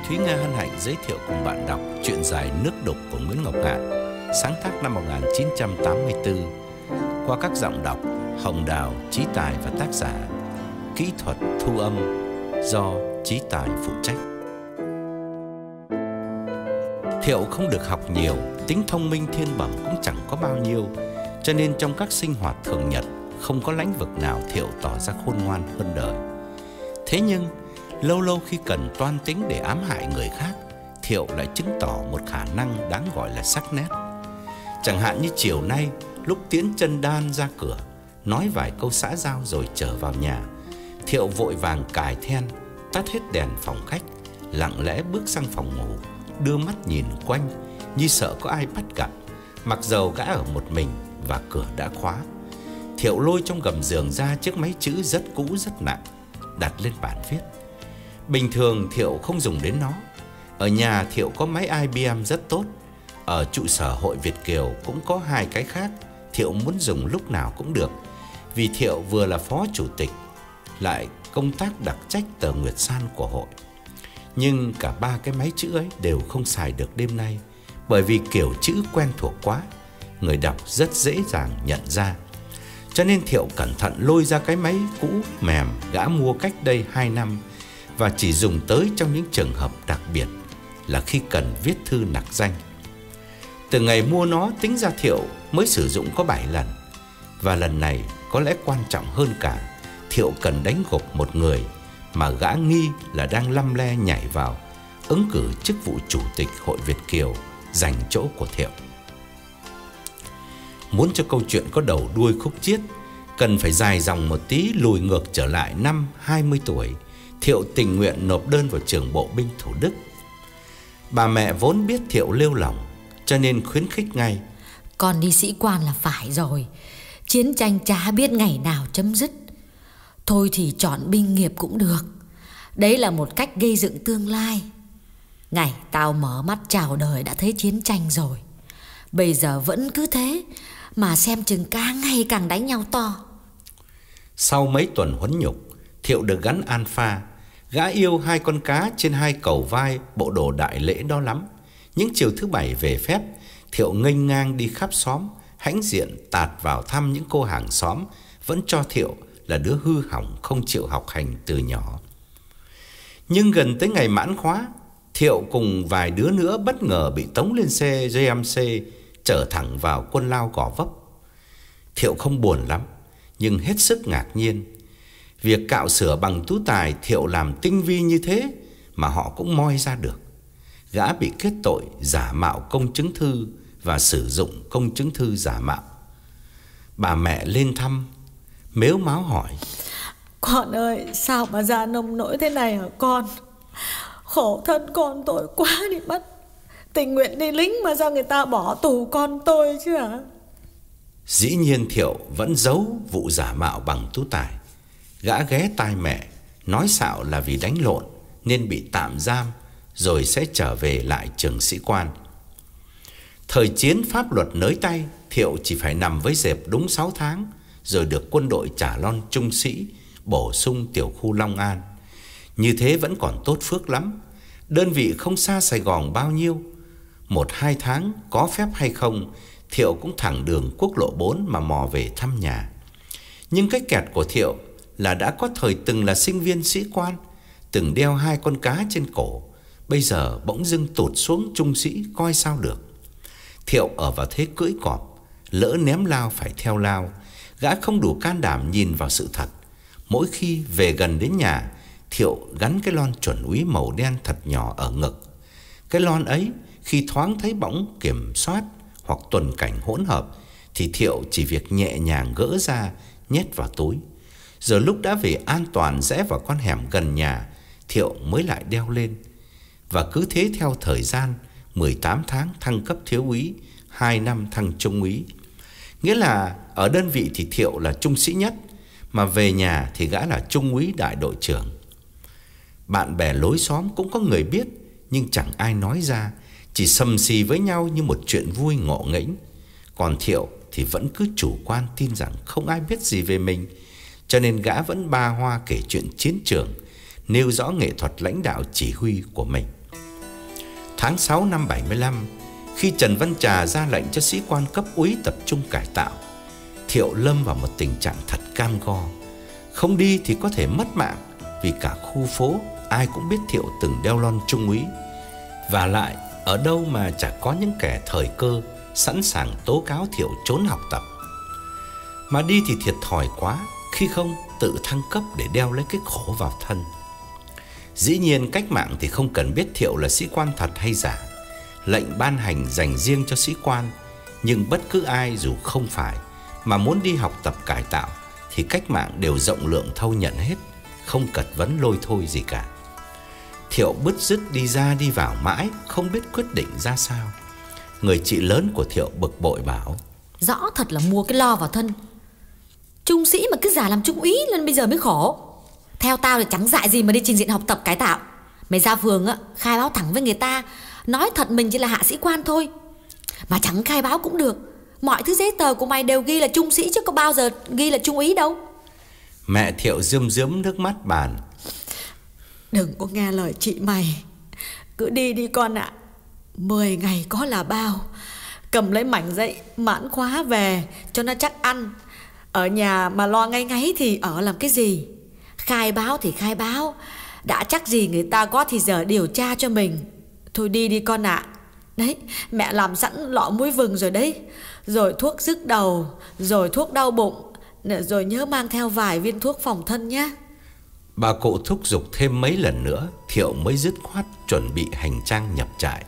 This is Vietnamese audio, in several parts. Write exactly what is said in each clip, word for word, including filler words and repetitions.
Thúy Nga hân hạnh giới thiệu cùng bạn đọc truyện dài Nước Đục của Nguyễn Ngọc Ngạn, sáng tác năm một nghìn chín trăm tám mươi tư, qua các giọng đọc Hồng Đào, Chí Tài và tác giả. Kỹ thuật thu âm do Chí Tài phụ trách. Thiệu không được học nhiều, tính thông minh thiên bẩm cũng chẳng có bao nhiêu, cho nên trong các sinh hoạt thường nhật không có lĩnh vực nào Thiệu tỏ ra khôn ngoan hơn đời. Thế nhưng lâu lâu khi cần toan tính để ám hại người khác, Thiệu lại chứng tỏ một khả năng đáng gọi là sắc nét. Chẳng hạn như chiều nay, lúc tiễn chân Đan ra cửa, nói vài câu xã giao rồi trở vào nhà, Thiệu vội vàng cài then, tắt hết đèn phòng khách, lặng lẽ bước sang phòng ngủ, đưa mắt nhìn quanh như sợ có ai bắt gặp, mặc dầu gã ở một mình và cửa đã khóa. Thiệu lôi trong gầm giường ra chiếc máy chữ rất cũ rất nặng, đặt lên bàn viết. Bình thường Thiệu không dùng đến nó. Ở nhà Thiệu có máy i bê em rất tốt. Ở trụ sở Hội Việt Kiều cũng có hai cái khác, Thiệu muốn dùng lúc nào cũng được. Vì Thiệu vừa là phó chủ tịch, lại công tác đặc trách tờ Nguyệt San của hội. Nhưng cả ba cái máy chữ ấy đều không xài được đêm nay, bởi vì kiểu chữ quen thuộc quá, người đọc rất dễ dàng nhận ra. Cho nên Thiệu cẩn thận lôi ra cái máy cũ mềm gã mua cách đây hai năm, và chỉ dùng tới trong những trường hợp đặc biệt, là khi cần viết thư nặc danh. Từ ngày mua nó tính ra Thiệu mới sử dụng có bảy lần. Và lần này có lẽ quan trọng hơn cả, Thiệu cần đánh gục một người mà gã nghi là đang lăm le nhảy vào ứng cử chức vụ chủ tịch Hội Việt Kiều, giành chỗ của Thiệu. Muốn cho câu chuyện có đầu đuôi khúc chiết, cần phải dài dòng một tí, lùi ngược trở lại năm hai mươi tuổi. Thiệu tình nguyện nộp đơn vào trường bộ binh Thủ Đức. Bà mẹ vốn biết Thiệu lêu lỏng, cho nên khuyến khích ngay. Con đi sĩ quan là phải rồi, chiến tranh chả biết ngày nào chấm dứt. Thôi thì chọn binh nghiệp cũng được. Đấy là một cách gây dựng tương lai. Ngày tao mở mắt chào đời đã thấy chiến tranh rồi. Bây giờ vẫn cứ thế, mà xem chừng càng ngày càng đánh nhau to. Sau mấy tuần huấn nhục, Thiệu được gắn alpha. Gã yêu hai con cá trên hai cầu vai bộ đồ đại lễ đó lắm. Những chiều thứ bảy về phép, Thiệu nghênh ngang đi khắp xóm, hãnh diện tạt vào thăm những cô hàng xóm vẫn cho Thiệu là đứa hư hỏng không chịu học hành từ nhỏ. Nhưng gần tới ngày mãn khóa, Thiệu cùng vài đứa nữa bất ngờ bị tống lên xe giê em xê chở thẳng vào Quân Lao Gò Vấp. Thiệu không buồn lắm, nhưng hết sức ngạc nhiên. Việc cạo sửa bằng tú tài Thiệu làm tinh vi như thế mà họ cũng moi ra được. Gã bị kết tội giả mạo công chứng thư và sử dụng công chứng thư giả mạo. Bà mẹ lên thăm, mếu máo hỏi: Con ơi, sao mà ra nông nỗi thế này hả con? Khổ thân con tội quá đi mất. Tình nguyện đi lính mà sao người ta bỏ tù con tôi chứ hả? Dĩ nhiên Thiệu vẫn giấu vụ giả mạo bằng tú tài. Gã ghé tai mẹ, nói xạo là vì đánh lộn nên bị tạm giam, rồi sẽ trở về lại trường sĩ quan. Thời chiến pháp luật nới tay, Thiệu chỉ phải nằm với dẹp đúng sáu tháng, rồi được quân đội trả lon trung sĩ, bổ sung tiểu khu Long An. Như thế vẫn còn tốt phước lắm. Đơn vị không xa Sài Gòn bao nhiêu. Một hai tháng có phép hay không, Thiệu cũng thẳng đường quốc lộ bốn mà mò về thăm nhà. Nhưng cái kẹt của Thiệu là đã có thời từng là sinh viên sĩ quan, từng đeo hai con cá trên cổ, bây giờ bỗng dưng tụt xuống trung sĩ coi sao được. Thiệu ở vào thế cưỡi cọp, lỡ ném lao phải theo lao. Gã không đủ can đảm nhìn vào sự thật. Mỗi khi về gần đến nhà, Thiệu gắn cái lon chuẩn úy màu đen thật nhỏ ở ngực. Cái lon ấy khi thoáng thấy bóng kiểm soát hoặc tuần cảnh hỗn hợp thì Thiệu chỉ việc nhẹ nhàng gỡ ra, nhét vào túi. Giờ lúc đã về an toàn rẽ vào con hẻm gần nhà, Thiệu mới lại đeo lên. Và cứ thế theo thời gian, mười tám tháng thăng cấp thiếu úy, hai năm thăng trung úy. Nghĩa là ở đơn vị thì Thiệu là trung sĩ nhất, mà về nhà thì gã là trung úy đại đội trưởng. Bạn bè lối xóm cũng có người biết, nhưng chẳng ai nói ra, chỉ sầm xì với nhau như một chuyện vui ngộ nghĩnh. Còn Thiệu thì vẫn cứ chủ quan tin rằng không ai biết gì về mình, cho nên gã vẫn ba hoa kể chuyện chiến trường, nêu rõ nghệ thuật lãnh đạo chỉ huy của mình. Tháng sáu năm bảy mươi lăm, khi Trần Văn Trà ra lệnh cho sĩ quan cấp úy tập trung cải tạo, Thiệu lâm vào một tình trạng thật cam go. Không đi thì có thể mất mạng, vì cả khu phố ai cũng biết Thiệu từng đeo lon trung úy. Và lại ở đâu mà chả có những kẻ thời cơ sẵn sàng tố cáo Thiệu trốn học tập. Mà đi thì thiệt thòi quá, khi không tự thăng cấp để đeo lấy cái khổ vào thân. Dĩ nhiên cách mạng thì không cần biết Thiệu là sĩ quan thật hay giả. Lệnh ban hành dành riêng cho sĩ quan, nhưng bất cứ ai dù không phải mà muốn đi học tập cải tạo thì cách mạng đều rộng lượng thâu nhận hết, không cật vấn lôi thôi gì cả. Thiệu bứt rứt đi ra đi vào mãi, không biết quyết định ra sao. Người chị lớn của Thiệu bực bội bảo: Rõ thật là mua cái lo vào thân. Trung sĩ mà cứ giả làm trung úy lên bây giờ mới khổ. Theo tao thì chẳng dại gì mà đi trình diện học tập cải tạo. Mày ra phường á, khai báo thẳng với người ta, nói thật mình chỉ là hạ sĩ quan thôi. Mà chẳng khai báo cũng được, mọi thứ giấy tờ của mày đều ghi là trung sĩ chứ có bao giờ ghi là trung úy đâu. Mẹ Thiệu rơm rớm nước mắt bàn: Đừng có nghe lời chị mày, cứ đi đi con ạ. Mười ngày có là bao. Cầm lấy mảnh giấy mãn khóa về cho nó chắc ăn. Ở nhà mà lo ngay ngáy thì ở làm cái gì. Khai báo thì khai báo, đã chắc gì người ta có thì giờ điều tra cho mình. Thôi đi đi con ạ. Đấy, mẹ làm sẵn lọ muối vừng rồi đấy. Rồi thuốc nhức đầu, rồi thuốc đau bụng, rồi nhớ mang theo vài viên thuốc phòng thân nhé. Bà cụ thúc giục thêm mấy lần nữa, Thiệu mới dứt khoát chuẩn bị hành trang nhập trại.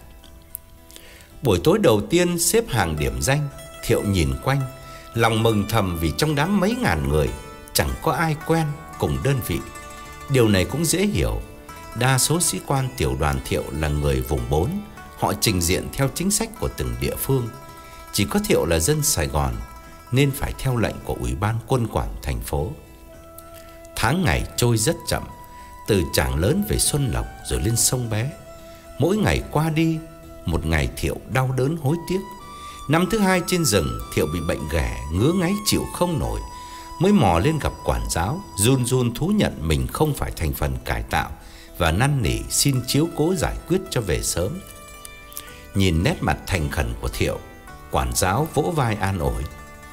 Buổi tối đầu tiên xếp hàng điểm danh, Thiệu nhìn quanh, lòng mừng thầm vì trong đám mấy ngàn người chẳng có ai quen cùng đơn vị. Điều này cũng dễ hiểu. Đa số sĩ quan tiểu đoàn Thiệu là người vùng bốn, họ trình diện theo chính sách của từng địa phương. Chỉ có Thiệu là dân Sài Gòn nên phải theo lệnh của Ủy ban Quân quản thành phố. Tháng ngày trôi rất chậm, từ Tràng Lớn về Xuân Lộc rồi lên Sông Bé. Mỗi ngày qua đi, một ngày Thiệu đau đớn hối tiếc. Năm thứ hai trên rừng, Thiệu bị bệnh ghẻ, ngứa ngáy chịu không nổi, mới mò lên gặp quản giáo, run run thú nhận mình không phải thành phần cải tạo và năn nỉ xin chiếu cố giải quyết cho về sớm. Nhìn nét mặt thành khẩn của Thiệu, quản giáo vỗ vai an ủi: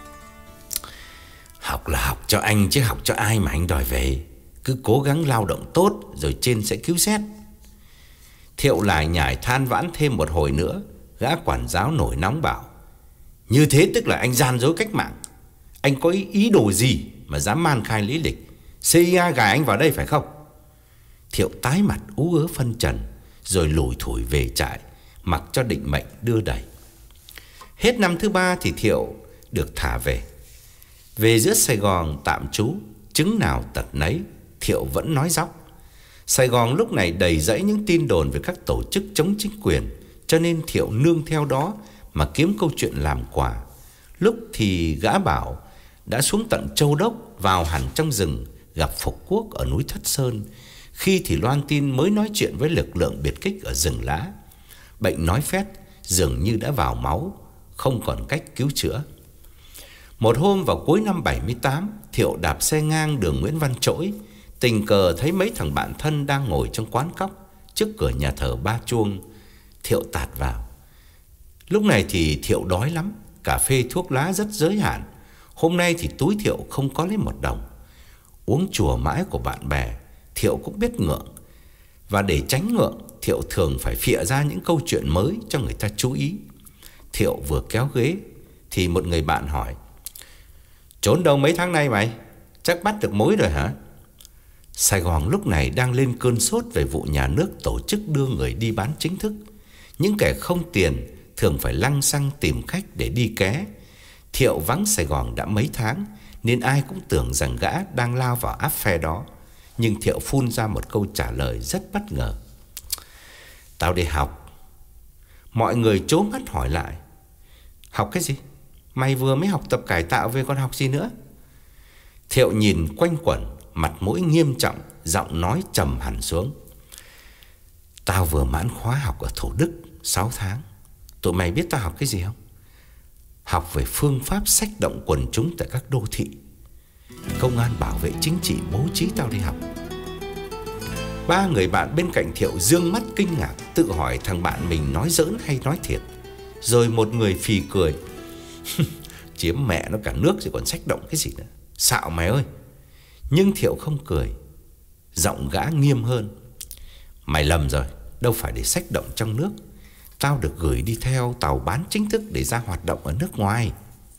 Học là học cho anh chứ học cho ai mà anh đòi về. Cứ cố gắng lao động tốt rồi trên sẽ cứu xét. Thiệu lại nhải than vãn thêm một hồi nữa. Gã quản giáo nổi nóng bảo: Như thế tức là anh gian dối cách mạng. Anh có ý, ý đồ gì mà dám man khai lý lịch? xê i a gài anh vào đây phải không? Thiệu tái mặt ú ớ phân trần, rồi lủi thủi về trại, mặc cho định mệnh đưa đẩy. Hết năm thứ ba thì Thiệu được thả về. Về giữa Sài Gòn tạm trú, chứng nào tật nấy, Thiệu vẫn nói dóc. Sài Gòn lúc này đầy rẫy những tin đồn về các tổ chức chống chính quyền, cho nên Thiệu nương theo đó mà kiếm câu chuyện làm quà. Lúc thì gã bảo đã xuống tận Châu Đốc, vào hẳn trong rừng gặp Phục Quốc ở núi Thất Sơn. Khi thì loan tin mới nói chuyện với lực lượng biệt kích ở rừng lá. Bệnh nói phét dường như đã vào máu, không còn cách cứu chữa. Một hôm vào cuối năm bảy mươi tám, Thiệu đạp xe ngang đường Nguyễn Văn Trỗi, tình cờ thấy mấy thằng bạn thân đang ngồi trong quán cóc trước cửa nhà thờ Ba Chuông. Thiệu tạt vào. Lúc này thì Thiệu đói lắm, cà phê thuốc lá rất giới hạn. Hôm nay thì túi Thiệu không có lấy một đồng. Uống chùa mãi của bạn bè, Thiệu cũng biết ngượng. Và để tránh ngượng, Thiệu thường phải phịa ra những câu chuyện mới cho người ta chú ý. Thiệu vừa kéo ghế thì một người bạn hỏi: Trốn đâu mấy tháng nay mày? Chắc bắt được mối rồi hả? Sài Gòn lúc này đang lên cơn sốt về vụ nhà nước tổ chức đưa người đi bán chính thức. Những kẻ không tiền thường phải lăng xăng tìm khách để đi ké. Thiệu vắng Sài Gòn đã mấy tháng nên ai cũng tưởng rằng gã đang lao vào áp phe đó. Nhưng Thiệu phun ra một câu trả lời rất bất ngờ: Tao đi học. Mọi người trố mắt hỏi lại: Học cái gì? Mày vừa mới học tập cải tạo về còn học gì nữa? Thiệu nhìn quanh quẩn, mặt mũi nghiêm trọng, giọng nói trầm hẳn xuống: Tao vừa mãn khóa học ở Thủ Đức sáu tháng. Tụi mày biết tao học cái gì không? Học về phương pháp xách động quần chúng tại các đô thị. Công an bảo vệ chính trị bố trí tao đi học. Ba người bạn bên cạnh Thiệu dương mắt kinh ngạc, tự hỏi thằng bạn mình nói giỡn hay nói thiệt. Rồi một người phì cười. Chiếm mẹ nó cả nước rồi còn xách động cái gì nữa, xạo mày ơi. Nhưng Thiệu không cười. Giọng gã nghiêm hơn. Mày lầm rồi, đâu phải để xách động trong nước. Tao được gửi đi theo tàu bán chính thức để ra hoạt động ở nước ngoài.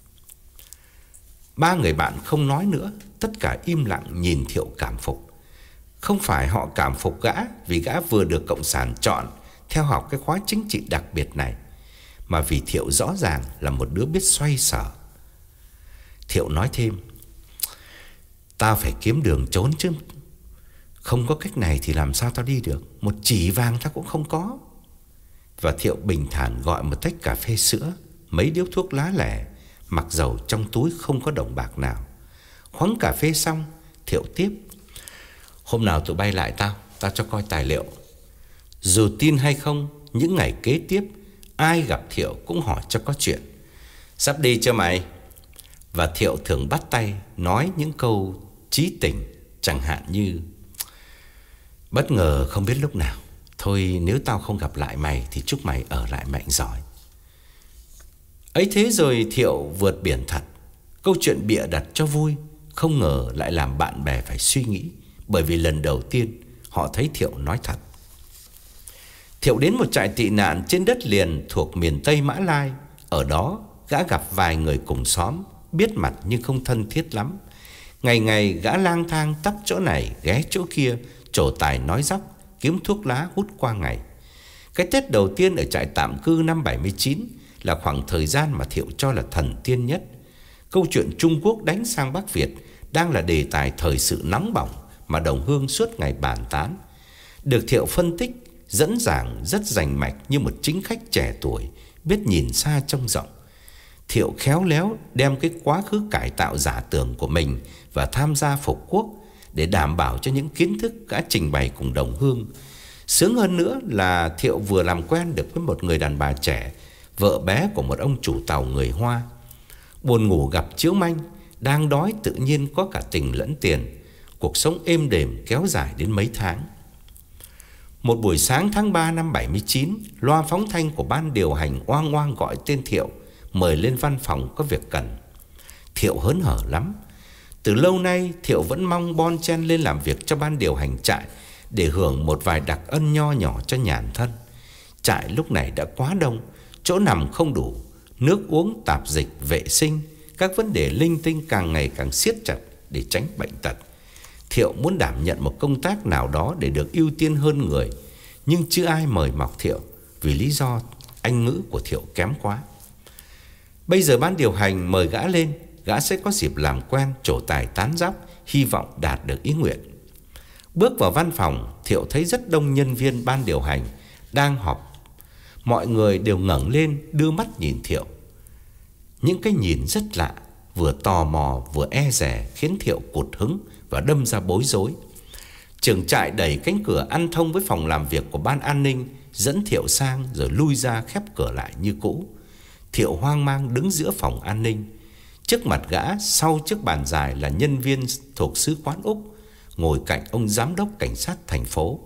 Ba người bạn không nói nữa, tất cả im lặng nhìn Thiệu cảm phục. Không phải họ cảm phục gã vì gã vừa được Cộng sản chọn theo học cái khóa chính trị đặc biệt này, mà vì Thiệu rõ ràng là một đứa biết xoay sở. Thiệu nói thêm. Tao phải kiếm đường trốn chứ. Không có cách này thì làm sao tao đi được. Một chỉ vàng tao cũng không có. Và Thiệu bình thản gọi một tách cà phê sữa, mấy điếu thuốc lá lẻ, mặc dầu trong túi không có đồng bạc nào. Khoáng cà phê xong, Thiệu tiếp. Hôm nào tụi bay lại tao, tao cho coi tài liệu. Dù tin hay không, những ngày kế tiếp ai gặp Thiệu cũng hỏi cho có chuyện. Sắp đi chưa mày? Và Thiệu thường bắt tay nói những câu chí tình, chẳng hạn như bất ngờ không biết lúc nào. Thôi nếu tao không gặp lại mày thì chúc mày ở lại mạnh giỏi. Ấy thế rồi Thiệu vượt biển thật. Câu chuyện bịa đặt cho vui, không ngờ lại làm bạn bè phải suy nghĩ. Bởi vì lần đầu tiên họ thấy Thiệu nói thật. Thiệu đến một trại tị nạn trên đất liền thuộc miền Tây Mã Lai. Ở đó gã gặp vài người cùng xóm, biết mặt nhưng không thân thiết lắm. Ngày ngày gã lang thang tắp chỗ này ghé chỗ kia, trổ tài nói dóc, kiếm thuốc lá hút qua ngày. Cái Tết đầu tiên ở trại tạm cư năm bảy mươi chín là khoảng thời gian mà Thiệu cho là thần tiên nhất. Câu chuyện Trung Quốc đánh sang Bắc Việt đang là đề tài thời sự nóng bỏng mà đồng hương suốt ngày bàn tán. Được Thiệu phân tích, dẫn giảng rất rành mạch như một chính khách trẻ tuổi, biết nhìn xa trông rộng. Thiệu khéo léo đem cái quá khứ cải tạo giả tưởng của mình và tham gia phục quốc để đảm bảo cho những kiến thức gã trình bày cùng đồng hương. Sướng hơn nữa là Thiệu vừa làm quen được với một người đàn bà trẻ, vợ bé của một ông chủ tàu người Hoa. Buồn ngủ gặp chiếu manh, đang đói tự nhiên có cả tình lẫn tiền. Cuộc sống êm đềm kéo dài đến mấy tháng. Một buổi sáng tháng ba năm bảy mươi chín, loa phóng thanh của ban điều hành oang oang gọi tên Thiệu, mời lên văn phòng có việc cần. Thiệu hớn hở lắm. Từ lâu nay Thiệu vẫn mong bon chen lên làm việc cho ban điều hành trại để hưởng một vài đặc ân nho nhỏ cho nhàn thân. Trại lúc này đã quá đông, chỗ nằm không đủ, nước uống, tạp dịch, vệ sinh, các vấn đề linh tinh càng ngày càng siết chặt để tránh bệnh tật. Thiệu muốn đảm nhận một công tác nào đó để được ưu tiên hơn người, nhưng chưa ai mời mọc Thiệu vì lý do Anh ngữ của Thiệu kém quá. Bây giờ ban điều hành mời gã lên, gã sẽ có dịp làm quen, trổ tài tán dóc, hy vọng đạt được ý nguyện. Bước vào văn phòng, Thiệu thấy rất đông nhân viên ban điều hành đang họp. Mọi người đều ngẩng lên đưa mắt nhìn Thiệu. Những cái nhìn rất lạ, vừa tò mò vừa e dè, khiến Thiệu cụt hứng và đâm ra bối rối. Trưởng trại đẩy cánh cửa ăn thông với phòng làm việc của ban an ninh, dẫn Thiệu sang rồi lui ra khép cửa lại như cũ. Thiệu hoang mang đứng giữa phòng an ninh. Trước mặt gã, sau chiếc bàn dài là nhân viên thuộc sứ quán Úc, ngồi cạnh ông giám đốc cảnh sát thành phố.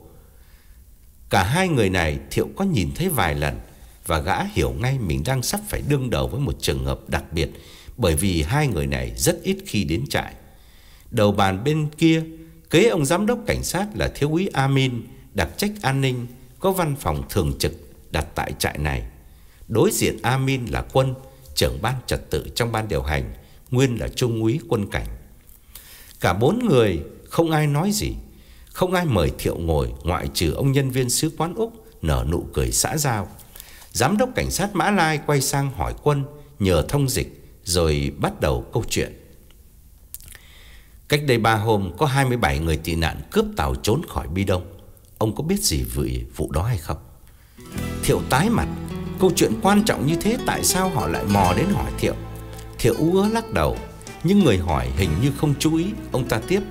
Cả hai người này Thiệu có nhìn thấy vài lần, và gã hiểu ngay mình đang sắp phải đương đầu với một trường hợp đặc biệt, bởi vì hai người này rất ít khi đến trại. Đầu bàn bên kia, kế ông giám đốc cảnh sát là thiếu úy Amin, đặc trách an ninh, có văn phòng thường trực đặt tại trại này. Đối diện Amin là Quân, trưởng ban trật tự trong ban điều hành, nguyên là trung úy quân cảnh. Cả bốn người không ai nói gì, không ai mời Thiệu ngồi, ngoại trừ ông nhân viên sứ quán Úc nở nụ cười xã giao. Giám đốc cảnh sát Mã Lai quay sang hỏi Quân, nhờ thông dịch, rồi bắt đầu câu chuyện. Cách đây ba hôm có hai mươi bảy người tị nạn cướp tàu trốn khỏi Bi Đông. Ông có biết gì về vụ đó hay không? Thiệu tái mặt. Câu chuyện quan trọng như thế tại sao họ lại mò đến hỏi Thiệu? Thiệu ú ớ lắc đầu, nhưng người hỏi hình như không chú ý. Ông ta tiếp.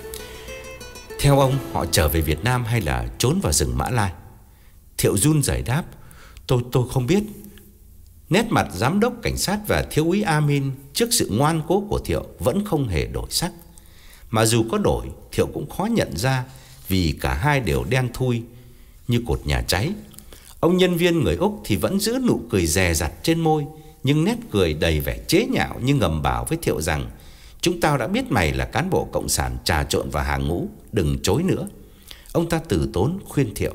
Theo ông, họ trở về Việt Nam hay là trốn vào rừng Mã Lai? Thiệu run rẩy đáp. Tôi tôi không biết. Nét mặt giám đốc cảnh sát và thiếu úy Amin trước sự ngoan cố của Thiệu vẫn không hề đổi sắc. Mà dù có đổi, Thiệu cũng khó nhận ra, vì cả hai đều đen thui như cột nhà cháy. Ông nhân viên người Úc thì vẫn giữ nụ cười dè dặt trên môi, nhưng nét cười đầy vẻ chế nhạo, như ngầm bảo với Thiệu rằng: chúng tao đã biết mày là cán bộ cộng sản trà trộn vào hàng ngũ, đừng chối nữa. Ông ta từ tốn khuyên Thiệu: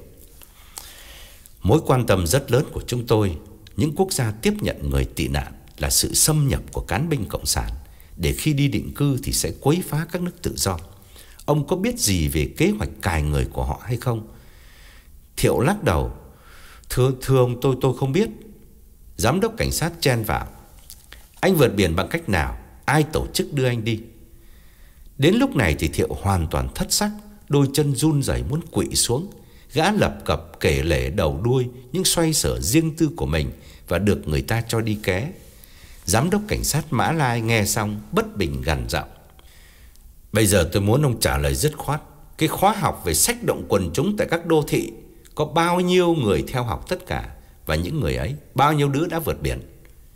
mối quan tâm rất lớn của chúng tôi, những quốc gia tiếp nhận người tị nạn, là sự xâm nhập của cán binh cộng sản, để khi đi định cư thì sẽ quấy phá các nước tự do. Ông có biết gì về kế hoạch cài người của họ hay không? Thiệu lắc đầu: Thưa, thưa ông, tôi tôi không biết. Giám đốc cảnh sát chen vào: anh vượt biển bằng cách nào? Ai tổ chức đưa anh đi? Đến lúc này thì Thiệu hoàn toàn thất sắc, đôi chân run rẩy muốn quỵ xuống. Gã lập cập kể lể đầu đuôi những xoay sở riêng tư của mình và được người ta cho đi ké. Giám đốc cảnh sát Mã Lai nghe xong bất bình gằn giọng: bây giờ tôi muốn ông trả lời dứt khoát. Cái khóa học về sách động quần chúng tại các đô thị có bao nhiêu người theo học tất cả? Và những người ấy, bao nhiêu đứa đã vượt biển?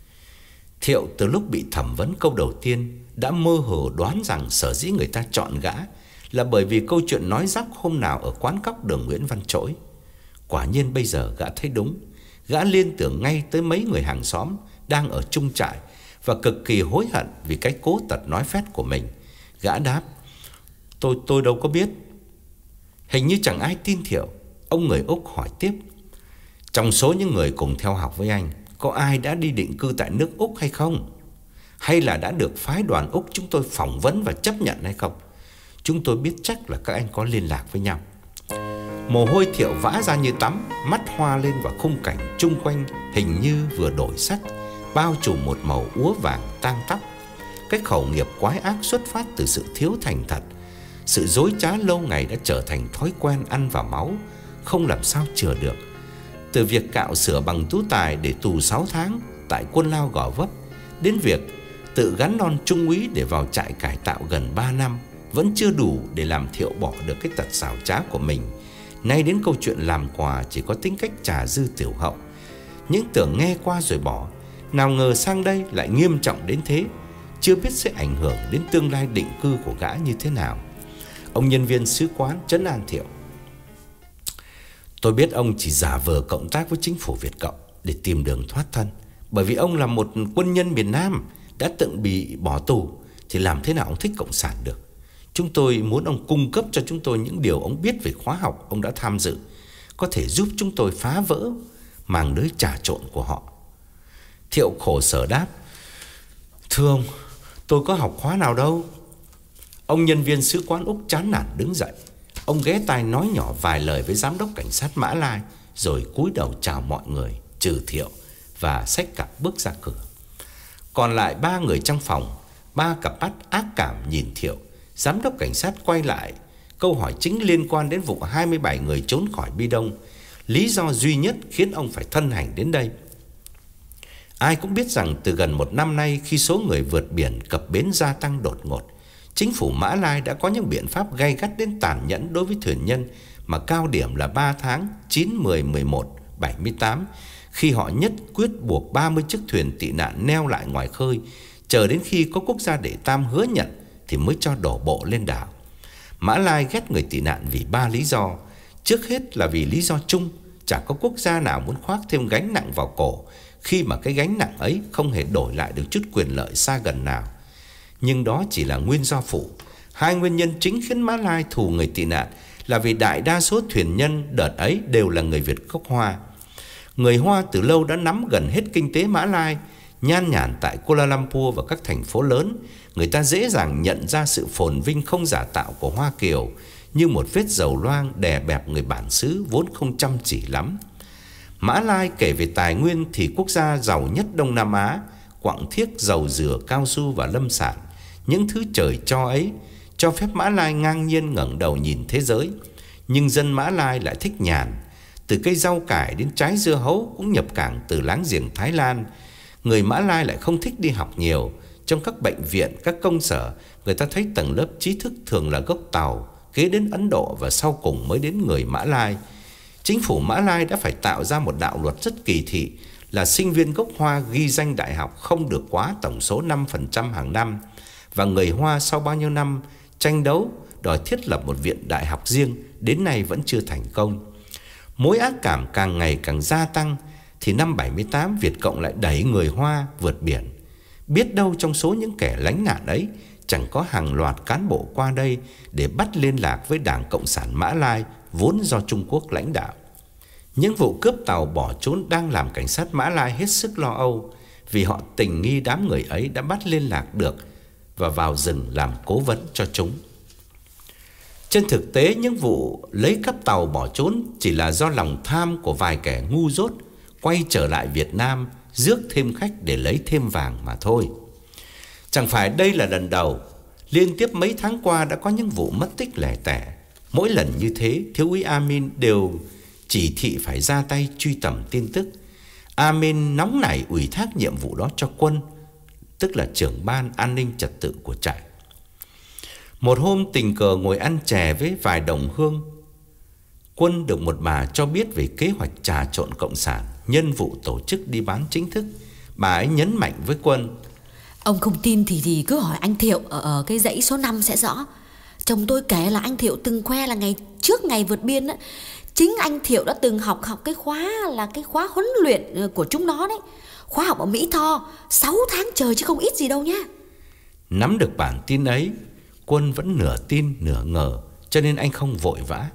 Thiệu từ lúc bị thẩm vấn câu đầu tiên đã mơ hồ đoán rằng sở dĩ người ta chọn gã là bởi vì câu chuyện nói dóc hôm nào ở quán cóc đường Nguyễn Văn Trỗi. Quả nhiên bây giờ gã thấy đúng. Gã liên tưởng ngay tới mấy người hàng xóm đang ở chung trại và cực kỳ hối hận vì cái cố tật nói phét của mình. Gã đáp: Tôi tôi đâu có biết. Hình như chẳng ai tin Thiệu. Ông người Úc hỏi tiếp: trong số những người cùng theo học với anh, có ai đã đi định cư tại nước Úc hay không? Hay là đã được phái đoàn Úc chúng tôi phỏng vấn và chấp nhận hay không? Chúng tôi biết chắc là các anh có liên lạc với nhau. Mồ hôi Thiệu vã ra như tắm, mắt hoa lên vào khung cảnh chung quanh hình như vừa đổi sắc, bao trùm một màu úa vàng tang tóc. Cái khẩu nghiệp quái ác xuất phát từ sự thiếu thành thật. Sự dối trá lâu ngày đã trở thành thói quen ăn vào máu, không làm sao chữa được. Từ việc cạo sửa bằng tú tài để tù sáu tháng tại quân lao Gò Vấp, đến việc tự gắn non trung úy để vào trại cải tạo gần ba năm, vẫn chưa đủ để làm Thiệu bỏ được cái tật xảo trá của mình. Nay đến câu chuyện làm quà chỉ có tính cách trà dư tiểu hậu. Những tưởng nghe qua rồi bỏ, nào ngờ sang đây lại nghiêm trọng đến thế. Chưa biết sẽ ảnh hưởng đến tương lai định cư của gã như thế nào. Ông nhân viên sứ quán trấn an Thiệu: tôi biết ông chỉ giả vờ cộng tác với chính phủ Việt Cộng để tìm đường thoát thân. Bởi vì ông là một quân nhân miền Nam đã từng bị bỏ tù, thì làm thế nào ông thích cộng sản được? Chúng tôi muốn ông cung cấp cho chúng tôi những điều ông biết về khóa học ông đã tham dự, có thể giúp chúng tôi phá vỡ màng lưới trà trộn của họ. Thiệu khổ sở đáp: thưa ông, tôi có học khóa nào đâu. Ông nhân viên sứ quán Úc chán nản đứng dậy. Ông ghé tai nói nhỏ vài lời với giám đốc cảnh sát Mã Lai, rồi cúi đầu chào mọi người, trừ Thiệu, và xách cặp bước ra cửa. Còn lại ba người trong phòng, ba cặp mắt ác cảm nhìn Thiệu. Giám đốc cảnh sát quay lại câu hỏi chính liên quan đến vụ hai mươi bảy người trốn khỏi Bi Đông, lý do duy nhất khiến ông phải thân hành đến đây. Ai cũng biết rằng từ gần một năm nay, khi số người vượt biển cập bến gia tăng đột ngột, chính phủ Mã Lai đã có những biện pháp gay gắt đến tàn nhẫn đối với thuyền nhân, mà cao điểm là ba tháng chín, mười, mười một, bảy mươi tám, khi họ nhất quyết buộc ba mươi chiếc thuyền tị nạn neo lại ngoài khơi, chờ đến khi có quốc gia đệ tam hứa nhận thì mới cho đổ bộ lên đảo. Mã Lai ghét người tị nạn vì ba lý do. Trước hết là vì lý do chung, chẳng có quốc gia nào muốn khoác thêm gánh nặng vào cổ, khi mà cái gánh nặng ấy không hề đổi lại được chút quyền lợi xa gần nào. Nhưng đó chỉ là nguyên do phụ. Hai nguyên nhân chính khiến Mã Lai thù người tị nạn là vì đại đa số thuyền nhân đợt ấy đều là người Việt gốc Hoa. Người Hoa từ lâu đã nắm gần hết kinh tế Mã Lai. Nhan nhản tại Kuala Lumpur và các thành phố lớn, người ta dễ dàng nhận ra sự phồn vinh không giả tạo của Hoa Kiều như một vết dầu loang đè bẹp người bản xứ vốn không chăm chỉ lắm. Mã Lai kể về tài nguyên thì quốc gia giàu nhất Đông Nam Á, quặng thiếc, dầu dừa, cao su và lâm sản. Những thứ trời cho ấy cho phép Mã Lai ngang nhiên ngẩng đầu nhìn thế giới. Nhưng dân Mã Lai lại thích nhàn. Từ cây rau cải đến trái dưa hấu cũng nhập cảng từ láng giềng Thái Lan. Người Mã Lai lại không thích đi học nhiều. Trong các bệnh viện, các công sở, người ta thấy tầng lớp trí thức thường là gốc Tàu, kế đến Ấn Độ và sau cùng mới đến người Mã Lai. Chính phủ Mã Lai đã phải tạo ra một đạo luật rất kỳ thị là sinh viên gốc Hoa ghi danh đại học không được quá tổng số năm phần trăm hàng năm. Và người Hoa sau bao nhiêu năm tranh đấu đòi thiết lập một viện đại học riêng, đến nay vẫn chưa thành công. Mối ác cảm càng ngày càng gia tăng, thì năm bảy mươi tám Việt Cộng lại đẩy người Hoa vượt biển. Biết đâu trong số những kẻ lánh nạn ấy chẳng có hàng loạt cán bộ qua đây để bắt liên lạc với Đảng Cộng sản Mã Lai vốn do Trung Quốc lãnh đạo. Những vụ cướp tàu bỏ trốn đang làm cảnh sát Mã Lai hết sức lo âu, vì họ tình nghi đám người ấy đã bắt liên lạc được và vào rừng làm cố vấn cho chúng. Trên thực tế, những vụ lấy cắp tàu bỏ trốn chỉ là do lòng tham của vài kẻ ngu dốt quay trở lại Việt Nam rước thêm khách để lấy thêm vàng mà thôi. Chẳng phải đây là lần đầu. Liên tiếp mấy tháng qua đã có những vụ mất tích lẻ tẻ. Mỗi lần như thế, thiếu úy Amin đều chỉ thị phải ra tay truy tầm tin tức. Amin nóng nảy ủy thác nhiệm vụ đó cho Quân, tức là trưởng ban an ninh trật tự của trại. Một hôm tình cờ ngồi ăn chè với vài đồng hương, Quân được một bà cho biết về kế hoạch trà trộn cộng sản nhân vụ tổ chức đi bán chính thức. Bà ấy nhấn mạnh với Quân: Ông không tin thì thì cứ hỏi anh Thiệu ở, ở cái dãy số năm sẽ rõ. Chồng tôi kể là anh Thiệu từng khoe là ngày trước ngày vượt biên á, chính anh Thiệu đã từng học học cái khóa là cái khóa huấn luyện của chúng nó đấy. Khóa học ở Mỹ Tho sáu tháng trời chứ không ít gì đâu nhá. Nắm được bản tin ấy, Quân vẫn nửa tin nửa ngờ, cho nên anh không vội vã.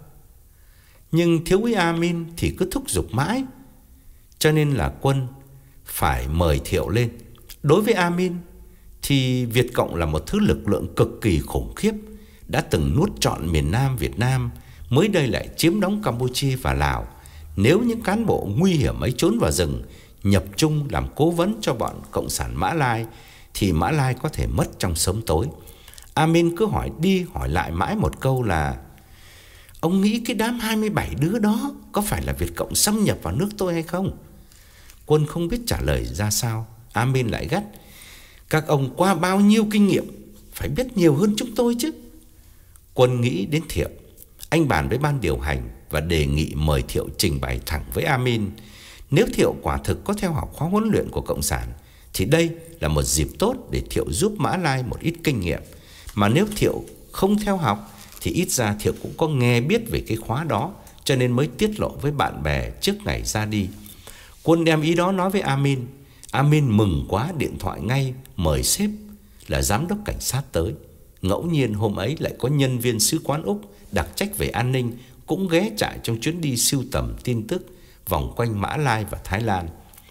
Nhưng thiếu úy Amin thì cứ thúc giục mãi, cho nên là Quân phải mời Thiệu lên. Đối với Amin thì Việt Cộng là một thứ lực lượng cực kỳ khủng khiếp, đã từng nuốt trọn miền Nam Việt Nam, mới đây lại chiếm đóng Campuchia và Lào. Nếu những cán bộ nguy hiểm ấy trốn vào rừng, nhập chung làm cố vấn cho bọn Cộng sản Mã Lai, thì Mã Lai có thể mất trong sớm tối. Amin cứ hỏi đi hỏi lại mãi một câu là: ông nghĩ cái đám hai mươi bảy đứa đó có phải là Việt Cộng xâm nhập vào nước tôi hay không? Quân không biết trả lời ra sao. Amin lại gắt: các ông qua bao nhiêu kinh nghiệm, phải biết nhiều hơn chúng tôi chứ. Quân nghĩ đến Thiệu. Anh bàn với ban điều hành và đề nghị mời Thiệu trình bày thẳng với Amin. Nếu Thiệu quả thực có theo học khóa huấn luyện của Cộng sản, thì đây là một dịp tốt để Thiệu giúp Mã Lai một ít kinh nghiệm. Mà nếu Thiệu không theo học, thì ít ra Thiệu cũng có nghe biết về cái khóa đó, cho nên mới tiết lộ với bạn bè trước ngày ra đi. Quân đem ý đó nói với Amin. Amin mừng quá, điện thoại ngay mời sếp là giám đốc cảnh sát tới. Ngẫu nhiên hôm ấy lại có nhân viên sứ quán Úc đặc trách về an ninh cũng ghé trại trong chuyến đi sưu tầm tin tức vòng quanh Mã Lai và Thái Lan.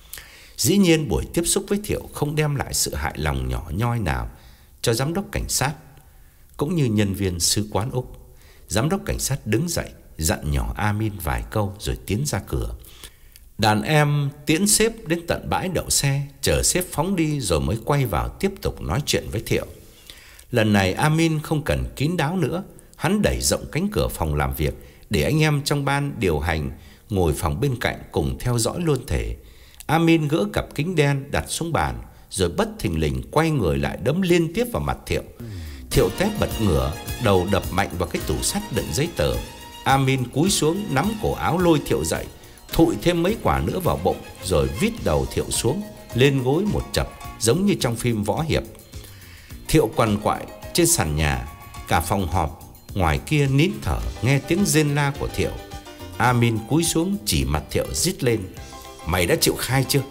Dĩ nhiên buổi tiếp xúc với Thiệu không đem lại sự hại lòng nhỏ nhoi nào cho giám đốc cảnh sát cũng như nhân viên sứ quán Úc. Giám đốc cảnh sát đứng dậy dặn nhỏ Amin vài câu rồi tiến ra cửa. Đàn em tiễn sếp đến tận bãi đậu xe, chờ sếp phóng đi rồi mới quay vào tiếp tục nói chuyện với Thiệu. Lần này Amin không cần kín đáo nữa. Hắn đẩy rộng cánh cửa phòng làm việc để anh em trong ban điều hành ngồi phòng bên cạnh cùng theo dõi luôn thể. Amin gỡ cặp kính đen đặt xuống bàn, rồi bất thình lình quay người lại đấm liên tiếp vào mặt Thiệu. Thiệu té bật ngửa, đầu đập mạnh vào cái tủ sắt đựng giấy tờ. Amin cúi xuống nắm cổ áo lôi Thiệu dậy, thụi thêm mấy quả nữa vào bụng, rồi vít đầu Thiệu xuống, lên gối một chập giống như trong phim võ hiệp. Thiệu quằn quại trên sàn nhà. Cả phòng họp ngoài kia nín thở nghe tiếng rên la của Thiệu. Amin cúi xuống chỉ mặt Thiệu rít lên: mày đã chịu khai chưa?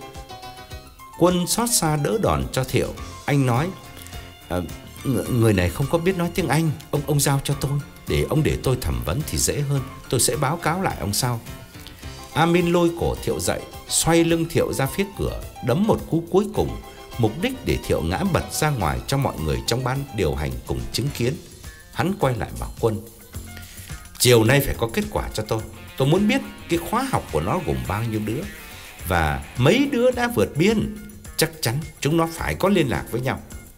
Quân xót xa đỡ đòn cho Thiệu. Anh nói: à, người này không có biết nói tiếng Anh, Ông ông giao cho tôi, để ông để tôi thẩm vấn thì dễ hơn. Tôi sẽ báo cáo lại ông sau. Amin lôi cổ Thiệu dậy, xoay lưng Thiệu ra phía cửa, đấm một cú cuối cùng, mục đích để Thiệu ngã bật ra ngoài cho mọi người trong ban điều hành cùng chứng kiến. Hắn quay lại bảo Quân: chiều nay phải có kết quả cho tôi. Tôi muốn biết cái khóa học của nó gồm bao nhiêu đứa, và mấy đứa đã vượt biên. Chắc chắn chúng nó phải có liên lạc với nhau.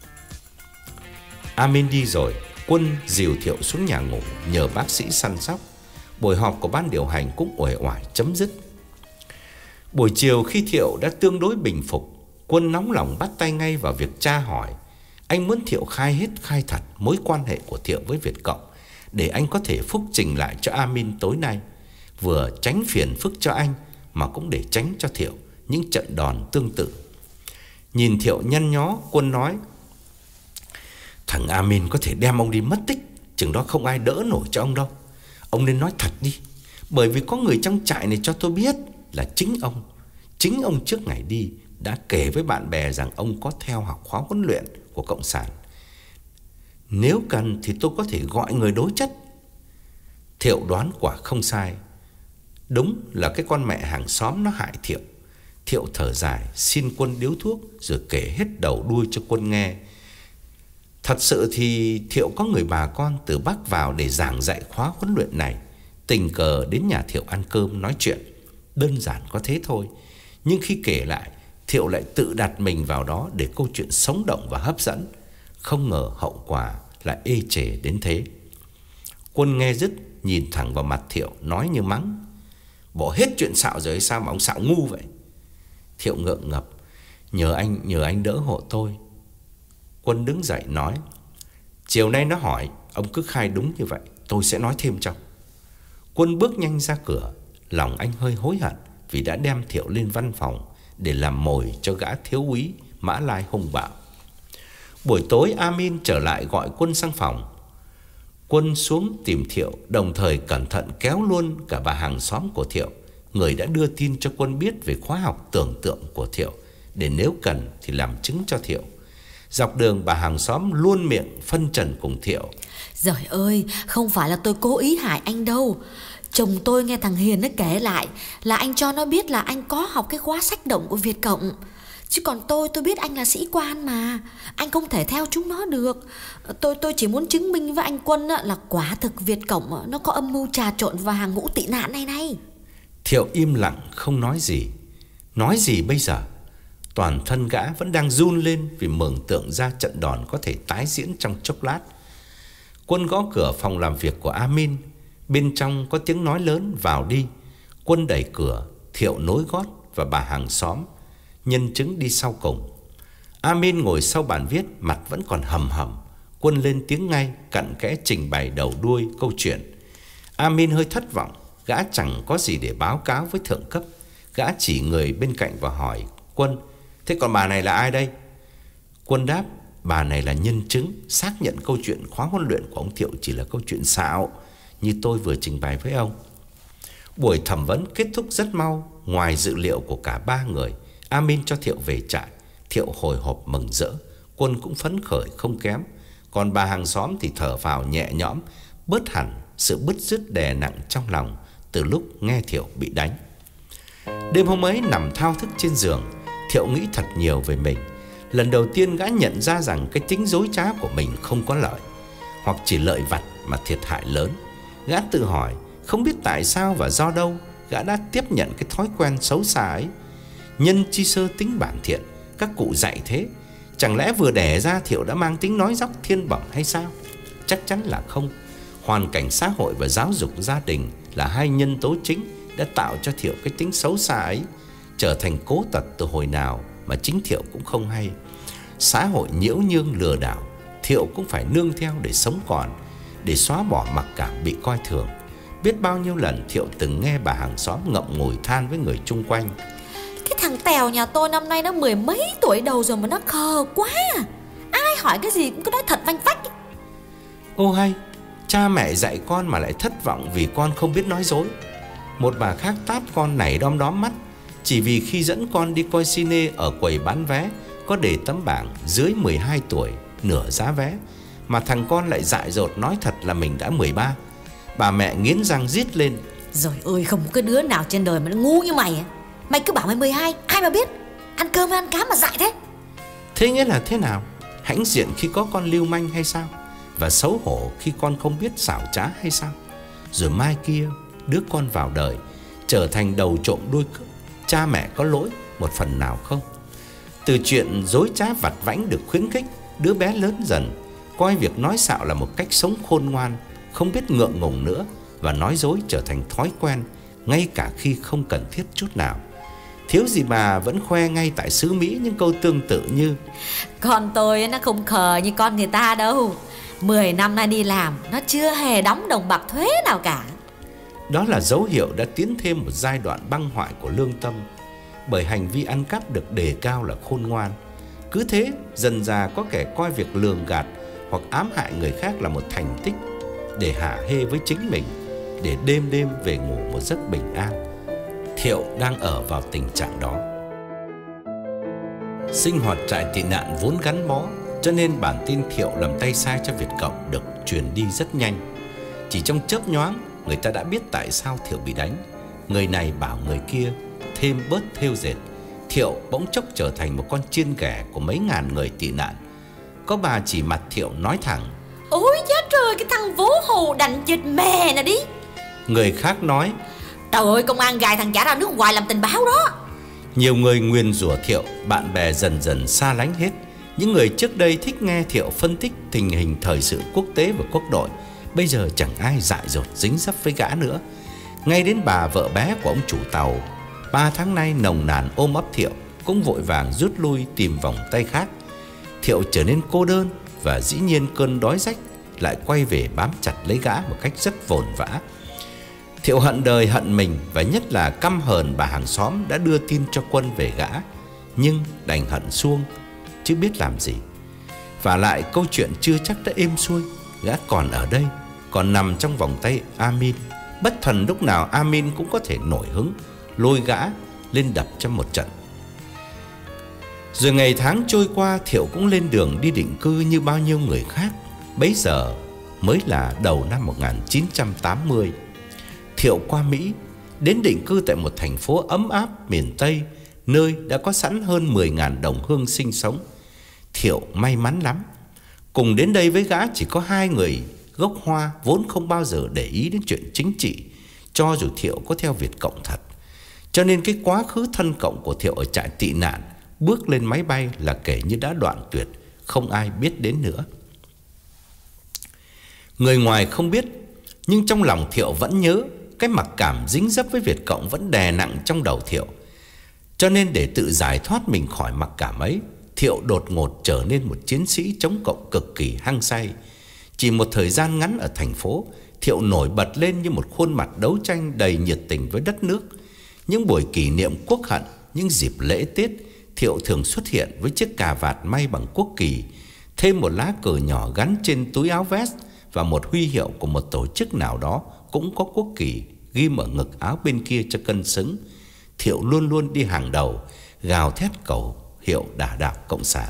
Amin đi rồi, Quân dìu Thiệu xuống nhà ngủ nhờ bác sĩ săn sóc. Buổi họp của ban điều hành cũng uể oải chấm dứt. Buổi chiều khi Thiệu đã tương đối bình phục, Quân nóng lòng bắt tay ngay vào việc tra hỏi. Anh muốn Thiệu khai hết khai thật mối quan hệ của Thiệu với Việt Cộng, để anh có thể phúc trình lại cho Amin tối nay, vừa tránh phiền phức cho anh mà cũng để tránh cho Thiệu những trận đòn tương tự. Nhìn Thiệu nhăn nhó, Quân nói: thằng Amin có thể đem ông đi mất tích chừng đó không ai đỡ nổi cho ông đâu. Ông nên nói thật đi, bởi vì có người trong trại này cho tôi biết là chính ông Chính ông trước ngày đi đã kể với bạn bè rằng ông có theo học khóa huấn luyện của Cộng sản. Nếu cần thì tôi có thể gọi người đối chất. Thiệu đoán quả không sai. Đúng là cái con mẹ hàng xóm nó hại Thiệu. Thiệu thở dài, xin Quân điếu thuốc rồi kể hết đầu đuôi cho Quân nghe. Thật sự thì Thiệu có người bà con từ Bắc vào để giảng dạy khóa huấn luyện này. Tình cờ đến nhà Thiệu ăn cơm nói chuyện. Đơn giản có thế thôi. Nhưng khi kể lại, Thiệu lại tự đặt mình vào đó để câu chuyện sống động và hấp dẫn. Không ngờ hậu quả lại ê chề đến thế. Quân nghe dứt, nhìn thẳng vào mặt Thiệu, nói như mắng: bỏ hết chuyện xạo rồi hay sao mà ông xạo ngu vậy? Thiệu ngượng ngập: Nhờ anh, nhờ anh đỡ hộ tôi. Quân đứng dậy nói: chiều nay nó hỏi, ông cứ khai đúng như vậy, tôi sẽ nói thêm cho. Quân bước nhanh ra cửa. Lòng anh hơi hối hận vì đã đem Thiệu lên văn phòng để làm mồi cho gã thiếu úy Mã Lai hung bạo. Buổi tối Amin trở lại gọi Quân sang phòng. Quân xuống tìm Thiệu, đồng thời cẩn thận kéo luôn cả bà hàng xóm của Thiệu, người đã đưa tin cho Quân biết về khóa học tưởng tượng của Thiệu, để nếu cần thì làm chứng cho Thiệu. Dọc đường bà hàng xóm luôn miệng phân trần cùng Thiệu: Giời ơi, không phải là tôi cố ý hại anh đâu. Chồng tôi nghe thằng Hiền nó kể lại là anh cho nó biết là anh có học cái khóa sách động của Việt Cộng. Chứ còn tôi, tôi biết anh là sĩ quan mà, anh không thể theo chúng nó được. Tôi tôi chỉ muốn chứng minh với anh Quân là quả thực Việt Cộng nó có âm mưu trà trộn vào hàng ngũ tị nạn này này. Thiệu im lặng không nói gì. Nói gì bây giờ? Toàn thân gã vẫn đang run lên vì mường tượng ra trận đòn có thể tái diễn trong chốc lát. Quân gõ cửa phòng làm việc của Amin. Bên trong có tiếng nói lớn: vào đi. Quân đẩy cửa, Thiệu nối gót và bà hàng xóm nhân chứng đi sau cùng. Amin ngồi sau bàn viết, mặt vẫn còn hầm hầm. Quân lên tiếng ngay, cặn kẽ trình bày đầu đuôi câu chuyện. Amin hơi thất vọng, gã chẳng có gì để báo cáo với thượng cấp. Gã chỉ người bên cạnh và hỏi Quân: thế còn bà này là ai đây? Quân đáp: bà này là nhân chứng, xác nhận câu chuyện khóa huấn luyện của ông Thiệu chỉ là câu chuyện xạo, như tôi vừa trình bày với ông. Buổi thẩm vấn kết thúc rất mau. Ngoài dự liệu của cả ba người, Amin cho Thiệu về trại. Thiệu hồi hộp mừng rỡ, Quân cũng phấn khởi không kém. Còn bà hàng xóm thì thở phào nhẹ nhõm, bớt hẳn sự bứt rứt đè nặng trong lòng từ lúc nghe Thiệu bị đánh. Đêm hôm ấy nằm thao thức trên giường, Thiệu nghĩ thật nhiều về mình. Lần đầu tiên gã nhận ra rằng cái tính dối trá của mình không có lợi, hoặc chỉ lợi vặt mà thiệt hại lớn. Gã tự hỏi không biết tại sao và do đâu gã đã tiếp nhận cái thói quen xấu xa ấy. Nhân chi sơ tính bản thiện, các cụ dạy thế. Chẳng lẽ vừa đẻ ra Thiệu đã mang tính nói dóc thiên bẩm hay sao? Chắc chắn là không. Hoàn cảnh xã hội và giáo dục gia đình là hai nhân tố chính đã tạo cho Thiệu cái tính xấu xa ấy, trở thành cố tật từ hồi nào mà chính Thiệu cũng không hay. Xã hội nhiễu nhương lừa đảo, Thiệu cũng phải nương theo để sống còn, để xóa bỏ mặc cảm bị coi thường. Biết bao nhiêu lần Thiệu từng nghe bà hàng xóm ngậm ngùi than với người chung quanh: cái thằng Tèo nhà tôi năm nay nó mười mấy tuổi đầu rồi mà nó khờ quá. Ai hỏi cái gì cũng cứ nói thật vanh vách. Ô hay, cha mẹ dạy con mà lại thất vọng vì con không biết nói dối. Một bà khác tát con nảy đom đóm mắt chỉ vì khi dẫn con đi coi cine ở quầy bán vé có để tấm bảng dưới mười hai tuổi, nửa giá vé, mà thằng con lại dại dột nói thật là mình đã mười ba. Bà mẹ nghiến răng rít lên: rồi ơi, không có cái đứa nào trên đời mà nó ngu như mày. Mày cứ bảo mày mười hai, ai mà biết. Ăn cơm hay ăn cám mà dại thế. Thế nghĩa là thế nào? Hãnh diện khi có con lưu manh hay sao? Và xấu hổ khi con không biết xảo trá hay sao? Rồi mai kia đứa con vào đời trở thành đầu trộm đuôi cướp, cha mẹ có lỗi một phần nào không? Từ chuyện dối trá vặt vãnh được khuyến khích, đứa bé lớn dần coi việc nói xạo là một cách sống khôn ngoan, không biết ngượng ngùng nữa, và nói dối trở thành thói quen ngay cả khi không cần thiết chút nào. Thiếu gì bà vẫn khoe ngay tại xứ Mỹ những câu tương tự như: con tôi nó không khờ như con người ta đâu. Mười năm nay đi làm, nó chưa hề đóng đồng bạc thuế nào cả. Đó là dấu hiệu đã tiến thêm một giai đoạn băng hoại của lương tâm, bởi hành vi ăn cắp được đề cao là khôn ngoan. Cứ thế dần dà có kẻ coi việc lường gạt hoặc ám hại người khác là một thành tích, để hả hê với chính mình, để đêm đêm về ngủ một giấc bình an. Thiệu đang ở vào tình trạng đó. Sinh hoạt trại tị nạn vốn gắn bó, cho nên bản tin Thiệu làm tay sai cho Việt Cộng được truyền đi rất nhanh. Chỉ trong chớp nhoáng, người ta đã biết tại sao Thiệu bị đánh. Người này bảo người kia thêm bớt thêu dệt. Thiệu bỗng chốc trở thành một con chiên ghẻ của mấy ngàn người tị nạn. Có bà chỉ mặt Thiệu nói thẳng: ôi chết rồi, cái thằng vố hồ đành chết mè nè đi. Người khác nói: trời ơi, công an gài thằng chả ra nước ngoài làm tình báo đó. Nhiều người nguyền rủa Thiệu, bạn bè dần dần xa lánh hết. Những người trước đây thích nghe Thiệu phân tích tình hình thời sự quốc tế và quốc nội, bây giờ chẳng ai dại dột dính dấp với gã nữa. Ngay đến bà vợ bé của ông chủ tàu, ba tháng nay nồng nàn ôm ấp Thiệu, cũng vội vàng rút lui tìm vòng tay khác. Thiệu trở nên cô đơn, và dĩ nhiên cơn đói rách lại quay về bám chặt lấy gã một cách rất vồn vã. Thiệu hận đời hận mình, và nhất là căm hờn bà hàng xóm đã đưa tin cho Quân về gã. Nhưng đành hận suông, chứ biết làm gì. Và lại câu chuyện chưa chắc đã êm xuôi. Gã còn ở đây, còn nằm trong vòng tay Amin. Bất thần lúc nào Amin cũng có thể nổi hứng, lôi gã lên đập cho một trận. Rồi ngày tháng trôi qua, Thiệu cũng lên đường đi định cư như bao nhiêu người khác. Bấy giờ mới là đầu năm một nghìn chín trăm tám mươi. Thiệu qua Mỹ, đến định cư tại một thành phố ấm áp miền Tây, nơi đã có sẵn hơn mười nghìn đồng hương sinh sống. Thiệu may mắn lắm. Cùng đến đây với gã chỉ có hai người gốc Hoa vốn không bao giờ để ý đến chuyện chính trị, cho dù Thiệu có theo Việt Cộng thật. Cho nên cái quá khứ thân cộng của Thiệu ở trại tị nạn, bước lên máy bay là kể như đã đoạn tuyệt, không ai biết đến nữa. Người ngoài không biết, nhưng trong lòng Thiệu vẫn nhớ. Cái mặc cảm dính dấp với Việt Cộng vẫn đè nặng trong đầu Thiệu. Cho nên để tự giải thoát mình khỏi mặc cảm ấy, Thiệu đột ngột trở nên một chiến sĩ chống cộng cực kỳ hăng say. Chỉ một thời gian ngắn ở thành phố, Thiệu nổi bật lên như một khuôn mặt đấu tranh đầy nhiệt tình với đất nước. Những buổi kỷ niệm quốc hận, những dịp lễ Tết, Thiệu thường xuất hiện với chiếc cà vạt may bằng quốc kỳ, thêm một lá cờ nhỏ gắn trên túi áo vest và một huy hiệu của một tổ chức nào đó cũng có quốc kỳ ghim ở ngực áo bên kia cho cân xứng. Thiệu luôn luôn đi hàng đầu, gào thét cầu hiệu đả đạo cộng sản.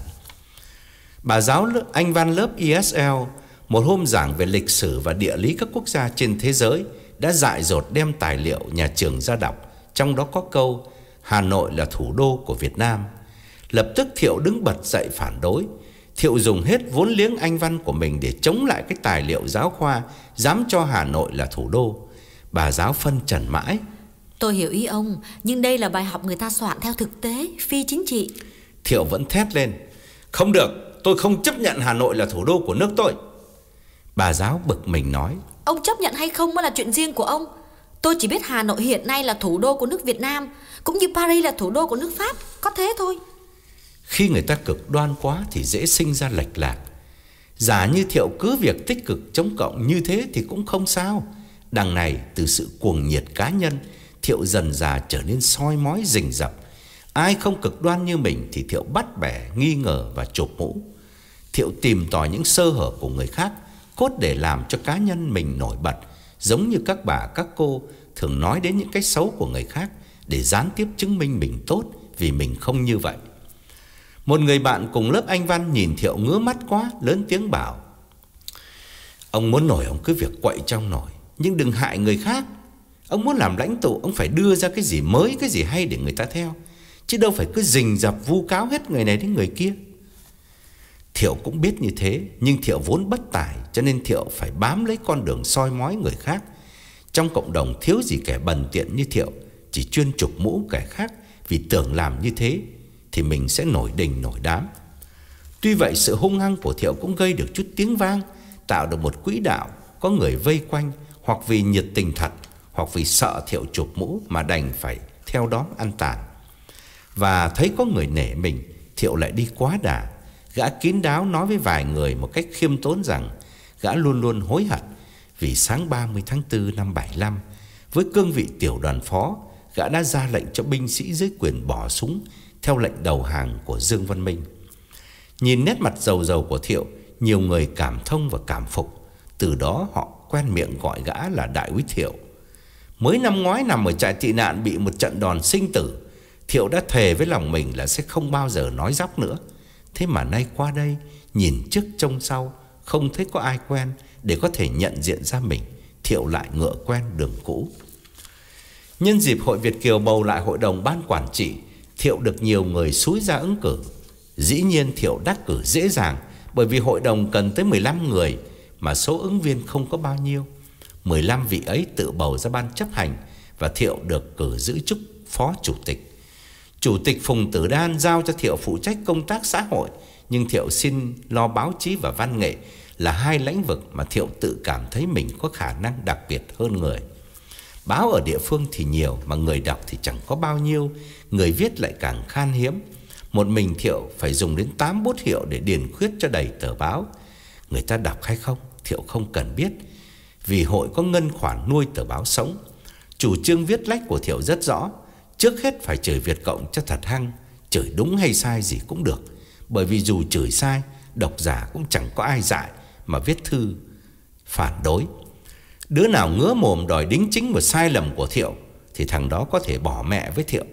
Bà giáo anh văn lớp e ét lờ một hôm giảng về lịch sử và địa lý các quốc gia trên thế giới đã dại dột đem tài liệu nhà trường ra đọc, trong đó có câu Hà Nội là thủ đô của Việt Nam. Lập tức Thiệu đứng bật dậy phản đối. Thiệu dùng hết vốn liếng anh văn của mình để chống lại cái tài liệu giáo khoa dám cho Hà Nội là thủ đô. Bà giáo phân trần mãi. Tôi hiểu ý ông, nhưng đây là bài học người ta soạn theo thực tế, phi chính trị. Thiệu vẫn thét lên: không được, tôi không chấp nhận Hà Nội là thủ đô của nước tôi. Bà giáo bực mình nói: ông chấp nhận hay không mới là chuyện riêng của ông. Tôi chỉ biết Hà Nội hiện nay là thủ đô của nước Việt Nam, cũng như Paris là thủ đô của nước Pháp, có thế thôi. Khi người ta cực đoan quá thì dễ sinh ra lệch lạc. Giả như Thiệu cứ việc tích cực chống cộng như thế thì cũng không sao. Đằng này từ sự cuồng nhiệt cá nhân, Thiệu dần dà trở nên soi mói rình rập. Ai không cực đoan như mình thì Thiệu bắt bẻ, nghi ngờ và chộp mũ. Thiệu tìm tòi những sơ hở của người khác, cốt để làm cho cá nhân mình nổi bật. Giống như các bà các cô thường nói đến những cái xấu của người khác để gián tiếp chứng minh mình tốt, vì mình không như vậy. Một người bạn cùng lớp anh văn nhìn Thiệu ngứa mắt quá, lớn tiếng bảo: ông muốn nổi ông cứ việc quậy trong nổi, nhưng đừng hại người khác. Ông muốn làm lãnh tụ, ông phải đưa ra cái gì mới, cái gì hay để người ta theo, chứ đâu phải cứ rình rập vu cáo hết người này đến người kia. Thiệu cũng biết như thế, nhưng Thiệu vốn bất tài, cho nên Thiệu phải bám lấy con đường soi mói người khác. Trong cộng đồng thiếu gì kẻ bần tiện như Thiệu, chỉ chuyên chụp mũ kẻ khác, vì tưởng làm như thế thì mình sẽ nổi đình nổi đám. Tuy vậy sự hung hăng của Thiệu cũng gây được chút tiếng vang, tạo được một quỹ đạo có người vây quanh, hoặc vì nhiệt tình thật, hoặc vì sợ Thiệu chụp mũ mà đành phải theo đó ăn tàn. Và thấy có người nể mình, Thiệu lại đi quá đà. Gã kín đáo nói với vài người một cách khiêm tốn rằng gã luôn luôn hối hận vì sáng ba mươi tháng tư năm bảy lăm, với cương vị tiểu đoàn phó, gã đã ra lệnh cho binh sĩ dưới quyền bỏ súng theo lệnh đầu hàng của Dương Văn Minh. Nhìn nét mặt rầu rầu của Thiệu, nhiều người cảm thông và cảm phục. Từ đó họ quen miệng gọi gã là Đại úy Thiệu. Mới năm ngoái nằm ở trại tị nạn bị một trận đòn sinh tử, Thiệu đã thề với lòng mình là sẽ không bao giờ nói dóc nữa. Thế mà nay qua đây, nhìn trước trông sau, không thấy có ai quen để có thể nhận diện ra mình, Thiệu lại ngựa quen đường cũ. Nhân dịp Hội Việt Kiều bầu lại hội đồng ban quản trị, Thiệu được nhiều người xúi ra ứng cử. Dĩ nhiên Thiệu đắc cử dễ dàng, bởi vì hội đồng cần tới mười lăm người mà số ứng viên không có bao nhiêu. mười lăm vị ấy tự bầu ra ban chấp hành và Thiệu được cử giữ chức phó chủ tịch. Chủ tịch Phùng Tử Đan giao cho Thiệu phụ trách công tác xã hội, nhưng Thiệu xin lo báo chí và văn nghệ, là hai lĩnh vực mà Thiệu tự cảm thấy mình có khả năng đặc biệt hơn người. Báo ở địa phương thì nhiều mà người đọc thì chẳng có bao nhiêu, người viết lại càng khan hiếm. Một mình Thiệu phải dùng đến tám bút hiệu để điền khuyết cho đầy tờ báo. Người ta đọc hay không, Thiệu không cần biết, vì hội có ngân khoản nuôi tờ báo sống. Chủ trương viết lách của Thiệu rất rõ. Trước hết phải chửi Việt Cộng cho thật hăng, chửi đúng hay sai gì cũng được, bởi vì dù chửi sai, độc giả cũng chẳng có ai dại mà viết thư phản đối. Đứa nào ngứa mồm đòi đính chính một sai lầm của Thiệu thì thằng đó có thể bỏ mẹ với Thiệu.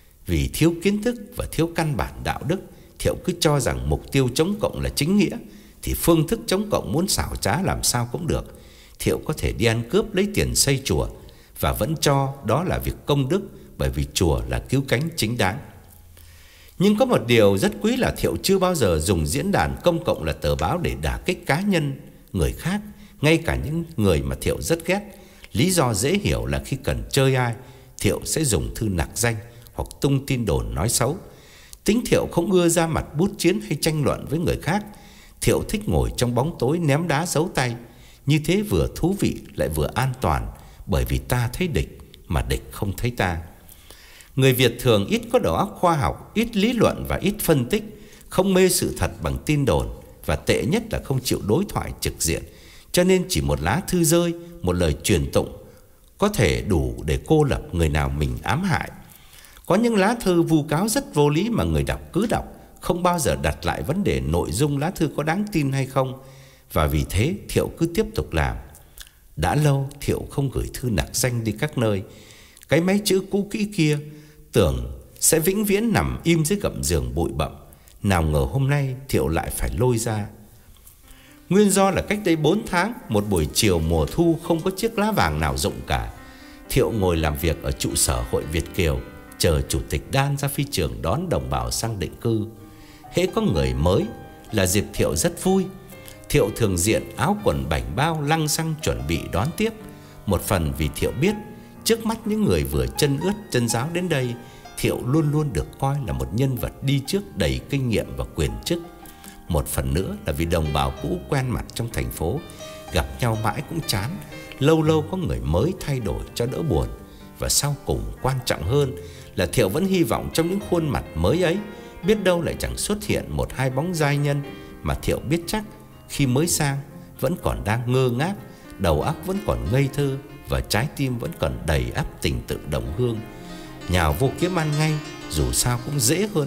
Vì thiếu kiến thức và thiếu căn bản đạo đức, Thiệu cứ cho rằng mục tiêu chống cộng là chính nghĩa, thì phương thức chống cộng muốn xảo trá làm sao cũng được. Thiệu có thể đi ăn cướp lấy tiền xây chùa và vẫn cho đó là việc công đức, bởi vì chùa là cứu cánh chính đáng. Nhưng có một điều rất quý là Thiệu chưa bao giờ dùng diễn đàn công cộng là tờ báo để đả kích cá nhân người khác, ngay cả những người mà Thiệu rất ghét. Lý do dễ hiểu là khi cần chơi ai, Thiệu sẽ dùng thư nặc danh hoặc tung tin đồn nói xấu. Tính Thiệu không ưa ra mặt bút chiến hay tranh luận với người khác. Thiệu thích ngồi trong bóng tối ném đá giấu tay. Như thế vừa thú vị lại vừa an toàn, bởi vì ta thấy địch mà địch không thấy ta. Người Việt thường ít có đầu óc khoa học, ít lý luận và ít phân tích, không mê sự thật bằng tin đồn, và tệ nhất là không chịu đối thoại trực diện. Cho nên chỉ một lá thư rơi, một lời truyền tụng có thể đủ để cô lập người nào mình ám hại. Có những lá thư vu cáo rất vô lý mà người đọc cứ đọc, không bao giờ đặt lại vấn đề nội dung lá thư có đáng tin hay không. Và vì thế Thiệu cứ tiếp tục làm. Đã lâu Thiệu không gửi thư nặc danh đi các nơi. Cái máy chữ cũ kỹ kia tưởng sẽ vĩnh viễn nằm im dưới gầm giường bụi bặm, nào ngờ hôm nay Thiệu lại phải lôi ra. Nguyên do là cách đây bốn tháng, một buổi chiều mùa thu không có chiếc lá vàng nào rụng cả, Thiệu ngồi làm việc ở trụ sở Hội Việt Kiều, chờ Chủ tịch Đan ra phi trường đón đồng bào sang định cư. Hễ có người mới là dịp Thiệu rất vui. Thiệu thường diện áo quần bảnh bao lăng xăng chuẩn bị đón tiếp. Một phần vì Thiệu biết trước mắt những người vừa chân ướt chân ráo đến đây, Thiệu luôn luôn được coi là một nhân vật đi trước đầy kinh nghiệm và quyền chức. Một phần nữa là vì đồng bào cũ quen mặt trong thành phố, gặp nhau mãi cũng chán, lâu lâu có người mới thay đổi cho đỡ buồn. Và sau cùng quan trọng hơn là Thiệu vẫn hy vọng trong những khuôn mặt mới ấy, biết đâu lại chẳng xuất hiện một hai bóng giai nhân mà Thiệu biết chắc khi mới sang vẫn còn đang ngơ ngác, đầu óc vẫn còn ngây thơ và trái tim vẫn còn đầy ắp tình tự đồng hương. Nhào vô kiếm ăn ngay, dù sao cũng dễ hơn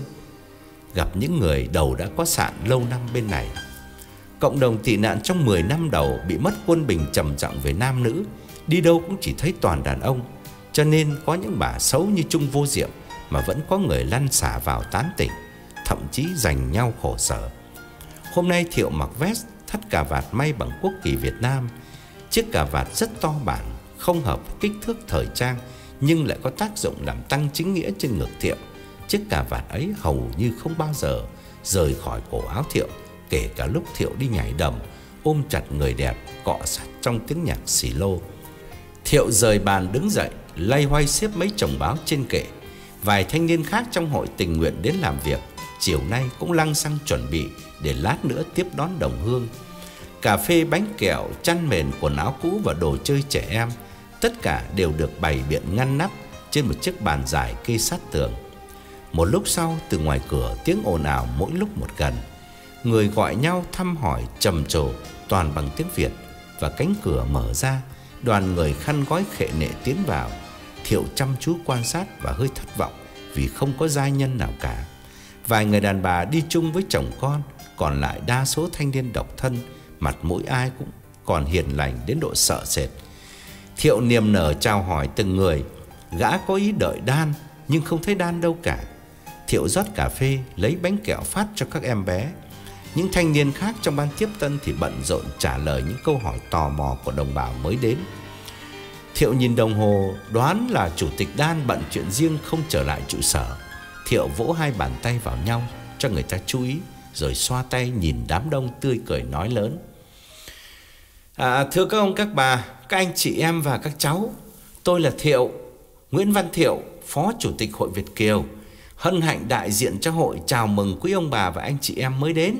gặp những người đầu đã có sạn lâu năm bên này. Cộng đồng tị nạn trong mười năm đầu bị mất quân bình trầm trọng về nam nữ, đi đâu cũng chỉ thấy toàn đàn ông. Cho nên có những bà xấu như Trung Vô Diệm mà vẫn có người lăn xả vào tán tỉnh, thậm chí giành nhau khổ sở. Hôm nay Thiệu mặc vest thắt cà vạt may bằng quốc kỳ Việt Nam. Chiếc cà vạt rất to bản, không hợp với kích thước thời trang, nhưng lại có tác dụng làm tăng chính nghĩa trên ngực Thiệu. Chiếc cà vạt ấy hầu như không bao giờ rời khỏi cổ áo Thiệu, kể cả lúc Thiệu đi nhảy đầm, ôm chặt người đẹp, cọ sát trong tiếng nhạc xì lô. Thiệu rời bàn đứng dậy, loay hoay xếp mấy chồng báo trên kệ. Vài thanh niên khác trong hội tình nguyện đến làm việc, chiều nay cũng lăng xăng chuẩn bị để lát nữa tiếp đón đồng hương. Cà phê, bánh kẹo, chăn mền, quần áo cũ và đồ chơi trẻ em, tất cả đều được bày biện ngăn nắp trên một chiếc bàn dài kê sát tường. Một lúc sau, từ ngoài cửa tiếng ồn ào mỗi lúc một gần. Người gọi nhau thăm hỏi trầm trồ toàn bằng tiếng Việt, và cánh cửa mở ra, đoàn người khăn gói khệ nệ tiến vào. Thiệu chăm chú quan sát và hơi thất vọng vì không có giai nhân nào cả. Vài người đàn bà đi chung với chồng con, còn lại đa số thanh niên độc thân, mặt mũi ai cũng còn hiền lành đến độ sợ sệt. Thiệu niềm nở chào hỏi từng người. Gã có ý đợi Đan nhưng không thấy Đan đâu cả. Thiệu rót cà phê, lấy bánh kẹo phát cho các em bé. Những thanh niên khác trong ban tiếp tân thì bận rộn trả lời những câu hỏi tò mò của đồng bào mới đến. Thiệu nhìn đồng hồ, đoán là chủ tịch Đan bận chuyện riêng không trở lại trụ sở. Thiệu vỗ hai bàn tay vào nhau cho người ta chú ý, rồi xoa tay nhìn đám đông tươi cười nói lớn: à, thưa các ông, các bà, các anh chị em và các cháu, tôi là Thiệu, Nguyễn Văn Thiệu, Phó Chủ tịch Hội Việt Kiều. Hân hạnh đại diện cho hội chào mừng quý ông bà và anh chị em mới đến.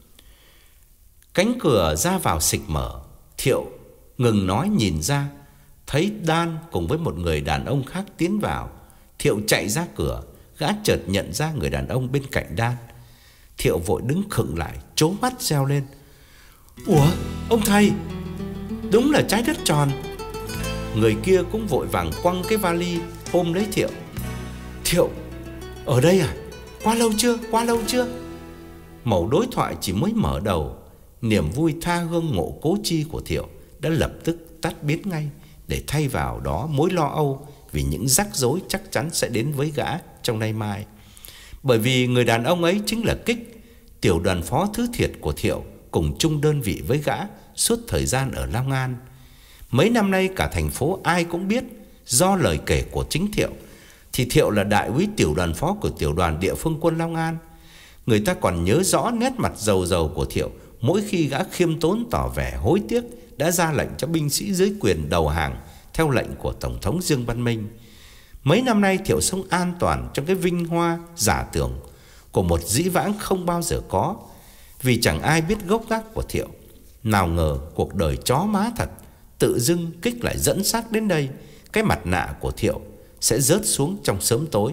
Cánh cửa ra vào xịch mở. Thiệu ngừng nói nhìn ra, thấy Đan cùng với một người đàn ông khác tiến vào. Thiệu chạy ra cửa. Gã chợt nhận ra người đàn ông bên cạnh Đan. Thiệu vội đứng khựng lại, trố mắt reo lên: ủa, ông thầy, đúng là trái đất tròn. Người kia cũng vội vàng quăng cái vali ôm lấy Thiệu. Thiệu, ở đây à? Qua lâu chưa? Qua lâu chưa? Mẩu đối thoại chỉ mới mở đầu, niềm vui tha hương ngộ cố chi của Thiệu đã lập tức tắt biến ngay, để thay vào đó mối lo âu vì những rắc rối chắc chắn sẽ đến với gã trong nay mai. Bởi vì người đàn ông ấy chính là Kích, tiểu đoàn phó thứ thiệt của Thiệu, cùng chung đơn vị với gã suốt thời gian ở Long An. Mấy năm nay cả thành phố ai cũng biết, do lời kể của chính Thiệu, thì Thiệu là đại úy tiểu đoàn phó của tiểu đoàn địa phương quân Long An. Người ta còn nhớ rõ nét mặt rầu rầu của Thiệu mỗi khi gã khiêm tốn tỏ vẻ hối tiếc đã ra lệnh cho binh sĩ dưới quyền đầu hàng theo lệnh của Tổng thống Dương Văn Minh. Mấy năm nay Thiệu sống an toàn trong cái vinh hoa giả tưởng của một dĩ vãng không bao giờ có, vì chẳng ai biết gốc gác của Thiệu. Nào ngờ cuộc đời chó má thật, tự dưng Kích lại dẫn xác đến đây. Cái mặt nạ của Thiệu sẽ rớt xuống trong sớm tối.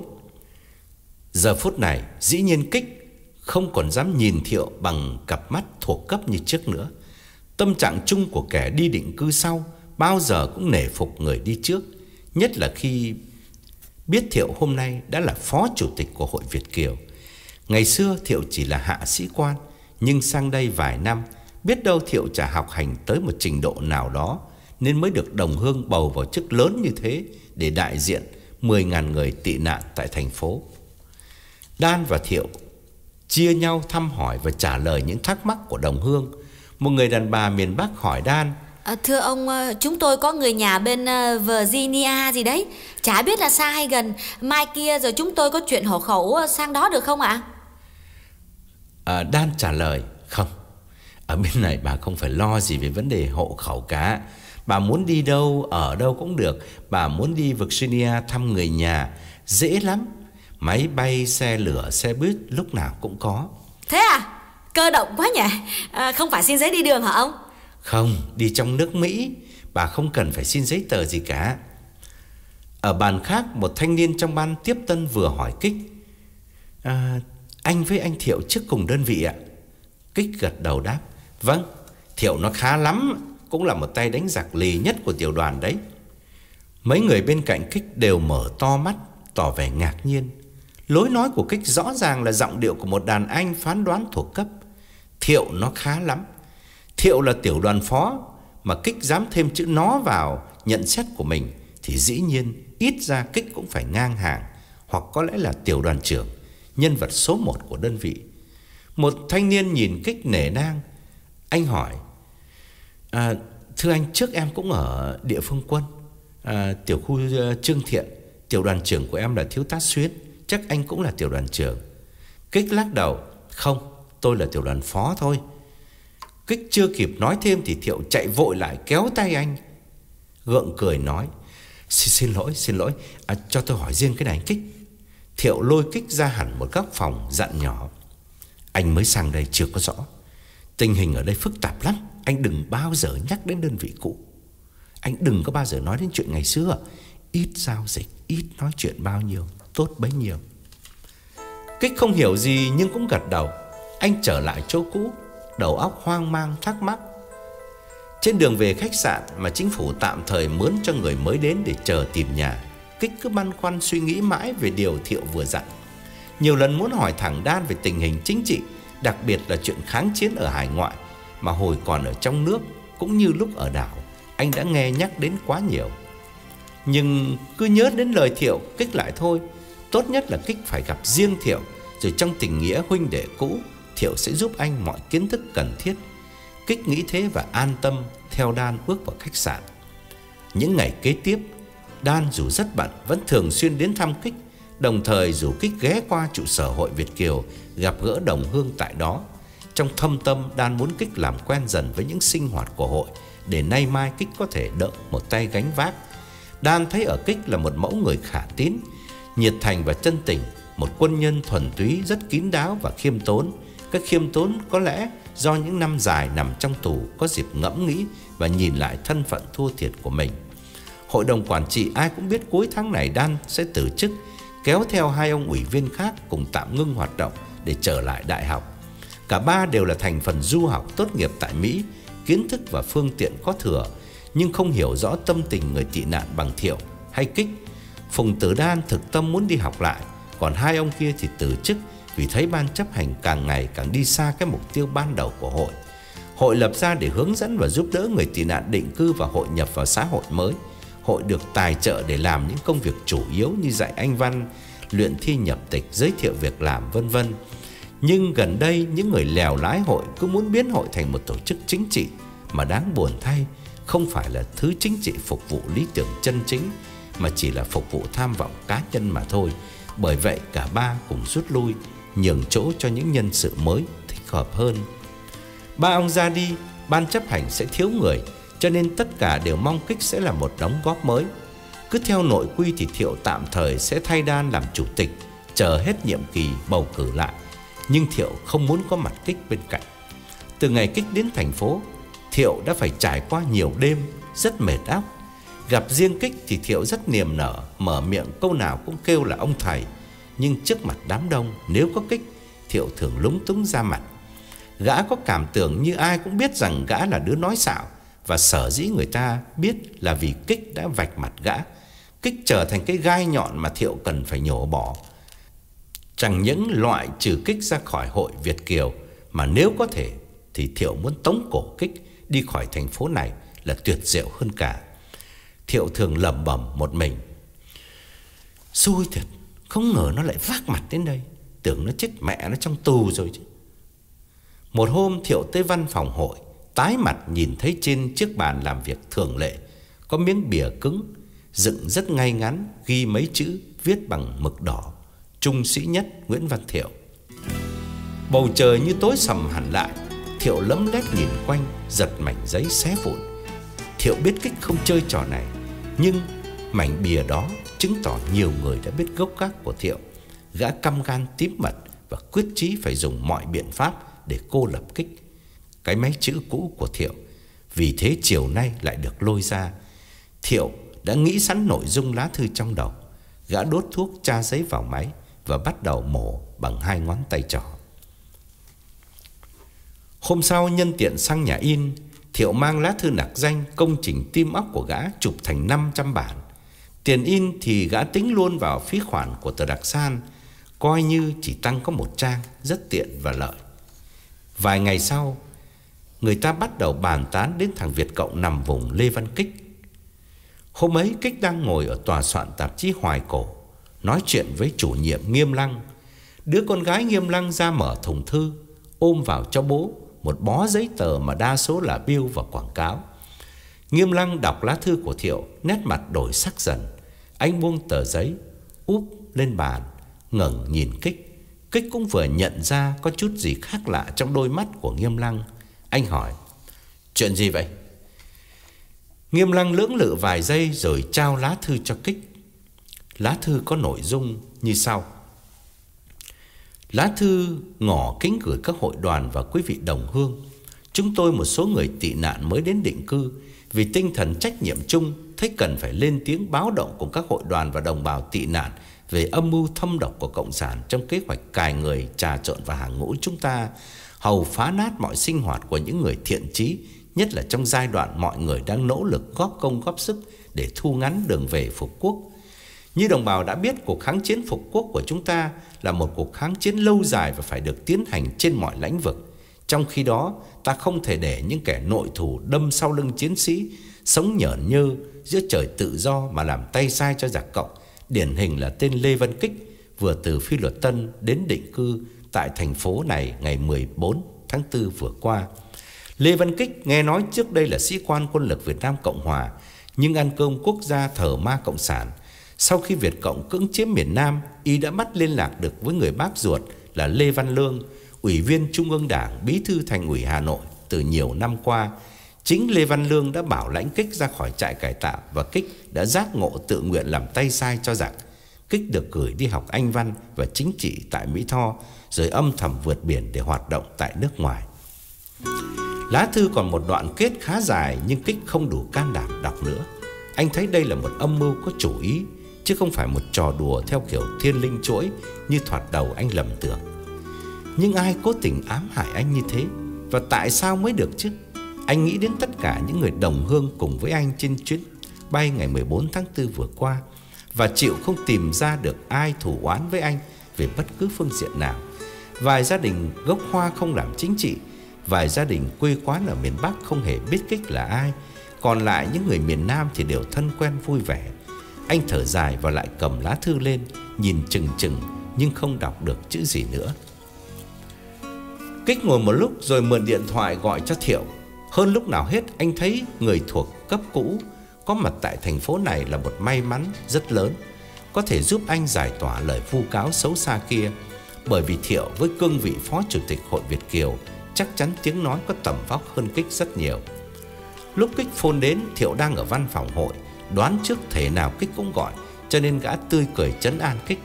Giờ phút này dĩ nhiên Kích không còn dám nhìn Thiệu bằng cặp mắt thuộc cấp như trước nữa. Tâm trạng chung của kẻ đi định cư sau bao giờ cũng nể phục người đi trước, nhất là khi biết Thiệu hôm nay đã là phó chủ tịch của Hội Việt Kiều. Ngày xưa Thiệu chỉ là hạ sĩ quan, nhưng sang đây vài năm, biết đâu Thiệu chả học hành tới một trình độ nào đó, nên mới được đồng hương bầu vào chức lớn như thế để đại diện mười nghìn người tị nạn tại thành phố. Đan và Thiệu chia nhau thăm hỏi và trả lời những thắc mắc của đồng hương. Một người đàn bà miền Bắc hỏi Đan: à, thưa ông, chúng tôi có người nhà bên Virginia gì đấy, chả biết là xa hay gần. Mai kia rồi chúng tôi có chuyện hộ khẩu sang đó được không ạ? à, Đan trả lời: không, ở bên này bà không phải lo gì về vấn đề hộ khẩu cả. Bà muốn đi đâu, ở đâu cũng được. Bà muốn đi Virginia thăm người nhà, dễ lắm. Máy bay, xe lửa, xe buýt lúc nào cũng có. Thế à? Cơ động quá nhỉ. à, Không phải xin giấy đi đường hả ông? Không, đi trong nước Mỹ, bà không cần phải xin giấy tờ gì cả. Ở bàn khác, một thanh niên trong ban tiếp tân vừa hỏi Kích: à, anh với anh Thiệu trước cùng đơn vị ạ? Kích gật đầu đáp: vâng, Thiệu nó khá lắm, cũng là một tay đánh giặc lì nhất của tiểu đoàn đấy. Mấy người bên cạnh Kích đều mở to mắt, tỏ vẻ ngạc nhiên. Lối nói của Kích rõ ràng là giọng điệu của một đàn anh phán đoán thuộc cấp. Thiệu nó khá lắm. Thiệu là tiểu đoàn phó, mà Kích dám thêm chữ nó vào nhận xét của mình, thì dĩ nhiên ít ra Kích cũng phải ngang hàng, hoặc có lẽ là tiểu đoàn trưởng, nhân vật số một của đơn vị. Một thanh niên nhìn Kích nể nang. Anh hỏi: à, thưa anh, trước em cũng ở địa phương quân, à, tiểu khu uh, Trương Thiện. Tiểu đoàn trưởng của em là thiếu tá Xuyến, chắc anh cũng là tiểu đoàn trưởng. Kích lắc đầu: không, tôi là tiểu đoàn phó thôi. Kích chưa kịp nói thêm thì Thiệu chạy vội lại kéo tay anh, gượng cười nói: Xin, xin lỗi, xin lỗi, à, cho tôi hỏi riêng cái này anh Kích. Thiệu lôi Kích ra hẳn một góc phòng, dặn nhỏ: anh mới sang đây chưa có rõ, tình hình ở đây phức tạp lắm. Anh đừng bao giờ nhắc đến đơn vị cũ. Anh đừng có bao giờ nói đến chuyện ngày xưa. Ít giao dịch, ít nói chuyện bao nhiêu, tốt bấy nhiêu. Kích không hiểu gì nhưng cũng gật đầu. Anh trở lại chỗ cũ, đầu óc hoang mang thắc mắc. Trên đường về khách sạn mà chính phủ tạm thời mướn cho người mới đến để chờ tìm nhà, Kích cứ băn khoăn suy nghĩ mãi về điều Thiệu vừa dặn. Nhiều lần muốn hỏi thẳng Đan về tình hình chính trị, đặc biệt là chuyện kháng chiến ở hải ngoại, mà hồi còn ở trong nước cũng như lúc ở đảo, anh đã nghe nhắc đến quá nhiều. Nhưng cứ nhớ đến lời Thiệu, Kích lại thôi. Tốt nhất là Kích phải gặp riêng Thiệu, rồi trong tình nghĩa huynh đệ cũ, Thiệu sẽ giúp anh mọi kiến thức cần thiết. Kích nghĩ thế và an tâm theo Đan bước vào khách sạn. Những ngày kế tiếp, Đan dù rất bận vẫn thường xuyên đến thăm Kích, đồng thời rủ Kích ghé qua trụ sở hội Việt kiều gặp gỡ đồng hương tại đó. Trong thâm tâm, Đan muốn Kích làm quen dần với những sinh hoạt của hội, để nay mai Kích có thể đỡ một tay gánh vác. Đan thấy ở Kích là một mẫu người khả tín, nhiệt thành và chân tình, một quân nhân thuần túy rất kín đáo và khiêm tốn. Cái khiêm tốn có lẽ do những năm dài nằm trong tù có dịp ngẫm nghĩ và nhìn lại thân phận thua thiệt của mình. Hội đồng quản trị ai cũng biết cuối tháng này Đan sẽ từ chức, kéo theo hai ông ủy viên khác cùng tạm ngưng hoạt động để trở lại đại học. Cả ba đều là thành phần du học tốt nghiệp tại Mỹ, kiến thức và phương tiện có thừa, nhưng không hiểu rõ tâm tình người tị nạn bằng Thiệu hay Kích. Phùng Tử Đan thực tâm muốn đi học lại, còn hai ông kia thì từ chức vì thấy ban chấp hành càng ngày càng đi xa cái mục tiêu ban đầu của hội. Hội lập ra để hướng dẫn và giúp đỡ người tị nạn định cư và hội nhập vào xã hội mới. Hội được tài trợ để làm những công việc chủ yếu như dạy Anh văn, luyện thi nhập tịch, giới thiệu việc làm, vân vân. Nhưng gần đây những người lèo lái hội cứ muốn biến hội thành một tổ chức chính trị, mà đáng buồn thay không phải là thứ chính trị phục vụ lý tưởng chân chính, mà chỉ là phục vụ tham vọng cá nhân mà thôi. Bởi vậy cả ba cùng rút lui, nhường chỗ cho những nhân sự mới thích hợp hơn. Ba ông ra đi, ban chấp hành sẽ thiếu người, cho nên tất cả đều mong Kích sẽ là một đóng góp mới. Cứ theo nội quy thì Thiệu tạm thời sẽ thay Đan làm chủ tịch, chờ hết nhiệm kỳ bầu cử lại. Nhưng Thiệu không muốn có mặt Kích bên cạnh. Từ ngày Kích đến thành phố, Thiệu đã phải trải qua nhiều đêm, rất mệt óc. Gặp riêng Kích thì Thiệu rất niềm nở, mở miệng câu nào cũng kêu là ông thầy. Nhưng trước mặt đám đông, nếu có Kích, Thiệu thường lúng túng ra mặt. Gã có cảm tưởng như ai cũng biết rằng gã là đứa nói xạo, và sở dĩ người ta biết là vì Kích đã vạch mặt gã. Kích trở thành cái gai nhọn mà Thiệu cần phải nhổ bỏ. Chẳng những loại trừ Kích ra khỏi hội Việt kiều, mà nếu có thể thì Thiệu muốn tống cổ Kích đi khỏi thành phố này là tuyệt diệu hơn cả. Thiệu thường lẩm bẩm một mình: xui thiệt, không ngờ nó lại vác mặt đến đây, tưởng nó chết mẹ nó trong tù rồi chứ. Một hôm Thiệu tới văn phòng hội, tái mặt nhìn thấy trên chiếc bàn làm việc thường lệ có miếng bìa cứng, dựng rất ngay ngắn, ghi mấy chữ viết bằng mực đỏ: Trung sĩ nhất Nguyễn Văn Thiệu. Bầu trời như tối sầm hẳn lại. Thiệu lấm lét nhìn quanh, giật mảnh giấy xé vụn. Thiệu biết Kích không chơi trò này, nhưng mảnh bìa đó chứng tỏ nhiều người đã biết gốc gác của Thiệu. Gã căm gan tím mật và quyết chí phải dùng mọi biện pháp để cô lập Kích. Cái máy chữ cũ của Thiệu vì thế chiều nay lại được lôi ra. Thiệu đã nghĩ sẵn nội dung lá thư trong đầu. Gã đốt thuốc, tra giấy vào máy và bắt đầu mổ bằng hai ngón tay trỏ. Hôm sau nhân tiện sang nhà in, Thiệu mang lá thư nặc danh công trình tim óc của gã chụp thành năm trăm bản. Tiền in thì gã tính luôn vào phí khoản của tờ Đặc San, coi như chỉ tăng có một trang, rất tiện và lợi. Vài ngày sau, người ta bắt đầu bàn tán đến thằng Việt Cộng nằm vùng Lê Văn Kích. Hôm ấy Kích đang ngồi ở tòa soạn tạp chí Hoài Cổ, nói chuyện với chủ nhiệm Nghiêm Lăng. Đứa con gái Nghiêm Lăng ra mở thùng thư, ôm vào cho bố một bó giấy tờ mà đa số là bill và quảng cáo. Nghiêm Lăng đọc lá thư của Thiệu, nét mặt đổi sắc dần. Anh buông tờ giấy, úp lên bàn, ngẩng nhìn Kích. Kích cũng vừa nhận ra có chút gì khác lạ trong đôi mắt của Nghiêm Lăng. Anh hỏi: chuyện gì vậy? Nghiêm Lăng lưỡng lự vài giây rồi trao lá thư cho Kích. Lá thư có nội dung như sau: lá thư ngỏ kính gửi các hội đoàn và quý vị đồng hương. Chúng tôi một số người tị nạn mới đến định cư, vì tinh thần trách nhiệm chung thấy cần phải lên tiếng báo động cùng các hội đoàn và đồng bào tị nạn về âm mưu thâm độc của Cộng sản trong kế hoạch cài người trà trộn vào hàng ngũ chúng ta, hầu phá nát mọi sinh hoạt của những người thiện chí, nhất là trong giai đoạn mọi người đang nỗ lực góp công góp sức để thu ngắn đường về phục quốc. Như đồng bào đã biết, cuộc kháng chiến phục quốc của chúng ta là một cuộc kháng chiến lâu dài và phải được tiến hành trên mọi lĩnh vực. Trong khi đó, ta không thể để những kẻ nội thủ đâm sau lưng chiến sĩ, sống nhởn nhơ giữa trời tự do mà làm tay sai cho giặc Cộng. Điển hình là tên Lê Văn Kích, vừa từ Phi Luật Tân đến định cư tại thành phố này ngày mười bốn tháng tư vừa qua. Lê Văn Kích nghe nói trước đây là sĩ quan quân lực Việt Nam Cộng Hòa, nhưng ăn cơm quốc gia thờ ma cộng sản. Sau khi Việt Cộng cưỡng chiếm miền Nam, y đã bắt liên lạc được với người bác ruột là Lê Văn Lương, Ủy viên Trung ương Đảng, Bí thư Thành ủy Hà Nội từ nhiều năm qua. Chính Lê Văn Lương đã bảo lãnh Kích ra khỏi trại cải tạo, và Kích đã giác ngộ tự nguyện làm tay sai cho giặc. Kích được gửi đi học Anh văn và chính trị tại Mỹ Tho, rồi âm thầm vượt biển để hoạt động tại nước ngoài. Lá thư còn một đoạn kết khá dài, nhưng Kích không đủ can đảm đọc nữa. Anh thấy đây là một âm mưu có chủ ý, chứ không phải một trò đùa theo kiểu thiên linh chuỗi như thoạt đầu anh lầm tưởng. Nhưng ai cố tình ám hại anh như thế, và tại sao mới được chứ? Anh nghĩ đến tất cả những người đồng hương cùng với anh trên chuyến bay ngày mười bốn tháng tư vừa qua, và chịu không tìm ra được ai thù oán với anh về bất cứ phương diện nào. Vài gia đình gốc Hoa không làm chính trị, vài gia đình quê quán ở miền Bắc không hề biết Kích là ai, còn lại những người miền Nam thì đều thân quen vui vẻ. Anh thở dài và lại cầm lá thư lên, nhìn chừng chừng nhưng không đọc được chữ gì nữa. Kích ngồi một lúc rồi mượn điện thoại gọi cho Thiệu. Hơn lúc nào hết, anh thấy người thuộc cấp cũ có mặt tại thành phố này là một may mắn rất lớn, có thể giúp anh giải tỏa lời vu cáo xấu xa kia. Bởi vì Thiệu với cương vị Phó Chủ tịch Hội Việt Kiều chắc chắn tiếng nói có tầm vóc hơn Kích rất nhiều. Lúc Kích phone đến, Thiệu đang ở văn phòng hội, đoán trước thể nào Kích cũng gọi, cho nên gã tươi cười trấn an Kích.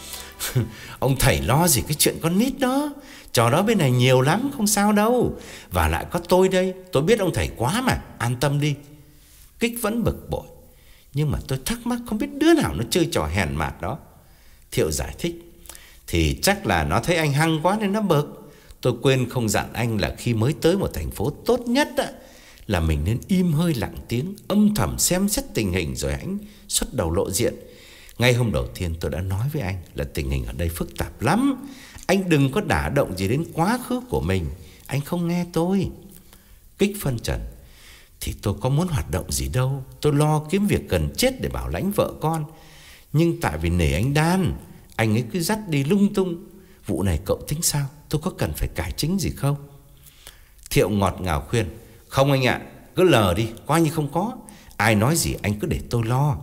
Ông thầy lo gì cái chuyện con nít đó, trò đó bên này nhiều lắm, không sao đâu. Và lại có tôi đây, tôi biết ông thầy quá mà, an tâm đi. Kích vẫn bực bội. Nhưng mà tôi thắc mắc không biết đứa nào nó chơi trò hèn mạt đó. Thiệu giải thích. Thì chắc là nó thấy anh hăng quá nên nó bực. Tôi quên không dặn anh là khi mới tới một thành phố tốt nhất á, là mình nên im hơi lặng tiếng, âm thầm xem xét tình hình rồi hãnh xuất đầu lộ diện. Ngay hôm đầu tiên tôi đã nói với anh là tình hình ở đây phức tạp lắm. Anh đừng có đả động gì đến quá khứ của mình. Anh không nghe tôi. Kích phân trần. Thì tôi có muốn hoạt động gì đâu, tôi lo kiếm việc cần chết để bảo lãnh vợ con. Nhưng tại vì nể anh Đan, anh ấy cứ dắt đi lung tung. Vụ này cậu tính sao? Tôi có cần phải cải chính gì không? Thiệu ngọt ngào khuyên. Không anh ạ, cứ lờ đi, coi như không có. Ai nói gì anh cứ để tôi lo.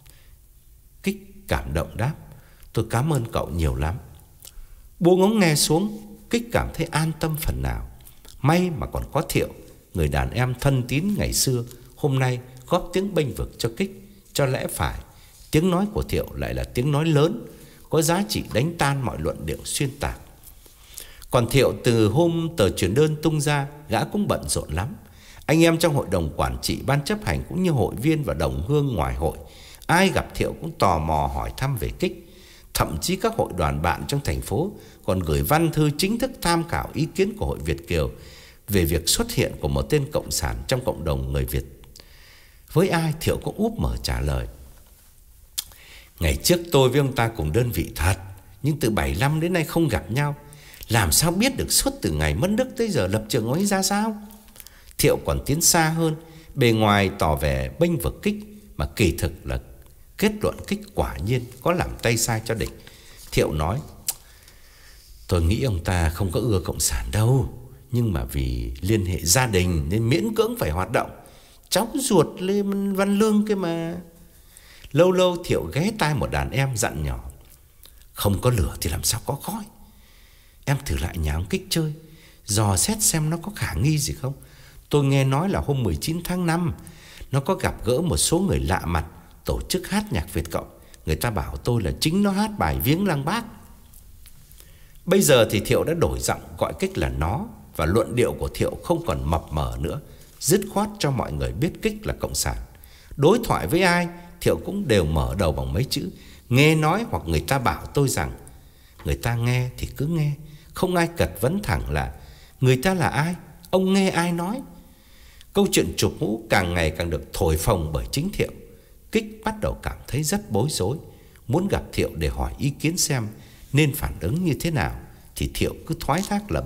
Kích cảm động đáp. Tôi cảm ơn cậu nhiều lắm. Buông ống nghe xuống, Kích cảm thấy an tâm phần nào. May mà còn có Thiệu, người đàn em thân tín ngày xưa, hôm nay góp tiếng bênh vực cho Kích. Cho lẽ phải, tiếng nói của Thiệu lại là tiếng nói lớn, có giá trị đánh tan mọi luận điệu xuyên tạc. Còn Thiệu từ hôm tờ chuyển đơn tung ra, gã cũng bận rộn lắm. Anh em trong hội đồng quản trị, ban chấp hành cũng như hội viên và đồng hương ngoài hội, ai gặp Thiệu cũng tò mò hỏi thăm về Kích. Thậm chí các hội đoàn bạn trong thành phố còn gửi văn thư chính thức tham khảo ý kiến của Hội Việt Kiều về việc xuất hiện của một tên cộng sản trong cộng đồng người Việt. Với ai Thiệu cũng úp mở trả lời. Ngày trước tôi với ông ta cùng đơn vị thật, nhưng từ bảy năm đến nay không gặp nhau. Làm sao biết được suốt từ ngày mất đức tới giờ lập trường ấy ra sao? Thiệu còn tiến xa hơn, bề ngoài tỏ vẻ bênh vực Kích, mà kỳ thực là kết luận Kích quả nhiên có làm tay sai cho địch. Thiệu nói. Tôi nghĩ ông ta không có ưa cộng sản đâu, nhưng mà vì liên hệ gia đình nên miễn cưỡng phải hoạt động. Cháu ruột Lê Văn Lương kia mà. Lâu lâu Thiệu ghé tai một đàn em dặn nhỏ. Không có lửa thì làm sao có khói. Em thử lại nhà ông Kích chơi, dò xét xem nó có khả nghi gì không. Tôi nghe nói là hôm mười chín tháng năm nó có gặp gỡ một số người lạ mặt tổ chức hát nhạc Việt Cộng. Người ta bảo tôi là chính nó hát bài Viếng Lăng Bác. Bây giờ thì Thiệu đã đổi giọng gọi Kích là nó, và luận điệu của Thiệu không còn mập mờ nữa, dứt khoát cho mọi người biết Kích là cộng sản. Đối thoại với ai Thiệu cũng đều mở đầu bằng mấy chữ nghe nói hoặc người ta bảo tôi rằng. Người ta nghe thì cứ nghe, không ai cật vấn thẳng là người ta là ai, ông nghe ai nói. Câu chuyện chụp mũ càng ngày càng được thổi phồng bởi chính Thiệu. Kích bắt đầu cảm thấy rất bối rối, muốn gặp Thiệu để hỏi ý kiến xem nên phản ứng như thế nào, thì Thiệu cứ thoái thác là bận,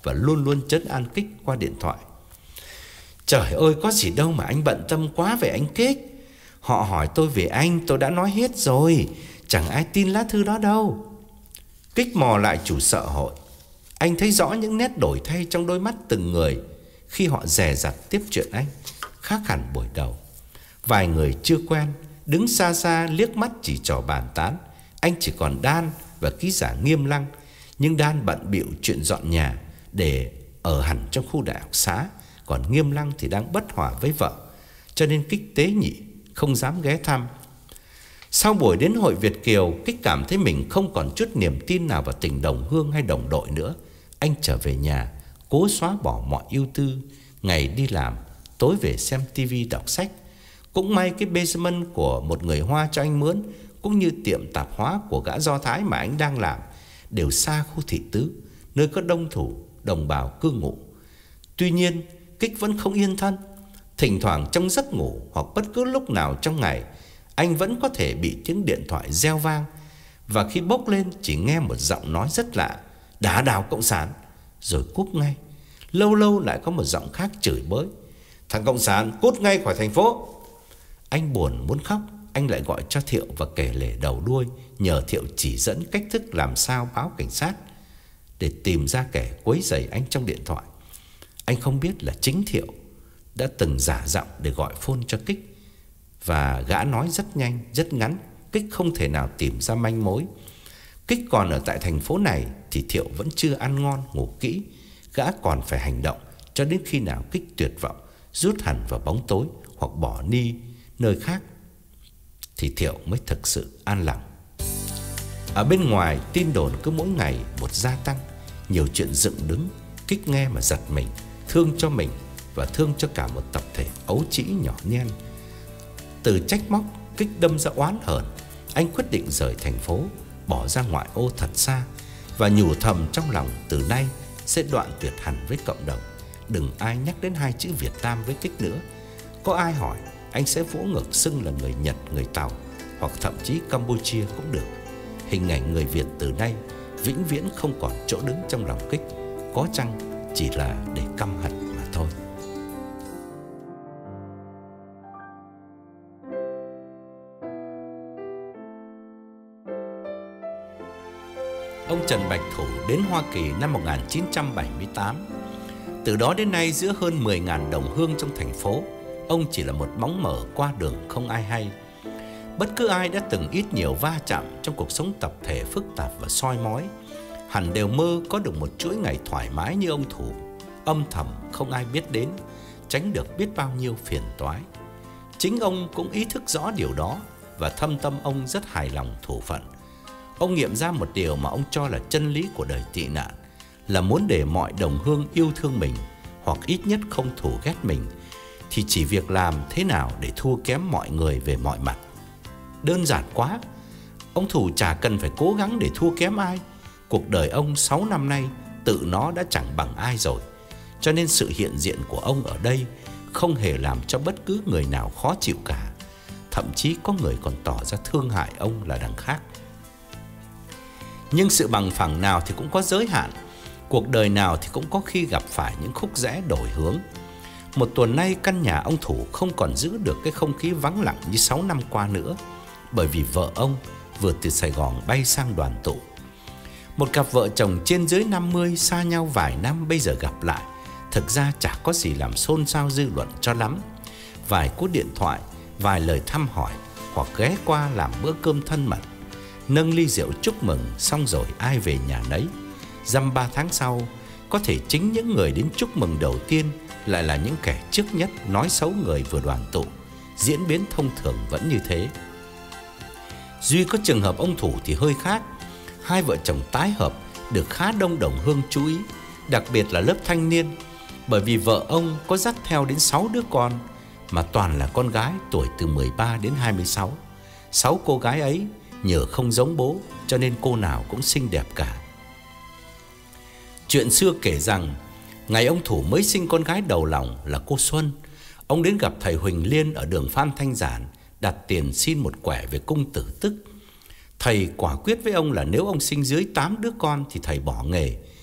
và luôn luôn trấn an Kích qua điện thoại. Trời ơi, có gì đâu mà anh bận tâm quá về anh Kích. Họ hỏi tôi về anh, tôi đã nói hết rồi. Chẳng ai tin lá thư đó đâu. Kích mò lại chủ sợ hội. Anh thấy rõ những nét đổi thay trong đôi mắt từng người khi họ dè dặt tiếp chuyện anh, khác hẳn buổi đầu. Vài người chưa quen đứng xa xa liếc mắt chỉ trò bàn tán. Anh chỉ còn Đan và ký giả Nghiêm Lăng. Nhưng Đan bận bịu chuyện dọn nhà để ở hẳn trong khu đại học xá, còn Nghiêm Lăng thì đang bất hòa với vợ, cho nên Kích tế nhị không dám ghé thăm. Sau buổi đến hội Việt Kiều, Kích cảm thấy mình không còn chút niềm tin nào vào tình đồng hương hay đồng đội nữa. Anh trở về nhà, cố xóa bỏ mọi ưu tư. Ngày đi làm, tối về xem tivi đọc sách. Cũng may cái basement của một người Hoa cho anh mướn, cũng như tiệm tạp hóa của gã Do Thái mà anh đang làm, đều xa khu thị tứ, nơi có đông thủ đồng bào cư ngụ. Tuy nhiên, Kích vẫn không yên thân. Thỉnh thoảng trong giấc ngủ hoặc bất cứ lúc nào trong ngày, anh vẫn có thể bị tiếng điện thoại reo vang. Và khi bốc lên chỉ nghe một giọng nói rất lạ: "Đá đào Cộng sản", rồi cúp ngay. Lâu lâu lại có một giọng khác chửi bới: "Thằng Cộng sản, cút ngay khỏi thành phố." Anh buồn muốn khóc. Anh lại gọi cho Thiệu và kể lể đầu đuôi, nhờ Thiệu chỉ dẫn cách thức làm sao báo cảnh sát để tìm ra kẻ quấy rầy anh trong điện thoại. Anh không biết là chính Thiệu đã từng giả giọng để gọi phone cho Kích, và gã nói rất nhanh, rất ngắn. Kích không thể nào tìm ra manh mối. Kích còn ở tại thành phố này thì Thiệu vẫn chưa ăn ngon ngủ kỹ. Gã còn phải hành động cho đến khi nào Kích tuyệt vọng, rút hẳn vào bóng tối hoặc bỏ đi nơi khác, thì Thiệu mới thực sự an lòng. Ở bên ngoài, tin đồn cứ mỗi ngày một gia tăng. Nhiều chuyện dựng đứng. Kích nghe mà giật mình, thương cho mình và thương cho cả một tập thể ấu trĩ nhỏ nhen. Từ trách móc, Kích đâm ra oán hờn. Anh quyết định rời thành phố, bỏ ra ngoại ô thật xa, và nhủ thầm trong lòng từ nay sẽ đoạn tuyệt hẳn với cộng đồng. Đừng ai nhắc đến hai chữ Việt Nam với Kích nữa. Có ai hỏi, anh sẽ vỗ ngực xưng là người Nhật, người Tàu, hoặc thậm chí Campuchia cũng được. Hình ảnh người Việt từ nay vĩnh viễn không còn chỗ đứng trong lòng Kích, có chăng chỉ là để căm hận mà thôi. Ông Trần Bạch Thủ đến Hoa Kỳ năm một nghìn chín trăm bảy mươi tám. Từ đó đến nay, giữa hơn mười nghìn đồng hương trong thành phố, ông chỉ là một bóng mờ qua đường không ai hay. Bất cứ ai đã từng ít nhiều va chạm trong cuộc sống tập thể phức tạp và soi mói, hẳn đều mơ có được một chuỗi ngày thoải mái như ông Thủ, âm thầm không ai biết đến, tránh được biết bao nhiêu phiền toái. Chính ông cũng ý thức rõ điều đó, và thâm tâm ông rất hài lòng thủ phận. Ông nghiệm ra một điều mà ông cho là chân lý của đời tị nạn, là muốn để mọi đồng hương yêu thương mình, hoặc ít nhất không thù ghét mình, thì chỉ việc làm thế nào để thua kém mọi người về mọi mặt. Đơn giản quá. Ông Thủ chả cần phải cố gắng để thua kém ai. Cuộc đời ông sáu năm nay tự nó đã chẳng bằng ai rồi. Cho nên sự hiện diện của ông ở đây không hề làm cho bất cứ người nào khó chịu cả. Thậm chí có người còn tỏ ra thương hại ông là đằng khác. Nhưng sự bằng phẳng nào thì cũng có giới hạn. Cuộc đời nào thì cũng có khi gặp phải những khúc rẽ đổi hướng. Một tuần nay, căn nhà ông Thủ không còn giữ được cái không khí vắng lặng như sáu năm qua nữa, bởi vì vợ ông vừa từ Sài Gòn bay sang đoàn tụ. Một cặp vợ chồng trên dưới năm mươi, xa nhau vài năm, bây giờ gặp lại, thực ra chả có gì làm xôn xao dư luận cho lắm. Vài cú điện thoại, vài lời thăm hỏi, hoặc ghé qua làm bữa cơm thân mật, nâng ly rượu chúc mừng, xong rồi ai về nhà nấy. Dăm ba tháng sau, có thể chính những người đến chúc mừng đầu tiên lại là những kẻ trước nhất nói xấu người vừa đoàn tụ. Diễn biến thông thường vẫn như thế. Duy có trường hợp ông Thủ thì hơi khác. Hai vợ chồng tái hợp được khá đông đồng hương chú ý, đặc biệt là lớp thanh niên, bởi vì vợ ông có dắt theo đến sáu đứa con, mà toàn là con gái tuổi từ mười ba đến hai mươi sáu. Sáu cô gái ấy nhờ không giống bố, cho nên cô nào cũng xinh đẹp cả. Chuyện xưa kể rằng, ngày ông Thủ mới sinh con gái đầu lòng là cô Xuân, ông đến gặp thầy Huỳnh Liên ở đường Phan Thanh Giản, đặt tiền xin một quẻ về cung tử tức. Thầy quả quyết với ông là nếu ông sinh dưới tám đứa con thì thầy bỏ nghề,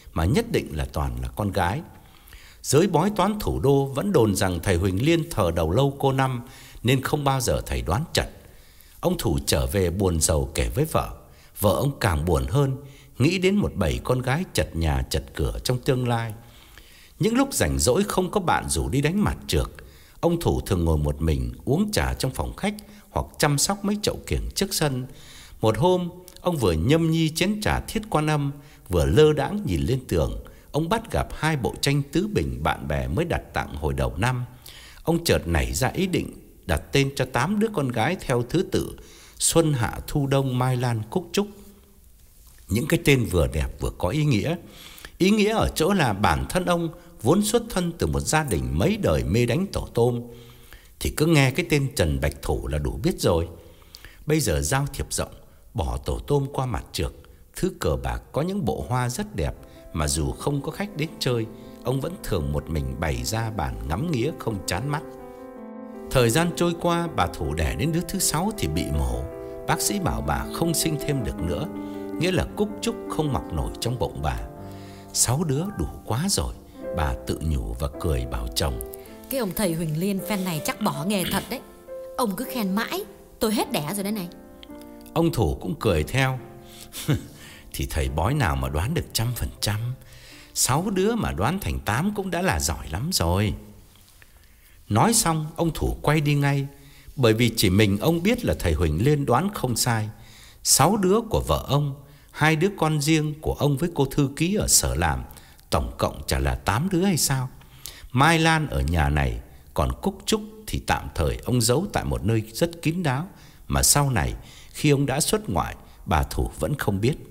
mà nhất định là toàn là con gái. Giới bói toán thủ đô vẫn đồn rằng thầy Huỳnh Liên thờ đầu lâu cô năm, nên không bao giờ thầy đoán chật. Ông Thủ trở về buồn rầu kể với vợ. Vợ ông càng buồn hơn, nghĩ đến một bầy con gái chật nhà chật cửa trong tương lai. Những lúc rảnh rỗi không có bạn rủ đi đánh mặt trược, ông Thủ thường ngồi một mình uống trà trong phòng khách hoặc chăm sóc mấy chậu kiểng trước sân. Một hôm, ông vừa nhâm nhi chén trà Thiết Quan Âm, vừa lơ đãng nhìn lên tường. Ông bắt gặp hai bộ tranh tứ bình bạn bè mới đặt tặng hồi đầu năm. Ông chợt nảy ra ý định đặt tên cho tám đứa con gái theo thứ tự Xuân, Hạ, Thu, Đông, Mai, Lan, Cúc, Trúc. Những cái tên vừa đẹp vừa có ý nghĩa. Ý nghĩa ở chỗ là bản thân ông vốn xuất thân từ một gia đình mấy đời mê đánh tổ tôm, thì cứ nghe cái tên Trần Bạch Thủ là đủ biết rồi. Bây giờ giao thiệp rộng, bỏ tổ tôm qua mặt trược, thứ cờ bạc có những bộ hoa rất đẹp mà dù không có khách đến chơi, ông vẫn thường một mình bày ra bàn ngắm nghía không chán mắt. Thời gian trôi qua, bà Thủ đẻ đến đứa thứ sáu thì bị mổ. Bác sĩ bảo bà không sinh thêm được nữa, nghĩa là Cúc Trúc không mọc nổi trong bụng bà. Sáu đứa đủ quá rồi, bà tự nhủ và cười bảo chồng. Cái ông thầy Huỳnh Liên phen này chắc bỏ nghề thật đấy. Ông cứ khen mãi, tôi hết đẻ rồi đấy này. Ông Thủ cũng cười theo. Thì thầy bói nào mà đoán được trăm phần trăm. Sáu đứa mà đoán thành tám cũng đã là giỏi lắm rồi. Nói xong, ông Thủ quay đi ngay, bởi vì chỉ mình ông biết là thầy Huỳnh Liên đoán không sai. Sáu đứa của vợ ông, hai đứa con riêng của ông với cô thư ký ở sở làm, tổng cộng chả là tám đứa hay sao? Mai Lan ở nhà này, còn Cúc Trúc thì tạm thời ông giấu tại một nơi rất kín đáo, mà sau này khi ông đã xuất ngoại, bà Thủ vẫn không biết.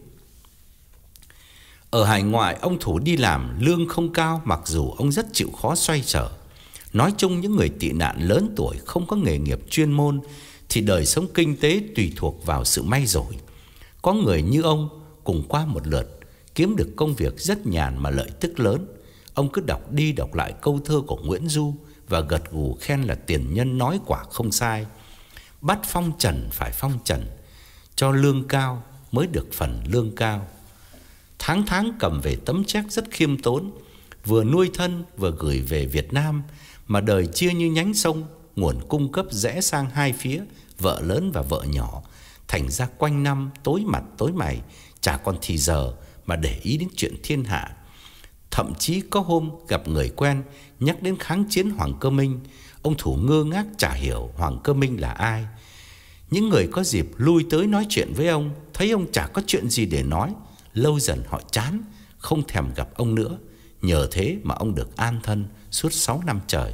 Ở hải ngoại, ông Thủ đi làm lương không cao, mặc dù ông rất chịu khó xoay sở. Nói chung những người tị nạn lớn tuổi không có nghề nghiệp chuyên môn thì đời sống kinh tế tùy thuộc vào sự may rủi. Có người như ông cùng qua một lượt kiếm được công việc rất nhàn mà lợi tức lớn. Ông cứ đọc đi đọc lại câu thơ của Nguyễn Du và gật gù khen là tiền nhân nói quả không sai. Bắt phong trần phải phong trần, cho lương cao mới được phần lương cao. Tháng tháng cầm về tấm séc rất khiêm tốn, vừa nuôi thân vừa gửi về Việt Nam. Mà đời chia như nhánh sông, nguồn cung cấp rẽ sang hai phía, vợ lớn và vợ nhỏ. Thành ra quanh năm tối mặt tối mày, chả còn thì giờ mà để ý đến chuyện thiên hạ. Thậm chí có hôm gặp người quen nhắc đến kháng chiến Hoàng Cơ Minh, ông Thủ ngơ ngác chả hiểu Hoàng Cơ Minh là ai. Những người có dịp lui tới nói chuyện với ông thấy ông chả có chuyện gì để nói, lâu dần họ chán, không thèm gặp ông nữa. Nhờ thế mà ông được an thân suốt sáu năm trời.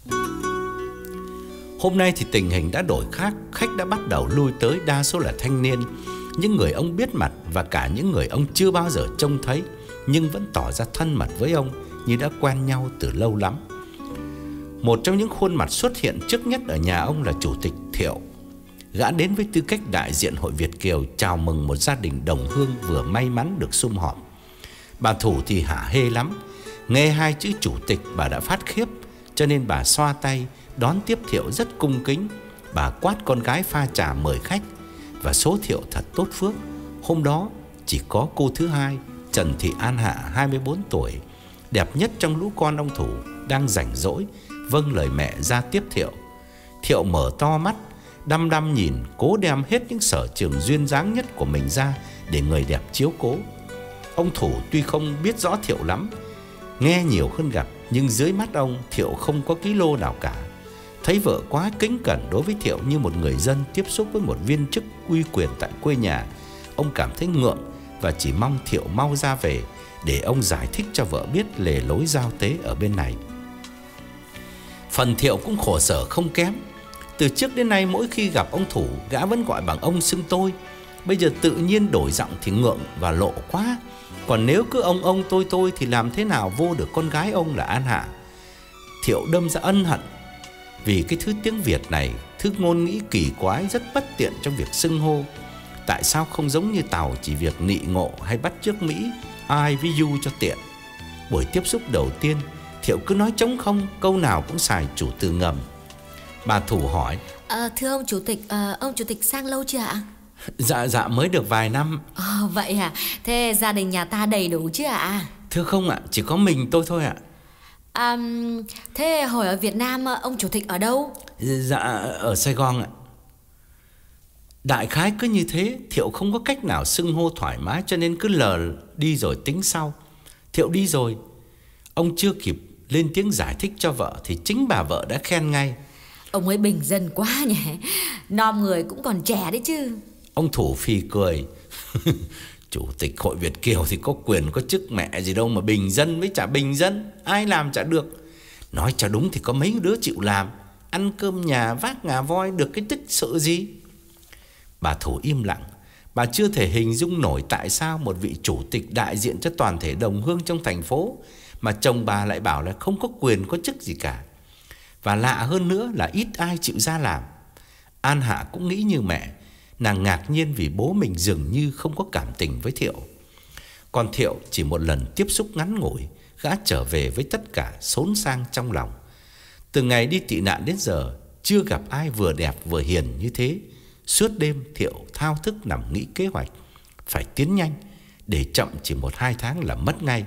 Hôm nay thì tình hình đã đổi khác, khách đã bắt đầu lui tới, đa số là thanh niên, những người ông biết mặt và cả những người ông chưa bao giờ trông thấy, nhưng vẫn tỏ ra thân mật với ông như đã quen nhau từ lâu lắm. Một trong những khuôn mặt xuất hiện trước nhất ở nhà ông là Chủ tịch Thiệu. Gã đến với tư cách đại diện Hội Việt Kiều chào mừng một gia đình đồng hương vừa may mắn được sum họp. Bà Thủ thì hả hê lắm, nghe hai chữ chủ tịch bà đã phát khiếp, cho nên bà xoa tay đón tiếp Thiệu rất cung kính. Bà quát con gái pha trà mời khách, và số Thiệu thật tốt phước. Hôm đó chỉ có cô thứ hai, Trần Thị An Hạ hai mươi bốn tuổi, đẹp nhất trong lũ con ông Thủ, đang rảnh rỗi vâng lời mẹ ra tiếp Thiệu. Thiệu mở to mắt, đăm đăm nhìn, cố đem hết những sở trường duyên dáng nhất của mình ra để người đẹp chiếu cố. Ông Thủ tuy không biết rõ Thiệu lắm, nghe nhiều hơn gặp, nhưng dưới mắt ông, Thiệu không có ký lô nào cả. Thấy vợ quá kính cẩn đối với Thiệu như một người dân tiếp xúc với một viên chức uy quyền tại quê nhà, ông cảm thấy ngượng và chỉ mong Thiệu mau ra về để ông giải thích cho vợ biết lề lối giao tế ở bên này. Phần Thiệu cũng khổ sở không kém. Từ trước đến nay mỗi khi gặp ông Thủ, gã vẫn gọi bằng ông xưng tôi. Bây giờ tự nhiên đổi giọng thì ngượng và lộ quá. Còn nếu cứ ông ông tôi tôi thì làm thế nào vô được con gái ông là An Hạ. Thiệu đâm ra ân hận vì cái thứ tiếng Việt này, thứ ngôn ngữ kỳ quái rất bất tiện trong việc xưng hô. Tại sao không giống như Tàu chỉ việc nị ngộ hay bắt chước Mỹ I với you cho tiện. Buổi tiếp xúc đầu tiên, Thiệu cứ nói trống không, câu nào cũng xài chủ từ ngầm. Bà Thủ hỏi: à, Thưa ông chủ tịch, à, ông chủ tịch sang lâu chưa ạ? Dạ dạ mới được vài năm. À, vậy à? Thế gia đình nhà ta đầy đủ chứ ạ? Thưa không ạ, chỉ có mình tôi thôi ạ. À, thế hồi ở Việt Nam ông chủ tịch ở đâu? Dạ ở Sài Gòn ạ. Đại khái cứ như thế. Thiệu không có cách nào xưng hô thoải mái, cho nên cứ lờ đi rồi tính sau. Thiệu đi rồi, ông chưa kịp lên tiếng giải thích cho vợ thì chính bà vợ đã khen ngay: ông ấy bình dân quá nhỉ, non người cũng còn trẻ đấy chứ. Ông Thủ phì cười. Chủ tịch Hội Việt Kiều thì có quyền có chức mẹ gì đâu mà bình dân với chả bình dân, ai làm chả được. Nói cho đúng thì có mấy đứa chịu làm, ăn cơm nhà vác ngà voi, được cái tích sự gì. Bà Thủ im lặng. Bà chưa thể hình dung nổi tại sao một vị chủ tịch đại diện cho toàn thể đồng hương trong thành phố mà chồng bà lại bảo là không có quyền có chức gì cả. Và lạ hơn nữa là ít ai chịu ra làm. An Hạ cũng nghĩ như mẹ. Nàng ngạc nhiên vì bố mình dường như không có cảm tình với Thiệu. Còn Thiệu chỉ một lần tiếp xúc ngắn ngủi, gã trở về với tất cả xốn sang trong lòng. Từ ngày đi tị nạn đến giờ, chưa gặp ai vừa đẹp vừa hiền như thế. Suốt đêm Thiệu thao thức nằm nghĩ kế hoạch phải tiến nhanh, để chậm chỉ một hai tháng là mất ngay.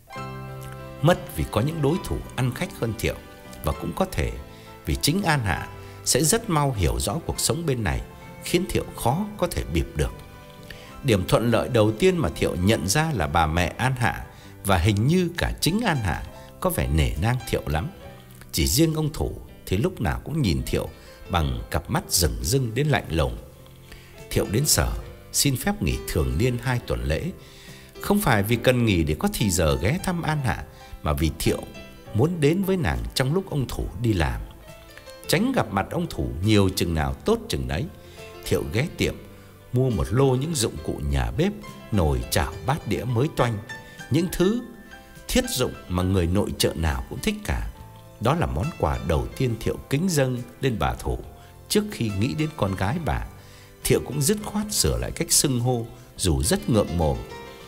Mất vì có những đối thủ ăn khách hơn Thiệu, và cũng có thể vì chính An Hạ sẽ rất mau hiểu rõ cuộc sống bên này, khiến Thiệu khó có thể bịp được. Điểm thuận lợi đầu tiên mà Thiệu nhận ra là bà mẹ An Hạ, và hình như cả chính An Hạ có vẻ nể nang Thiệu lắm. Chỉ riêng ông Thủ thì lúc nào cũng nhìn Thiệu bằng cặp mắt rừng rưng đến lạnh lùng. Thiệu đến sở xin phép nghỉ thường niên hai tuần lễ, không phải vì cần nghỉ để có thì giờ ghé thăm An Hạ, mà vì Thiệu muốn đến với nàng trong lúc ông Thủ đi làm. Tránh gặp mặt ông Thủ nhiều chừng nào tốt chừng đấy, Thiệu ghé tiệm mua một lô những dụng cụ nhà bếp, nồi chảo bát đĩa mới toanh, những thứ thiết dụng mà người nội trợ nào cũng thích cả. Đó là món quà đầu tiên Thiệu kính dâng lên bà Thủ trước khi nghĩ đến con gái bà. Thiệu cũng dứt khoát sửa lại cách xưng hô dù rất ngượng mồm.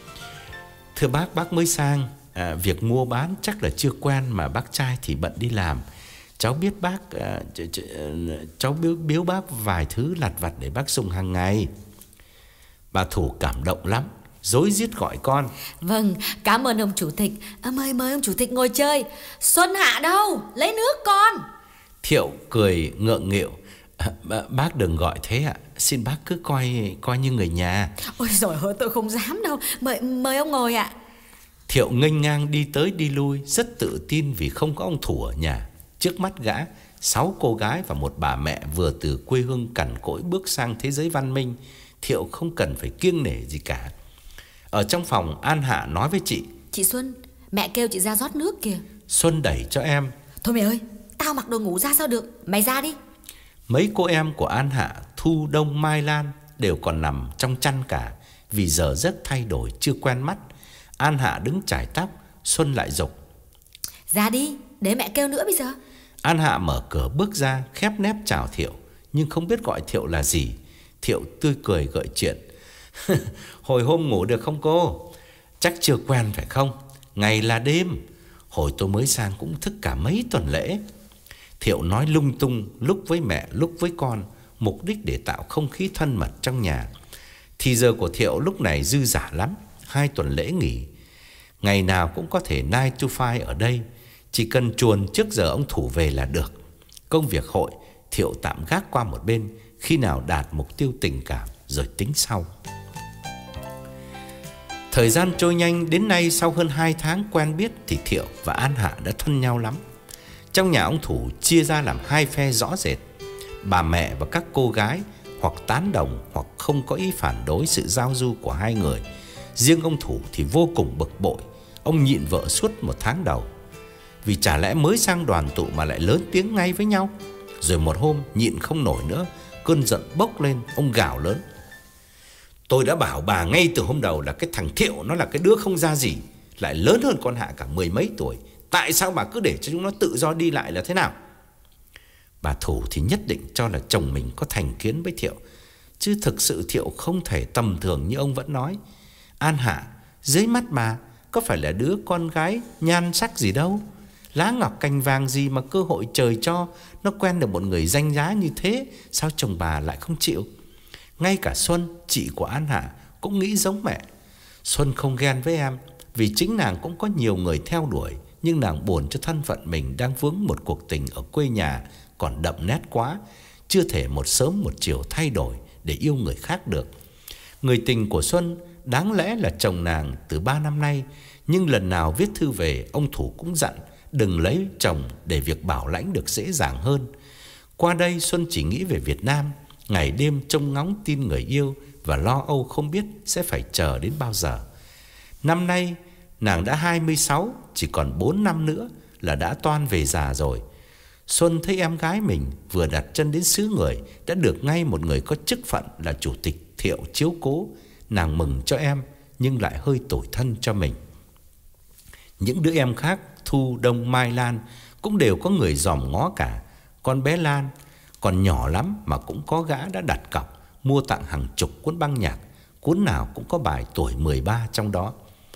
Thưa bác, bác mới sang, à, việc mua bán chắc là chưa quen, mà bác trai thì bận đi làm. Cháu biết bác à, ch ch cháu biếu, biếu bác vài thứ lặt vặt để bác dùng hàng ngày. Bà Thủ cảm động lắm, rối rít gọi con. Vâng, cảm ơn ông chủ tịch. À, mời mời ông chủ tịch ngồi chơi. Xuân Hạ đâu? Lấy nước con. Thiệu cười ngượng nghịu. À, bác đừng gọi thế ạ. Xin bác cứ coi coi như người nhà. Ôi giời ơi, tôi không dám đâu. Mời mời ông ngồi ạ. Thiệu nghênh ngang đi tới đi lui, rất tự tin vì không có ông Thủ ở nhà. Trước mắt gã, sáu cô gái và một bà mẹ vừa từ quê hương cằn cỗi bước sang thế giới văn minh. Thiệu không cần phải kiêng nể gì cả. Ở trong phòng, An Hạ nói với chị: Chị Xuân, mẹ kêu chị ra rót nước kìa. Xuân đẩy cho em. Thôi mẹ ơi, tao mặc đồ ngủ ra sao được, mày ra đi. Mấy cô em của An Hạ, Thu, Đông, Mai Lan đều còn nằm trong chăn cả, vì giờ giấc thay đổi chưa quen mắt. An Hạ đứng chải tóc, Xuân lại giục: Ra đi, để mẹ kêu nữa bây giờ. An Hạ mở cửa bước ra, khép nép chào Thiệu, nhưng không biết gọi Thiệu là gì. Thiệu tươi cười gợi chuyện: Hồi hôm ngủ được không cô? Chắc chưa quen phải không? Ngày là đêm. Hồi tôi mới sang cũng thức cả mấy tuần lễ. Thiệu nói lung tung, lúc với mẹ lúc với con, mục đích để tạo không khí thân mật trong nhà. Thì giờ của Thiệu lúc này dư dả lắm. Hai tuần lễ nghỉ, ngày nào cũng có thể nine to five ở đây. Chỉ cần chuồn trước giờ ông Thủ về là được. Công việc hội Thiệu tạm gác qua một bên, khi nào đạt mục tiêu tình cảm rồi tính sau. Thời gian trôi nhanh, đến nay sau hơn hai tháng quen biết thì Thiệu và An Hạ đã thân nhau lắm. Trong nhà ông Thủ chia ra làm hai phe rõ rệt. Bà mẹ và các cô gái hoặc tán đồng hoặc không có ý phản đối sự giao du của hai người. Riêng ông Thủ thì vô cùng bực bội. Ông nhịn vợ suốt một tháng đầu, vì chả lẽ mới sang đoàn tụ mà lại lớn tiếng ngay với nhau. Rồi một hôm nhịn không nổi nữa, cơn giận bốc lên, ông gào lớn: Tôi đã bảo bà ngay từ hôm đầu là cái thằng Thiệu nó là cái đứa không ra gì, lại lớn hơn con Hạ cả mười mấy tuổi. Tại sao bà cứ để cho chúng nó tự do đi lại là thế nào? Bà Thủ thì nhất định cho là chồng mình có thành kiến với Thiệu, chứ thực sự Thiệu không thể tầm thường như ông vẫn nói. An Hạ dưới mắt bà có phải là đứa con gái nhan sắc gì đâu, lá ngọc cành vàng gì mà cơ hội trời cho nó quen được một người danh giá như thế. Sao chồng bà lại không chịu? Ngay cả Xuân, chị của An Hạ, cũng nghĩ giống mẹ. Xuân không ghen với em, Vì chính nàng cũng có nhiều người theo đuổi, nhưng nàng buồn cho thân phận mình đang vướng một cuộc tình ở quê nhà còn đậm nét quá, chưa thể một sớm một chiều thay đổi để yêu người khác được. Người tình của Xuân đáng lẽ là chồng nàng từ ba năm nay, nhưng lần nào viết thư về, ông Thủ cũng dặn đừng lấy chồng để việc bảo lãnh được dễ dàng hơn. Qua đây Xuân chỉ nghĩ về Việt Nam, ngày đêm trông ngóng tin người yêu và lo âu không biết sẽ phải chờ đến bao giờ. Năm nay nàng đã hai mươi sáu, chỉ còn bốn năm nữa là đã toan về già rồi. Xuân thấy em gái mình vừa đặt chân đến xứ người đã được ngay một người có chức phận là chủ tịch Thiệu chiếu cố. Nàng mừng cho em nhưng lại hơi tủi thân cho mình. Những đứa em khác, Thu, Đông, Mai, Lan cũng đều có người dòm ngó cả. Con bé Lan còn nhỏ lắm mà cũng có gã đã đặt cọc mua tặng hàng chục cuốn băng nhạc, cuốn nào cũng có bài tuổi mười ba trong đó.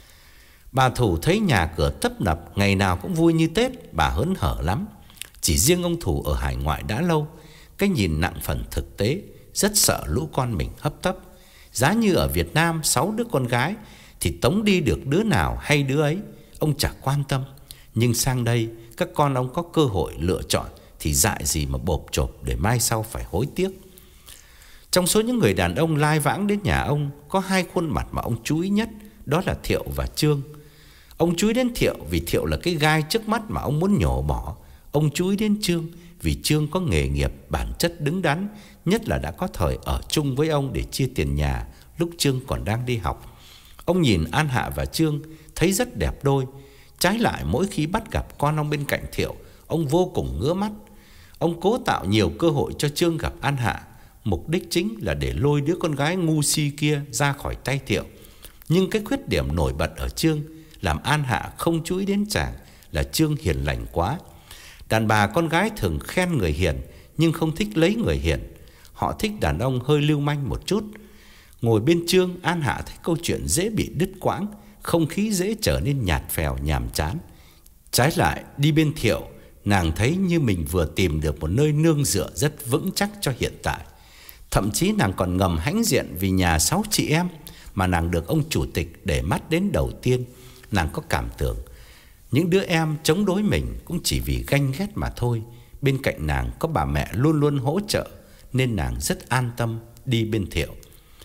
Bà Thủ thấy nhà cửa tấp nập, ngày nào cũng vui như Tết, bà hớn hở lắm. Chỉ riêng ông Thủ ở hải ngoại đã lâu, cái nhìn nặng phần thực tế, rất sợ lũ con mình hấp tấp. Giá như ở Việt Nam sáu đứa con gái thì tống đi được đứa nào hay đứa ấy, ông chẳng quan tâm. Nhưng sang đây các con ông có cơ hội lựa chọn thì dại gì mà bộp chộp để mai sau phải hối tiếc. Trong số những người đàn ông lai vãng đến nhà ông, có hai khuôn mặt mà ông chú ý nhất, đó là Thiệu và Trương. Ông chú ý đến Thiệu vì Thiệu là cái gai trước mắt mà ông muốn nhổ bỏ. Ông chú ý đến Trương vì Trương có nghề nghiệp, bản chất đứng đắn, nhất là đã có thời ở chung với ông để chia tiền nhà lúc Trương còn đang đi học. Ông nhìn An Hạ và Trương thấy rất đẹp đôi. Trái lại mỗi khi bắt gặp con ông bên cạnh Thiệu, ông vô cùng ngứa mắt. Ông cố tạo nhiều cơ hội cho Trương gặp An Hạ, mục đích chính là để lôi đứa con gái ngu si kia ra khỏi tay Thiệu. Nhưng cái khuyết điểm nổi bật ở Trương làm An Hạ không chú ý đến chàng là Trương hiền lành quá. Đàn bà con gái thường khen người hiền nhưng không thích lấy người hiền. Họ thích đàn ông hơi lưu manh một chút. Ngồi bên Trương, An Hạ thấy câu chuyện dễ bị đứt quãng, không khí dễ trở nên nhạt phèo nhàm chán. Trái lại đi bên Thiệu, nàng thấy như mình vừa tìm được một nơi nương dựa rất vững chắc cho hiện tại. Thậm chí nàng còn ngầm hãnh diện vì nhà sáu chị em mà nàng được ông chủ tịch để mắt đến đầu tiên. Nàng có cảm tưởng những đứa em chống đối mình cũng chỉ vì ganh ghét mà thôi. Bên cạnh nàng có bà mẹ luôn luôn hỗ trợ, nên nàng rất an tâm đi bên Thiệu.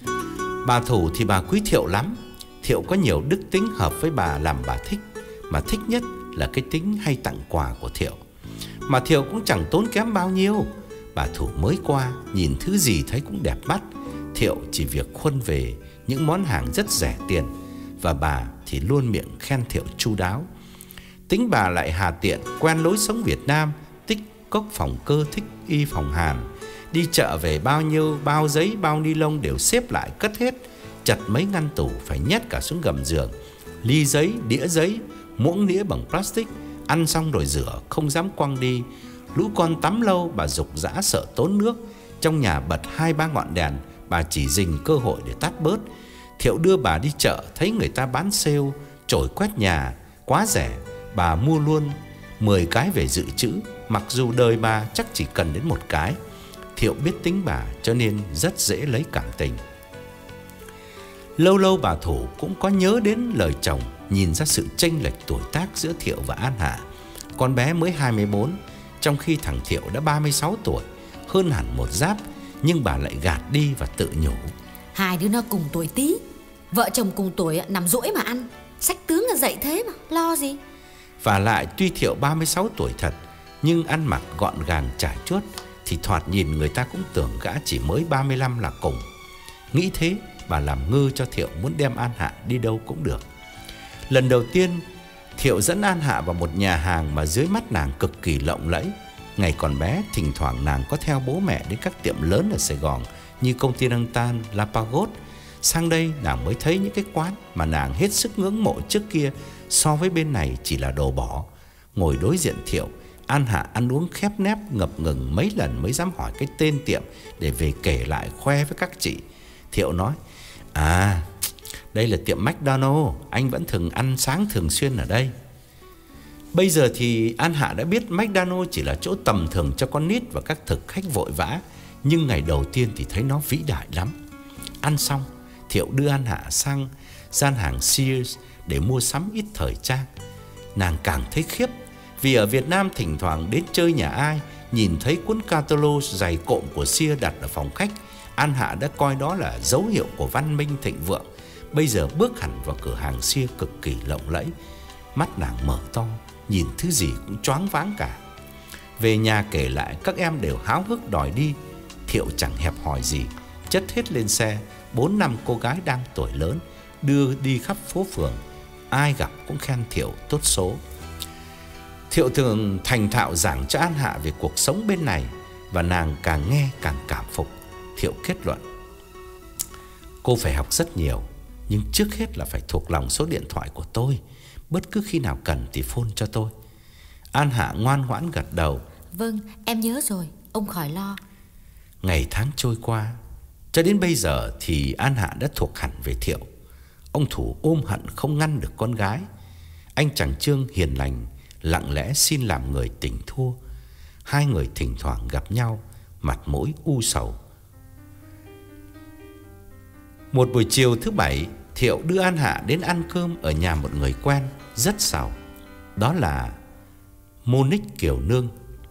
Bà Thủ thì bà quý Thiệu lắm. Thiệu có nhiều đức tính hợp với bà làm bà thích, mà thích nhất là cái tính hay tặng quà của Thiệu. Mà Thiệu cũng chẳng tốn kém bao nhiêu. Bà Thủ mới qua, nhìn thứ gì thấy cũng đẹp mắt. Thiệu chỉ việc khuân về những món hàng rất rẻ tiền, và bà thì luôn miệng khen Thiệu chu đáo. Tính bà lại hà tiện, quen lối sống Việt Nam, tích cốc phòng cơ, thích y phòng hàn. Đi chợ về bao nhiêu bao giấy, bao ni lông đều xếp lại cất hết. Chặt mấy ngăn tủ phải nhét cả xuống gầm giường. Ly giấy, đĩa giấy, muỗng đĩa bằng plastic, ăn xong rồi rửa, không dám quăng đi. Lũ con tắm lâu bà giục giã sợ tốn nước. Trong nhà bật hai ba ngọn đèn, bà chỉ dình cơ hội để tắt bớt. Thiệu đưa bà đi chợ, thấy người ta bán sale chổi quét nhà quá rẻ, bà mua luôn mười cái về dự trữ, mặc dù đời bà chắc chỉ cần đến một cái. Thiệu biết tính bà cho nên rất dễ lấy cảm tình. Lâu lâu bà Thủ cũng có nhớ đến lời chồng, nhìn ra sự chênh lệch tuổi tác giữa Thiệu và An Hạ. Con bé mới hai mươi bốn, trong khi thằng Thiệu đã ba mươi sáu tuổi, hơn hẳn một giáp. Nhưng bà lại gạt đi và tự nhủ: hai đứa nó cùng tuổi tí, vợ chồng cùng tuổi nằm duỗi mà ăn, sách tướng là dạy thế mà, lo gì. Và lại tuy Thiệu ba mươi sáu tuổi thật, nhưng ăn mặc gọn gàng trải chuốt, thì thoạt nhìn người ta cũng tưởng gã chỉ mới ba mươi lăm là cùng. Nghĩ thế, bà làm ngơ cho Thiệu muốn đem An Hạ đi đâu cũng được. Lần đầu tiên, Thiệu dẫn An Hạ vào một nhà hàng mà dưới mắt nàng cực kỳ lộng lẫy. Ngày còn bé, thỉnh thoảng nàng có theo bố mẹ đến các tiệm lớn ở Sài Gòn như Continental, La Pagode. Sang đây nàng mới thấy những cái quán mà nàng hết sức ngưỡng mộ trước kia so với bên này chỉ là đồ bỏ. Ngồi đối diện Thiệu, An Hạ ăn uống khép nép ngập ngừng mấy lần mới dám hỏi cái tên tiệm để về kể lại khoe với các chị. Thiệu nói: À, đây là tiệm McDonald's, anh vẫn thường ăn sáng thường xuyên ở đây. Bây giờ thì An Hạ đã biết McDonald's chỉ là chỗ tầm thường cho con nít và các thực khách vội vã. Nhưng ngày đầu tiên thì thấy nó vĩ đại lắm. Ăn xong, Thiệu đưa An Hạ sang gian hàng Sears để mua sắm ít thời trang. Nàng càng thấy khiếp, vì ở Việt Nam thỉnh thoảng đến chơi nhà ai, nhìn thấy cuốn catalog dày cộm của Sears đặt ở phòng khách, An Hạ đã coi đó là dấu hiệu của văn minh thịnh vượng. Bây giờ bước hẳn vào cửa hàng Sears cực kỳ lộng lẫy, mắt nàng mở to, nhìn thứ gì cũng choáng váng cả. Về nhà kể lại, các em đều háo hức đòi đi. Thiệu chẳng hẹp hòi gì, chất hết lên xe. Bốn năm cô gái đang tuổi lớn đưa đi khắp phố phường, ai gặp cũng khen Thiệu tốt số. Thiệu thường thành thạo giảng cho An Hạ về cuộc sống bên này, và nàng càng nghe càng cảm phục. Thiệu kết luận: cô phải học rất nhiều, nhưng trước hết là phải thuộc lòng số điện thoại của tôi. Bất cứ khi nào cần thì phone cho tôi. An Hạ ngoan ngoãn gật đầu: vâng, em nhớ rồi, ông khỏi lo. Ngày tháng trôi qua, cho đến bây giờ thì An Hạ đã thuộc hẳn về Thiệu. Ông Thủ ôm hận không ngăn được con gái. Anh chàng Trương hiền lành, lặng lẽ xin làm người tình thua. Hai người thỉnh thoảng gặp nhau, mặt mũi u sầu. Một buổi chiều thứ bảy, Thiệu đưa An Hạ đến ăn cơm ở nhà một người quen rất giàu. Đó là Monique Kiều Nương.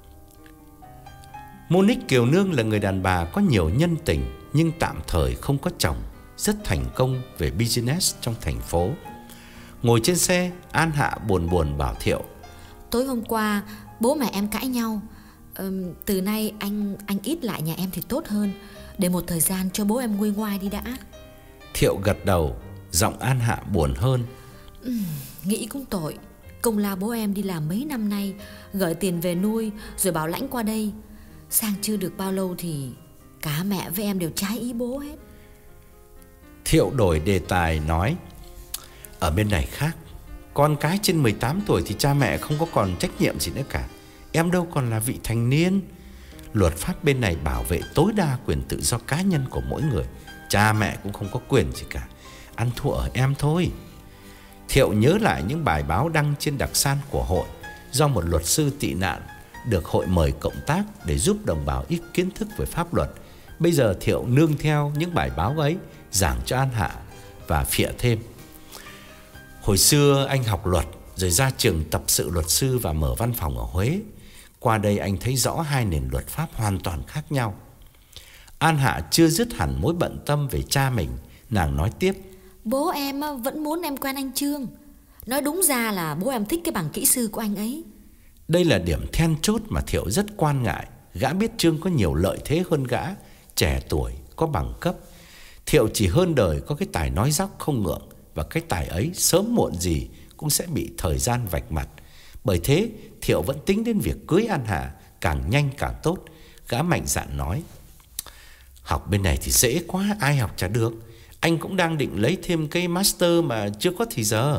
Monique Kiều Nương là người đàn bà có nhiều nhân tình, nhưng tạm thời không có chồng, rất thành công về business trong thành phố. Ngồi trên xe, An Hạ buồn buồn bảo Thiệu: tối hôm qua bố mẹ em cãi nhau. Ừm, từ nay anh anh ít lại nhà em thì tốt hơn, để một thời gian cho bố em nguôi ngoai đi đã. Thiệu gật đầu, giọng An Hạ buồn hơn. Uhm, nghĩ cũng tội. Công lao bố em đi làm mấy năm nay, gửi tiền về nuôi rồi bảo lãnh qua đây. Sang chưa được bao lâu thì cả mẹ với em đều trái ý bố hết. Thiệu đổi đề tài nói: ở bên này khác, con cái trên mười tám tuổi thì cha mẹ không có còn trách nhiệm gì nữa cả. Em đâu còn là vị thành niên. Luật pháp bên này bảo vệ tối đa quyền tự do cá nhân của mỗi người. Cha mẹ cũng không có quyền gì cả. Ăn thua ở em thôi. Thiệu nhớ lại những bài báo đăng trên đặc san của hội, do một luật sư tị nạn được hội mời cộng tác để giúp đồng bào ít kiến thức về pháp luật. Bây giờ Thiệu nương theo những bài báo ấy, giảng cho An Hạ và phịa thêm: hồi xưa anh học luật, rồi ra trường tập sự luật sư và mở văn phòng ở Huế. Qua đây anh thấy rõ hai nền luật pháp hoàn toàn khác nhau. An Hạ chưa dứt hẳn mối bận tâm về cha mình, nàng nói tiếp: bố em vẫn muốn em quen anh Trương. Nói đúng ra là bố em thích cái bằng kỹ sư của anh ấy. Đây là điểm then chốt mà Thiệu rất quan ngại. Gã biết Trương có nhiều lợi thế hơn gã, trẻ tuổi, có bằng cấp. Thiệu chỉ hơn đời có cái tài nói dóc không ngượng, và cái tài ấy sớm muộn gì cũng sẽ bị thời gian vạch mặt. Bởi thế Thiệu vẫn tính đến việc cưới An Hạ càng nhanh càng tốt. Gã mạnh dạn nói: học bên này thì dễ quá, ai học chả được. Anh cũng đang định lấy thêm cái master mà chưa có thì giờ.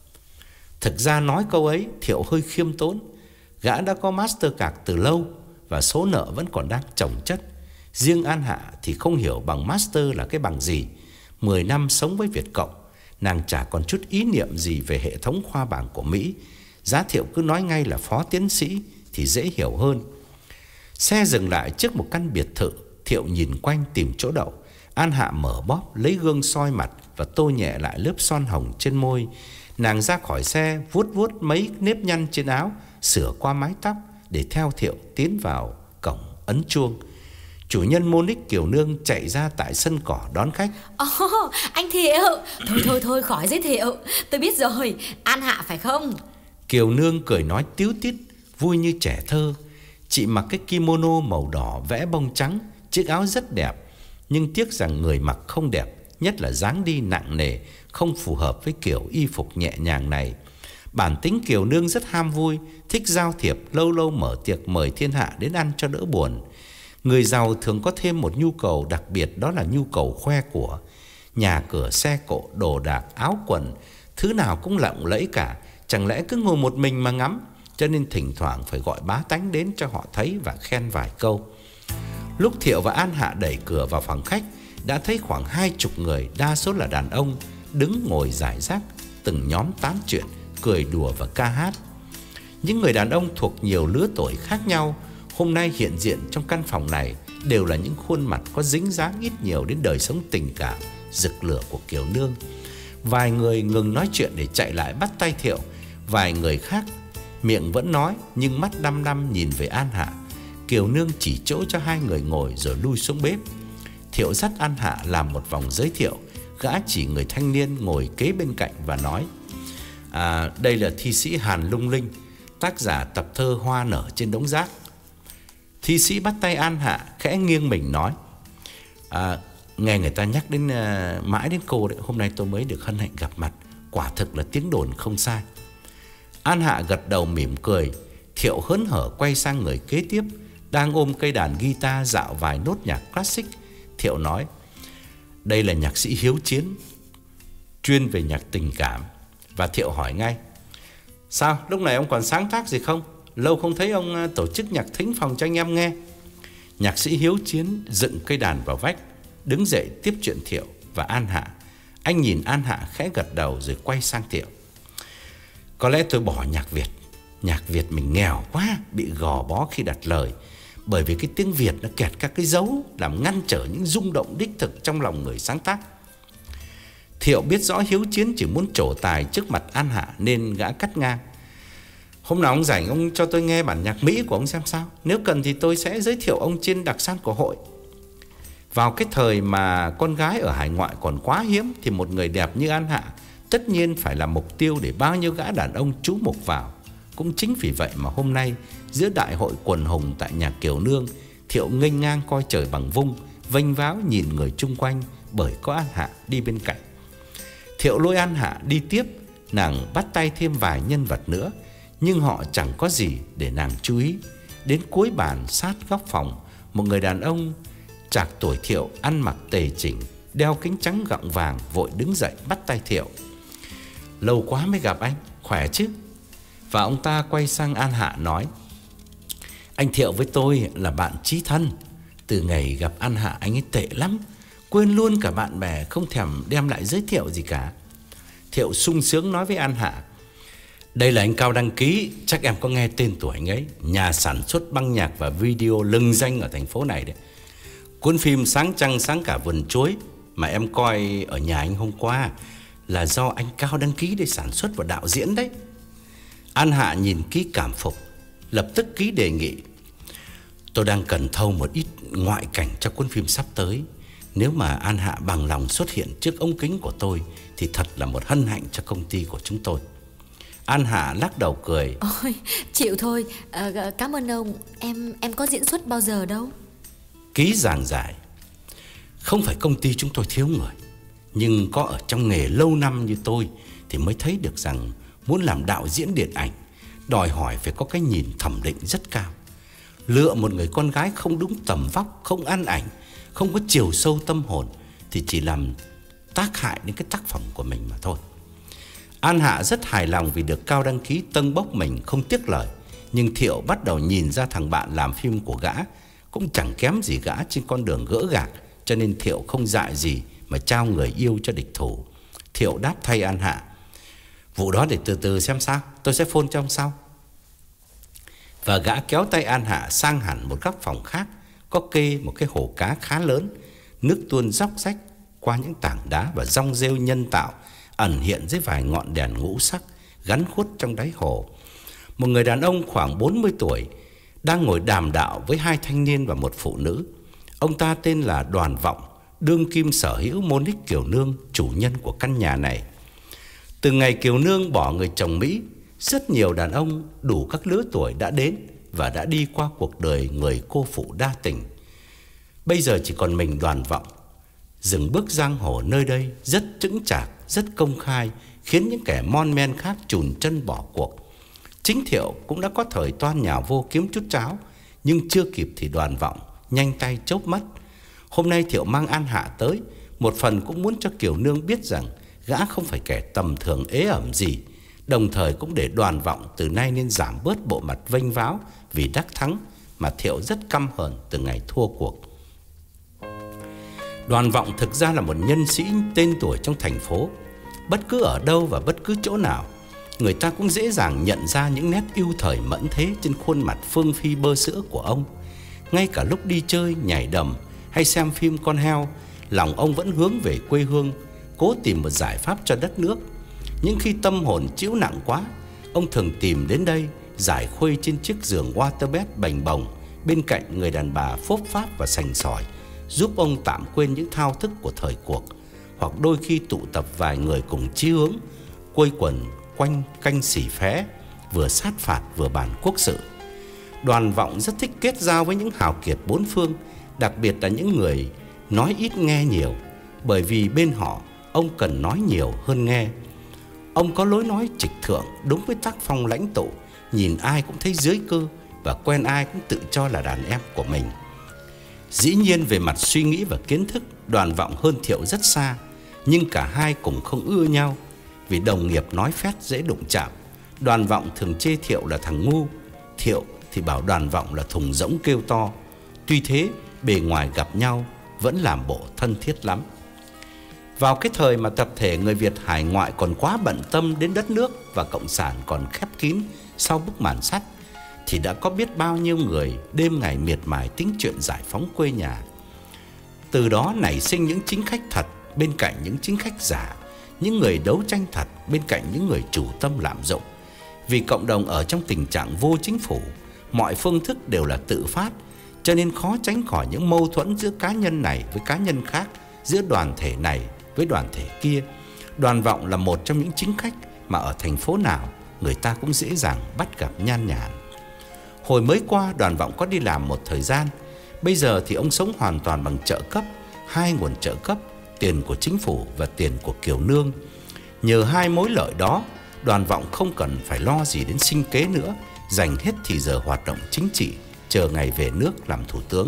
Thực ra nói câu ấy Thiệu hơi khiêm tốn. Gã đã có master cạc từ lâu, và số nợ vẫn còn đang chồng chất. Riêng An Hạ thì không hiểu bằng master là cái bằng gì. Mười năm sống với Việt Cộng, nàng chả còn chút ý niệm gì về hệ thống khoa bảng của Mỹ. Giá Thiệu cứ nói ngay là phó tiến sĩ thì dễ hiểu hơn. Xe dừng lại trước một căn biệt thự. Thiệu nhìn quanh tìm chỗ đậu. An Hạ mở bóp, lấy gương soi mặt và tô nhẹ lại lớp son hồng trên môi. Nàng ra khỏi xe, vuốt vuốt mấy nếp nhăn trên áo, sửa qua mái tóc để theo Thiệu tiến vào cổng ấn chuông. Chủ nhân Monique Kiều Nương chạy ra tại sân cỏ đón khách. Ồ, oh, anh Thiệu. Thôi thôi thôi khỏi giới thiệu, tôi biết rồi, An Hạ phải không? Kiều Nương cười nói tíu tít, vui như trẻ thơ. Chị mặc cái kimono màu đỏ vẽ bông trắng, chiếc áo rất đẹp, nhưng tiếc rằng người mặc không đẹp, nhất là dáng đi nặng nề, không phù hợp với kiểu y phục nhẹ nhàng này. Bản tính Kiều Nương rất ham vui, thích giao thiệp, lâu lâu mở tiệc mời thiên hạ đến ăn cho đỡ buồn. Người giàu thường có thêm một nhu cầu đặc biệt, đó là nhu cầu khoe của. Nhà cửa, xe cộ, đồ đạc, áo quần, thứ nào cũng lộng lẫy cả. Chẳng lẽ cứ ngồi một mình mà ngắm? Cho nên thỉnh thoảng phải gọi bá tánh đến cho họ thấy và khen vài câu. Lúc Thiệu và An Hạ đẩy cửa vào phòng khách, đã thấy khoảng hai chục người, đa số là đàn ông, đứng ngồi rải rác, từng nhóm tán chuyện, cười đùa và ca hát. Những người đàn ông thuộc nhiều lứa tuổi khác nhau hôm nay hiện diện trong căn phòng này đều là những khuôn mặt có dính dáng ít nhiều đến đời sống tình cảm rực lửa của Kiều Nương. Vài người ngừng nói chuyện để chạy lại bắt tay Thiệu. Vài người khác miệng vẫn nói nhưng mắt đăm đăm nhìn về An Hạ. Kiều Nương chỉ chỗ cho hai người ngồi rồi lui xuống bếp. Thiệu dắt An Hạ làm một vòng giới thiệu. Gã chỉ người thanh niên ngồi kế bên cạnh và nói: À, đây là thi sĩ Hàn Lung Linh, tác giả tập thơ Hoa Nở Trên Đống Rác. Thi sĩ bắt tay An Hạ, khẽ nghiêng mình nói: À, nghe người ta nhắc đến uh, mãi đến cô đấy, hôm nay tôi mới được hân hạnh gặp mặt. Quả thực là tiếng đồn không sai. An Hạ gật đầu mỉm cười. Thiệu hớn hở quay sang người kế tiếp, đang ôm cây đàn guitar dạo vài nốt nhạc classic. Thiệu nói: Đây là nhạc sĩ Hiếu Chiến, chuyên về nhạc tình cảm. Và Thiệu hỏi ngay: Sao, lúc này ông còn sáng tác gì không? Lâu không thấy ông tổ chức nhạc thính phòng cho anh em nghe. Nhạc sĩ Hiếu Chiến dựng cây đàn vào vách, đứng dậy tiếp chuyện Thiệu và An Hạ. Anh nhìn An Hạ khẽ gật đầu rồi quay sang Thiệu: Có lẽ tôi bỏ nhạc Việt. Nhạc Việt mình nghèo quá, bị gò bó khi đặt lời. Bởi vì cái tiếng Việt nó kẹt các cái dấu, làm ngăn trở những rung động đích thực trong lòng người sáng tác. Thiệu biết rõ Hiếu Chiến chỉ muốn trổ tài trước mặt An Hạ nên gã cắt ngang: Hôm nào ông rảnh ông cho tôi nghe bản nhạc Mỹ của ông xem sao. Nếu cần thì tôi sẽ giới thiệu ông trên đặc sản của hội. Vào cái thời mà con gái ở hải ngoại còn quá hiếm thì một người đẹp như An Hạ tất nhiên phải là mục tiêu để bao nhiêu gã đàn ông chú mục vào. Cũng chính vì vậy mà hôm nay giữa đại hội quần hùng tại nhà Kiều Nương, Thiệu nghênh ngang coi trời bằng vung, vênh váo nhìn người chung quanh bởi có An Hạ đi bên cạnh. Thiệu lôi An Hạ đi tiếp, nàng bắt tay thêm vài nhân vật nữa, nhưng họ chẳng có gì để nàng chú ý. Đến cuối bàn sát góc phòng, một người đàn ông trạc tuổi Thiệu, ăn mặc tề chỉnh, đeo kính trắng gọng vàng, vội đứng dậy bắt tay Thiệu: Lâu quá mới gặp anh, khỏe chứ? Và ông ta quay sang An Hạ nói: Anh Thiệu với tôi là bạn chí thân. Từ ngày gặp An Hạ anh ấy tệ lắm, quên luôn cả bạn bè, không thèm đem lại giới thiệu gì cả. Thiệu sung sướng nói với An Hạ: Đây là anh Cao Đăng Ký, chắc em có nghe tên tuổi anh ấy, nhà sản xuất băng nhạc và video lừng danh ở thành phố này đấy. Cuốn phim Sáng Trăng Sáng Cả Vườn Chuối mà em coi ở nhà anh hôm qua là do anh Cao Đăng Ký để sản xuất và đạo diễn đấy. An Hạ nhìn Ký cảm phục, lập tức Ký đề nghị: Tôi đang cần thâu một ít ngoại cảnh cho cuốn phim sắp tới. Nếu mà An Hạ bằng lòng xuất hiện trước ống kính của tôi thì thật là một hân hạnh cho công ty của chúng tôi. An Hạ lắc đầu cười: Ôi, chịu thôi, à, cảm ơn ông, em em có diễn xuất bao giờ đâu. Ký giảng giải: Không phải công ty chúng tôi thiếu người, nhưng có ở trong nghề lâu năm như tôi thì mới thấy được rằng muốn làm đạo diễn điện ảnh đòi hỏi phải có cái nhìn thẩm định rất cao. Lựa một người con gái không đúng tầm vóc, không ăn ảnh, không có chiều sâu tâm hồn thì chỉ làm tác hại đến cái tác phẩm của mình mà thôi. An Hạ rất hài lòng vì được Cao Đăng Ký tâng bốc mình không tiếc lời. Nhưng Thiệu bắt đầu nhìn ra thằng bạn làm phim của gã cũng chẳng kém gì gã trên con đường gỡ gạc, cho nên Thiệu không dại gì mà trao người yêu cho địch thủ. Thiệu đáp thay An Hạ: Vụ đó để từ từ xem sao, tôi sẽ phone cho ông sau. Và gã kéo tay An Hạ sang hẳn một góc phòng khác, có kê một cái hồ cá khá lớn, nước tuôn róc rách qua những tảng đá và rong rêu nhân tạo ẩn hiện dưới vài ngọn đèn ngũ sắc gắn khuất trong đáy hồ. Một người đàn ông khoảng bốn mươi tuổi đang ngồi đàm đạo với hai thanh niên và một phụ nữ. Ông ta tên là Đoàn Vọng, đương kim sở hữu môn ích Kiều Nương, chủ nhân của căn nhà này. Từ ngày Kiều Nương bỏ người chồng Mỹ, rất nhiều đàn ông đủ các lứa tuổi đã đến và đã đi qua cuộc đời người cô phụ đa tình. Bây giờ chỉ còn mình Đoàn Vọng dừng bước giang hồ nơi đây, rất chững chạc, rất công khai, khiến những kẻ mon men khác chùn chân bỏ cuộc. Chính Thiệu cũng đã có thời toan nhào vô kiếm chút cháo, nhưng chưa kịp thì Đoàn Vọng nhanh tay chốc mất. Hôm nay Thiệu mang An Hạ tới, một phần cũng muốn cho Kiều Nương biết rằng gã không phải kẻ tầm thường ế ẩm gì, đồng thời cũng để Đoàn Vọng từ nay nên giảm bớt bộ mặt vênh váo vì đắc thắng mà Thiệu rất căm hờn từ ngày thua cuộc. Đoàn Vọng thực ra là một nhân sĩ tên tuổi trong thành phố. Bất cứ ở đâu và bất cứ chỗ nào, người ta cũng dễ dàng nhận ra những nét ưu thời mẫn thế trên khuôn mặt phương phi bơ sữa của ông. Ngay cả lúc đi chơi, nhảy đầm hay xem phim con heo, lòng ông vẫn hướng về quê hương, cố tìm một giải pháp cho đất nước. Những khi tâm hồn chịu nặng quá, ông thường tìm đến đây giải khuây trên chiếc giường waterbed bềnh bồng bên cạnh người đàn bà phốp pháp và sành sỏi, giúp ông tạm quên những thao thức của thời cuộc. Hoặc đôi khi tụ tập vài người cùng chí hướng, quây quần quanh canh xỉ phé, vừa sát phạt vừa bàn quốc sự. Đoàn Vọng rất thích kết giao với những hào kiệt bốn phương, đặc biệt là những người nói ít nghe nhiều, bởi vì bên họ ông cần nói nhiều hơn nghe. Ông có lối nói trịch thượng, đúng với tác phong lãnh tụ, nhìn ai cũng thấy dưới cơ và quen ai cũng tự cho là đàn em của mình. Dĩ nhiên về mặt suy nghĩ và kiến thức, Đoàn Vọng hơn Thiệu rất xa, nhưng cả hai cùng không ưa nhau. Vì đồng nghiệp nói phét dễ đụng chạm, Đoàn Vọng thường chê Thiệu là thằng ngu, Thiệu thì bảo Đoàn Vọng là thùng rỗng kêu to. Tuy thế, bề ngoài gặp nhau vẫn làm bộ thân thiết lắm. Vào cái thời mà tập thể người Việt hải ngoại còn quá bận tâm đến đất nước và cộng sản còn khép kín sau bức màn sắt, thì đã có biết bao nhiêu người đêm ngày miệt mài tính chuyện giải phóng quê nhà. Từ đó nảy sinh những chính khách thật bên cạnh những chính khách giả, những người đấu tranh thật bên cạnh những người chủ tâm lạm dụng. Vì cộng đồng ở trong tình trạng vô chính phủ, mọi phương thức đều là tự phát, cho nên khó tránh khỏi những mâu thuẫn giữa cá nhân này với cá nhân khác, giữa đoàn thể này với đoàn thể kia. Đoàn Vọng là một trong những chính khách mà ở thành phố nào người ta cũng dễ dàng bắt gặp nhan nhản. Hồi mới qua, Đoàn Vọng có đi làm một thời gian. Bây giờ thì ông sống hoàn toàn bằng trợ cấp, hai nguồn trợ cấp, tiền của chính phủ và tiền của Kiều Nương. Nhờ hai mối lợi đó, Đoàn Vọng không cần phải lo gì đến sinh kế nữa, dành hết thì giờ hoạt động chính trị, chờ ngày về nước làm thủ tướng.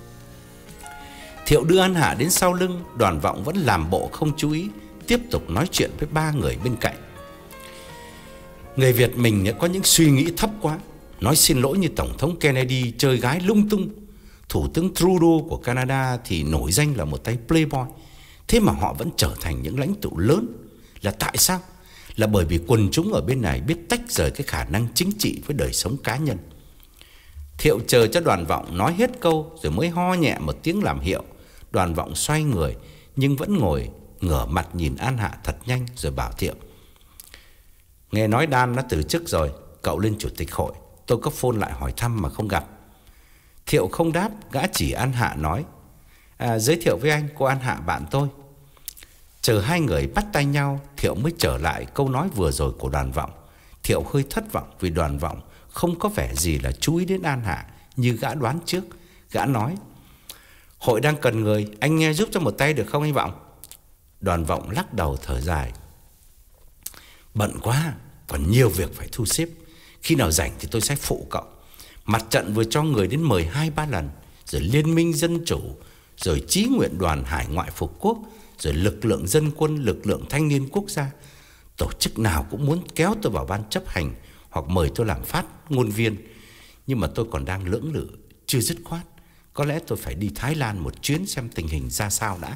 Thiệu đưa An Hạ đến sau lưng, Đoàn Vọng vẫn làm bộ không chú ý, tiếp tục nói chuyện với ba người bên cạnh. Người Việt mình có những suy nghĩ thấp quá. Nói xin lỗi như Tổng thống Kennedy chơi gái lung tung, Thủ tướng Trudeau của Canada thì nổi danh là một tay playboy. Thế mà họ vẫn trở thành những lãnh tụ lớn. Là tại sao? Là bởi vì quần chúng ở bên này biết tách rời cái khả năng chính trị với đời sống cá nhân. Thiệu chờ cho Đoàn Vọng nói hết câu rồi mới ho nhẹ một tiếng làm hiệu. Đoàn Vọng xoay người nhưng vẫn ngồi ngửa mặt nhìn An Hạ thật nhanh rồi bảo Thiệu: Nghe nói Đan đã từ chức rồi, cậu lên chủ tịch hội. Tôi có phone lại hỏi thăm mà không gặp. Thiệu không đáp, gã chỉ An Hạ nói: à, giới thiệu với anh, cô An Hạ bạn tôi. Chờ hai người bắt tay nhau, Thiệu mới trở lại câu nói vừa rồi của Đoàn Vọng. Thiệu hơi thất vọng vì Đoàn Vọng không có vẻ gì là chú ý đến An Hạ như gã đoán trước. Gã nói: Hội đang cần người, anh nghe giúp cho một tay được không anh Vọng? Đoàn Vọng lắc đầu thở dài: Bận quá, còn nhiều việc phải thu xếp. Khi nào rảnh thì tôi sẽ phụ cậu. Mặt trận vừa cho người đến mười hai ba lần, rồi Liên minh Dân chủ, rồi Chí nguyện đoàn hải ngoại phục quốc, rồi lực lượng dân quân, lực lượng thanh niên quốc gia. Tổ chức nào cũng muốn kéo tôi vào ban chấp hành hoặc mời tôi làm phát ngôn viên. Nhưng mà tôi còn đang lưỡng lự, chưa dứt khoát. Có lẽ tôi phải đi Thái Lan một chuyến xem tình hình ra sao đã.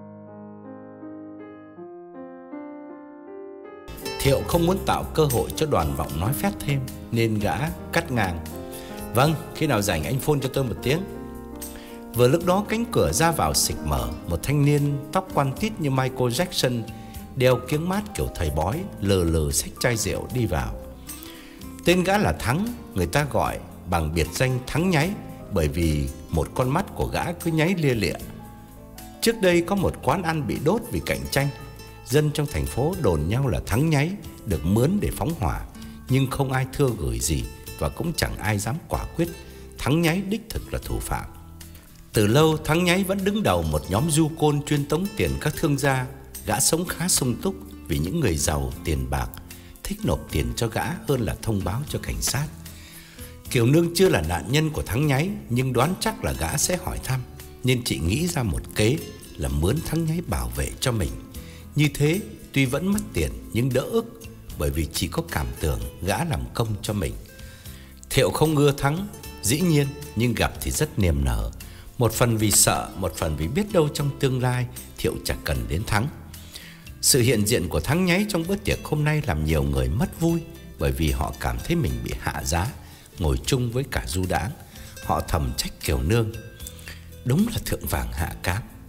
Thiệu không muốn tạo cơ hội cho Đoàn Vọng nói phét thêm, nên gã cắt ngang: Vâng, khi nào rảnh anh phone cho tôi một tiếng. Vừa lúc đó cánh cửa ra vào xịch mở. Một thanh niên tóc quăn tít như Michael Jackson, đeo kiếng mát kiểu thầy bói, lờ lờ xách chai rượu đi vào. Tên gã là Thắng, người ta gọi bằng biệt danh Thắng Nháy, bởi vì một con mắt của gã cứ nháy lia lịa. Trước đây có một quán ăn bị đốt vì cạnh tranh. Dân trong thành phố đồn nhau là Thắng Nháy được mướn để phóng hỏa, nhưng không ai thưa gửi gì và cũng chẳng ai dám quả quyết Thắng Nháy đích thực là thủ phạm. Từ lâu Thắng Nháy vẫn đứng đầu một nhóm du côn chuyên tống tiền các thương gia. Gã sống khá sung túc vì những người giàu tiền bạc thích nộp tiền cho gã hơn là thông báo cho cảnh sát. Kiều Nương chưa là nạn nhân của Thắng Nháy, nhưng đoán chắc là gã sẽ hỏi thăm, nên chị nghĩ ra một kế là mướn Thắng Nháy bảo vệ cho mình. Như thế tuy vẫn mất tiền nhưng đỡ ức, bởi vì chỉ có cảm tưởng gã làm công cho mình. Thiệu không ưa Thắng, dĩ nhiên, nhưng gặp thì rất niềm nở. Một phần vì sợ, một phần vì biết đâu trong tương lai Thiệu chẳng cần đến Thắng. Sự hiện diện của Thắng Nháy trong bữa tiệc hôm nay làm nhiều người mất vui, bởi vì họ cảm thấy mình bị hạ giá, ngồi chung với cả du đãng. Họ thầm trách Kiều Nương: Đúng là thượng vàng hạ cám,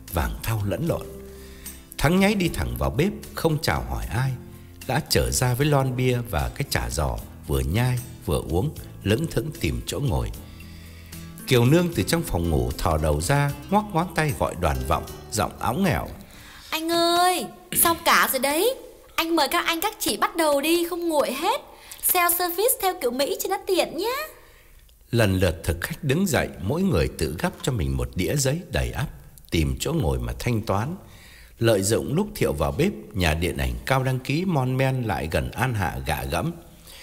vàng thau lẫn lộn. Thắng nháy đi thẳng vào bếp, không chào hỏi ai, đã trở ra với lon bia và cái chả giò, vừa nhai vừa uống, lững thững tìm chỗ ngồi. Kiều Nương từ trong phòng ngủ thò đầu ra, ngoắc ngón tay gọi Đoàn Vọng, giọng óng ẻo: Anh ơi, xong cả rồi đấy. Anh mời các anh các chị bắt đầu đi, không nguội hết. Self service theo kiểu Mỹ cho nó tiện nhé. Lần lượt thực khách đứng dậy, mỗi người tự gắp cho mình một đĩa giấy đầy ắp, tìm chỗ ngồi mà thanh toán. Lợi dụng lúc Thiệu vào bếp, nhà điện ảnh Cao đăng ký mon men lại gần An Hạ gạ gẫm: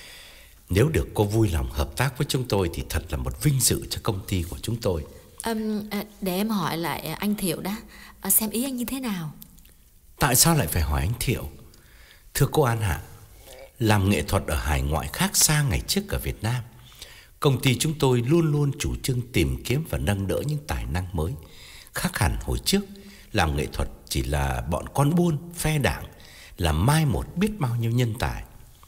Nếu được cô vui lòng hợp tác với chúng tôi thì thật là một vinh dự cho công ty của chúng tôi. um, Để em hỏi lại anh Thiệu đã, xem ý anh như thế nào. Tại sao lại phải hỏi anh Thiệu? Thưa cô An Hạ, làm nghệ thuật ở hải ngoại khác xa ngày trước ở Việt Nam. Công ty chúng tôi luôn luôn chủ trương tìm kiếm và nâng đỡ những tài năng mới. Khác hẳn hồi trước, làm nghệ thuật chỉ là bọn con buôn, phe đảng, làm mai một biết bao nhiêu nhân tài.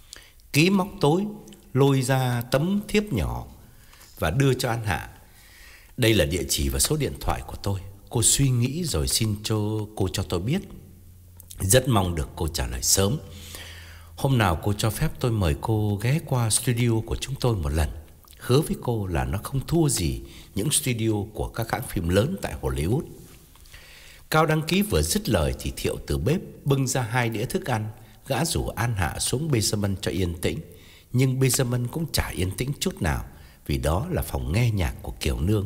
Ký móc tối, lôi ra tấm thiếp nhỏ và đưa cho An Hạ. Đây là địa chỉ và số điện thoại của tôi. Cô suy nghĩ rồi xin cho cô cho tôi biết. Rất mong được cô trả lời sớm. Hôm nào cô cho phép tôi mời cô ghé qua studio của chúng tôi một lần. Hứa với cô là nó không thua gì những studio của các hãng phim lớn tại Hollywood. Cao đăng ký vừa dứt lời thì Thiệu từ bếp bưng ra hai đĩa thức ăn. Gã rủ An Hạ xuống basement cho yên tĩnh. Nhưng basement cũng chả yên tĩnh chút nào, vì đó là phòng nghe nhạc của Kiều Nương.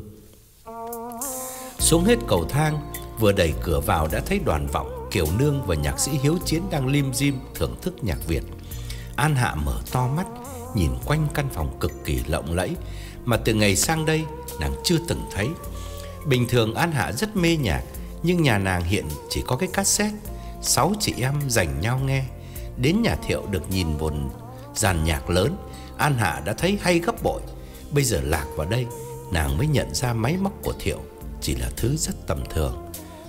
Xuống hết cầu thang, vừa đẩy cửa vào đã thấy Đoàn Vọng, Kiều Nương và nhạc sĩ Hiếu Chiến đang lim dim thưởng thức nhạc Việt. An Hạ mở to mắt, nhìn quanh căn phòng cực kỳ lộng lẫy mà từ ngày sang đây nàng chưa từng thấy. Bình thường An Hạ rất mê nhạc, nhưng nhà nàng hiện chỉ có cái cassette. Sáu chị em dành nhau nghe. Đến nhà Thiệu được nhìn một dàn nhạc lớn, An Hạ đã thấy hay gấp bội. Bây giờ lạc vào đây, nàng mới nhận ra máy móc của Thiệu chỉ là thứ rất tầm thường.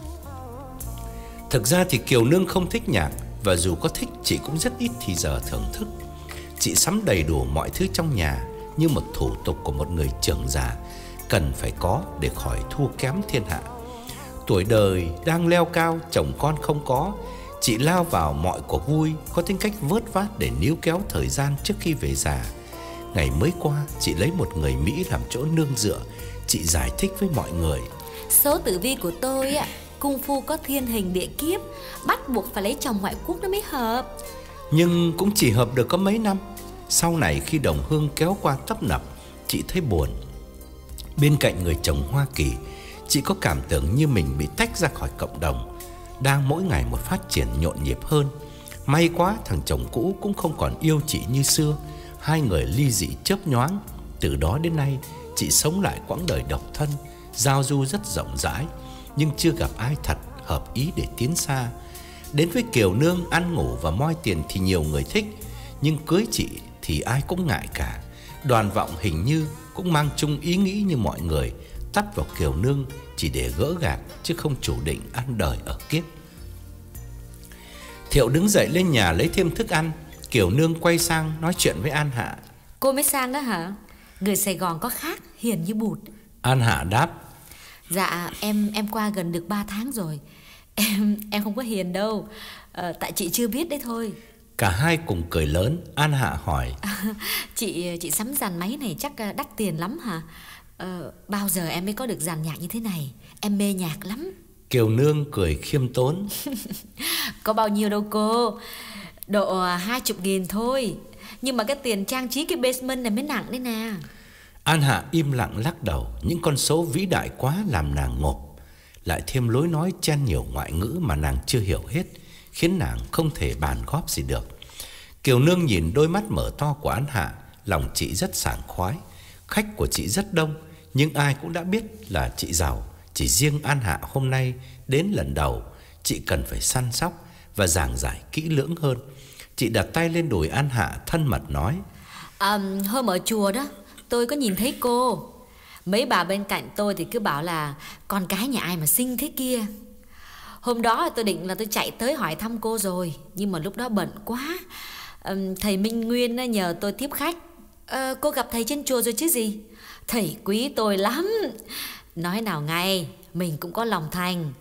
Thực ra thì Kiều Nương không thích nhạc, và dù có thích, chị cũng rất ít thì giờ thưởng thức. Chị sắm đầy đủ mọi thứ trong nhà như một thủ tục của một người trưởng già cần phải có để khỏi thua kém thiên hạ. Tuổi đời đang leo cao, chồng con không có, chị lao vào mọi cuộc vui, có tính cách vớt vát để níu kéo thời gian trước khi về già. Ngày mới qua, chị lấy một người Mỹ làm chỗ nương dựa. Chị giải thích với mọi người: Số tử vi của tôi ạ, cung phu có thiên hình địa kiếp, bắt buộc phải lấy chồng ngoại quốc nó mới hợp. Nhưng cũng chỉ hợp được có mấy năm. Sau này khi đồng hương kéo qua tấp nập, chị thấy buồn. Bên cạnh người chồng Hoa Kỳ, chị có cảm tưởng như mình bị tách ra khỏi cộng đồng, đang mỗi ngày một phát triển nhộn nhịp hơn. May quá thằng chồng cũ cũng không còn yêu chị như xưa. Hai người ly dị chớp nhoáng. Từ đó đến nay, chị sống lại quãng đời độc thân, giao du rất rộng rãi, nhưng chưa gặp ai thật hợp ý để tiến xa. Đến với Kiều Nương, ăn ngủ và moi tiền thì nhiều người thích, nhưng cưới chị thì ai cũng ngại cả. Đoàn Vọng hình như cũng mang chung ý nghĩ như mọi người, tắt vào Kiều Nương chỉ để gỡ gạc chứ không chủ định ăn đời ở kiếp. Thiệu đứng dậy lên nhà lấy thêm thức ăn. Kiều Nương quay sang nói chuyện với An Hạ: Cô mới sang đó hả? Người Sài Gòn có khác, hiền như bụt. An Hạ đáp: Dạ em em qua gần được ba tháng rồi. Em em không có hiền đâu, à, tại chị chưa biết đấy thôi. Cả hai cùng cười lớn. An Hạ hỏi: à, Chị chị sắm dàn máy này chắc đắt tiền lắm hả? à, Bao giờ em mới có được dàn nhạc như thế này? Em mê nhạc lắm. Kiều Nương cười khiêm tốn: Có bao nhiêu đâu cô, độ hai chục nghìn thôi. Nhưng mà cái tiền trang trí cái basement này mới nặng đấy nè. An Hạ im lặng lắc đầu. Những con số vĩ đại quá làm nàng ngộp, lại thêm lối nói chen nhiều ngoại ngữ mà nàng chưa hiểu hết, khiến nàng không thể bàn góp gì được. Kiều Nương nhìn đôi mắt mở to của An Hạ, lòng chị rất sảng khoái. Khách của chị rất đông, nhưng ai cũng đã biết là chị giàu. Chỉ riêng An Hạ hôm nay đến lần đầu, chị cần phải săn sóc và giảng giải kỹ lưỡng hơn. Chị đặt tay lên đùi An Hạ thân mật nói: à, Hôm ở chùa đó tôi có nhìn thấy cô. Mấy bà bên cạnh tôi thì cứ bảo là con cái nhà ai mà xinh thế kia. Hôm đó tôi định là tôi chạy tới hỏi thăm cô rồi, nhưng mà lúc đó bận quá. à, Thầy Minh Nguyên nhờ tôi tiếp khách. à, Cô gặp thầy trên chùa rồi chứ gì? Thầy quý tôi lắm. Nói nào ngay, mình cũng có lòng thành.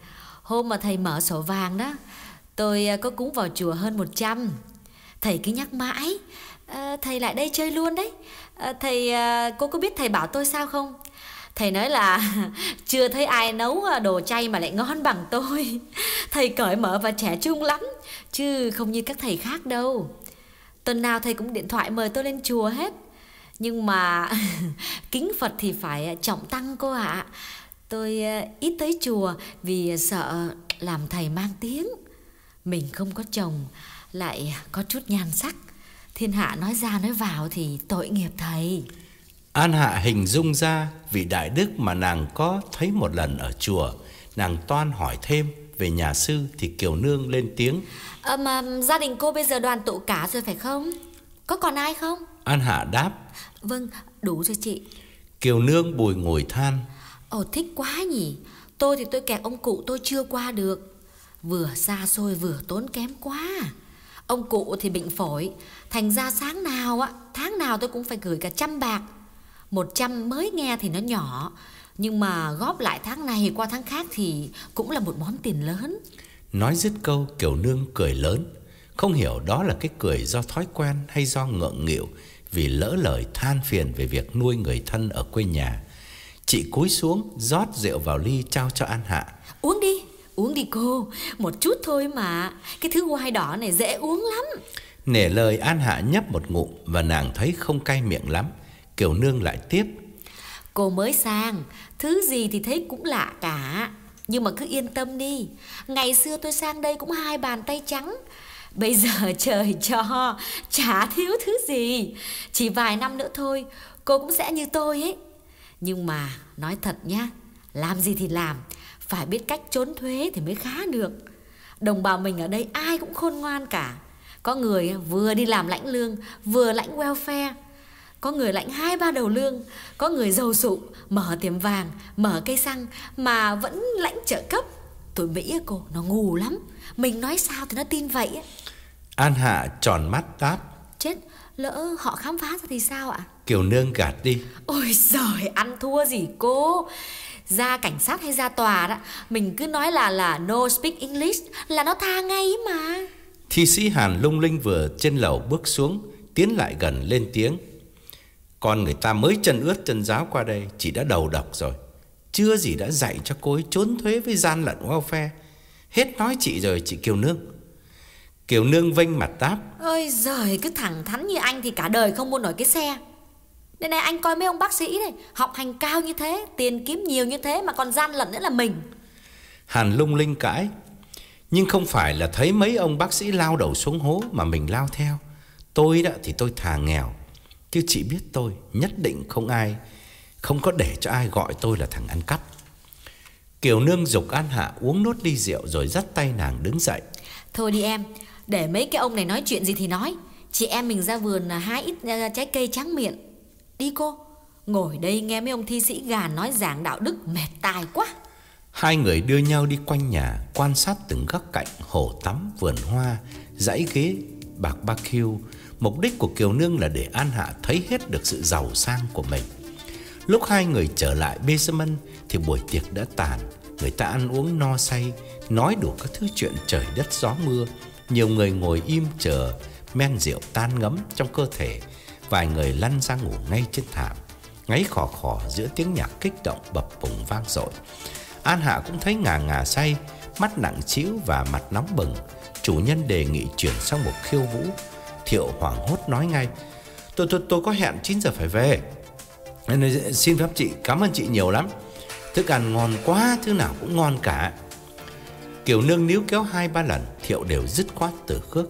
Hôm mà thầy mở sổ vàng đó, tôi có cúng vào chùa hơn một trăm. Thầy cứ nhắc mãi, à, thầy lại đây chơi luôn đấy. à, Thầy, à, cô có biết thầy bảo tôi sao không? Thầy nói là chưa thấy ai nấu đồ chay mà lại ngon bằng tôi. Thầy cởi mở và trẻ trung lắm, chứ không như các thầy khác đâu. Tuần nào thầy cũng điện thoại mời tôi lên chùa hết. Nhưng mà kính Phật thì phải trọng tăng cô ạ. à. Tôi ít tới chùa vì sợ làm thầy mang tiếng. Mình không có chồng, lại có chút nhan sắc, thiên hạ nói ra nói vào thì tội nghiệp thầy. An Hạ hình dung ra vị đại đức mà nàng có thấy một lần ở chùa. Nàng toan hỏi thêm về nhà sư thì Kiều Nương lên tiếng. à, Mà gia đình cô bây giờ đoàn tụ cả rồi phải không? Có còn ai không? An Hạ đáp. Vâng, đủ rồi chị. Kiều Nương bùi ngùi than. Ồ, thích quá nhỉ. Tôi thì tôi kẹt ông cụ tôi chưa qua được. Vừa xa xôi vừa tốn kém quá. Ông cụ thì bệnh phổi, thành ra sáng nào á, tháng nào tôi cũng phải gửi cả trăm bạc. Một trăm mới nghe thì nó nhỏ, nhưng mà góp lại tháng này qua tháng khác thì cũng là một món tiền lớn. Nói dứt câu, Kiều Nương cười lớn. Không hiểu đó là cái cười do thói quen hay do ngượng nghịu vì lỡ lời than phiền về việc nuôi người thân ở quê nhà. Chị cúi xuống rót rượu vào ly trao cho An Hạ. Uống đi, uống đi cô, một chút thôi mà. Cái thứ quai đỏ này dễ uống lắm. Nể lời, An Hạ nhấp một ngụm và nàng thấy không cay miệng lắm. Kiều Nương lại tiếp. Cô mới sang, thứ gì thì thấy cũng lạ cả. Nhưng mà cứ yên tâm đi, ngày xưa tôi sang đây cũng hai bàn tay trắng. Bây giờ trời cho, chả thiếu thứ gì. Chỉ vài năm nữa thôi, cô cũng sẽ như tôi ấy. Nhưng mà nói thật nhá, làm gì thì làm, phải biết cách trốn thuế thì mới khá được. Đồng bào mình ở đây ai cũng khôn ngoan cả. Có người vừa đi làm lãnh lương, vừa lãnh welfare. Có người lãnh hai ba đầu lương. Có người giàu sụ, mở tiệm vàng, mở cây xăng mà vẫn lãnh trợ cấp. Tụi Mỹ cô, nó ngu lắm. Mình nói sao thì nó tin vậy. An Hạ tròn mắt đáp. Chết, lỡ họ khám phá ra thì sao ạ? Kiều Nương gạt đi. Ôi giời, ăn thua gì cô. Ra cảnh sát hay ra tòa đó, mình cứ nói là là no speak English là nó tha ngay mà. Thi sĩ Hàn lung linh vừa trên lầu bước xuống, tiến lại gần lên tiếng. Con người ta mới chân ướt chân ráo qua đây, chị đã đầu độc rồi. Chưa gì đã dạy cho cô ấy trốn thuế với gian lận welfare. Hết nói chị rồi chị Kiều Nương. Kiều Nương vênh mặt đáp. Ôi giời, cứ thẳng thắn như anh thì cả đời không mua nổi cái xe. Đây này, anh coi mấy ông bác sĩ này, học hành cao như thế, tiền kiếm nhiều như thế mà còn gian lận nữa là mình. Hàn lung linh cãi. Nhưng không phải là thấy mấy ông bác sĩ lao đầu xuống hố mà mình lao theo. Tôi đó thì tôi thà nghèo, chứ chị biết tôi, nhất định không ai, không có để cho ai gọi tôi là thằng ăn cắp. Kiều Nương giục An Hạ uống nốt ly rượu rồi dắt tay nàng đứng dậy. Thôi đi em, để mấy cái ông này nói chuyện gì thì nói. Chị em mình ra vườn hái ít trái cây tráng miệng. Đi cô, ngồi đây nghe mấy ông thi sĩ gàn nói giảng đạo đức mệt tai quá. Hai người đưa nhau đi quanh nhà, quan sát từng góc cạnh, hồ tắm, vườn hoa, dãy ghế, barbecue. Mục đích của Kiều Nương là để An Hạ thấy hết được sự giàu sang của mình. Lúc hai người trở lại basement thì buổi tiệc đã tàn. Người ta ăn uống no say, nói đủ các thứ chuyện trời đất gió mưa. Nhiều người ngồi im chờ men rượu tan ngấm trong cơ thể. Vài người lăn ra ngủ ngay trên thảm, ngáy khò khò giữa tiếng nhạc kích động bập bùng vang dội. An Hạ cũng thấy ngà ngà say, mắt nặng trĩu và mặt nóng bừng. Chủ nhân đề nghị chuyển sang một khiêu vũ. Thiệu hoảng hốt nói ngay. Tôi tôi tôi có hẹn chín giờ phải về. Xin phép chị, cảm ơn chị nhiều lắm. Thức ăn ngon quá, thứ nào cũng ngon cả. Kiều Nương níu kéo hai ba lần, Thiệu đều dứt khoát từ khước.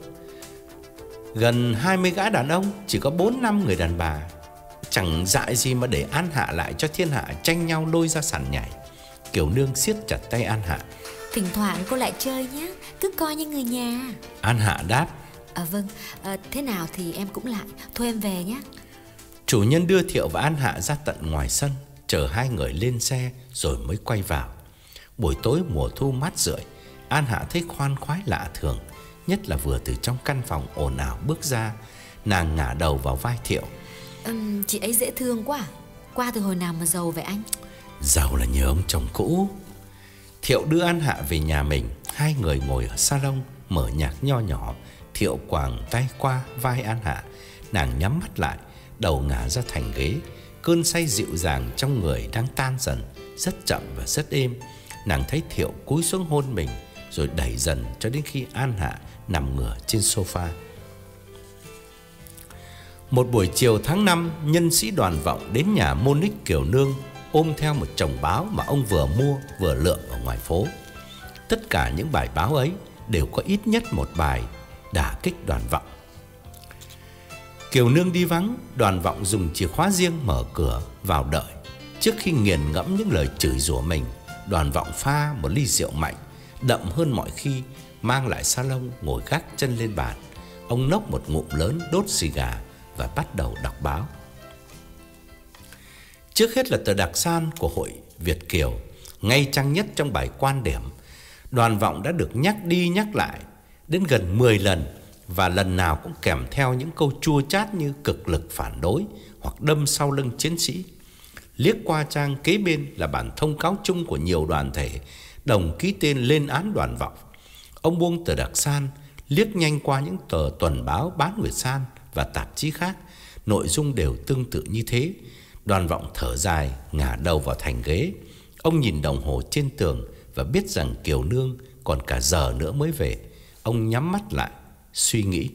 Gần hai mươi gã đàn ông, chỉ có bốn năm người đàn bà. Chẳng dại gì mà để An Hạ lại cho thiên hạ tranh nhau lôi ra sàn nhảy. Kiều Nương siết chặt tay An Hạ. Thỉnh thoảng cô lại chơi nhé, cứ coi như người nhà. An Hạ đáp. À vâng, à, thế nào thì em cũng lại. Thôi em về nhé. Chủ nhân đưa Thiệu và An Hạ ra tận ngoài sân, chờ hai người lên xe rồi mới quay vào. Buổi tối mùa thu mát rượi, An Hạ thấy khoan khoái lạ thường. Nhất là vừa từ trong căn phòng ồn ào bước ra, nàng ngả đầu vào vai Thiệu. uhm, Chị ấy dễ thương quá. Qua từ hồi nào mà giàu vậy anh? Giàu là nhờ ông chồng cũ. Thiệu đưa An Hạ về nhà mình. Hai người ngồi ở salon mở nhạc nho nhỏ. Thiệu quàng tay qua vai An Hạ. Nàng nhắm mắt lại, đầu ngả ra thành ghế. Cơn say dịu dàng trong người đang tan dần, rất chậm và rất êm. Nàng thấy Thiệu cúi xuống hôn mình, rồi đẩy dần cho đến khi An Hạ nằm ngửa trên sofa. Một buổi chiều tháng năm, nhân sĩ Đoàn Vọng đến nhà Monique Kiều Nương, ôm theo một chồng báo mà ông vừa mua vừa lượm ở ngoài phố. Tất cả những bài báo ấy đều có ít nhất một bài đả kích Đoàn Vọng. Kiều Nương đi vắng, Đoàn Vọng dùng chìa khóa riêng mở cửa vào đợi. Trước khi nghiền ngẫm những lời chửi rủa mình, Đoàn Vọng pha một ly rượu mạnh, đậm hơn mọi khi, mang lại salon ngồi gác chân lên bàn. Ông nốc một ngụm lớn, đốt xì gà và bắt đầu đọc báo. Trước hết là tờ đặc san của Hội Việt Kiều, ngay trang nhất trong bài quan điểm. Đoàn Vọng đã được nhắc đi nhắc lại đến gần mười lần, và lần nào cũng kèm theo những câu chua chát như cực lực phản đối hoặc đâm sau lưng chiến sĩ. Liếc qua trang kế bên là bản thông cáo chung của nhiều đoàn thể đồng ký tên lên án Đoàn Vọng. Ông buông tờ đặc san, liếc nhanh qua những tờ tuần báo bán nguyệt san và tạp chí khác, nội dung đều tương tự như thế. Đoàn Vọng thở dài, ngả đầu vào thành ghế. Ông nhìn đồng hồ trên tường và biết rằng Kiều Nương còn cả giờ nữa mới về. Ông nhắm mắt lại, suy nghĩ.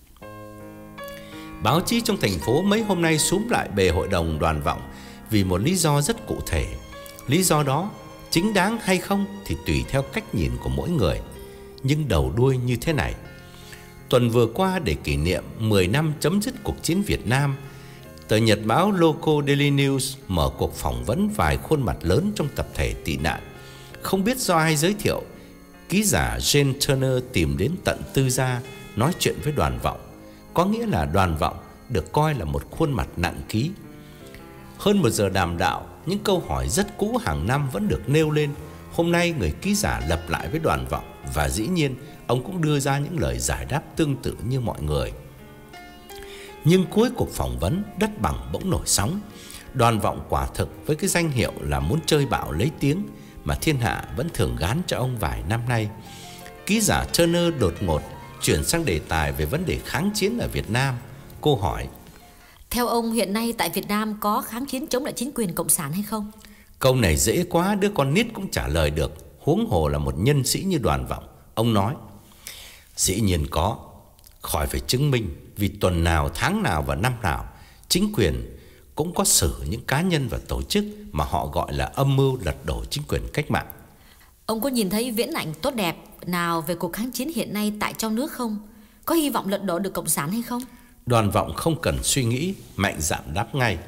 Báo chí trong thành phố mấy hôm nay xúm lại bề hội đồng Đoàn Vọng vì một lý do rất cụ thể. Lý do đó chính đáng hay không thì tùy theo cách nhìn của mỗi người, nhưng đầu đuôi như thế này. Tuần vừa qua, để kỷ niệm mười năm chấm dứt cuộc chiến Việt Nam, tờ nhật báo Local Daily News mở cuộc phỏng vấn vài khuôn mặt lớn trong tập thể tị nạn. Không biết do ai giới thiệu, ký giả Jane Turner tìm đến tận Tư Gia nói chuyện với Đoàn Vọng. Có nghĩa là Đoàn Vọng được coi là một khuôn mặt nặng ký. Hơn một giờ đàm đạo, những câu hỏi rất cũ hàng năm vẫn được nêu lên. Hôm nay người ký giả lặp lại với Đoàn Vọng, và dĩ nhiên ông cũng đưa ra những lời giải đáp tương tự như mọi người. Nhưng cuối cuộc phỏng vấn, đất bằng bỗng nổi sóng. Đoàn Vọng quả thực với cái danh hiệu là muốn chơi bạo lấy tiếng mà thiên hạ vẫn thường gán cho ông vài năm nay. Ký giả Turner đột ngột chuyển sang đề tài về vấn đề kháng chiến ở Việt Nam. Cô hỏi: Theo ông, hiện nay tại Việt Nam có kháng chiến chống lại chính quyền cộng sản hay không? Câu này dễ quá, đứa con nít cũng trả lời được, huống hồ là một nhân sĩ như Đoàn Vọng. Ông nói: Dĩ nhiên có, khỏi phải chứng minh, vì tuần nào, tháng nào và năm nào chính quyền cũng có xử những cá nhân và tổ chức mà họ gọi là âm mưu lật đổ chính quyền cách mạng. Ông có nhìn thấy viễn ảnh tốt đẹp nào về cuộc kháng chiến hiện nay tại trong nước không? Có hy vọng lật đổ được cộng sản hay không? Đoàn Vọng không cần suy nghĩ, mạnh dạn đáp ngay: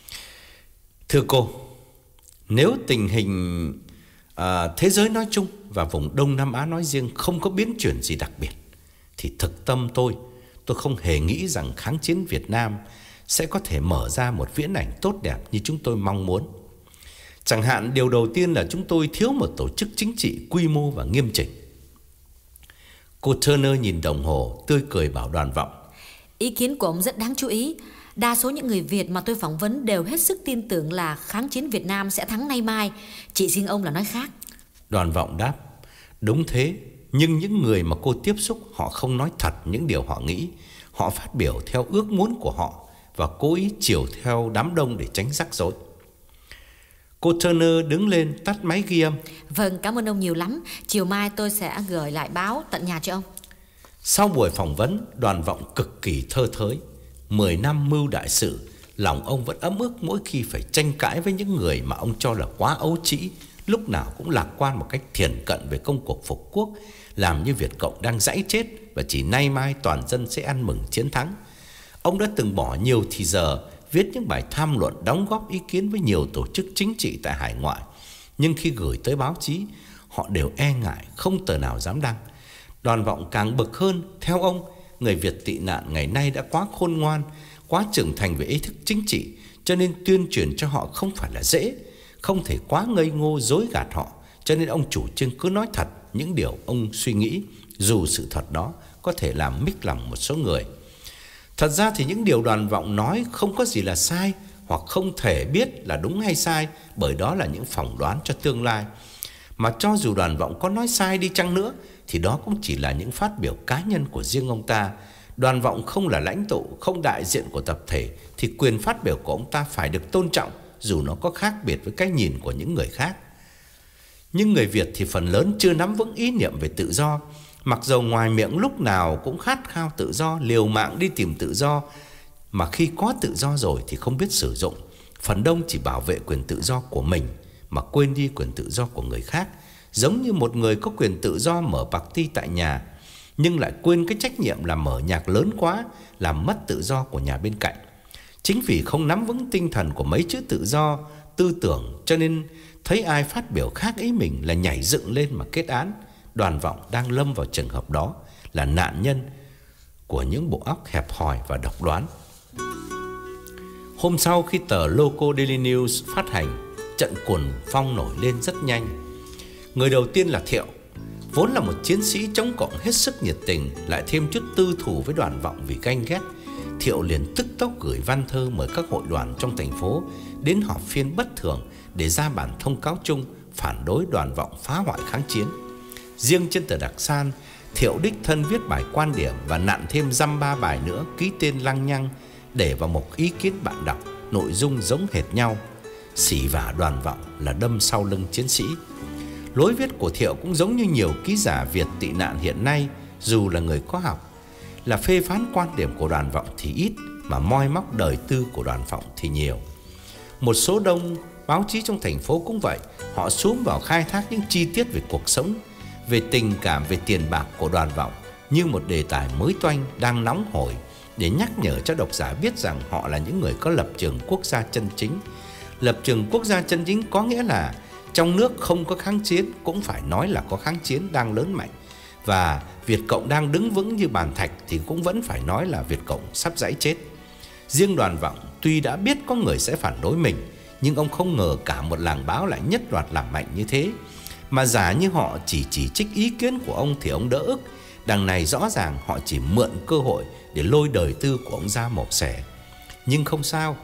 Thưa cô, nếu tình hình à, thế giới nói chung và vùng Đông Nam Á nói riêng không có biến chuyển gì đặc biệt, thì thực tâm tôi, tôi không hề nghĩ rằng kháng chiến Việt Nam sẽ có thể mở ra một viễn ảnh tốt đẹp như chúng tôi mong muốn. Chẳng hạn, điều đầu tiên là chúng tôi thiếu một tổ chức chính trị quy mô và nghiêm chỉnh. Cô Turner nhìn đồng hồ, tươi cười bảo Đoàn Vọng: Ý kiến của ông rất đáng chú ý. Đa số những người Việt mà tôi phỏng vấn đều hết sức tin tưởng là kháng chiến Việt Nam sẽ thắng nay mai. Chỉ riêng ông là nói khác. Đoàn Vọng đáp: Đúng thế, nhưng những người mà cô tiếp xúc, họ không nói thật những điều họ nghĩ. Họ phát biểu theo ước muốn của họ và cố ý chiều theo đám đông để tránh rắc rối. Cô Turner đứng lên tắt máy ghi âm. Vâng, cảm ơn ông nhiều lắm. Chiều mai tôi sẽ gửi lại báo tận nhà cho ông. Sau buổi phỏng vấn, Đoàn Vọng cực kỳ thơ thới. Mười năm mưu đại sự, lòng ông vẫn ấm ức mỗi khi phải tranh cãi với những người mà ông cho là quá ấu trĩ, lúc nào cũng lạc quan một cách thiển cận về công cuộc phục quốc, làm như Việt Cộng đang dãy chết và chỉ nay mai toàn dân sẽ ăn mừng chiến thắng. Ông đã từng bỏ nhiều thì giờ viết những bài tham luận, đóng góp ý kiến với nhiều tổ chức chính trị tại hải ngoại. Nhưng khi gửi tới báo chí, họ đều e ngại, không tờ nào dám đăng. Đoàn Vọng càng bực hơn. Theo ông, người Việt tị nạn ngày nay đã quá khôn ngoan, quá trưởng thành về ý thức chính trị, cho nên tuyên truyền cho họ không phải là dễ. Không thể quá ngây ngô dối gạt họ. Cho nên ông chủ trương cứ nói thật những điều ông suy nghĩ, dù sự thật đó có thể làm mích lòng một số người. Thật ra thì những điều Đoàn Vọng nói không có gì là sai, hoặc không thể biết là đúng hay sai, bởi đó là những phỏng đoán cho tương lai. Mà cho dù Đoàn Vọng có nói sai đi chăng nữa thì đó cũng chỉ là những phát biểu cá nhân của riêng ông ta. Đoàn Vọng không là lãnh tụ, không đại diện của tập thể, thì quyền phát biểu của ông ta phải được tôn trọng, dù nó có khác biệt với cái nhìn của những người khác. Nhưng người Việt thì phần lớn chưa nắm vững ý niệm về tự do. Mặc dầu ngoài miệng lúc nào cũng khát khao tự do, liều mạng đi tìm tự do, mà khi có tự do rồi thì không biết sử dụng. Phần đông chỉ bảo vệ quyền tự do của mình mà quên đi quyền tự do của người khác. Giống như một người có quyền tự do mở party tại nhà, nhưng lại quên cái trách nhiệm là mở nhạc lớn quá, làm mất tự do của nhà bên cạnh. Chính vì không nắm vững tinh thần của mấy chữ tự do, tư tưởng, cho nên thấy ai phát biểu khác ý mình là nhảy dựng lên mà kết án. Đoàn Vọng đang lâm vào trường hợp đó, là nạn nhân của những bộ óc hẹp hòi và độc đoán. Hôm sau khi tờ Local Daily News phát hành, trận cuồng phong nổi lên rất nhanh. Người đầu tiên là Thiệu, vốn là một chiến sĩ chống cộng hết sức nhiệt tình, lại thêm chút tư thù với Đoàn Vọng vì ganh ghét. Thiệu liền tức tốc gửi văn thơ mời các hội đoàn trong thành phố đến họp phiên bất thường để ra bản thông cáo chung phản đối Đoàn Vọng phá hoại kháng chiến. Riêng trên tờ Đặc San, Thiệu đích thân viết bài quan điểm và nặn thêm dăm ba bài nữa ký tên lăng nhăng để vào một ý kiến bạn đọc, nội dung giống hệt nhau. Xỉ vả Đoàn Vọng là đâm sau lưng chiến sĩ. Lối viết của Thiệu cũng giống như nhiều ký giả Việt tị nạn hiện nay, dù là người có học, là phê phán quan điểm của Đoàn Vọng thì ít, mà moi móc đời tư của Đoàn Vọng thì nhiều. Một số đông báo chí trong thành phố cũng vậy, họ xuống vào khai thác những chi tiết về cuộc sống, về tình cảm, về tiền bạc của Đoàn Vọng như một đề tài mới toanh đang nóng hổi, để nhắc nhở cho độc giả biết rằng họ là những người có lập trường quốc gia chân chính. Lập trường quốc gia chân chính có nghĩa là trong nước không có kháng chiến cũng phải nói là có kháng chiến đang lớn mạnh, và Việt Cộng đang đứng vững như bàn thạch thì cũng vẫn phải nói là Việt Cộng sắp giãy chết. Riêng Đoàn Vọng tuy đã biết có người sẽ phản đối mình, nhưng ông không ngờ cả một làng báo lại nhất loạt làm mạnh như thế. Mà giả như họ chỉ chỉ trích ý kiến của ông thì ông đỡ ức. Đằng này rõ ràng họ chỉ mượn cơ hội để lôi đời tư của ông ra mổ xẻ. Nhưng không sao,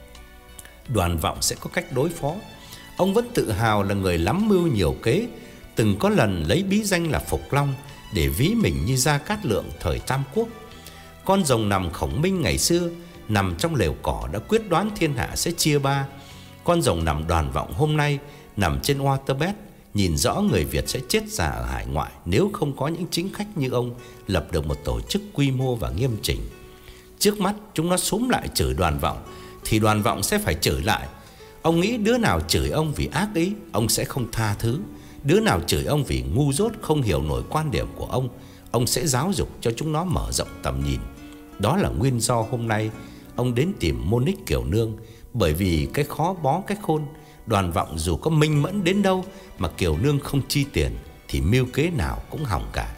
Đoàn Vọng sẽ có cách đối phó. Ông vẫn tự hào là người lắm mưu nhiều kế, từng có lần lấy bí danh là Phục Long để ví mình như Gia Cát Lượng thời Tam Quốc. Con rồng nằm Khổng Minh ngày xưa nằm trong lều cỏ đã quyết đoán thiên hạ sẽ chia ba. Con rồng nằm Đoàn Vọng hôm nay nằm trên waterbed, nhìn rõ người Việt sẽ chết già ở hải ngoại nếu không có những chính khách như ông lập được một tổ chức quy mô và nghiêm chỉnh. Trước mắt chúng nó xúm lại chửi Đoàn Vọng thì Đoàn Vọng sẽ phải chửi lại. Ông nghĩ đứa nào chửi ông vì ác ý, ông sẽ không tha thứ. Đứa nào chửi ông vì ngu dốt không hiểu nổi quan điểm của ông, ông sẽ giáo dục cho chúng nó mở rộng tầm nhìn. Đó là nguyên do hôm nay ông đến tìm Monique Kiều Nương, bởi vì cái khó bó cái khôn. Đoàn Vọng dù có minh mẫn đến đâu mà Kiều Nương không chi tiền thì mưu kế nào cũng hỏng cả.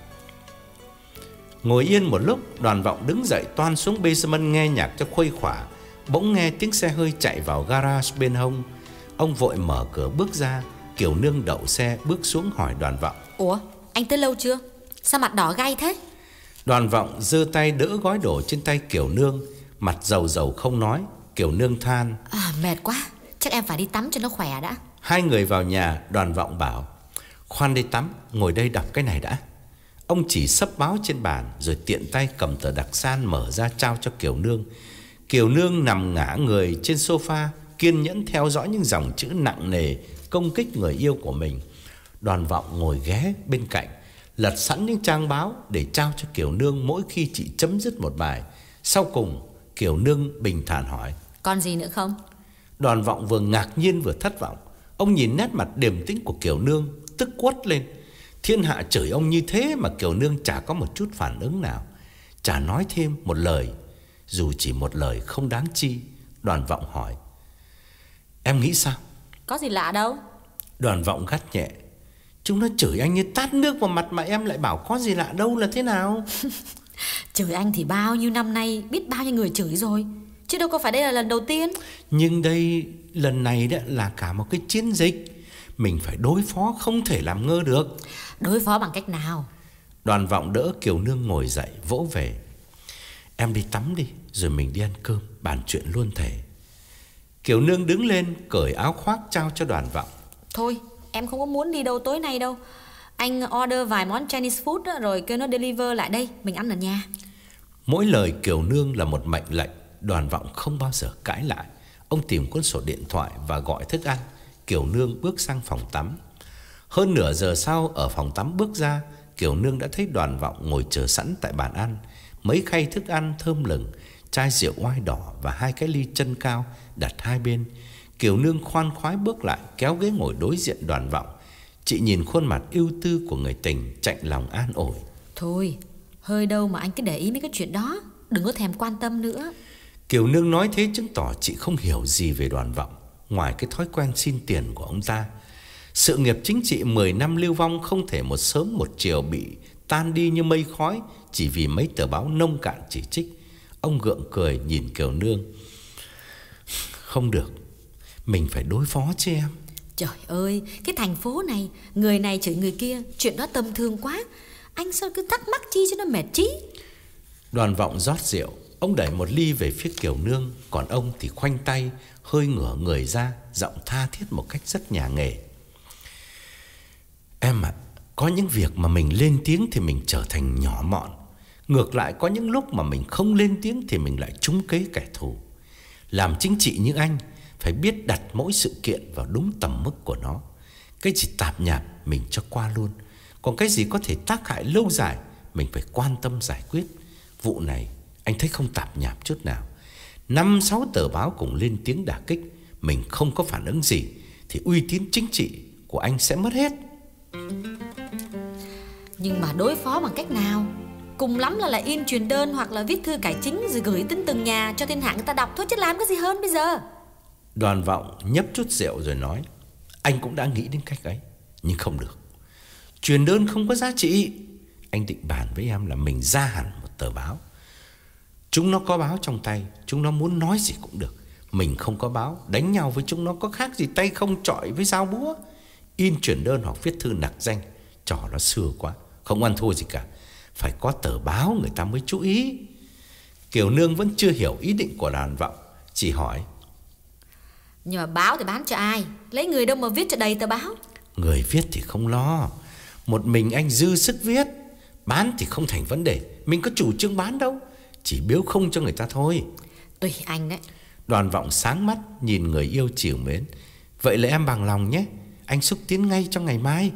Ngồi yên một lúc, Đoàn Vọng đứng dậy toan xuống basement nghe nhạc cho khuây khỏa. Bỗng nghe tiếng xe hơi chạy vào garage bên hông. Ông vội mở cửa bước ra. Kiều Nương đậu xe bước xuống hỏi Đoàn Vọng: Ủa, anh tới lâu chưa? Sao mặt đỏ gay thế? Đoàn Vọng giơ tay đỡ gói đồ trên tay Kiều Nương, mặt dầu dầu không nói. Kiều Nương than: À, mệt quá, chắc em phải đi tắm cho nó khỏe đã. Hai người vào nhà. Đoàn Vọng bảo: Khoan đi tắm, ngồi đây đọc cái này đã. Ông chỉ xấp báo trên bàn rồi tiện tay cầm tờ Đặc San mở ra trao cho Kiều Nương. Kiều Nương nằm ngả người trên sofa, kiên nhẫn theo dõi những dòng chữ nặng nề công kích người yêu của mình. Đoàn Vọng ngồi ghé bên cạnh, lật sẵn những trang báo để trao cho Kiều Nương mỗi khi chị chấm dứt một bài. Sau cùng Kiều Nương bình thản hỏi: Còn gì nữa không? Đoàn Vọng vừa ngạc nhiên vừa thất vọng. Ông nhìn nét mặt điềm tĩnh của Kiều Nương, tức quất lên. Thiên hạ chửi ông như thế mà Kiều Nương chả có một chút phản ứng nào, chả nói thêm một lời, dù chỉ một lời không đáng chi. Đoàn Vọng hỏi: Em nghĩ sao? Có gì lạ đâu. Đoàn Vọng gắt nhẹ: Chúng nó chửi anh như tát nước vào mặt mà em lại bảo có gì lạ đâu là thế nào? Chửi anh thì bao nhiêu năm nay biết bao nhiêu người chửi rồi, chứ đâu có phải đây là lần đầu tiên. Nhưng đây lần này đó là cả một cái chiến dịch, mình phải đối phó, không thể làm ngơ được. Đối phó bằng cách nào? Đoàn Vọng đỡ Kiều Nương ngồi dậy vỗ về: Em đi tắm đi, rồi mình đi ăn cơm, bàn chuyện luôn thể. Kiều Nương đứng lên cởi áo khoác trao cho Đoàn Vọng. Thôi, Em không có muốn đi đâu tối nay đâu. Anh order vài món Chinese food đó, rồi kêu nó deliver lại đây, mình ăn ở nhà. Mỗi lời Kiều Nương là một mệnh lệnh. Đoàn Vọng không bao giờ cãi lại. Ông tìm cuốn sổ điện thoại và gọi thức ăn. Kiều Nương bước sang phòng tắm. Hơn nửa giờ sau, ở phòng tắm bước ra, Kiều Nương đã thấy Đoàn Vọng ngồi chờ sẵn tại bàn ăn. Mấy khay thức ăn thơm lừng, chai rượu oai đỏ và hai cái ly chân cao đặt hai bên. Kiều Nương khoan khoái bước lại, kéo ghế ngồi đối diện Đoàn Vọng. Chị nhìn khuôn mặt ưu tư của người tình, chạnh lòng an ủi. Thôi, hơi đâu mà anh cứ để ý mấy cái chuyện đó, đừng có thèm quan tâm nữa. Kiều Nương nói thế chứng tỏ chị không hiểu gì về Đoàn Vọng, ngoài cái thói quen xin tiền của ông ta. Sự nghiệp chính trị mười năm lưu vong không thể một sớm một chiều bị tan đi như mây khói chỉ vì mấy tờ báo nông cạn chỉ trích. Ông gượng cười nhìn Kiều Nương. Không được, mình phải đối phó chứ em. Trời ơi, cái thành phố này, người này chửi người kia, chuyện đó tầm thường quá. Anh sao cứ thắc mắc chi cho nó mệt trí. Đoàn Vọng rót rượu. Ông đẩy một ly về phía Kiều Nương, còn ông thì khoanh tay, hơi ngửa người ra, giọng tha thiết một cách rất nhà nghề. Em ạ, à, có những việc mà mình lên tiếng thì mình trở thành nhỏ mọn. Ngược lại có những lúc mà mình không lên tiếng thì mình lại trúng kế kẻ thù. Làm chính trị như anh phải biết đặt mỗi sự kiện vào đúng tầm mức của nó. Cái gì tạp nhạp mình cho qua luôn, còn cái gì có thể tác hại lâu dài mình phải quan tâm giải quyết. Vụ này anh thấy không tạp nhạp chút nào. Năm sáu tờ báo cùng lên tiếng đả kích, mình không có phản ứng gì thì uy tín chính trị của anh sẽ mất hết. Nhưng mà đối phó bằng cách nào? Cùng lắm là lại in truyền đơn hoặc là viết thư cải chính rồi gửi đến từng nhà cho thiên hạ người ta đọc thôi, chứ làm cái gì hơn bây giờ. Đoàn Vọng nhấp chút rượu rồi nói. Anh cũng đã nghĩ đến cách ấy, nhưng không được. Truyền đơn không có giá trị. Anh định bàn với em là mình ra hẳn một tờ báo. Chúng nó có báo trong tay, chúng nó muốn nói gì cũng được. Mình không có báo, đánh nhau với chúng nó có khác gì tay không chọi với dao búa. In truyền đơn hoặc viết thư nặc danh, trò nó xưa quá, không ăn thua gì cả. Phải có tờ báo người ta mới chú ý. Kiều Nương vẫn chưa hiểu ý định của Đoàn Vọng, chỉ hỏi. Nhưng mà báo thì bán cho ai? Lấy người đâu mà viết cho đầy tờ báo? Người viết thì không lo, một mình anh dư sức viết. Bán thì không thành vấn đề, mình có chủ trương bán đâu, chỉ biếu không cho người ta thôi. Tùy anh đấy. Đoàn Vọng sáng mắt nhìn người yêu chiều mến. Vậy là em bằng lòng nhé, anh xúc tiến ngay trong ngày mai.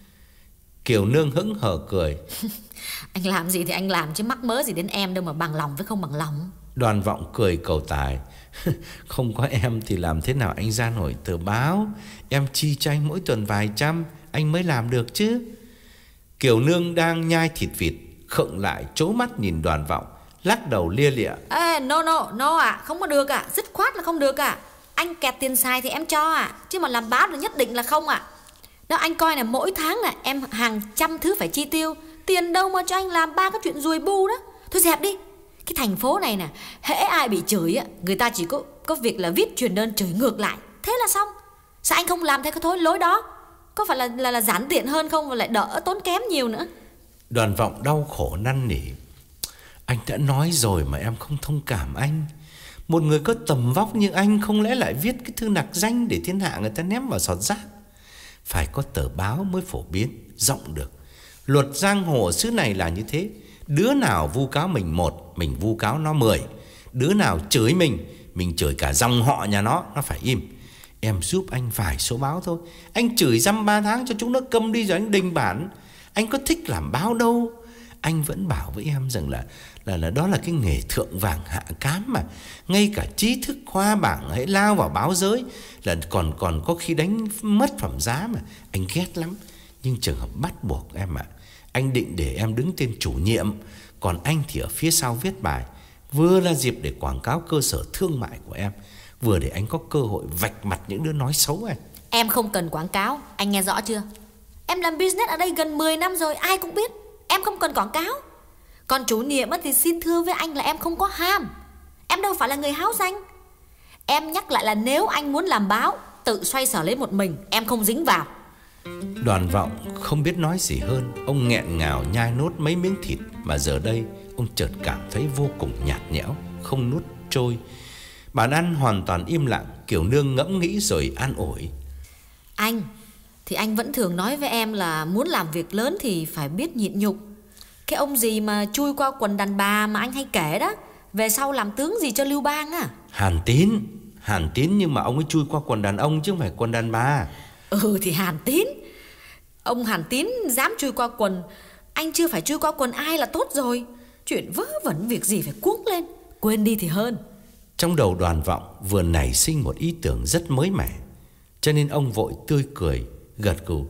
Kiều Nương hững hờ cười. Anh làm gì thì anh làm, chứ mắc mớ gì đến em đâu mà bằng lòng với không bằng lòng. Đoàn Vọng cười cầu tài. Không có em thì làm thế nào anh ra nổi tờ báo. Em chi cho anh mỗi tuần vài trăm, anh mới làm được chứ. Kiều Nương đang nhai thịt vịt khựng lại, trố mắt nhìn Đoàn Vọng, lắc đầu lia lịa. Ê, no no no ạ, à, không có được ạ, à. Dứt khoát là không được ạ. À. Anh kẹt tiền xài thì em cho ạ, à. Chứ mà làm báo là nhất định là không ạ. À. Đó, anh coi là mỗi tháng là em hàng trăm thứ phải chi tiêu, tiền đâu mà cho anh làm ba cái chuyện ruồi bu đó. Thôi dẹp đi. Cái thành phố này nè, hễ ai bị chửi á, người ta chỉ có có việc là viết truyền đơn chửi ngược lại, thế là xong. Sao anh không làm theo cái thói lối đó? Có phải là là là giản tiện hơn không, và lại đỡ tốn kém nhiều nữa. Đoàn Vọng đau khổ năn nỉ. Anh đã nói rồi mà em không thông cảm anh. Một người có tầm vóc như anh không lẽ lại viết cái thư nặc danh để thiên hạ người ta ném vào sọt rác. Phải có tờ báo mới phổ biến, rộng được. Luật giang hồ xứ này là như thế. Đứa nào vu cáo mình một, mình vu cáo nó mười. Đứa nào chửi mình, mình chửi cả dòng họ nhà nó, nó phải im. Em giúp anh vài số báo thôi. Anh chửi dăm ba tháng cho chúng nó câm đi rồi anh đình bản. Anh có thích làm báo đâu. Anh vẫn bảo với em rằng là là là đó là cái nghề thượng vàng hạ cám mà. Ngay cả trí thức khoa bảng hãy lao vào báo giới là còn còn có khi đánh mất phẩm giá mà. Anh ghét lắm. Nhưng trường hợp bắt buộc em ạ. Anh định để em đứng tên chủ nhiệm, còn anh thì ở phía sau viết bài. Vừa là dịp để quảng cáo cơ sở thương mại của em, vừa để anh có cơ hội vạch mặt những đứa nói xấu anh. Em không cần quảng cáo, anh nghe rõ chưa? Em làm business ở đây gần mười năm rồi, ai cũng biết. Em không cần quảng cáo. Còn chủ nhiệm thì xin thưa với anh là em không có ham. Em đâu phải là người háo danh. Em nhắc lại là nếu anh muốn làm báo, tự xoay sở lấy một mình, em không dính vào. Đoàn Vọng không biết nói gì hơn. Ông nghẹn ngào nhai nốt mấy miếng thịt, mà giờ đây ông chợt cảm thấy vô cùng nhạt nhẽo, không nuốt trôi. Bàn ăn hoàn toàn im lặng. Kiều Nương ngẫm nghĩ rồi an ủi. Anh, Thì anh vẫn thường nói với em là muốn làm việc lớn thì phải biết nhịn nhục. Cái ông gì mà chui qua quần đàn bà mà anh hay kể đó, về sau làm tướng gì cho Lưu Bang à? Hàn Tín. Hàn Tín nhưng mà ông ấy chui qua quần đàn ông chứ không phải quần đàn bà. Ừ thì Hàn Tín. Ông Hàn Tín dám chui qua quần, anh chưa phải chui qua quần ai là tốt rồi. Chuyện vớ vẩn việc gì phải cuống lên, quên đi thì hơn. Trong đầu Đoàn Vọng vừa nảy sinh một ý tưởng rất mới mẻ, cho nên ông vội tươi cười, gật gù.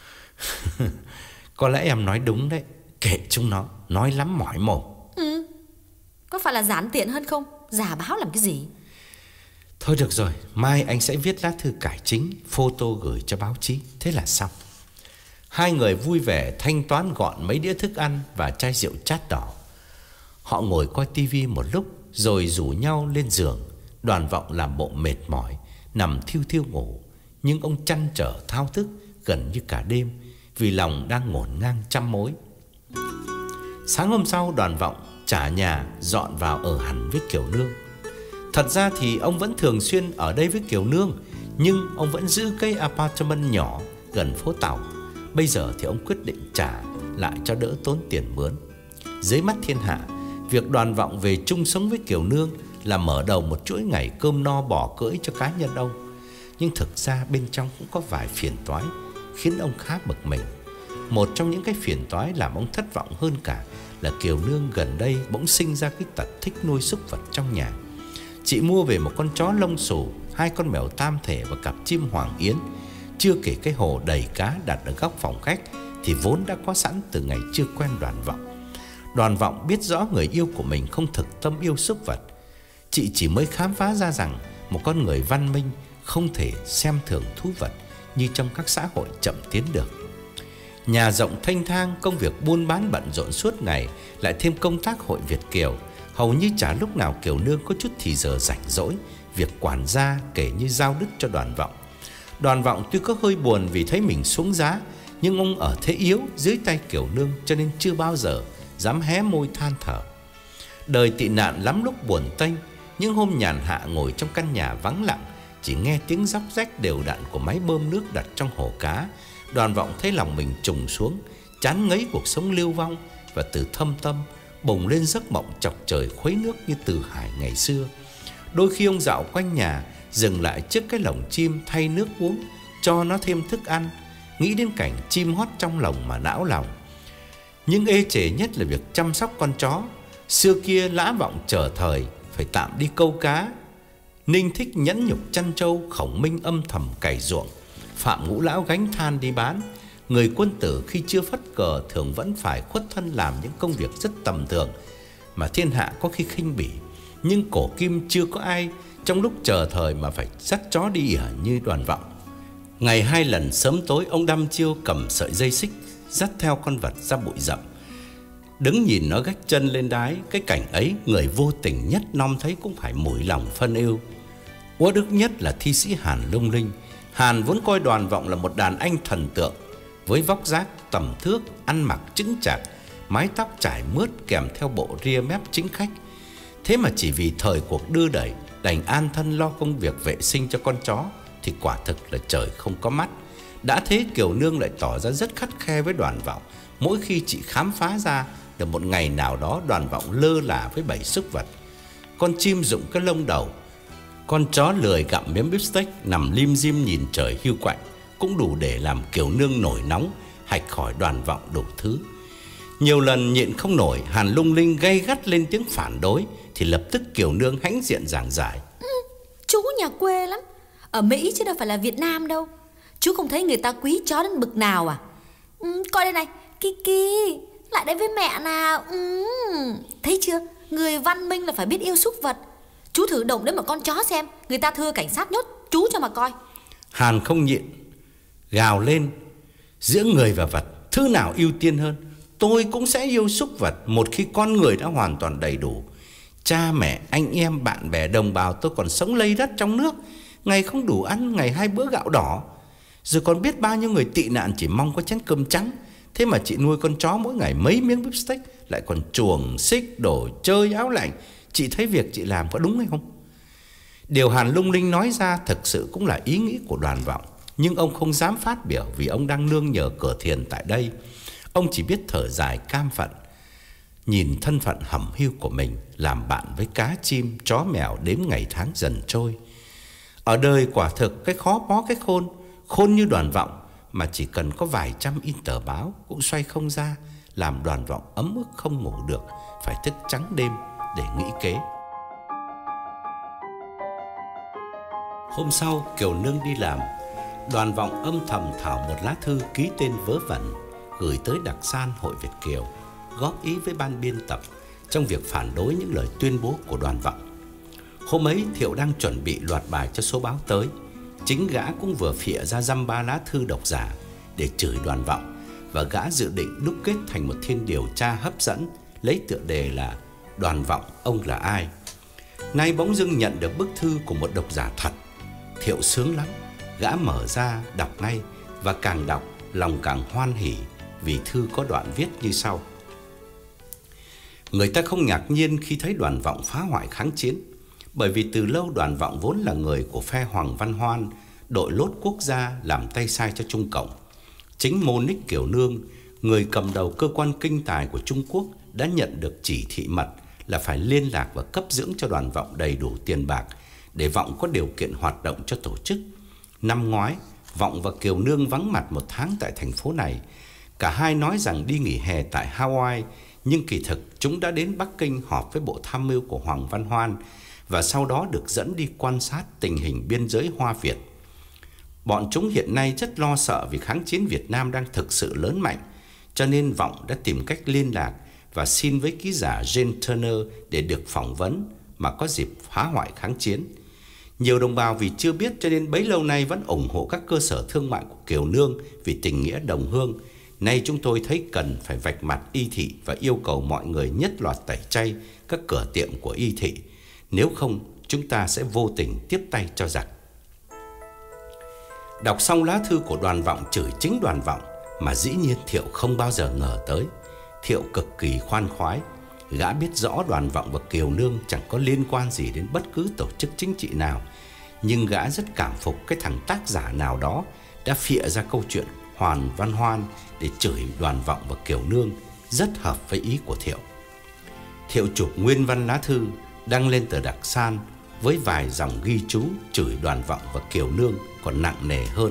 Có lẽ em nói đúng đấy. Kệ chúng nó, nói lắm mỏi mồm. Ừ, có phải là giản tiện hơn không? Giả báo làm cái gì? Thôi được rồi, mai anh sẽ viết lá thư cải chính, photo gửi cho báo chí. Thế là xong. Hai người vui vẻ thanh toán gọn mấy đĩa thức ăn và chai rượu chát đỏ. Họ ngồi coi tivi một lúc rồi rủ nhau lên giường. Đoàn Vọng làm bộ mệt mỏi, nằm thiêu thiêu ngủ. Nhưng ông trăn trở thao thức gần như cả đêm, vì lòng đang ngổn ngang trăm mối. Sáng hôm sau, Đoàn Vọng trả nhà dọn vào ở hẳn với Kiều Nương. Thật ra thì ông vẫn thường xuyên ở đây với Kiều Nương, nhưng ông vẫn giữ cây apartment nhỏ gần phố Tàu. Bây giờ thì ông quyết định trả lại cho đỡ tốn tiền mướn. Dưới mắt thiên hạ, việc Đoàn Vọng về chung sống với Kiều Nương là mở đầu một chuỗi ngày cơm no bỏ cưỡi cho cá nhân ông. Nhưng thực ra bên trong cũng có vài phiền toái khiến ông khá bực mình. Một trong những cái phiền toái làm ông thất vọng hơn cả là Kiều Nương gần đây bỗng sinh ra cái tật thích nuôi súc vật trong nhà. Chị mua về một con chó lông xù, hai con mèo tam thể và cặp chim hoàng yến. Chưa kể cái hồ đầy cá đặt ở góc phòng khách thì vốn đã có sẵn từ ngày chưa quen Đoàn Vọng. Đoàn Vọng biết rõ người yêu của mình không thực tâm yêu súc vật. Chị chỉ mới khám phá ra rằng một con người văn minh không thể xem thường thú vật như trong các xã hội chậm tiến được. Nhà rộng thênh thang, công việc buôn bán bận rộn suốt ngày, lại thêm công tác hội Việt Kiều, hầu như chả lúc nào Kiều Nương có chút thì giờ rảnh rỗi. Việc quản gia kể như giao đứt cho Đoàn Vọng. Đoàn Vọng tuy có hơi buồn vì thấy mình xuống giá, nhưng ông ở thế yếu dưới tay Kiều Nương, cho nên chưa bao giờ dám hé môi than thở. Đời tị nạn lắm lúc buồn tênh. Những hôm nhàn hạ ngồi trong căn nhà vắng lặng, chỉ nghe tiếng róc rách đều đặn của máy bơm nước đặt trong hồ cá, Đoàn Vọng thấy lòng mình trùng xuống, chán ngấy cuộc sống lưu vong, và từ thâm tâm bùng lên giấc mộng chọc trời khuấy nước như Từ Hải ngày xưa. Đôi khi ông dạo quanh nhà, dừng lại trước cái lồng chim thay nước uống, cho nó thêm thức ăn, nghĩ đến cảnh chim hót trong lồng mà não lòng. Nhưng ê chề nhất là việc chăm sóc con chó. Xưa kia Lã Vọng trở thời phải tạm đi câu cá, Ninh Thích nhẫn nhục chăn trâu, Khổng Minh âm thầm cày ruộng, Phạm Ngũ Lão gánh than đi bán. Người quân tử khi chưa phất cờ thường vẫn phải khuất thân làm những công việc rất tầm thường mà thiên hạ có khi khinh bỉ. Nhưng cổ kim chưa có ai trong lúc chờ thời mà phải dắt chó đi ỉa như Đoàn Vọng. Ngày hai lần sớm tối, ông đăm chiêu cầm sợi dây xích dắt theo con vật ra bụi rậm, đứng nhìn nó gách chân lên đái. Cái cảnh ấy người vô tình nhất nom thấy cũng phải mủi lòng phân ưu. Uất ức nhất là thi sĩ Hàn Lung Linh. Hàn vốn coi Đoàn Vọng là một đàn anh thần tượng, với vóc dáng tầm thước, ăn mặc chững chạc, mái tóc trải mướt kèm theo bộ ria mép chính khách. Thế mà chỉ vì thời cuộc đưa đẩy, đành an thân lo công việc vệ sinh cho con chó, thì quả thực là trời không có mắt. Đã thế Kiều Nương lại tỏ ra rất khắt khe với Đoàn Vọng mỗi khi chị khám phá ra được một ngày nào đó Đoàn Vọng lơ là với bầy súc vật. Con chim rụng cái lông đầu, con chó lười gặm miếng bít tết nằm lim dim nhìn trời hiu quạnh, cũng đủ để làm Kiều Nương nổi nóng, hạch khỏi Đoàn Vọng đủ thứ. Nhiều lần nhịn không nổi, Hàn Lung Linh gay gắt lên tiếng phản đối, thì lập tức Kiều Nương hãnh diện giảng giải. Ừ, chú nhà quê lắm, ở Mỹ chứ đâu phải là Việt Nam đâu. Chú không thấy người ta quý chó đến bực nào à? Ừ, coi đây này, Kiki, lại đây với mẹ nào. Ừ, thấy chưa, người văn minh là phải biết yêu súc vật. Chú thử động đến một con chó xem, người ta thưa cảnh sát nhốt chú cho mà coi. Hàn không nhịn, gào lên. Giữa người và vật, thứ nào ưu tiên hơn? Tôi cũng sẽ yêu súc vật một khi con người đã hoàn toàn đầy đủ. Cha mẹ, anh em, bạn bè, đồng bào tôi còn sống lây đất trong nước, ngày không đủ ăn, ngày hai bữa gạo đỏ. Rồi còn biết bao nhiêu người tị nạn chỉ mong có chén cơm trắng. Thế mà chị nuôi con chó mỗi ngày mấy miếng bít tết, lại còn chuồng, xích, đồ chơi, áo lạnh. Chị thấy việc chị làm có đúng hay không? Điều Hàn Lung Linh nói ra thực sự cũng là ý nghĩ của Đoàn Vọng. nhưng ông không dám phát biểu vì ông đang nương nhờ cửa thiền tại đây. Ông chỉ biết thở dài cam phận, nhìn thân phận hẩm hiu của mình làm bạn với cá chim, chó mèo đếm ngày tháng dần trôi. Ở đời quả thực cái khó bó cái khôn, khôn như Đoàn Vọng mà chỉ cần có vài trăm in tờ báo cũng xoay không ra, làm Đoàn Vọng ấm ức không ngủ được, phải thức trắng đêm để nghĩ kế. Hôm sau Kiều Nương đi làm, Đoàn Vọng âm thầm thảo một lá thư ký tên vớ vẩn gửi tới đặc san Hội Việt Kiều, góp ý với ban biên tập trong việc phản đối những lời tuyên bố của Đoàn Vọng. Hôm ấy Thiệu đang chuẩn bị loạt bài cho số báo tới, chính gã cũng vừa phịa ra dăm ba lá thư độc giả để chửi Đoàn Vọng, và gã dự định đúc kết thành một thiên điều tra hấp dẫn lấy tựa đề là Đoàn Vọng ông là ai. Nay bỗng dưng nhận được bức thư của một độc giả thật, Thiệu sướng lắm. Gã mở ra đọc ngay, và càng đọc lòng càng hoan hỉ vì thư có đoạn viết như sau: Người ta không ngạc nhiên khi thấy Đoàn Vọng phá hoại kháng chiến, bởi vì từ lâu Đoàn Vọng vốn là người của phe Hoàng Văn Hoan, đội lốt quốc gia làm tay sai cho Trung Cộng. Chính Monique Kiều Nương, người cầm đầu cơ quan kinh tài của Trung Quốc, đã nhận được chỉ thị mật là phải liên lạc và cấp dưỡng cho Đoàn Vọng đầy đủ tiền bạc để Vọng có điều kiện hoạt động cho tổ chức. Năm ngoái, Vọng và Kiều Nương vắng mặt một tháng tại thành phố này. Cả hai nói rằng đi nghỉ hè tại Hawaii, nhưng kỳ thực chúng đã đến Bắc Kinh họp với bộ tham mưu của Hoàng Văn Hoan, và sau đó được dẫn đi quan sát tình hình biên giới Hoa Việt. Bọn chúng hiện nay rất lo sợ vì kháng chiến Việt Nam đang thực sự lớn mạnh, cho nên Vọng đã tìm cách liên lạc và xin với ký giả Jane Turner để được phỏng vấn mà có dịp phá hoại kháng chiến. Nhiều đồng bào vì chưa biết cho nên bấy lâu nay vẫn ủng hộ các cơ sở thương mại của Kiều Nương vì tình nghĩa đồng hương. Nay chúng tôi thấy cần phải vạch mặt Y Thị và yêu cầu mọi người nhất loạt tẩy chay các cửa tiệm của Y Thị. Nếu không, chúng ta sẽ vô tình tiếp tay cho giặc. Đọc xong lá thư của Đoàn Vọng chửi chính Đoàn Vọng mà dĩ nhiên Thiệu không bao giờ ngờ tới. Thiệu cực kỳ khoan khoái. Gã biết rõ Đoàn Vọng và Kiều Nương chẳng có liên quan gì đến bất cứ tổ chức chính trị nào, nhưng gã rất cảm phục cái thằng tác giả nào đó đã phịa ra câu chuyện Hoàng Văn Hoan để chửi Đoàn Vọng và Kiều Nương, rất hợp với ý của Thiệu. Thiệu chụp nguyên văn lá thư đăng lên tờ đặc san với vài dòng ghi chú chửi Đoàn Vọng và Kiều Nương còn nặng nề hơn.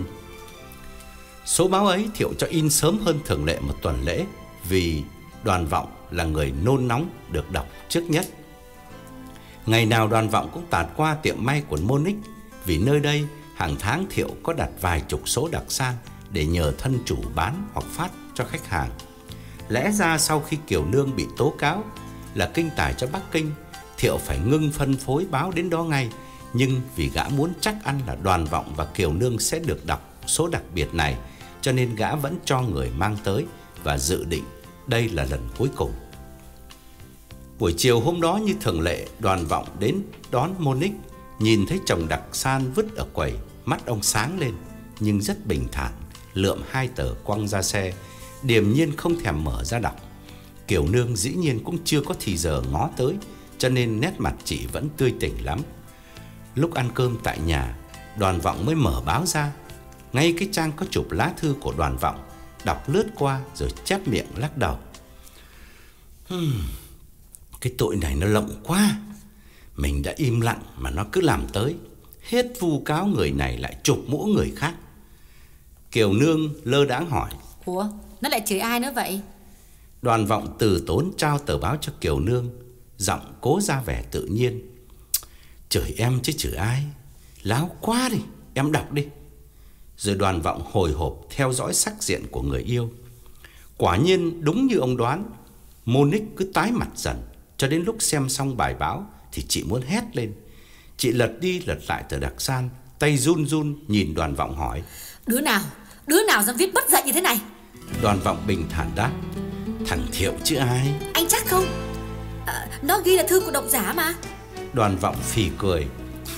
Số báo ấy Thiệu cho in sớm hơn thường lệ một tuần lễ, vì Đoàn Vọng là người nôn nóng được đọc trước nhất. Ngày nào Đoàn Vọng cũng tạt qua tiệm may của Monique, vì nơi đây hàng tháng Thiệu có đặt vài chục số đặc san để nhờ thân chủ bán hoặc phát cho khách hàng. Lẽ ra sau khi Kiều Nương bị tố cáo là kinh tài cho Bắc Kinh, Thiệu phải ngưng phân phối báo đến đó ngay, nhưng vì gã muốn chắc ăn là Đoàn Vọng và Kiều Nương sẽ được đọc số đặc biệt này, cho nên gã vẫn cho người mang tới và dự định đây là lần cuối cùng. Buổi chiều hôm đó như thường lệ, Đoàn Vọng đến đón Monique. Nhìn thấy chồng đặc san vứt ở quầy, mắt ông sáng lên nhưng rất bình thản, lượm hai tờ quăng ra xe, điềm nhiên không thèm mở ra đọc. Kiều Nương dĩ nhiên cũng chưa có thì giờ ngó tới, cho nên nét mặt chị vẫn tươi tỉnh lắm. Lúc ăn cơm tại nhà, Đoàn Vọng mới mở báo ra. Ngay cái trang có chụp lá thư của Đoàn Vọng, đọc lướt qua rồi chép miệng lắc đầu. hmm, Cái tội này nó lộng quá. Mình đã im lặng mà nó cứ làm tới, hết vu cáo người này lại chụp mũ người khác. Kiều Nương lơ đãng hỏi: Ủa, nó lại chửi ai nữa vậy? Đoàn Vọng từ tốn trao tờ báo cho Kiều Nương, giọng cố ra vẻ tự nhiên: Chửi em chứ chửi ai, láo quá đi, em đọc đi. Rồi Đoàn Vọng hồi hộp theo dõi sắc diện của người yêu. Quả nhiên đúng như ông đoán, Monique cứ tái mặt dần, cho đến lúc xem xong bài báo thì chị muốn hét lên. Chị lật đi lật lại tờ đặc san, tay run run nhìn Đoàn Vọng hỏi: Đứa nào, đứa nào dám viết bất dạy như thế này? Đoàn Vọng bình thản đáp: Thằng Thiệu chứ ai. Anh chắc không? À, nó ghi là thư của độc giả mà. Đoàn Vọng phì cười.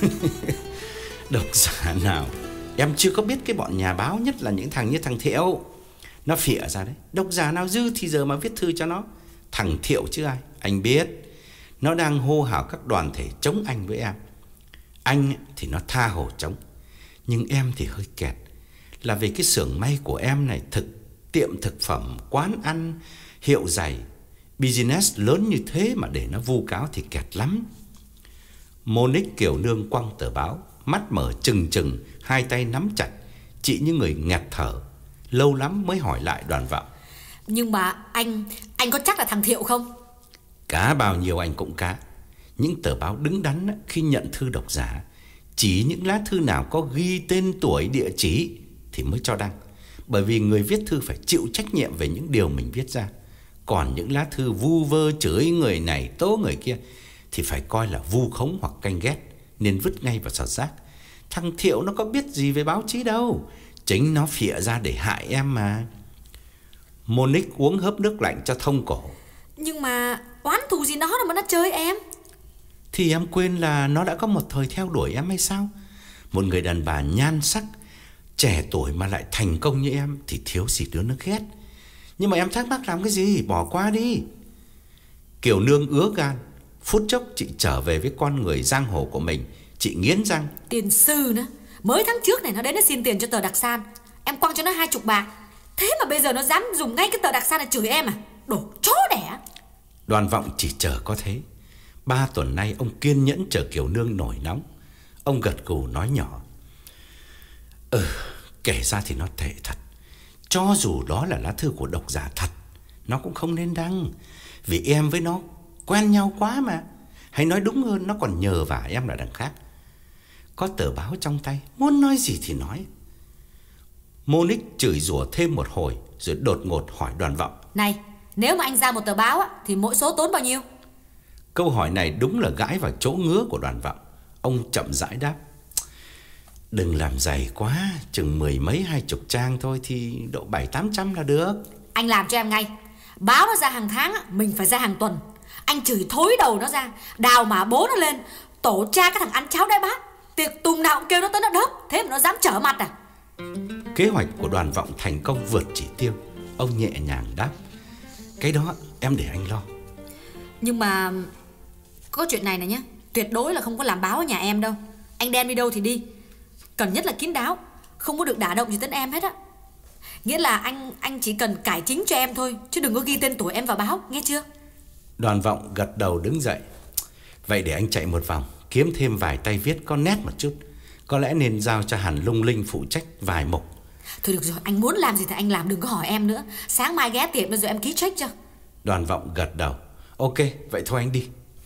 Độc giả nào? Em chưa có biết cái bọn nhà báo, nhất là những thằng như thằng Thiệu. Nó phịa ra đấy. Độc giả nào dư thì giờ mà viết thư cho nó. Thằng Thiệu chứ ai. Anh biết, nó đang hô hào các đoàn thể chống anh với em. Anh thì nó tha hồ chống, nhưng em thì hơi kẹt. là về cái xưởng may của em này, thực tiệm thực phẩm, quán ăn, hiệu giày, business lớn như thế mà để nó vu cáo thì kẹt lắm. Monique Kiều Nương quăng tờ báo, mắt mở trừng trừng, hai tay nắm chặt, chị như người nghẹt thở. Lâu lắm mới hỏi lại Đoàn Vọng: Nhưng mà anh, anh có chắc là thằng Thiệu không? Cá bao nhiêu anh cũng cá. Những tờ báo đứng đắn khi nhận thư độc giả, chỉ những lá thư nào có ghi tên tuổi, địa chỉ thì mới cho đăng. Bởi vì người viết thư phải chịu trách nhiệm về những điều mình viết ra. Còn những lá thư vu vơ chửi người này tố người kia thì phải coi là vu khống hoặc canh ghét, nên vứt ngay vào sọt rác. Thằng Thiệu nó có biết gì về báo chí đâu, chính nó phịa ra để hại em mà. Monique uống hớp nước lạnh cho thông cổ. Nhưng mà oán thù gì nó đâu mà nó chơi em. Thì em quên là nó đã có một thời theo đuổi em hay sao? Một người đàn bà nhan sắc, trẻ tuổi mà lại thành công như em thì thiếu gì đứa nó ghét. Nhưng mà em thắc mắc làm cái gì, bỏ qua đi. Kiều Nương ứa gan. Phút chốc chị trở về với con người giang hồ của mình. Chị nghiến răng: Tiền sư nữa. Mới tháng trước này nó đến nó xin tiền cho tờ Đặc San, em quăng cho nó hai chục bạc. Thế mà bây giờ nó dám dùng ngay cái tờ Đặc San để chửi em à? Đồ chó đẻ. Đoàn Vọng chỉ chờ có thế. Ba tuần nay ông kiên nhẫn chờ Kiều Nương nổi nóng. Ông gật gù nói nhỏ: Ừ, kể ra thì nó tệ thật. Cho dù đó là lá thư của độc giả thật, nó cũng không nên đăng. Vì em với nó quen nhau quá mà. Hay nói đúng hơn, nó còn nhờ vả em là đằng khác. Có tờ báo trong tay, muốn nói gì thì nói. Monique chửi rủa thêm một hồi rồi đột ngột hỏi Đoàn Vọng: Này, nếu mà anh ra một tờ báo á, thì mỗi số tốn bao nhiêu? Câu hỏi này đúng là gãi vào chỗ ngứa của Đoàn Vọng. Ông chậm rãi đáp: Đừng làm dày quá, chừng mười mấy hai chục trang thôi thì độ bảy tám trăm là được. Anh làm cho em ngay. Báo nó ra hàng tháng, mình phải ra hàng tuần. Anh chửi thối đầu nó ra, đào mà bố nó lên, tổ cha cái thằng ăn cháo đáy bát. Tiệc tùng nào cũng kêu nó tới nó đớp. Thế mà nó dám trở mặt à? Kế hoạch của Đoàn Vọng thành công vượt chỉ tiêu. Ông nhẹ nhàng đáp: Cái đó em để anh lo. Nhưng mà có chuyện này này nhé, tuyệt đối là không có làm báo ở nhà em đâu. Anh đem đi đâu thì đi, cần nhất là kín đáo, không có được đả động gì đến em hết á. Nghĩa là anh anh chỉ cần cải chính cho em thôi, chứ đừng có ghi tên tuổi em vào báo, nghe chưa? Đoàn Vọng gật đầu đứng dậy. Vậy để anh chạy một vòng, kiếm thêm vài tay viết có nét một chút. Có lẽ nên giao cho Hàn Lung Linh phụ trách vài mục. Thôi được rồi, anh muốn làm gì thì anh làm, đừng có hỏi em nữa. Sáng mai ghé tiệm rồi em ký check cho. Đoàn Vọng gật đầu. Ok, vậy thôi anh đi.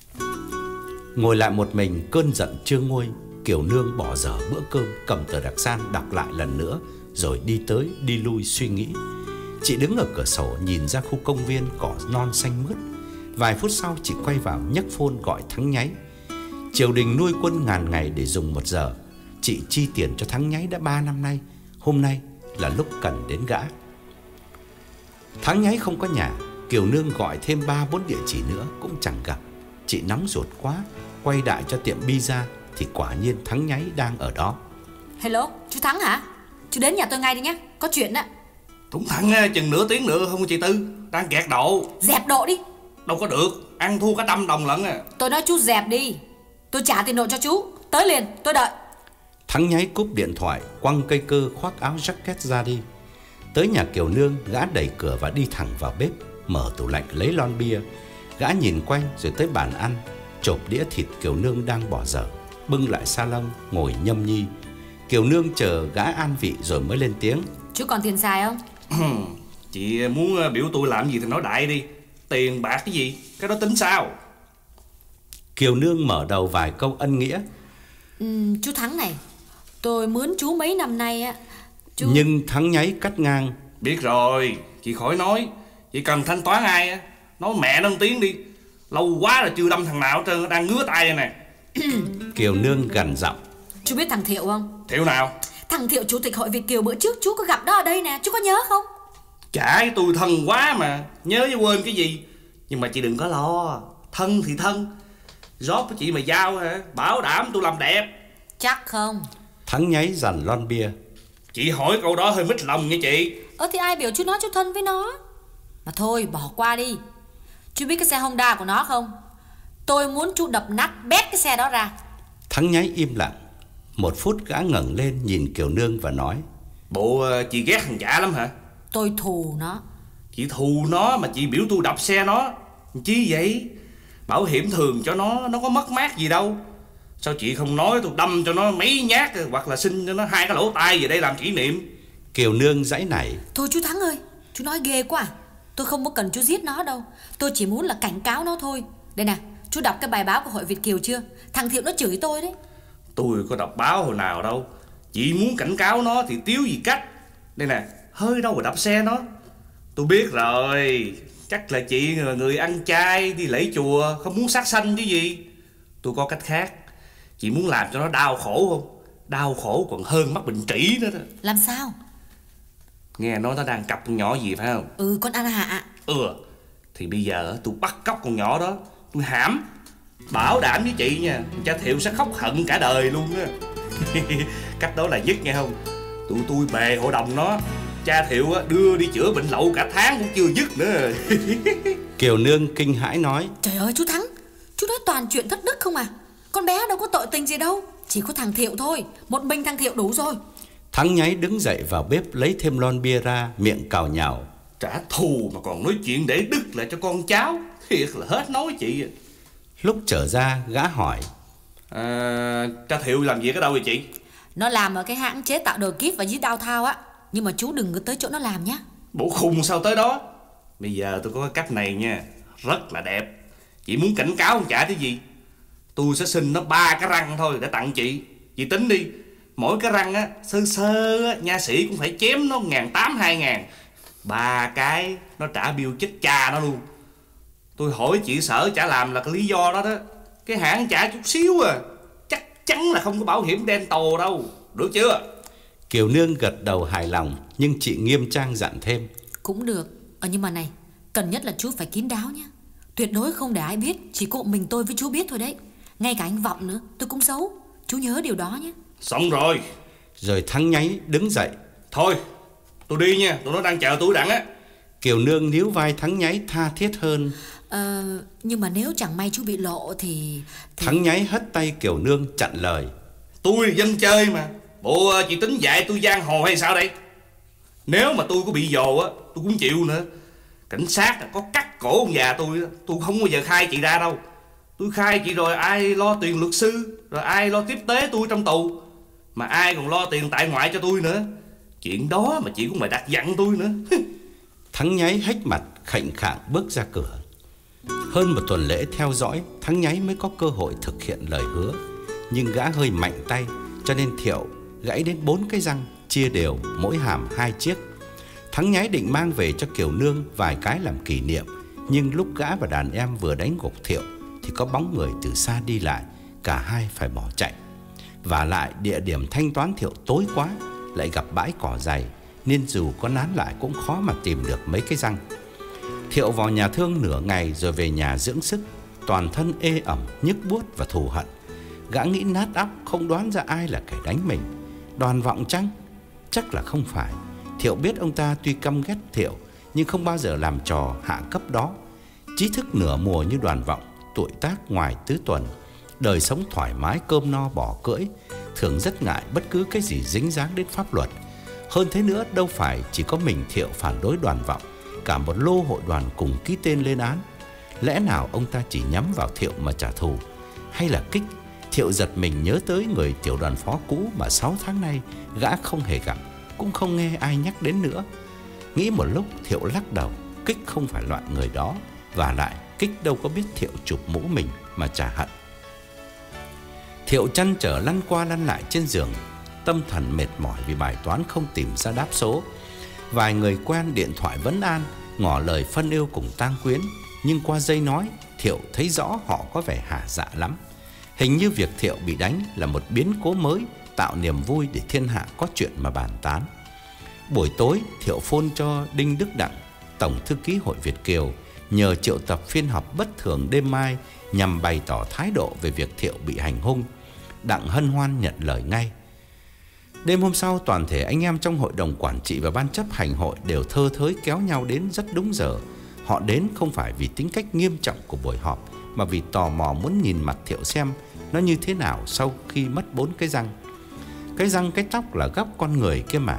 Ngồi lại một mình, cơn giận chưa nguôi, Kiều Nương bỏ dở bữa cơm, cầm tờ Đặc San đọc lại lần nữa, rồi đi tới đi lui suy nghĩ. Chị đứng ở cửa sổ nhìn ra khu công viên cỏ non xanh mướt. Vài phút sau chị quay vào nhấc phone gọi Thắng Nháy. Triều đình nuôi quân ngàn ngày để dùng một giờ. Chị chi tiền cho Thắng Nháy đã ba năm nay. Hôm nay là lúc cần đến gã. Thắng Nháy không có nhà. Kiều Nương gọi thêm ba bốn địa chỉ nữa cũng chẳng gặp. Chị nóng ruột quá, quay đại cho tiệm pizza thì quả nhiên Thắng Nháy đang ở đó. Hello, chú Thắng hả? Chú đến nhà tôi ngay đi nhé, có chuyện đó. Thủng thẳng chừng nửa tiếng nữa không chị Tư, đang kẹt độ. Dẹp độ đi. Đâu có được, ăn thua cả trăm đồng lận à. Tôi nói chú dẹp đi, tôi trả tiền độ cho chú. Tới liền, tôi đợi. Thắng Nháy cúp điện thoại, quăng cây cơ khoác áo jacket ra đi. Tới nhà Kiều Nương, gã đẩy cửa và đi thẳng vào bếp, mở tủ lạnh lấy lon bia. Gã nhìn quanh rồi tới bàn ăn, chộp đĩa thịt Kiều Nương đang bỏ dở, bưng lại salon ngồi nhâm nhi. Kiều Nương chờ gã an vị rồi mới lên tiếng: Chú còn tiền xài không? Chị muốn biểu tôi làm gì thì nói đại đi. Tiền bạc cái gì, cái đó tính sao? Kiều Nương mở đầu vài câu ân nghĩa. Ừ, chú Thắng này, tôi mướn chú mấy năm nay á chú... Nhưng Thắng Nháy cắt ngang: Biết rồi, chị khỏi nói. Chị cần thanh toán ai á, nói mẹ nó một tiếng đi. Lâu quá là chưa đâm thằng nào hết trơn, đang ngứa tay đây nè. Kiều Nương gằn giọng: Chú biết thằng Thiệu không? Thiệu nào? Thằng Thiệu chủ tịch hội Việt Kiều bữa trước chú có gặp đó ở đây nè, chú có nhớ không? Chả, tôi thân quá mà, nhớ với quên cái gì. Nhưng mà chị đừng có lo, thân thì thân. Job của chị mà giao hả, bảo đảm tôi làm đẹp. Chắc không? Thắng Nháy dằn lon bia: Chị hỏi câu đó hơi mít lòng nha chị. Ờ thì ai biểu chú nói chú thân với nó. Mà thôi bỏ qua đi. Chú biết cái xe Honda của nó không? Tôi muốn chú đập nát bét cái xe đó ra. Thắng Nháy im lặng. Một phút gã ngẩng lên nhìn Kiều Nương và nói: Bộ chị ghét thằng Chả lắm hả? Tôi thù nó. Chị thù nó mà chị biểu tôi đập xe nó. Chi vậy? Bảo hiểm thường cho nó, nó có mất mát gì đâu. Sao chị không nói tôi đâm cho nó mấy nhát, hoặc là xin cho nó hai cái lỗ tai về đây làm kỷ niệm? Kiều Nương giãy nảy. Thôi chú Thắng ơi, chú nói ghê quá. Tôi không có cần chú giết nó đâu. Tôi chỉ muốn là cảnh cáo nó thôi. Đây nè, chú đọc cái bài báo của Hội Việt Kiều chưa? Thằng Thiệu nó chửi tôi đấy. Tôi có đọc báo hồi nào đâu. Chị muốn cảnh cáo nó thì tiếu gì cách. Đây nè, hơi đâu mà đập xe nó. Tôi biết rồi, chắc là chị là người ăn chay, đi lễ chùa, không muốn sát sanh chứ gì. Tôi có cách khác. Chị muốn làm cho nó đau khổ không? Đau khổ còn hơn mắc bệnh trĩ nữa đó. Làm sao? Nghe nói nó đang cặp con nhỏ gì phải không? Ừ, con An Hạ. Ừ, thì bây giờ tôi bắt cóc con nhỏ đó, tôi hãm. Bảo đảm với chị nha, cha Thiệu sẽ khóc hận cả đời luôn á. Cách đó là nhất nghe không? Tụi tôi bè hội đồng nó. Cha Thiệu đưa đi chữa bệnh lậu cả tháng cũng chưa dứt nữa. Kiều Nương kinh hãi nói. Trời ơi chú Thắng, chú nói toàn chuyện thất đức không à? Con bé đâu có tội tình gì đâu. Chỉ có thằng Thiệu thôi. Một mình thằng Thiệu đủ rồi. Thắng nháy đứng dậy vào bếp lấy thêm lon bia ra, miệng cào nhào. Trả thù mà còn nói chuyện để đức lại cho con cháu. Thiệt là hết nói chị. Lúc trở ra gã hỏi. À, cha Thiệu làm việc ở đâu vậy chị? Nó làm ở cái hãng chế tạo đồ kíp và dí đao thao á. Nhưng mà chú đừng có tới chỗ nó làm nhá. Bộ khùng sao tới đó. Bây giờ tôi có cái cách này nha, rất là đẹp. Chị muốn cảnh cáo con Chả cái gì? Tôi sẽ xin nó ba cái răng thôi để tặng chị. Chị tính đi, mỗi cái răng á sơ sơ á, nha sĩ cũng phải chém nó ngàn tám hai ngàn. Ba cái nó trả bill chết cha nó luôn. Tôi hỏi chị sợ Chả làm là cái lý do đó đó. Cái hãng Chả chút xíu à, chắc chắn là không có bảo hiểm dental đâu. Được chưa? Kiều Nương gật đầu hài lòng, nhưng chị nghiêm trang dặn thêm. Cũng được. Ờ nhưng mà này, cần nhất là chú phải kín đáo nhá. Tuyệt đối không để ai biết. Chỉ có mình tôi với chú biết thôi đấy. Ngay cả anh Vọng nữa, tôi cũng xấu. Chú nhớ điều đó nhé. Xong rồi. Rồi Thắng nháy đứng dậy. Thôi, tôi đi nha, tụi nó đang chờ tôi đặng á. Kiều Nương níu vai Thắng nháy tha thiết hơn. Ờ, nhưng mà nếu chẳng may chú bị lộ thì, thì... Thắng nháy hất tay Kiều Nương chặn lời. Tôi là dân chơi mà. Bộ chị tính dạy tôi giang hồ hay sao đây? Nếu mà tôi có bị dồ á, tôi cũng chịu nữa. Cảnh sát có cắt cổ ông già tôi, tôi không bao giờ khai chị ra đâu. Tôi khai chị rồi ai lo tiền luật sư, rồi ai lo tiếp tế tôi trong tù, mà ai còn lo tiền tại ngoại cho tôi nữa. Chuyện đó mà chị cũng phải đặt dặn tôi nữa. Thắng nháy hếch mặt khệnh khạng bước ra cửa. Hơn một tuần lễ theo dõi, Thắng nháy mới có cơ hội thực hiện lời hứa. Nhưng gã hơi mạnh tay, cho nên Thiệu gãy đến bốn cái răng, chia đều mỗi hàm hai chiếc. Thắng nháy định mang về cho Kiều Nương vài cái làm kỷ niệm. Nhưng lúc gã và đàn em vừa đánh gục Thiệu thì có bóng người từ xa đi lại, cả hai phải bỏ chạy. Và lại địa điểm thanh toán Thiệu tối quá, lại gặp bãi cỏ dày, nên dù có nán lại cũng khó mà tìm được mấy cái răng. Thiệu vào nhà thương nửa ngày rồi về nhà dưỡng sức, toàn thân ê ẩm, nhức buốt và thù hận. Gã nghĩ nát óc không đoán ra ai là kẻ đánh mình. Đoàn Vọng chăng? Chắc là không phải. Thiệu biết ông ta tuy căm ghét Thiệu, nhưng không bao giờ làm trò hạ cấp đó. Trí thức nửa mùa như Đoàn Vọng, tuổi tác ngoài tứ tuần, đời sống thoải mái cơm no bỏ cưỡi, thường rất ngại bất cứ cái gì dính dáng đến pháp luật. Hơn thế nữa, đâu phải chỉ có mình Thiệu phản đối Đoàn Vọng, cả một lô hội đoàn cùng ký tên lên án. Lẽ nào ông ta chỉ nhắm vào Thiệu mà trả thù? Hay là kích? Thiệu giật mình nhớ tới người tiểu đoàn phó cũ mà sáu tháng nay gã không hề gặp, cũng không nghe ai nhắc đến nữa. Nghĩ một lúc, Thiệu lắc đầu. Kích không phải loại người đó, và lại Kích đâu có biết Thiệu chụp mũ mình mà trả hận. Thiệu trăn trở lăn qua lăn lại trên giường, tâm thần mệt mỏi vì bài toán không tìm ra đáp số. Vài người quen điện thoại vấn an, ngỏ lời phân yêu cùng tang quyến, nhưng qua dây nói Thiệu thấy rõ họ có vẻ hả dạ lắm. Hình như việc Thiệu bị đánh là một biến cố mới, tạo niềm vui để thiên hạ có chuyện mà bàn tán. Buổi tối, Thiệu phone cho Đinh Đức Đặng, tổng thư ký Hội Việt Kiều, nhờ triệu tập phiên họp bất thường đêm mai nhằm bày tỏ thái độ về việc Thiệu bị hành hung. Đặng hân hoan nhận lời ngay. Đêm hôm sau, toàn thể anh em trong hội đồng quản trị và ban chấp hành hội đều thơ thới kéo nhau đến rất đúng giờ. Họ đến không phải vì tính cách nghiêm trọng của buổi họp, mà vì tò mò muốn nhìn mặt Thiệu xem nó như thế nào sau khi mất bốn cái răng. Cái răng cái tóc là góc con người kia mà,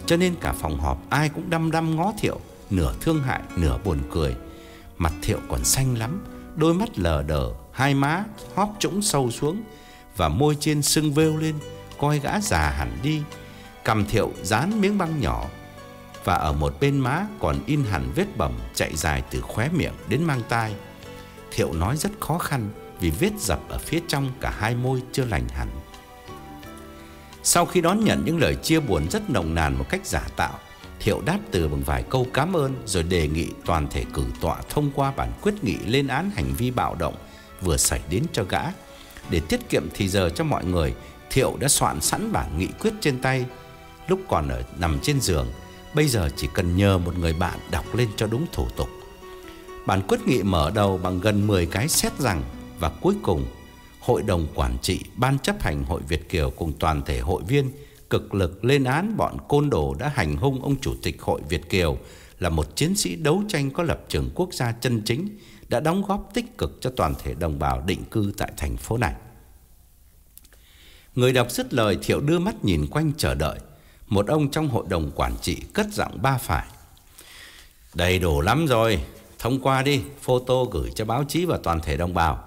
cho nên cả phòng họp ai cũng đăm đăm ngó Thiệu, nửa thương hại nửa buồn cười. Mặt Thiệu còn xanh lắm, đôi mắt lờ đờ, hai má hóp trũng sâu xuống và môi trên sưng vêu lên, coi gã già hẳn đi. Cằm Thiệu dán miếng băng nhỏ, và ở một bên má còn in hẳn vết bầm chạy dài từ khóe miệng đến mang tai. Thiệu nói rất khó khăn vì vết dập ở phía trong cả hai môi chưa lành hẳn. Sau khi đón nhận những lời chia buồn rất nồng nàn một cách giả tạo, Thiệu đáp từ bằng vài câu cảm ơn, rồi đề nghị toàn thể cử tọa thông qua bản quyết nghị lên án hành vi bạo động vừa xảy đến cho gã. Để tiết kiệm thì giờ cho mọi người, Thiệu đã soạn sẵn bản nghị quyết trên tay lúc còn ở nằm trên giường. Bây giờ chỉ cần nhờ một người bạn đọc lên cho đúng thủ tục. Bản quyết nghị mở đầu bằng gần mười cái xét rằng, và cuối cùng Hội đồng Quản trị, Ban chấp hành Hội Việt Kiều cùng toàn thể hội viên cực lực lên án bọn côn đồ đã hành hung ông Chủ tịch Hội Việt Kiều là một chiến sĩ đấu tranh có lập trường quốc gia chân chính, đã đóng góp tích cực cho toàn thể đồng bào định cư tại thành phố này. Người đọc dứt lời, Thiệu đưa mắt nhìn quanh chờ đợi. Một ông trong hội đồng quản trị cất giọng ba phải: "Đầy đủ lắm rồi, thông qua đi, photo gửi cho báo chí và toàn thể đồng bào."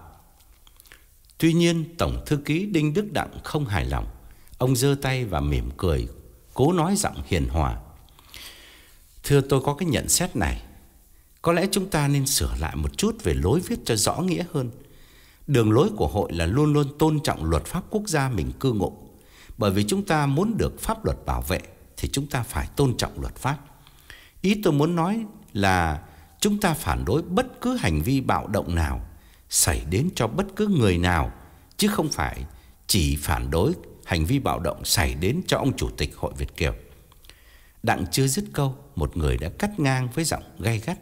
Tuy nhiên Tổng thư ký Đinh Đức Đặng không hài lòng. Ông giơ tay và mỉm cười, cố nói giọng hiền hòa: "Thưa, tôi có cái nhận xét này. Có lẽ chúng ta nên sửa lại một chút về lối viết cho rõ nghĩa hơn. Đường lối của hội là luôn luôn tôn trọng luật pháp quốc gia mình cư ngụ. Bởi vì chúng ta muốn được pháp luật bảo vệ thì chúng ta phải tôn trọng luật pháp. Ý tôi muốn nói là chúng ta phản đối bất cứ hành vi bạo động nào xảy đến cho bất cứ người nào, chứ không phải chỉ phản đối hành vi bạo động xảy đến cho ông Chủ tịch Hội Việt Kiều." Đặng chưa dứt câu, một người đã cắt ngang với giọng gay gắt: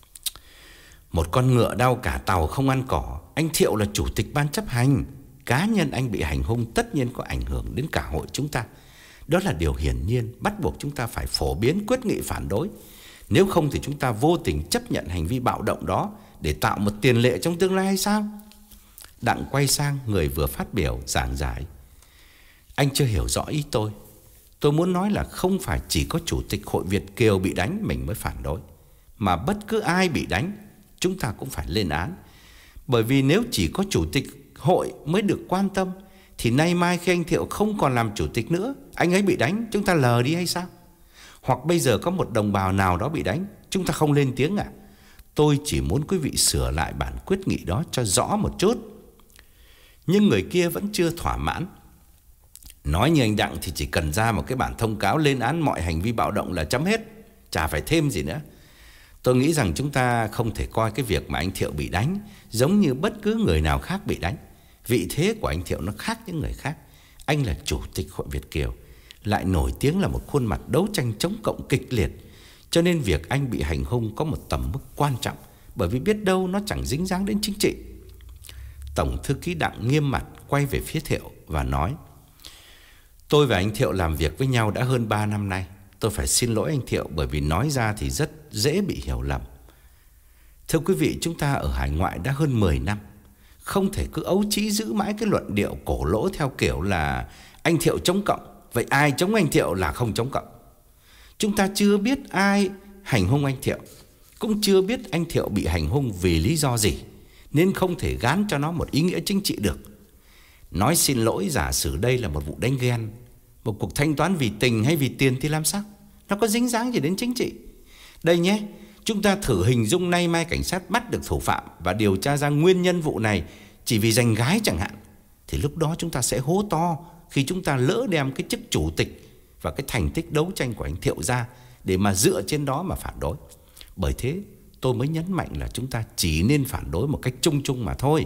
"Một con ngựa đau cả tàu không ăn cỏ. Anh Thiệu là chủ tịch ban chấp hành. Cá nhân anh bị hành hung tất nhiên có ảnh hưởng đến cả hội chúng ta. Đó là điều hiển nhiên, bắt buộc chúng ta phải phổ biến quyết nghị phản đối. Nếu không thì chúng ta vô tình chấp nhận hành vi bạo động đó để tạo một tiền lệ trong tương lai hay sao?" Đặng quay sang người vừa phát biểu giảng giải: "Anh chưa hiểu rõ ý tôi. Tôi muốn nói là không phải chỉ có Chủ tịch Hội Việt Kiều bị đánh mình mới phản đối, mà bất cứ ai bị đánh chúng ta cũng phải lên án. Bởi vì nếu chỉ có Chủ tịch hội mới được quan tâm thì nay mai khi anh Thiệu không còn làm chủ tịch nữa, anh ấy bị đánh, chúng ta lờ đi hay sao? Hoặc bây giờ có một đồng bào nào đó bị đánh, chúng ta không lên tiếng à? Tôi chỉ muốn quý vị sửa lại bản quyết nghị đó cho rõ một chút." Nhưng người kia vẫn chưa thỏa mãn. "Nói như anh Đặng thì chỉ cần ra một cái bản thông cáo lên án mọi hành vi bạo động là chấm hết, chả phải thêm gì nữa. Tôi nghĩ rằng chúng ta không thể coi cái việc mà anh Thiệu bị đánh giống như bất cứ người nào khác bị đánh. Vị thế của anh Thiệu nó khác những người khác. Anh là Chủ tịch Hội Việt Kiều, lại nổi tiếng là một khuôn mặt đấu tranh chống cộng kịch liệt, cho nên việc anh bị hành hung có một tầm mức quan trọng, bởi vì biết đâu nó chẳng dính dáng đến chính trị." Tổng thư ký Đặng nghiêm mặt quay về phía Thiệu và nói: "Tôi và anh Thiệu làm việc với nhau đã hơn ba năm nay. Tôi phải xin lỗi anh Thiệu bởi vì nói ra thì rất dễ bị hiểu lầm. Thưa quý vị, chúng ta ở hải ngoại đã hơn mười năm, không thể cứ ấu trĩ giữ mãi cái luận điệu cổ lỗ theo kiểu là anh Thiệu chống cộng, vậy ai chống anh Thiệu là không chống cộng. Chúng ta chưa biết ai hành hung anh Thiệu, cũng chưa biết anh Thiệu bị hành hung vì lý do gì, nên không thể gán cho nó một ý nghĩa chính trị được. Nói xin lỗi giả sử đây là một vụ đánh ghen, một cuộc thanh toán vì tình hay vì tiền thì làm sao? Nó có dính dáng gì đến chính trị? Đây nhé, chúng ta thử hình dung nay mai cảnh sát bắt được thủ phạm và điều tra ra nguyên nhân vụ này chỉ vì giành gái chẳng hạn, thì lúc đó chúng ta sẽ hố to khi chúng ta lỡ đem cái chức chủ tịch và cái thành tích đấu tranh của anh Thiệu ra để mà dựa trên đó mà phản đối. Bởi thế tôi mới nhấn mạnh là chúng ta chỉ nên phản đối một cách chung chung mà thôi."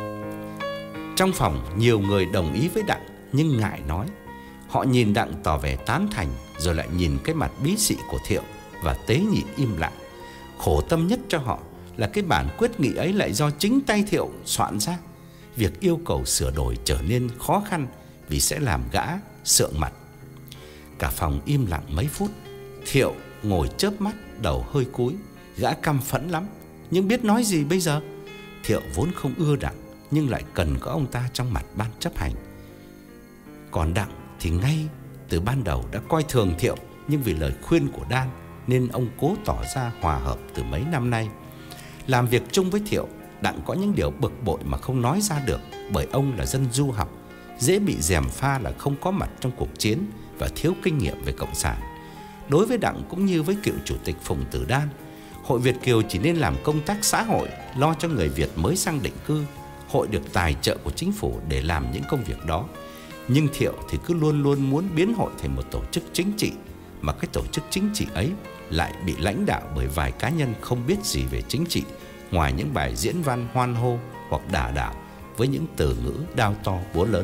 Trong phòng nhiều người đồng ý với Đặng nhưng ngại nói. Họ nhìn Đặng tỏ vẻ tán thành, rồi lại nhìn cái mặt bí xị của Thiệu và tế nhị im lặng. Khổ tâm nhất cho họ là cái bản quyết nghị ấy lại do chính tay Thiệu soạn ra. Việc yêu cầu sửa đổi trở nên khó khăn vì sẽ làm gã sượng mặt. Cả phòng im lặng mấy phút. Thiệu ngồi chớp mắt, đầu hơi cúi. Gã căm phẫn lắm, nhưng biết nói gì bây giờ? Thiệu vốn không ưa Đặng, nhưng lại cần có ông ta trong mặt ban chấp hành. Còn Đặng thì ngay từ ban đầu đã coi thường Thiệu nhưng vì lời khuyên của Đan nên ông cố tỏ ra hòa hợp từ mấy năm nay. Làm việc chung với Thiệu, Đặng có những điều bực bội mà không nói ra được, bởi ông là dân du học, dễ bị gièm pha là không có mặt trong cuộc chiến và thiếu kinh nghiệm về cộng sản. Đối với Đặng cũng như với cựu chủ tịch Phùng Tử Đan, Hội Việt Kiều chỉ nên làm công tác xã hội, lo cho người Việt mới sang định cư. Hội được tài trợ của chính phủ để làm những công việc đó. Nhưng Thiệu thì cứ luôn luôn muốn biến hội thành một tổ chức chính trị, mà cái tổ chức chính trị ấy lại bị lãnh đạo bởi vài cá nhân không biết gì về chính trị, ngoài những bài diễn văn hoan hô hoặc đả đảo với những từ ngữ đao to búa lớn.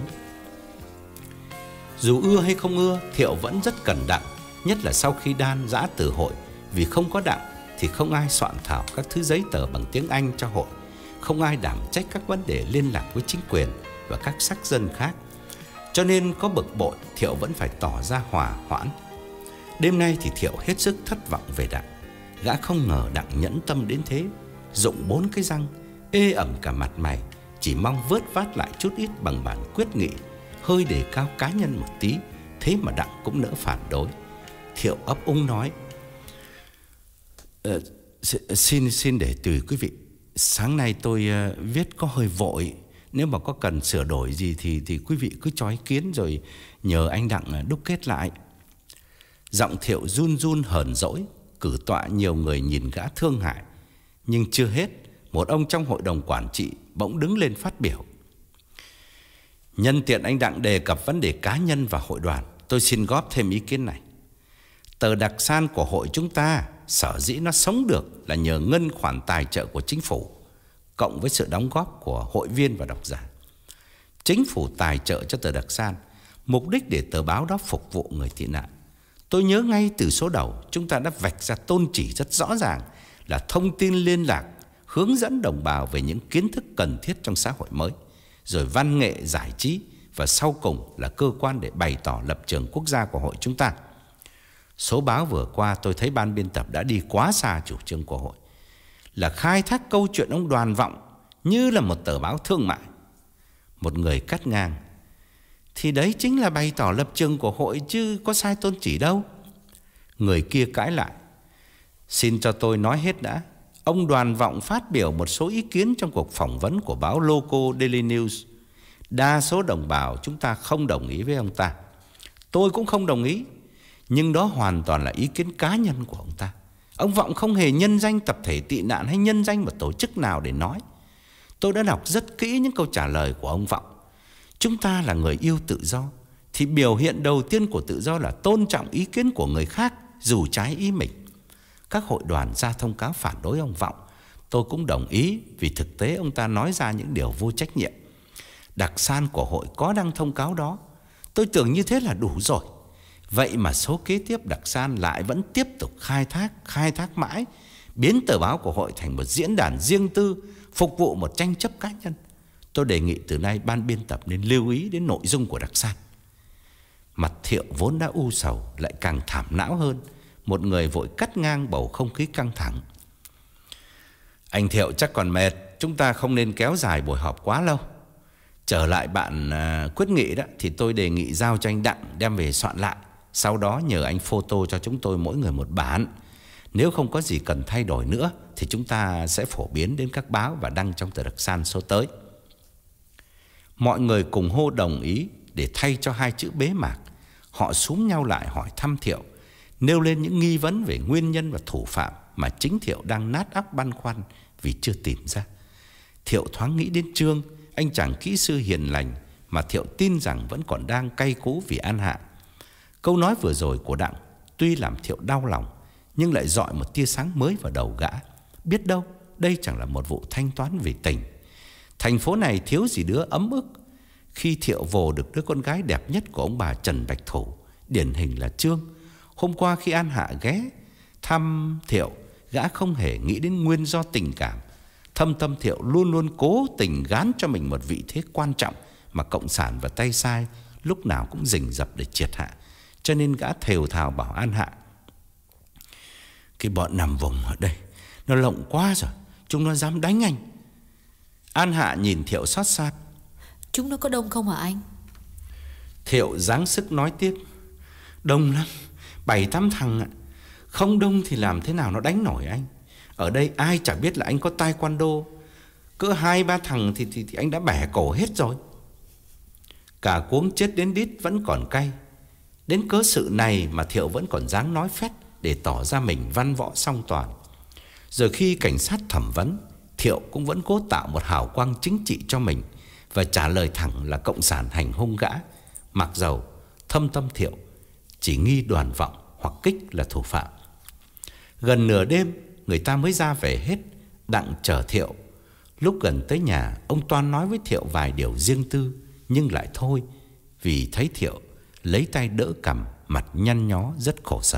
Dù ưa hay không ưa, Thiệu vẫn rất cần Đặng, nhất là sau khi Đan giã từ hội. Vì không có Đặng thì không ai soạn thảo các thứ giấy tờ bằng tiếng Anh cho hội, không ai đảm trách các vấn đề liên lạc với chính quyền và các sắc dân khác. Cho nên có bực bội, Thiệu vẫn phải tỏ ra hòa hoãn. Đêm nay thì Thiệu hết sức thất vọng về Đặng. Gã không ngờ Đặng nhẫn tâm đến thế, rụng bốn cái răng, ê ẩm cả mặt mày, chỉ mong vớt vát lại chút ít bằng bản quyết nghị, hơi đề cao cá nhân một tí. Thế mà Đặng cũng nỡ phản đối. Thiệu ấp úng nói: ờ, Xin xin để tùy quý vị. Sáng nay tôi uh, viết có hơi vội. Nếu mà có cần sửa đổi gì thì, thì quý vị cứ cho ý kiến rồi nhờ anh Đặng đúc kết lại. Giọng Thiệu run run hờn dỗi. Cử tọa nhiều người nhìn gã thương hại. Nhưng chưa hết, một ông trong hội đồng quản trị bỗng đứng lên phát biểu: Nhân tiện anh Đặng đề cập vấn đề cá nhân và hội đoàn, tôi xin góp thêm ý kiến này. Tờ đặc san của hội chúng ta sở dĩ nó sống được là nhờ ngân khoản tài trợ của chính phủ, cộng với sự đóng góp của hội viên và độc giả. Chính phủ tài trợ cho tờ đặc san, mục đích để tờ báo đó phục vụ người tị nạn. Tôi nhớ ngay từ số đầu, chúng ta đã vạch ra tôn chỉ rất rõ ràng là thông tin liên lạc, hướng dẫn đồng bào về những kiến thức cần thiết trong xã hội mới, rồi văn nghệ giải trí, và sau cùng là cơ quan để bày tỏ lập trường quốc gia của hội chúng ta. Số báo vừa qua tôi thấy ban biên tập đã đi quá xa chủ trương của hội, là khai thác câu chuyện ông Đoàn Vọng như là một tờ báo thương mại. Một người cắt ngang: Thì đấy chính là bày tỏ lập trường của hội chứ có sai tôn chỉ đâu. Người kia cãi lại: Xin cho tôi nói hết đã. Ông Đoàn Vọng phát biểu một số ý kiến trong cuộc phỏng vấn của báo Loco Daily News. Đa số đồng bào chúng ta không đồng ý với ông ta. Tôi cũng không đồng ý. Nhưng đó hoàn toàn là ý kiến cá nhân của ông ta. Ông Vọng không hề nhân danh tập thể tị nạn hay nhân danh một tổ chức nào để nói. Tôi đã đọc rất kỹ những câu trả lời của ông Vọng. Chúng ta là người yêu tự do, thì biểu hiện đầu tiên của tự do là tôn trọng ý kiến của người khác dù trái ý mình. Các hội đoàn ra thông cáo phản đối ông Vọng, tôi cũng đồng ý, vì thực tế ông ta nói ra những điều vô trách nhiệm. Đặc san của hội có đăng thông cáo đó, tôi tưởng như thế là đủ rồi. Vậy mà số kế tiếp đặc san lại vẫn tiếp tục khai thác, khai thác mãi, biến tờ báo của hội thành một diễn đàn riêng tư, phục vụ một tranh chấp cá nhân. Tôi đề nghị từ nay ban biên tập nên lưu ý đến nội dung của đặc san. Mặt Thiệu vốn đã u sầu lại càng thảm não hơn. Một người vội cắt ngang bầu không khí căng thẳng: Anh Thiệu chắc còn mệt, chúng ta không nên kéo dài buổi họp quá lâu. Trở lại bạn uh, quyết nghị đó, thì tôi đề nghị giao cho anh Đặng đem về soạn lại. Sau đó nhờ anh photo cho chúng tôi mỗi người một bản. Nếu không có gì cần thay đổi nữa thì chúng ta sẽ phổ biến đến các báo và đăng trong tờ đặc san số tới. Mọi người cùng hô đồng ý để thay cho hai chữ bế mạc. Họ xúm nhau lại hỏi thăm Thiệu, nêu lên những nghi vấn về nguyên nhân và thủ phạm mà chính Thiệu đang nát óc băn khoăn vì chưa tìm ra. Thiệu thoáng nghĩ đến Trương, anh chàng kỹ sư hiền lành mà Thiệu tin rằng vẫn còn đang cay cú vì An Hạ. Câu nói vừa rồi của Đặng tuy làm Thiệu đau lòng, nhưng lại dọi một tia sáng mới vào đầu gã. Biết đâu đây chẳng là một vụ thanh toán vì tình. Thành phố này thiếu gì đứa ấm ức khi Thiệu vồ được đứa con gái đẹp nhất của ông bà Trần Bạch Thủ, điển hình là Trương. Hôm qua khi An Hạ ghé thăm Thiệu, gã không hề nghĩ đến nguyên do tình cảm. Thâm tâm Thiệu luôn luôn cố tình gán cho mình một vị thế quan trọng mà cộng sản và tay sai lúc nào cũng rình rập để triệt hạ. Cho nên gã thều thào bảo An Hạ: Cái bọn nằm vùng ở đây nó lộng quá rồi, chúng nó dám đánh anh. An Hạ nhìn Thiệu xót xa: Chúng nó có đông không hả anh? Thiệu giáng sức nói tiếp: Đông lắm, Bảy tám thằng ạ. Không đông thì làm thế nào nó đánh nổi anh. Ở đây ai chả biết là anh có taekwondo. Cỡ hai ba thằng thì, thì, thì anh đã bẻ cổ hết rồi. Cả cuống chết đến đít vẫn còn cay. Đến cớ sự này mà Thiệu vẫn còn dáng nói phét để tỏ ra mình văn võ song toàn. Rồi khi cảnh sát thẩm vấn, Thiệu cũng vẫn cố tạo một hào quang chính trị cho mình và trả lời thẳng là cộng sản hành hung gã, mặc dầu thâm tâm Thiệu chỉ nghi Đoàn Vọng hoặc Kích là thủ phạm. Gần nửa đêm người ta mới ra về hết, đặng chờ Thiệu. Lúc gần tới nhà, ông Toan nói với Thiệu vài điều riêng tư, nhưng lại thôi, vì thấy Thiệu lấy tay đỡ cằm, mặt nhăn nhó rất khổ sở.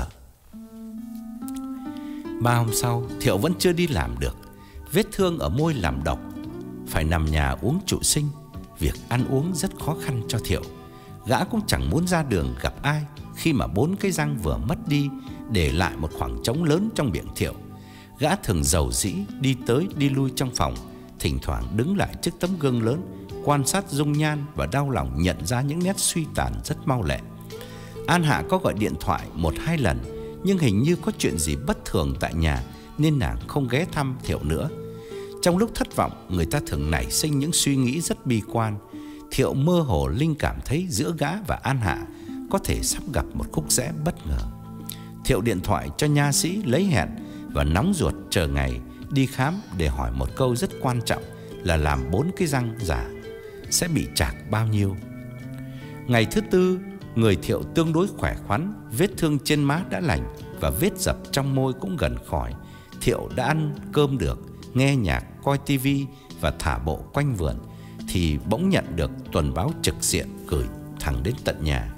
Ba hôm sau, Thiệu vẫn chưa đi làm được. Vết thương ở môi làm độc, phải nằm nhà uống trụ sinh. Việc ăn uống rất khó khăn cho Thiệu. Gã cũng chẳng muốn ra đường gặp ai khi mà bốn cái răng vừa mất đi, để lại một khoảng trống lớn trong miệng Thiệu. Gã thường rầu rĩ đi tới đi lui trong phòng, thỉnh thoảng đứng lại trước tấm gương lớn, quan sát dung nhan và đau lòng nhận ra những nét suy tàn rất mau lẹ. An Hạ có gọi điện thoại một hai lần, nhưng hình như có chuyện gì bất thường tại nhà nên nàng không ghé thăm Thiệu nữa. Trong lúc thất vọng, người ta thường nảy sinh những suy nghĩ rất bi quan. Thiệu mơ hồ linh cảm thấy giữa gã và An Hạ có thể sắp gặp một khúc rẽ bất ngờ. Thiệu điện thoại cho nha sĩ lấy hẹn và nóng ruột chờ ngày đi khám để hỏi một câu rất quan trọng là làm bốn cái răng giả sẽ bị chạc bao nhiêu. Ngày thứ tư, người Thiệu tương đối khỏe khoắn, vết thương trên má đã lành và vết dập trong môi cũng gần khỏi. Thiệu đã ăn cơm được, nghe nhạc, coi tivi và thả bộ quanh vườn thì bỗng nhận được tuần báo trực diện gửi thẳng đến tận nhà.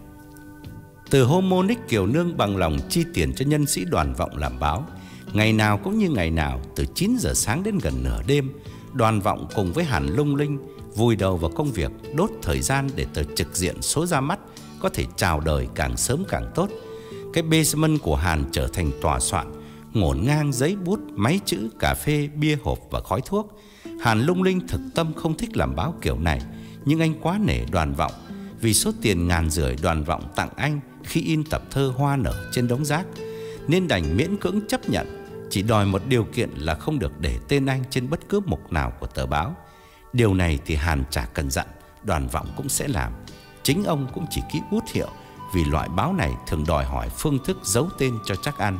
Từ hôm Monique Kiều Nương bằng lòng chi tiền cho nhân sĩ Đoàn Vọng làm báo, ngày nào cũng như ngày nào, từ chín giờ sáng đến gần nửa đêm, Đoàn Vọng cùng với Hàn Lung Linh vùi đầu vào công việc, đốt thời gian để tờ trực diện số ra mắt có thể chào đời càng sớm càng tốt. Cái basement của Hàn trở thành tòa soạn, ngổn ngang giấy bút, máy chữ, cà phê, bia hộp và khói thuốc. Hàn Lung Linh thực tâm không thích làm báo kiểu này, nhưng anh quá nể Đoàn Vọng vì số tiền ngàn rưỡi Đoàn Vọng tặng anh khi in tập thơ Hoa Nở trên đống rác, nên đành miễn cưỡng chấp nhận, chỉ đòi một điều kiện là không được để tên anh trên bất cứ mục nào của tờ báo. Điều này thì Hàn chả cần dặn, Đoàn Vọng cũng sẽ làm. Chính ông cũng chỉ ký út hiệu, vì loại báo này thường đòi hỏi phương thức giấu tên cho chắc ăn.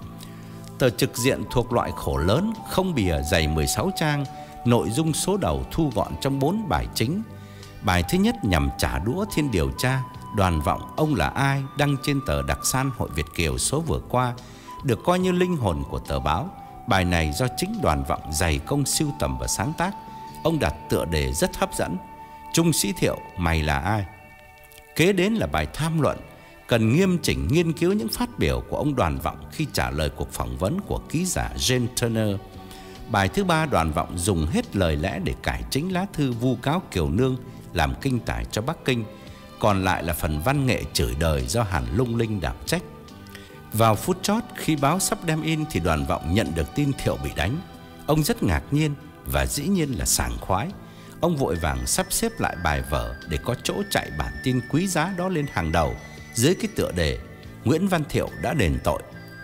Tờ trực diện thuộc loại khổ lớn, không bìa, dày mười sáu trang, nội dung số đầu thu gọn trong bốn bài chính. Bài thứ nhất nhằm trả đũa Thiên điều tra Đoàn Vọng ông là ai đăng trên tờ Đặc San Hội Việt Kiều số vừa qua, được coi như linh hồn của tờ báo. Bài này do chính Đoàn Vọng dày công sưu tầm và sáng tác. Ông đặt tựa đề rất hấp dẫn: Trung sĩ Thiệu, mày là ai? Kế đến là bài tham luận, cần nghiêm chỉnh nghiên cứu những phát biểu của ông Đoàn Vọng khi trả lời cuộc phỏng vấn của ký giả Jane Turner. Bài thứ ba, Đoàn Vọng dùng hết lời lẽ để cải chính lá thư vu cáo Kiều Nương làm kinh tải cho Bắc Kinh. Còn lại là phần văn nghệ chửi đời do Hàn Lung Linh đảm trách. Vào phút chót, khi báo sắp đem in thì Đoàn Vọng nhận được tin Thiệu bị đánh. Ông rất ngạc nhiên và dĩ nhiên là sảng khoái. Ông vội vàng sắp xếp lại bài vở để có chỗ chạy bản tin quý giá đó lên hàng đầu, dưới cái tựa đề Nguyễn Văn Thiệu đã đền tội.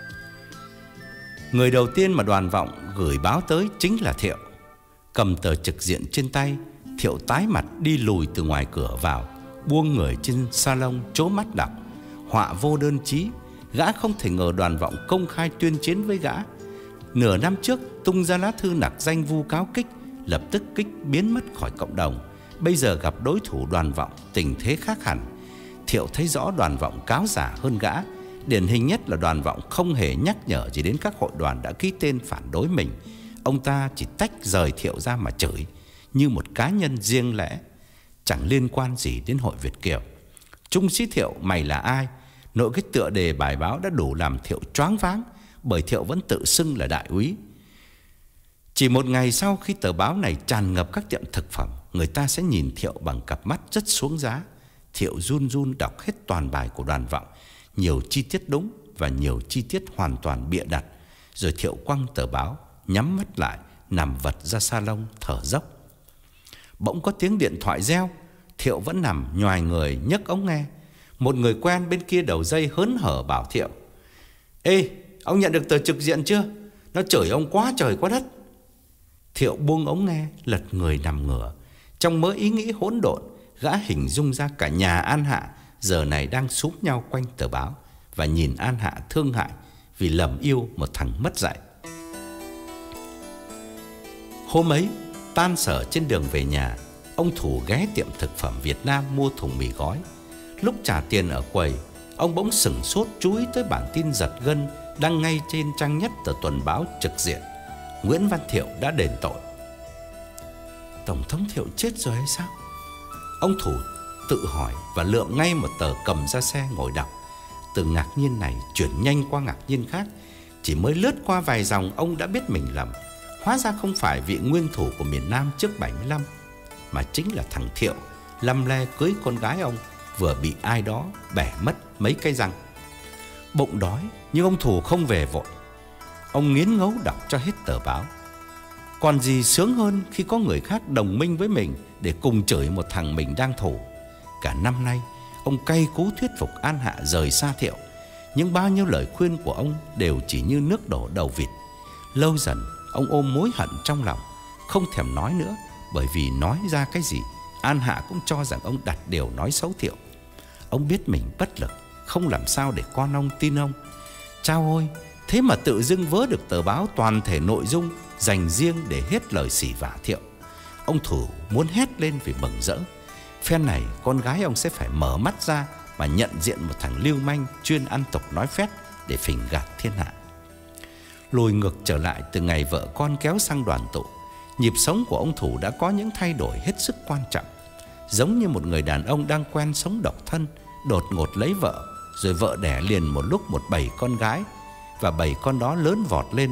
Người đầu tiên mà Đoàn Vọng gửi báo tới chính là Thiệu. Cầm tờ trực diện trên tay, Thiệu tái mặt đi lùi từ ngoài cửa vào, buông người trên salon trố mắt đọc. Họa vô đơn chí, gã không thể ngờ Đoàn Vọng công khai tuyên chiến với gã. Nửa năm trước tung ra lá thư nặc danh vu cáo Kích, lập tức Kích biến mất khỏi cộng đồng. Bây giờ gặp đối thủ Đoàn Vọng, tình thế khác hẳn. Thiệu thấy rõ Đoàn Vọng cáo giả hơn gã. Điển hình nhất là Đoàn Vọng không hề nhắc nhở gì đến các hội đoàn đã ký tên phản đối mình. Ông ta chỉ tách rời Thiệu ra mà chửi, như một cá nhân riêng lẻ, chẳng liên quan gì đến Hội Việt Kiều. Trung sĩ Thiệu, mày là ai? Nội cái tựa đề bài báo đã đủ làm Thiệu choáng váng, bởi Thiệu vẫn tự xưng là đại úy. Chỉ một ngày sau khi tờ báo này tràn ngập các tiệm thực phẩm, người ta sẽ nhìn Thiệu bằng cặp mắt rất xuống giá. Thiệu run run đọc hết toàn bài của Đoàn Vọng, nhiều chi tiết đúng và nhiều chi tiết hoàn toàn bịa đặt. Rồi Thiệu quăng tờ báo, nhắm mắt lại, nằm vật ra salon thở dốc. Bỗng có tiếng điện thoại reo. Thiệu vẫn nằm nhoài người nhấc ống nghe. Một người quen bên kia đầu dây hớn hở bảo Thiệu: Ê, ông nhận được tờ trực diện chưa? Nó chửi ông quá trời quá đất. Thiệu buông ống nghe, lật người nằm ngửa. Trong mớ ý nghĩ hỗn độn, gã hình dung ra cả nhà An Hạ giờ này đang xúm nhau quanh tờ báo và nhìn An Hạ thương hại vì lầm yêu một thằng mất dạy. Hôm ấy, tan sở trên đường về nhà, ông Thủ ghé tiệm thực phẩm Việt Nam mua thùng mì gói. Lúc trả tiền ở quầy, ông bỗng sửng sốt chú ý tới bản tin giật gân đăng ngay trên trang nhất tờ tuần báo trực diện. Nguyễn Văn Thiệu đã đền tội. Tổng thống Thiệu chết rồi hay sao? Ông Thủ tự hỏi và lượm ngay một tờ cầm ra xe ngồi đọc. Từ ngạc nhiên này chuyển nhanh qua ngạc nhiên khác. Chỉ mới lướt qua vài dòng ông đã biết mình lầm. Hóa ra không phải vị nguyên thủ của miền Nam trước bảy mươi lăm, mà chính là thằng Thiệu lăm le cưới con gái ông vừa bị ai đó bẻ mất mấy cái răng. Bụng đói nhưng ông Thủ không về vội. Ông nghiến ngấu đọc cho hết tờ báo. Còn gì sướng hơn khi có người khác đồng minh với mình để cùng chửi một thằng mình đang thù. Cả năm nay ông cay cú thuyết phục An Hạ rời xa Thiệu, nhưng bao nhiêu lời khuyên của ông đều chỉ như nước đổ đầu vịt. Lâu dần ông ôm mối hận trong lòng, không thèm nói nữa, bởi vì nói ra cái gì An Hạ cũng cho rằng ông đặt điều nói xấu Thiệu. Ông biết mình bất lực, không làm sao để con ông tin ông. Chao ôi, thế mà tự dưng vớ được tờ báo toàn thể nội dung dành riêng để hết lời xỉ vả Thiệu. Ông Thủ muốn hét lên vì mừng rỡ. Phen này con gái ông sẽ phải mở mắt ra mà nhận diện một thằng lưu manh chuyên ăn tục nói phét để phỉnh gạt thiên hạ. Lùi ngược trở lại từ ngày vợ con kéo sang đoàn tụ, nhịp sống của ông Thủ đã có những thay đổi hết sức quan trọng. Giống như một người đàn ông đang quen sống độc thân, đột ngột lấy vợ, rồi vợ đẻ liền một lúc một bầy con gái, và bầy con đó lớn vọt lên.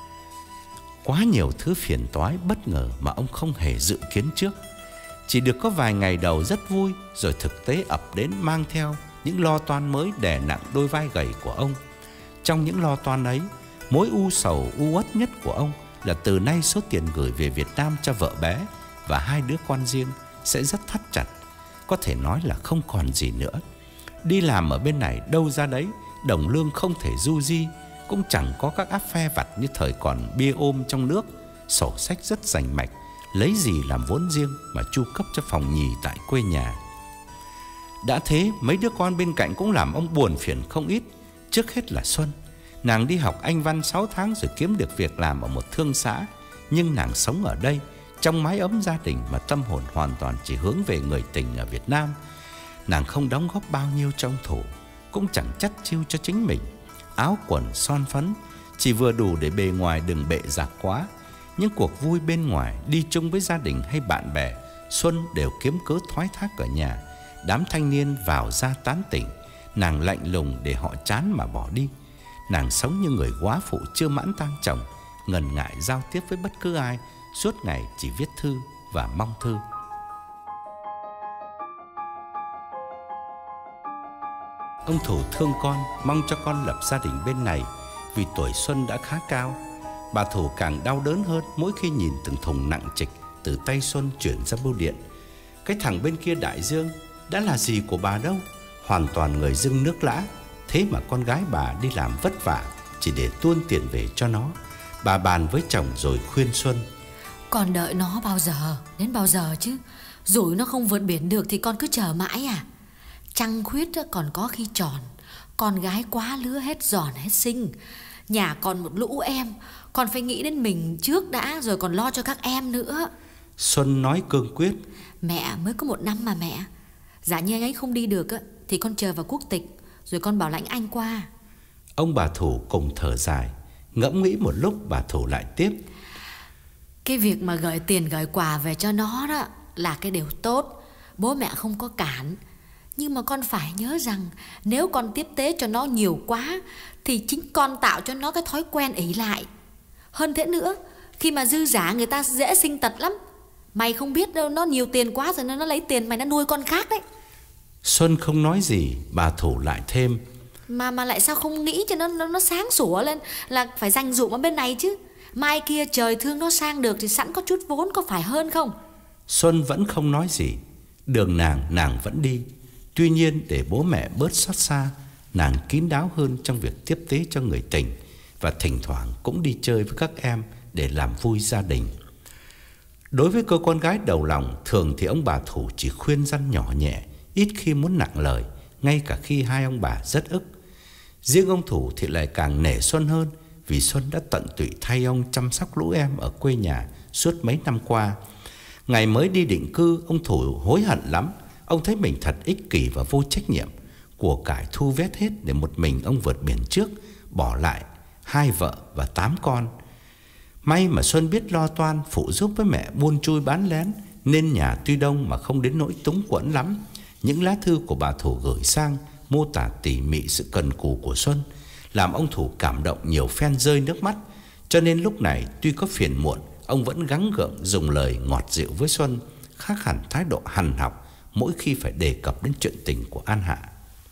Quá nhiều thứ phiền toái bất ngờ mà ông không hề dự kiến trước. Chỉ được có vài ngày đầu rất vui, rồi thực tế ập đến mang theo những lo toan mới đè nặng đôi vai gầy của ông. Trong những lo toan ấy, mối u sầu u uất nhất của ông là từ nay số tiền gửi về Việt Nam cho vợ bé và hai đứa con riêng sẽ rất thắt chặt, có thể nói là không còn gì nữa. Đi làm ở bên này đâu ra đấy, đồng lương không thể du di, cũng chẳng có các áp phe vặt như thời còn bia ôm trong nước. Sổ sách rất rành mạch, lấy gì làm vốn riêng mà chu cấp cho phòng nhì tại quê nhà. Đã thế, mấy đứa con bên cạnh cũng làm ông buồn phiền không ít. Trước hết là Xuân. Nàng đi học Anh văn sáu tháng rồi kiếm được việc làm ở một thương xã, nhưng nàng sống ở đây trong mái ấm gia đình mà tâm hồn hoàn toàn chỉ hướng về người tình ở Việt Nam. Nàng không đóng góp bao nhiêu cho ông Thủ, cũng chẳng chắt chiu cho chính mình. Áo quần son phấn chỉ vừa đủ để bề ngoài đừng bệ rạc quá. Những cuộc vui bên ngoài, đi chung với gia đình hay bạn bè, Xuân đều kiếm cớ thoái thác ở nhà. Đám thanh niên vào ra tán tỉnh, nàng lạnh lùng để họ chán mà bỏ đi. Nàng sống như người góa phụ chưa mãn tang chồng, ngần ngại giao tiếp với bất cứ ai, suốt ngày chỉ viết thư và mong thư. Ông Thủ thương con, mong cho con lập gia đình bên này, vì tuổi Xuân đã khá cao. Bà Thủ càng đau đớn hơn mỗi khi nhìn từng thùng nặng trịch từ tay Xuân chuyển ra bưu điện. Cái thằng bên kia đại dương đã là gì của bà đâu, hoàn toàn người dưng nước lã. Thế mà con gái bà đi làm vất vả chỉ để tuôn tiền về cho nó. Bà bàn với chồng rồi khuyên Xuân: Con đợi nó bao giờ, đến bao giờ chứ? Rủi nó không vượt biển được thì con cứ chờ mãi à? Trăng khuyết còn có khi tròn, con gái quá lứa hết giòn hết xinh. Nhà còn một lũ em, con phải nghĩ đến mình trước đã rồi còn lo cho các em nữa. Xuân nói cương quyết: Mẹ mới có một năm mà mẹ. Giả như anh ấy không đi được thì con chờ vào quốc tịch, rồi con bảo lãnh anh qua. Ông bà Thủ cùng thở dài. Ngẫm nghĩ một lúc, bà Thủ lại tiếp: Cái việc mà gửi tiền gửi quà về cho nó đó là cái điều tốt, bố mẹ không có cản. Nhưng mà con phải nhớ rằng nếu con tiếp tế cho nó nhiều quá thì chính con tạo cho nó cái thói quen ỷ lại. Hơn thế nữa, khi mà dư giả người ta dễ sinh tật lắm. Mày không biết đâu, nó nhiều tiền quá rồi nó lấy tiền mày nó nuôi con khác đấy. Xuân không nói gì, bà Thủ lại thêm: Mà mà lại sao không nghĩ cho nó nó, nó sáng sủa lên là phải dành dụm ở bên này chứ. Mai kia trời thương nó sang được thì sẵn có chút vốn có phải hơn không? Xuân vẫn không nói gì. Đường nàng nàng vẫn đi. Tuy nhiên để bố mẹ bớt xót xa, Nàng kín đáo hơn trong việc tiếp tế cho người tình, và thỉnh thoảng cũng đi chơi với các em để làm vui gia đình. Đối với cô con gái đầu lòng, thường thì ông bà Thủ chỉ khuyên răn nhỏ nhẹ, ít khi muốn nặng lời, ngay cả khi hai ông bà rất ức. Riêng ông Thủ thì lại càng nể Xuân hơn, vì Xuân đã tận tụy thay ông chăm sóc lũ em ở quê nhà suốt mấy năm qua. Ngày mới đi định cư, ông Thủ hối hận lắm. Ông thấy mình thật ích kỷ và vô trách nhiệm. Của cải thu vét hết để một mình ông vượt biển trước, bỏ lại hai vợ và tám con. May mà Xuân biết lo toan, phụ giúp với mẹ buôn chui bán lén, nên nhà tuy đông mà không đến nỗi túng quẫn lắm. Những lá thư của bà Thủ gửi sang mô tả tỉ mỉ sự cần cù của Xuân, làm ông Thủ cảm động nhiều phen rơi nước mắt. Cho nên lúc này tuy có phiền muộn, ông vẫn gắng gượng dùng lời ngọt dịu với Xuân, khác hẳn thái độ hằn học mỗi khi phải đề cập đến chuyện tình của An Hạ.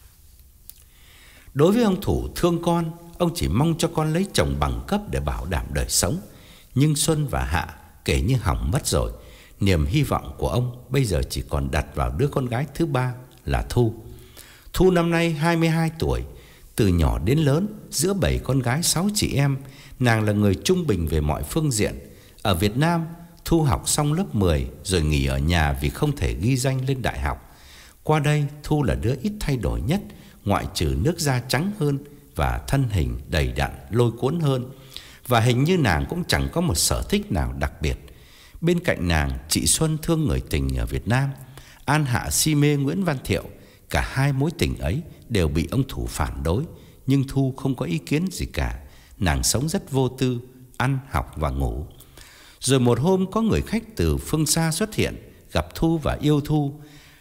Đối với ông Thủ thương con, ông chỉ mong cho con lấy chồng bằng cấp để bảo đảm đời sống. Nhưng Xuân và Hạ kể như hỏng mất rồi. Niềm hy vọng của ông bây giờ chỉ còn đặt vào đứa con gái thứ ba là Thu. Thu năm nay hai mươi hai tuổi. Từ nhỏ đến lớn, giữa bảy con gái sáu chị em, nàng là người trung bình về mọi phương diện. Ở Việt Nam, Thu học xong lớp mười rồi nghỉ ở nhà vì không thể ghi danh lên đại học. Qua đây, Thu là đứa ít thay đổi nhất, ngoại trừ nước da trắng hơn và thân hình đầy đặn lôi cuốn hơn. Và hình như nàng cũng chẳng có một sở thích nào đặc biệt. Bên cạnh nàng, chị Xuân thương người tình ở Việt Nam, An Hạ si mê Nguyễn Văn Thiệu. Cả hai mối tình ấy đều bị ông Thủ phản đối, nhưng Thu không có ý kiến gì cả. Nàng sống rất vô tư, ăn, học và ngủ. Rồi một hôm có người khách từ phương xa xuất hiện, gặp Thu và yêu Thu.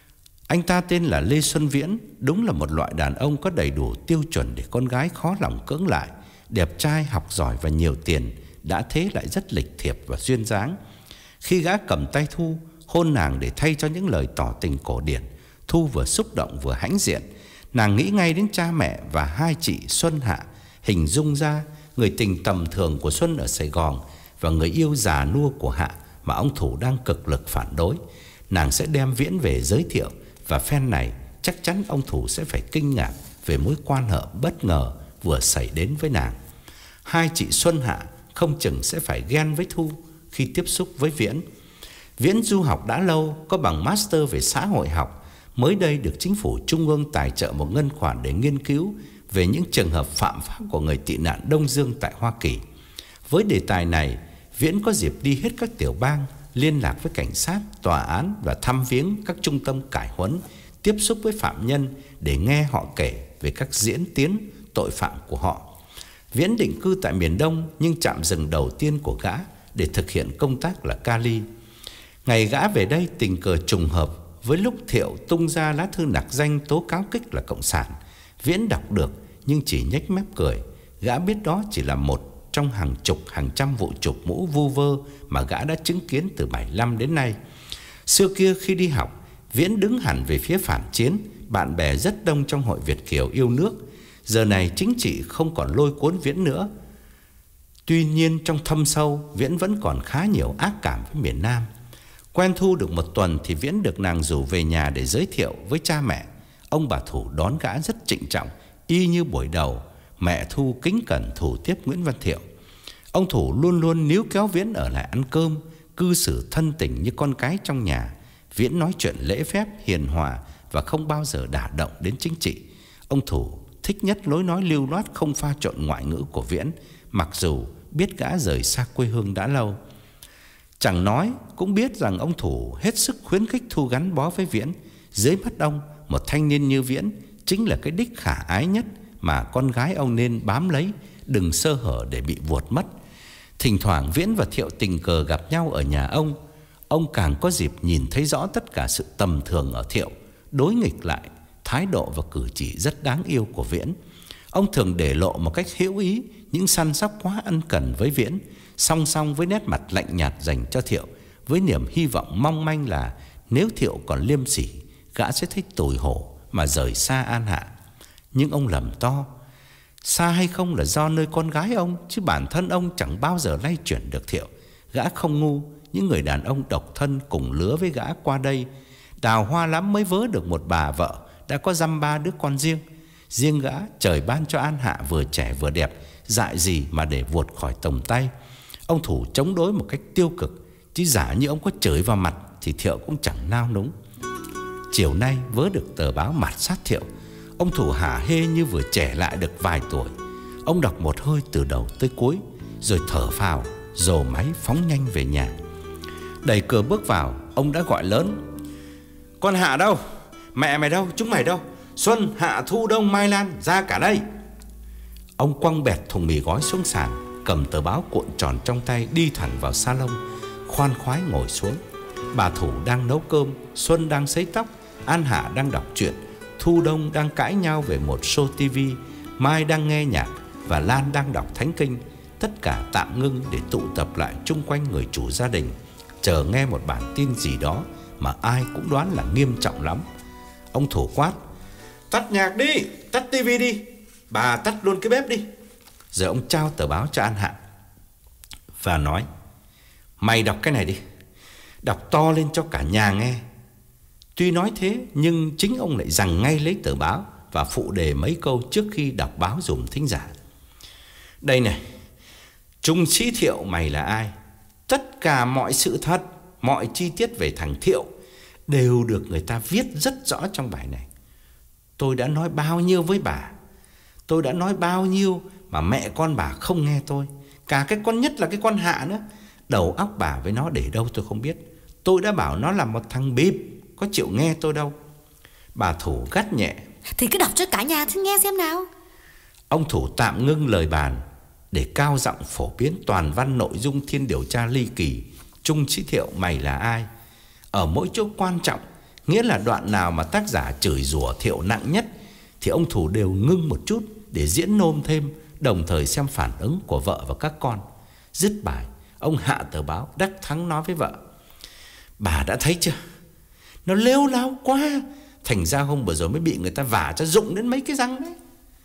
Anh ta tên là Lê Xuân Viễn, đúng là một loại đàn ông có đầy đủ tiêu chuẩn để con gái khó lòng cưỡng lại. Đẹp trai, học giỏi và nhiều tiền, đã thế lại rất lịch thiệp và duyên dáng. Khi gã cầm tay Thu, hôn nàng để thay cho những lời tỏ tình cổ điển, Thu vừa xúc động vừa hãnh diện. Nàng nghĩ ngay đến cha mẹ và hai chị Xuân Hạ, hình dung ra người tình tầm thường của Xuân ở Sài Gòn và người yêu già nua của Hạ mà ông Thủ đang cực lực phản đối. Nàng sẽ đem Viễn về giới thiệu, và phen này chắc chắn ông Thủ sẽ phải kinh ngạc về mối quan hệ bất ngờ vừa xảy đến với nàng. Hai chị Xuân Hạ không chừng sẽ phải ghen với Thu khi tiếp xúc với Viễn. Viễn du học đã lâu, có bằng master về xã hội học. Mới đây được chính phủ trung ương tài trợ một ngân khoản để nghiên cứu về những trường hợp phạm pháp của người tị nạn Đông Dương tại Hoa Kỳ. Với đề tài này, Viễn có dịp đi hết các tiểu bang, liên lạc với cảnh sát, tòa án và thăm viếng các trung tâm cải huấn, tiếp xúc với phạm nhân để nghe họ kể về các diễn tiến tội phạm của họ. Viễn định cư tại miền Đông, nhưng trạm dừng đầu tiên của gã để thực hiện công tác là Cali. Ngày gã về đây tình cờ trùng hợp với lúc Thiệu tung ra lá thư nặc danh tố cáo Kích là cộng sản. Viễn đọc được nhưng chỉ nhếch mép cười. Gã biết đó chỉ là một trong hàng chục hàng trăm vụ chụp mũ vu vơ mà gã đã chứng kiến từ bảy lăm đến nay. Xưa kia khi đi học, Viễn đứng hẳn về phía phản chiến, bạn bè rất đông trong hội Việt kiều yêu nước. Giờ này chính trị không còn lôi cuốn Viễn nữa. Tuy nhiên trong thâm sâu, Viễn vẫn còn khá nhiều ác cảm với miền Nam. Quen Thu được một tuần thì Viễn được nàng rủ về nhà để giới thiệu với cha mẹ. Ông bà Thủ đón gã rất trịnh trọng, y như buổi đầu. Mẹ Thu kính cẩn thủ tiếp Nguyễn Văn Thiệu. Ông Thủ luôn luôn níu kéo Viễn ở lại ăn cơm, cư xử thân tình như con cái trong nhà. Viễn nói chuyện lễ phép, hiền hòa và không bao giờ đả động đến chính trị. Ông Thủ thích nhất lối nói lưu loát không pha trộn ngoại ngữ của Viễn, mặc dù biết gã rời xa quê hương đã lâu. Chẳng nói cũng biết rằng ông Thủ hết sức khuyến khích Thu gắn bó với Viễn. Dưới mắt ông, một thanh niên như Viễn chính là cái đích khả ái nhất mà con gái ông nên bám lấy, đừng sơ hở để bị vuột mất. Thỉnh thoảng Viễn và Thiệu tình cờ gặp nhau ở nhà ông. Ông càng có dịp nhìn thấy rõ tất cả sự tầm thường ở Thiệu, đối nghịch lại thái độ và cử chỉ rất đáng yêu của Viễn. Ông thường để lộ một cách hữu ý những săn sóc quá ân cần với Viễn, song song với nét mặt lạnh nhạt dành cho Thiệu, với niềm hy vọng mong manh là nếu Thiệu còn liêm sỉ, gã sẽ thích tủi hổ mà rời xa An Hạ. Nhưng ông lầm to. Xa hay không là do nơi con gái ông, chứ bản thân ông chẳng bao giờ lay chuyển được Thiệu. Gã không ngu. Những người đàn ông độc thân cùng lứa với gã qua đây đào hoa lắm mới vớ được một bà vợ đã có dăm ba đứa con riêng. Riêng gã trời ban cho An Hạ vừa trẻ vừa đẹp, dại gì mà để vuột khỏi tầm tay. Ông Thủ chống đối một cách tiêu cực, chứ giả như ông có chửi vào mặt thì Thiệu cũng chẳng nao núng. Chiều nay vớ được tờ báo Mạt Sát Thiệu, ông Thủ hả hê như vừa trẻ lại được vài tuổi. Ông đọc một hơi từ đầu tới cuối, rồi thở phào, dồ máy phóng nhanh về nhà. Đẩy cửa bước vào, ông đã gọi lớn: "Con Hạ đâu? Mẹ mày đâu? Chúng mày đâu? Xuân, Hạ, Thu, Đông, Mai Lan, ra cả đây!" Ông quăng bẹt thùng mì gói xuống sàn, cầm tờ báo cuộn tròn trong tay, đi thẳng vào salon, khoan khoái ngồi xuống. Bà Thủ đang nấu cơm, Xuân đang sấy tóc, An Hạ đang đọc truyện, Thu, Đông đang cãi nhau về một show tivi, Mai đang nghe nhạc và Lan đang đọc thánh kinh. Tất cả tạm ngưng để tụ tập lại chung quanh người chủ gia đình, chờ nghe một bản tin gì đó mà ai cũng đoán là nghiêm trọng lắm. Ông Thủ quát: "Tắt nhạc đi, tắt tivi đi, bà tắt luôn cái bếp đi." Rồi ông trao tờ báo cho An Hạ và nói: "Mày đọc cái này đi, đọc to lên cho cả nhà nghe." Tuy nói thế nhưng chính ông lại giằng ngay lấy tờ báo và phụ đề mấy câu trước khi đọc báo dùm thính giả. "Đây này, Trung Sĩ Thiệu mày là ai? Tất cả mọi sự thật, mọi chi tiết về thằng Thiệu đều được người ta viết rất rõ trong bài này. Tôi đã nói bao nhiêu với bà, tôi đã nói bao nhiêu mà mẹ con bà không nghe tôi. Cả cái con Nhất là cái con Hạ nữa, đầu óc bà với nó để đâu tôi không biết. Tôi đã bảo nó là một thằng bịp, có chịu nghe tôi đâu." Bà Thủ gắt nhẹ: "Thì cứ đọc cho cả nhà thì nghe xem nào." Ông Thủ tạm ngưng lời bàn để cao giọng phổ biến toàn văn nội dung thiên điều tra ly kỳ Trung Sĩ Thiệu mày là ai. Ở mỗi chỗ quan trọng, nghĩa là đoạn nào mà tác giả chửi rủa Thiệu nặng nhất, thì ông Thủ đều ngưng một chút để diễn nôm thêm, đồng thời xem phản ứng của vợ và các con. Dứt bài, ông hạ tờ báo, đắc thắng nói với vợ: "Bà đã thấy chưa, nó lêu láo quá, thành ra hôm vừa rồi mới bị người ta vả cho rụng đến mấy cái răng đấy."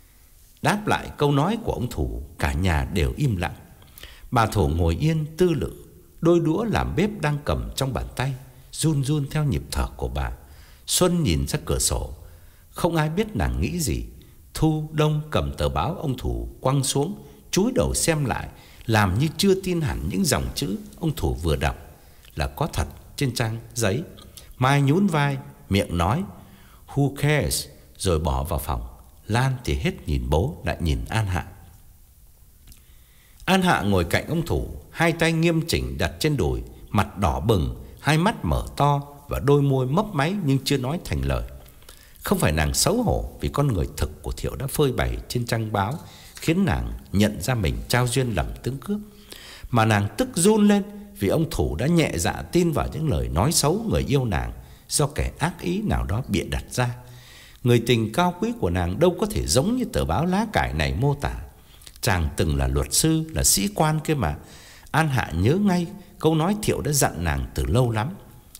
Đáp lại câu nói của ông Thủ, cả nhà đều im lặng. Bà Thủ ngồi yên tư lự, đôi đũa làm bếp đang cầm trong bàn tay run run theo nhịp thở của bà. Xuân nhìn ra cửa sổ, không ai biết nàng nghĩ gì. Thu, Đông cầm tờ báo ông Thủ quăng xuống, chúi đầu xem lại, làm như chưa tin hẳn những dòng chữ ông Thủ vừa đọc là có thật trên trang giấy. Mai nhún vai, miệng nói "Who cares?" rồi bỏ vào phòng. Lan thì hết nhìn bố lại nhìn An Hạ. An Hạ ngồi cạnh ông Thủ, hai tay nghiêm chỉnh đặt trên đùi, mặt đỏ bừng, hai mắt mở to và đôi môi mấp máy nhưng chưa nói thành lời. Không phải nàng xấu hổ vì con người thực của Thiệu đã phơi bày trên trang báo khiến nàng nhận ra mình trao duyên làm tướng cướp, mà nàng tức run lên vì ông Thủ đã nhẹ dạ tin vào những lời nói xấu người yêu nàng do kẻ ác ý nào đó bịa đặt ra. Người tình cao quý của nàng đâu có thể giống như tờ báo lá cải này mô tả. Chàng từng là luật sư, là sĩ quan kia mà. An Hạ nhớ ngay câu nói Thiệu đã dặn nàng từ lâu lắm: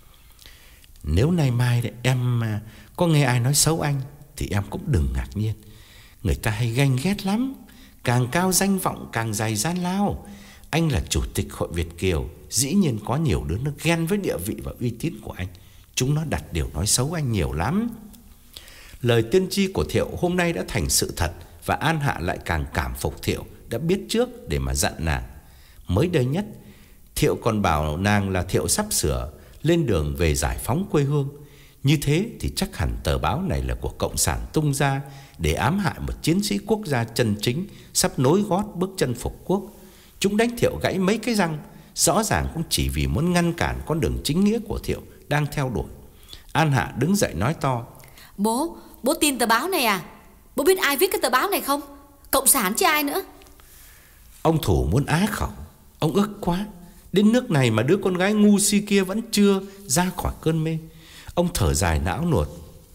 "Nếu nay mai đấy, em có nghe ai nói xấu anh thì em cũng đừng ngạc nhiên. Người ta hay ganh ghét lắm, càng cao danh vọng càng dày gian lao. Anh là chủ tịch Hội Việt Kiều, dĩ nhiên có nhiều đứa nó ghen với địa vị và uy tín của anh. Chúng nó đặt điều nói xấu anh nhiều lắm." Lời tiên tri của Thiệu hôm nay đã thành sự thật, và An Hạ lại càng cảm phục Thiệu đã biết trước để mà dặn nàng. Mới đây nhất, Thiệu còn bảo nàng là Thiệu sắp sửa lên đường về giải phóng quê hương. Như thế thì chắc hẳn tờ báo này là của Cộng sản tung ra để ám hại một chiến sĩ quốc gia chân chính sắp nối gót bước chân phục quốc. Chúng đánh Thiệu gãy mấy cái răng, rõ ràng cũng chỉ vì muốn ngăn cản con đường chính nghĩa của Thiệu đang theo đuổi. An Hạ đứng dậy nói to: "Bố, bố tin tờ báo này à? Bố biết ai viết cái tờ báo này không? Cộng sản chứ ai nữa." Ông Thủ muốn á khẩu. Ông ức quá, đến nước này mà đứa con gái ngu si kia vẫn chưa ra khỏi cơn mê. Ông thở dài não nuột: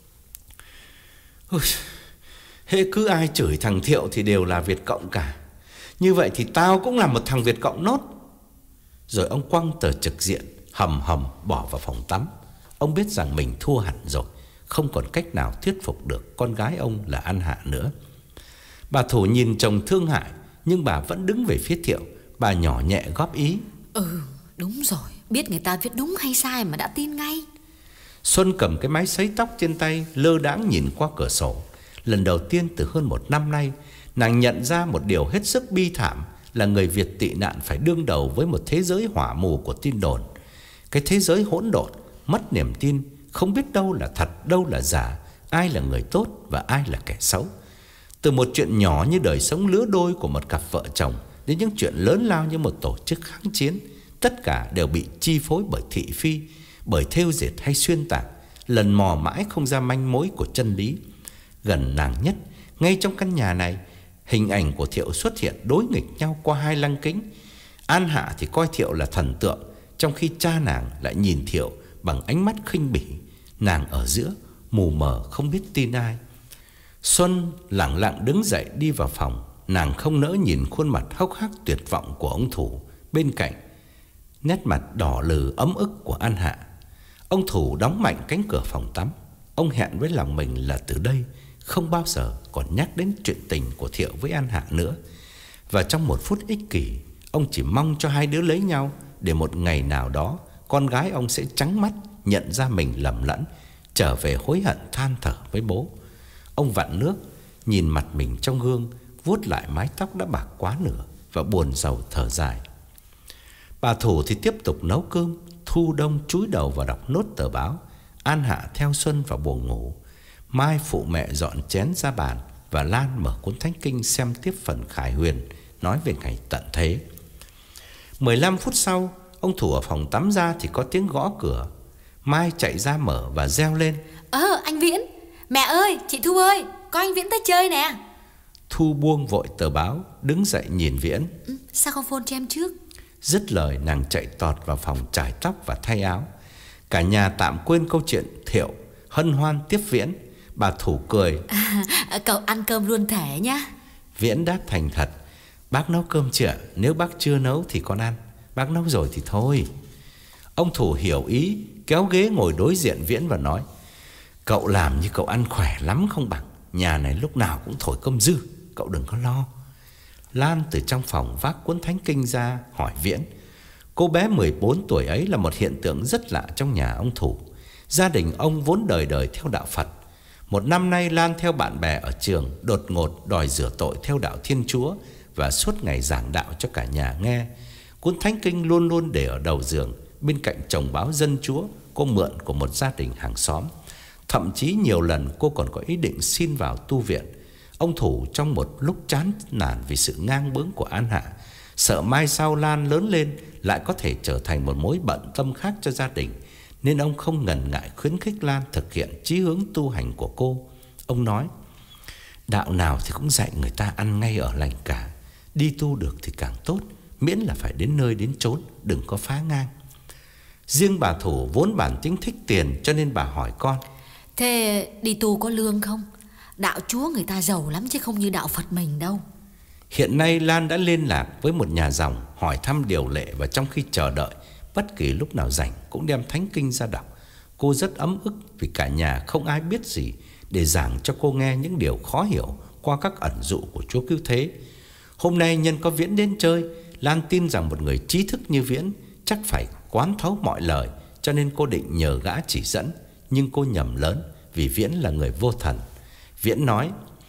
"Ôi, hễ cứ ai chửi thằng Thiệu thì đều là Việt Cộng cả. Như vậy thì tao cũng là một thằng Việt Cộng nốt." Rồi ông quăng tờ trực diện hầm hầm bỏ vào phòng tắm. Ông biết rằng mình thua hẳn rồi, không còn cách nào thuyết phục được con gái ông là An Hạ nữa. Bà Thủ nhìn chồng thương hại, nhưng bà vẫn đứng về phía Thiệu. Bà nhỏ nhẹ góp ý: "Ừ, đúng rồi, biết người ta viết đúng hay sai mà đã tin ngay." Xuân cầm cái máy sấy tóc trên tay, lơ đãng nhìn qua cửa sổ. Lần đầu tiên từ hơn một năm nay, nàng nhận ra một điều hết sức bi thảm là người Việt tị nạn phải đương đầu với một thế giới hỏa mù của tin đồn. Cái thế giới hỗn độn, mất niềm tin, không biết đâu là thật, đâu là giả, ai là người tốt và ai là kẻ xấu. Từ một chuyện nhỏ như đời sống lứa đôi của một cặp vợ chồng đến những chuyện lớn lao như một tổ chức kháng chiến, tất cả đều bị chi phối bởi thị phi, bởi thêu dệt hay xuyên tạc, lần mò mãi không ra manh mối của chân lý. Gần nàng nhất, ngay trong căn nhà này, hình ảnh của Thiệu xuất hiện đối nghịch nhau qua hai lăng kính. An Hạ thì coi Thiệu là thần tượng, trong khi cha nàng lại nhìn Thiệu bằng ánh mắt khinh bỉ. Nàng ở giữa, mù mờ không biết tin ai. Xuân lẳng lặng đứng dậy đi vào phòng. Nàng không nỡ nhìn khuôn mặt hốc hác tuyệt vọng của ông Thủ bên cạnh, nét mặt đỏ lừ ấm ức của An Hạ. Ông Thủ đóng mạnh cánh cửa phòng tắm. Ông hẹn với lòng mình là từ đây không bao giờ còn nhắc đến chuyện tình của Thiệu với An Hạ nữa. Và trong một phút ích kỷ, ông chỉ mong cho hai đứa lấy nhau, để một ngày nào đó con gái ông sẽ trắng mắt nhận ra mình lầm lẫn, trở về hối hận than thở với bố. Ông vặn nước, nhìn mặt mình trong gương, vuốt lại mái tóc đã bạc quá nửa và buồn rầu thở dài. Bà Thủ thì tiếp tục nấu cơm. Thu Đông chúi đầu vào đọc nốt tờ báo. An Hạ theo Xuân vào buồng ngủ. Mai phụ mẹ dọn chén ra bàn, và Lan mở cuốn thánh kinh xem tiếp phần Khải Huyền nói về ngày tận thế. Mười lăm phút sau, ông Thủ ở phòng tắm ra thì có tiếng gõ cửa. Mai chạy ra mở và reo lên: Ờ anh Viễn, mẹ ơi, chị Thu ơi, có anh Viễn tới chơi nè. Thu buông vội tờ báo, đứng dậy nhìn Viễn. Ừ, sao không phone cho em trước? Dứt lời nàng chạy tọt vào phòng chải tóc và thay áo. Cả nhà tạm quên câu chuyện Thiệu, hân hoan tiếp Viễn. Bà Thủ cười: à, Cậu ăn cơm luôn thể nhá. Viễn đáp thành thật: Bác nấu cơm chưa? Nếu bác chưa nấu thì con ăn, bác nấu rồi thì thôi. Ông Thủ hiểu ý, kéo ghế ngồi đối diện Viễn và nói: Cậu làm như cậu ăn khỏe lắm không bằng. Nhà này lúc nào cũng thổi cơm dư, cậu đừng có lo. Lan từ trong phòng vác cuốn thánh kinh ra hỏi Viễn. Cô bé mười bốn tuổi ấy là một hiện tượng rất lạ trong nhà ông Thủ. Gia đình ông vốn đời đời theo đạo Phật. Một năm nay Lan theo bạn bè ở trường đột ngột đòi rửa tội theo đạo Thiên Chúa, và suốt ngày giảng đạo cho cả nhà nghe. Cuốn thánh kinh luôn luôn để ở đầu giường, bên cạnh chồng báo Dân Chúa cô mượn của một gia đình hàng xóm. Thậm chí nhiều lần cô còn có ý định xin vào tu viện. Ông Thủ trong một lúc chán nản vì sự ngang bướng của An Hạ, sợ mai sau Lan lớn lên lại có thể trở thành một mối bận tâm khác cho gia đình, nên ông không ngần ngại khuyến khích Lan thực hiện chí hướng tu hành của cô. Ông nói: Đạo nào thì cũng dạy người ta ăn ngay ở lành cả. Đi tu được thì càng tốt, miễn là phải đến nơi đến chốn, đừng có phá ngang. Riêng bà Thủ vốn bản tính thích tiền, cho nên bà hỏi con: Thế đi tu có lương không? Đạo Chúa người ta giàu lắm chứ không như đạo Phật mình đâu. Hiện nay Lan đã liên lạc với một nhà dòng, hỏi thăm điều lệ, và trong khi chờ đợi, bất kỳ lúc nào rảnh cũng đem thánh kinh ra đọc. Cô rất ấm ức vì cả nhà không ai biết gì để giảng cho cô nghe những điều khó hiểu qua các ẩn dụ của Chúa Cứu Thế. Hôm nay nhân có Viễn đến chơi, Lan tin rằng một người trí thức như Viễn chắc phải quán thấu mọi lời, cho nên cô định nhờ gã chỉ dẫn. Nhưng cô nhầm lớn, vì Viễn là người vô thần. Viễn nói: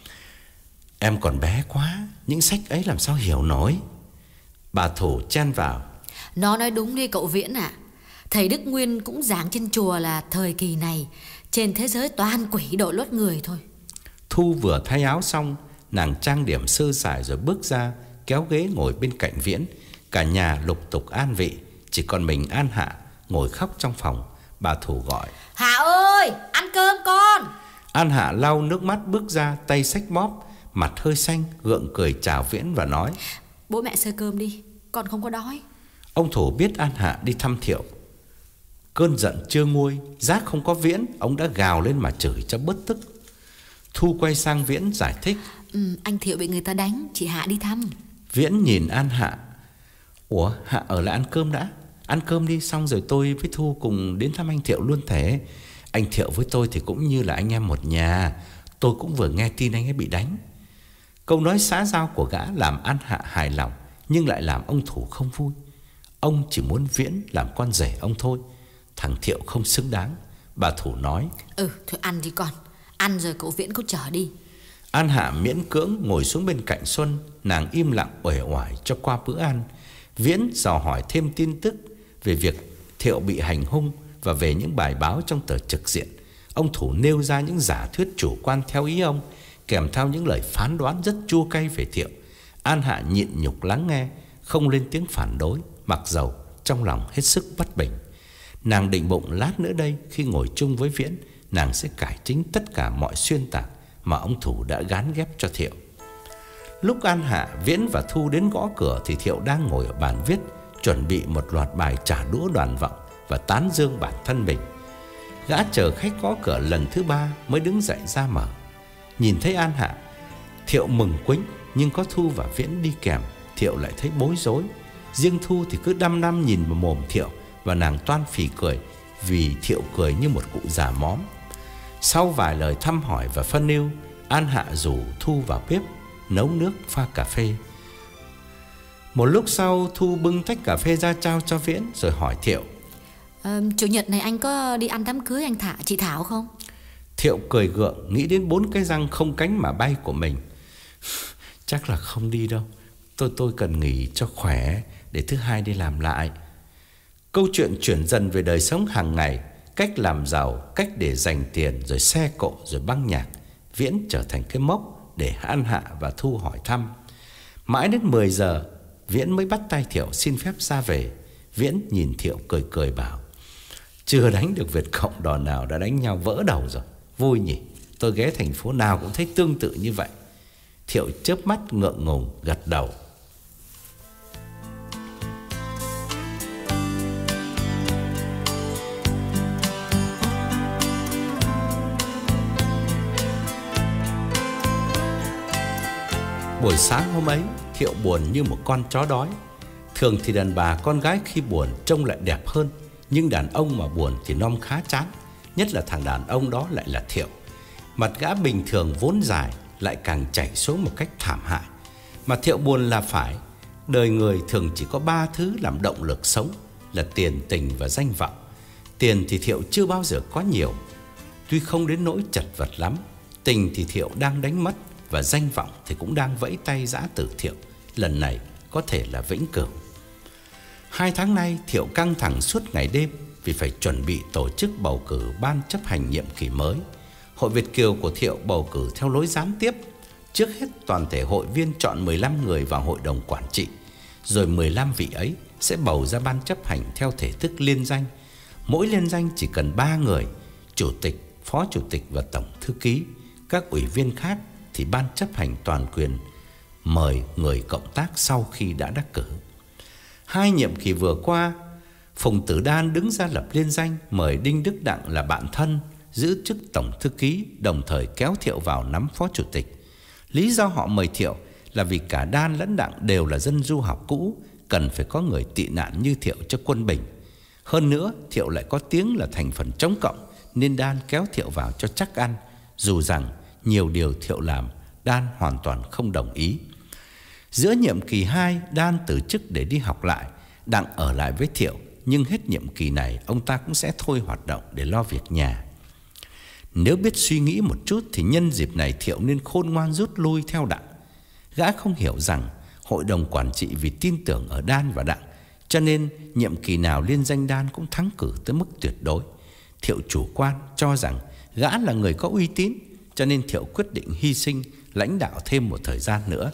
Em còn bé quá, những sách ấy làm sao hiểu nổi. Bà Thủ chen vào: Nó nói đúng đi cậu Viễn ạ. à. Thầy Đức Nguyên cũng giảng trên chùa là thời kỳ này trên thế giới toàn quỷ đội lốt người thôi. Thu vừa thay áo xong, nàng trang điểm sơ sài rồi bước ra, kéo ghế ngồi bên cạnh Viễn. Cả nhà lục tục an vị, chỉ còn mình An Hạ ngồi khóc trong phòng. Bà Thủ gọi: Hạ ơi, ăn cơm con. An Hạ lau nước mắt bước ra, tay xách móp, mặt hơi xanh, gượng cười chào Viễn và nói: Bố mẹ sơi cơm đi, con không có đói. Ông Thủ biết An Hạ đi thăm Thiệu. Cơn giận chưa nguôi, giác không có Viễn, ông đã gào lên mà chửi cho bớt tức. Thu quay sang Viễn giải thích: ừ, Anh Thiệu bị người ta đánh, chị Hạ đi thăm. Viễn nhìn An Hạ: Ủa, Hạ ở lại ăn cơm đã. Ăn cơm đi, xong rồi tôi với Thu cùng đến thăm anh Thiệu luôn thể. Anh Thiệu với tôi thì cũng như là anh em một nhà. Tôi cũng vừa nghe tin anh ấy bị đánh. Câu nói xã giao của gã làm An Hạ hài lòng, nhưng lại làm ông Thủ không vui. Ông chỉ muốn Viễn làm con rể ông thôi. Thằng Thiệu không xứng đáng. Bà Thủ nói: Ừ, thôi ăn đi con. Ăn rồi cậu Viễn cứ chở đi. An Hạ miễn cưỡng ngồi xuống bên cạnh Xuân. Nàng im lặng uể oải cho qua bữa ăn. Viễn dò hỏi thêm tin tức về việc Thiệu bị hành hung và về những bài báo trong tờ Trực Diện. Ông Thủ nêu ra những giả thuyết chủ quan theo ý ông, kèm theo những lời phán đoán rất chua cay về Thiệu. An Hạ nhịn nhục lắng nghe, không lên tiếng phản đối, mặc dầu trong lòng hết sức bất bình. Nàng định bụng lát nữa đây, khi ngồi chung với Viễn, nàng sẽ cải chính tất cả mọi xuyên tạc mà ông Thủ đã gán ghép cho Thiệu. Lúc An Hạ, Viễn và Thu đến gõ cửa thì Thiệu đang ngồi ở bàn viết, chuẩn bị một loạt bài trả đũa Đoàn Vọng và tán dương bản thân mình. Gã chờ khách gõ cửa lần thứ ba mới đứng dậy ra mở. Nhìn thấy An Hạ, Thiệu mừng quính, nhưng có Thu và Viễn đi kèm, Thiệu lại thấy bối rối. Riêng Thu thì cứ đăm đăm nhìn vào mồm Thiệu, và nàng toan phì cười vì Thiệu cười như một cụ già móm. Sau vài lời thăm hỏi và phân ưu, An Hạ rủ Thu vào bếp nấu nước pha cà phê. Một lúc sau, Thu bưng tách cà phê ra trao cho Viễn rồi hỏi Thiệu: à, Chủ nhật này anh có đi ăn đám cưới anh Thả chị Thảo không? Thiệu cười gượng, nghĩ đến bốn cái răng không cánh mà bay của mình. Chắc là không đi đâu. Tôi tôi cần nghỉ cho khỏe để thứ hai đi làm lại. Câu chuyện chuyển dần về đời sống hàng ngày, cách làm giàu, cách để dành tiền, rồi xe cộ, rồi băng nhạc. Viễn trở thành cái mốc để An Hạ và Thu hỏi thăm. Mãi đến mười giờ, Viễn mới bắt tay Thiệu xin phép ra về. Viễn nhìn Thiệu cười cười bảo: chưa đánh được Việt Cộng đòn nào đã đánh nhau vỡ đầu rồi. Vui nhỉ, tôi ghé thành phố nào cũng thấy tương tự như vậy. Thiệu chớp mắt ngượng ngùng gật đầu. Buổi sáng hôm ấy, Thiệu buồn như một con chó đói. Thường thì đàn bà con gái khi buồn trông lại đẹp hơn, nhưng đàn ông mà buồn thì nom khá chán. Nhất là thằng đàn ông đó lại là Thiệu. Mặt gã bình thường vốn dài lại càng chảy xuống một cách thảm hại. Mà Thiệu buồn là phải. Đời người thường chỉ có ba thứ làm động lực sống, là tiền, tình và danh vọng. Tiền thì Thiệu chưa bao giờ có nhiều, tuy không đến nỗi chật vật lắm. Tình thì Thiệu đang đánh mất, và danh vọng thì cũng đang vẫy tay giã từ Thiệu. Lần này có thể là vĩnh cửu. Hai tháng nay Thiệu căng thẳng suốt ngày đêm vì phải chuẩn bị tổ chức bầu cử ban chấp hành nhiệm kỳ mới. Hội Việt Kiều của Thiệu bầu cử theo lối gián tiếp. Trước hết toàn thể hội viên chọn mười lăm người vào hội đồng quản trị, rồi mười lăm vị ấy sẽ bầu ra ban chấp hành theo thể thức liên danh. Mỗi liên danh chỉ cần ba người: chủ tịch, phó chủ tịch và tổng thư ký. Các ủy viên khác thì ban chấp hành toàn quyền mời người cộng tác sau khi đã đắc cử. Hai nhiệm kỳ vừa qua, Phùng Tử Đan đứng ra lập liên danh, mời Đinh Đức Đặng là bạn thân giữ chức tổng thư ký, đồng thời kéo Thiệu vào nắm phó chủ tịch. Lý do họ mời Thiệu là vì cả Đan lẫn Đặng đều là dân du học cũ, cần phải có người tị nạn như Thiệu cho quân bình. Hơn nữa, Thiệu lại có tiếng là thành phần chống cộng, nên Đan kéo Thiệu vào cho chắc ăn, dù rằng nhiều điều Thiệu làm Đan hoàn toàn không đồng ý. Giữa nhiệm kỳ hai, Đan từ chức để đi học lại, Đặng ở lại với Thiệu, nhưng hết nhiệm kỳ này ông ta cũng sẽ thôi hoạt động để lo việc nhà. Nếu biết suy nghĩ một chút thì nhân dịp này Thiệu nên khôn ngoan rút lui theo Đặng. Gã không hiểu rằng hội đồng quản trị vì tin tưởng ở Đan và Đặng, cho nên nhiệm kỳ nào liên danh Đan cũng thắng cử tới mức tuyệt đối. Thiệu chủ quan cho rằng gã là người có uy tín, cho nên Thiệu quyết định hy sinh lãnh đạo thêm một thời gian nữa.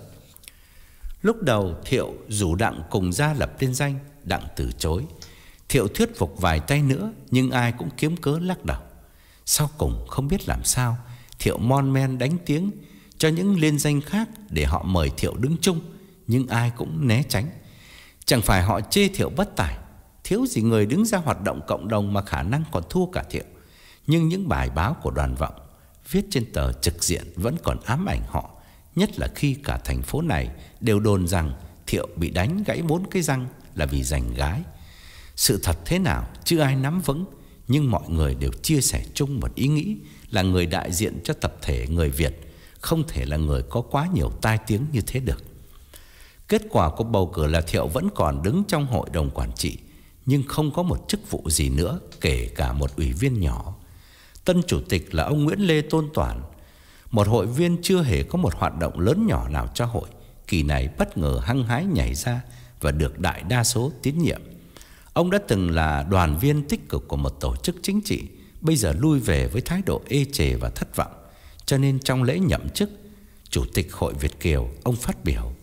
Lúc đầu Thiệu rủ Đặng cùng ra lập liên danh, Đặng từ chối. Thiệu thuyết phục vài tay nữa, nhưng ai cũng kiếm cớ lắc đầu. Sau cùng không biết làm sao, Thiệu mon men đánh tiếng cho những liên danh khác để họ mời Thiệu đứng chung, nhưng ai cũng né tránh. Chẳng phải họ chê Thiệu bất tài, thiếu gì người đứng ra hoạt động cộng đồng mà khả năng còn thua cả Thiệu. Nhưng những bài báo của Đoàn Vọng viết trên tờ Trực Diện vẫn còn ám ảnh họ, nhất là khi cả thành phố này đều đồn rằng Thiệu bị đánh gãy bốn cái răng là vì giành gái. Sự thật thế nào chưa ai nắm vững, nhưng mọi người đều chia sẻ chung một ý nghĩ là người đại diện cho tập thể người Việt không thể là người có quá nhiều tai tiếng như thế được. Kết quả của bầu cử là Thiệu vẫn còn đứng trong hội đồng quản trị, nhưng không có một chức vụ gì nữa, kể cả một ủy viên nhỏ. Tân chủ tịch là ông Nguyễn Lê Tôn Toản, Một hội viên chưa hề có một hoạt động lớn nhỏ nào cho hội, kỳ này bất ngờ hăng hái nhảy ra và được đại đa số tín nhiệm. Ông đã từng là đoàn viên tích cực của một tổ chức chính trị, bây giờ lui về với thái độ ê chề và thất vọng. Cho nên trong lễ nhậm chức Chủ tịch Hội Việt Kiều, ông phát biểu: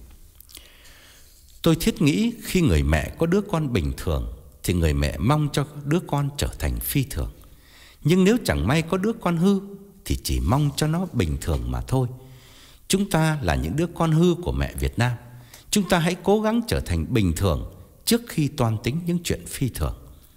tôi thiết nghĩ khi người mẹ có đứa con bình thường thì người mẹ mong cho đứa con trở thành phi thường. Nhưng nếu chẳng may có đứa con hư thì chỉ mong cho nó bình thường mà thôi. Chúng ta là những đứa con hư của mẹ Việt Nam. Chúng ta hãy cố gắng trở thành bình thường trước khi toan tính những chuyện phi thường.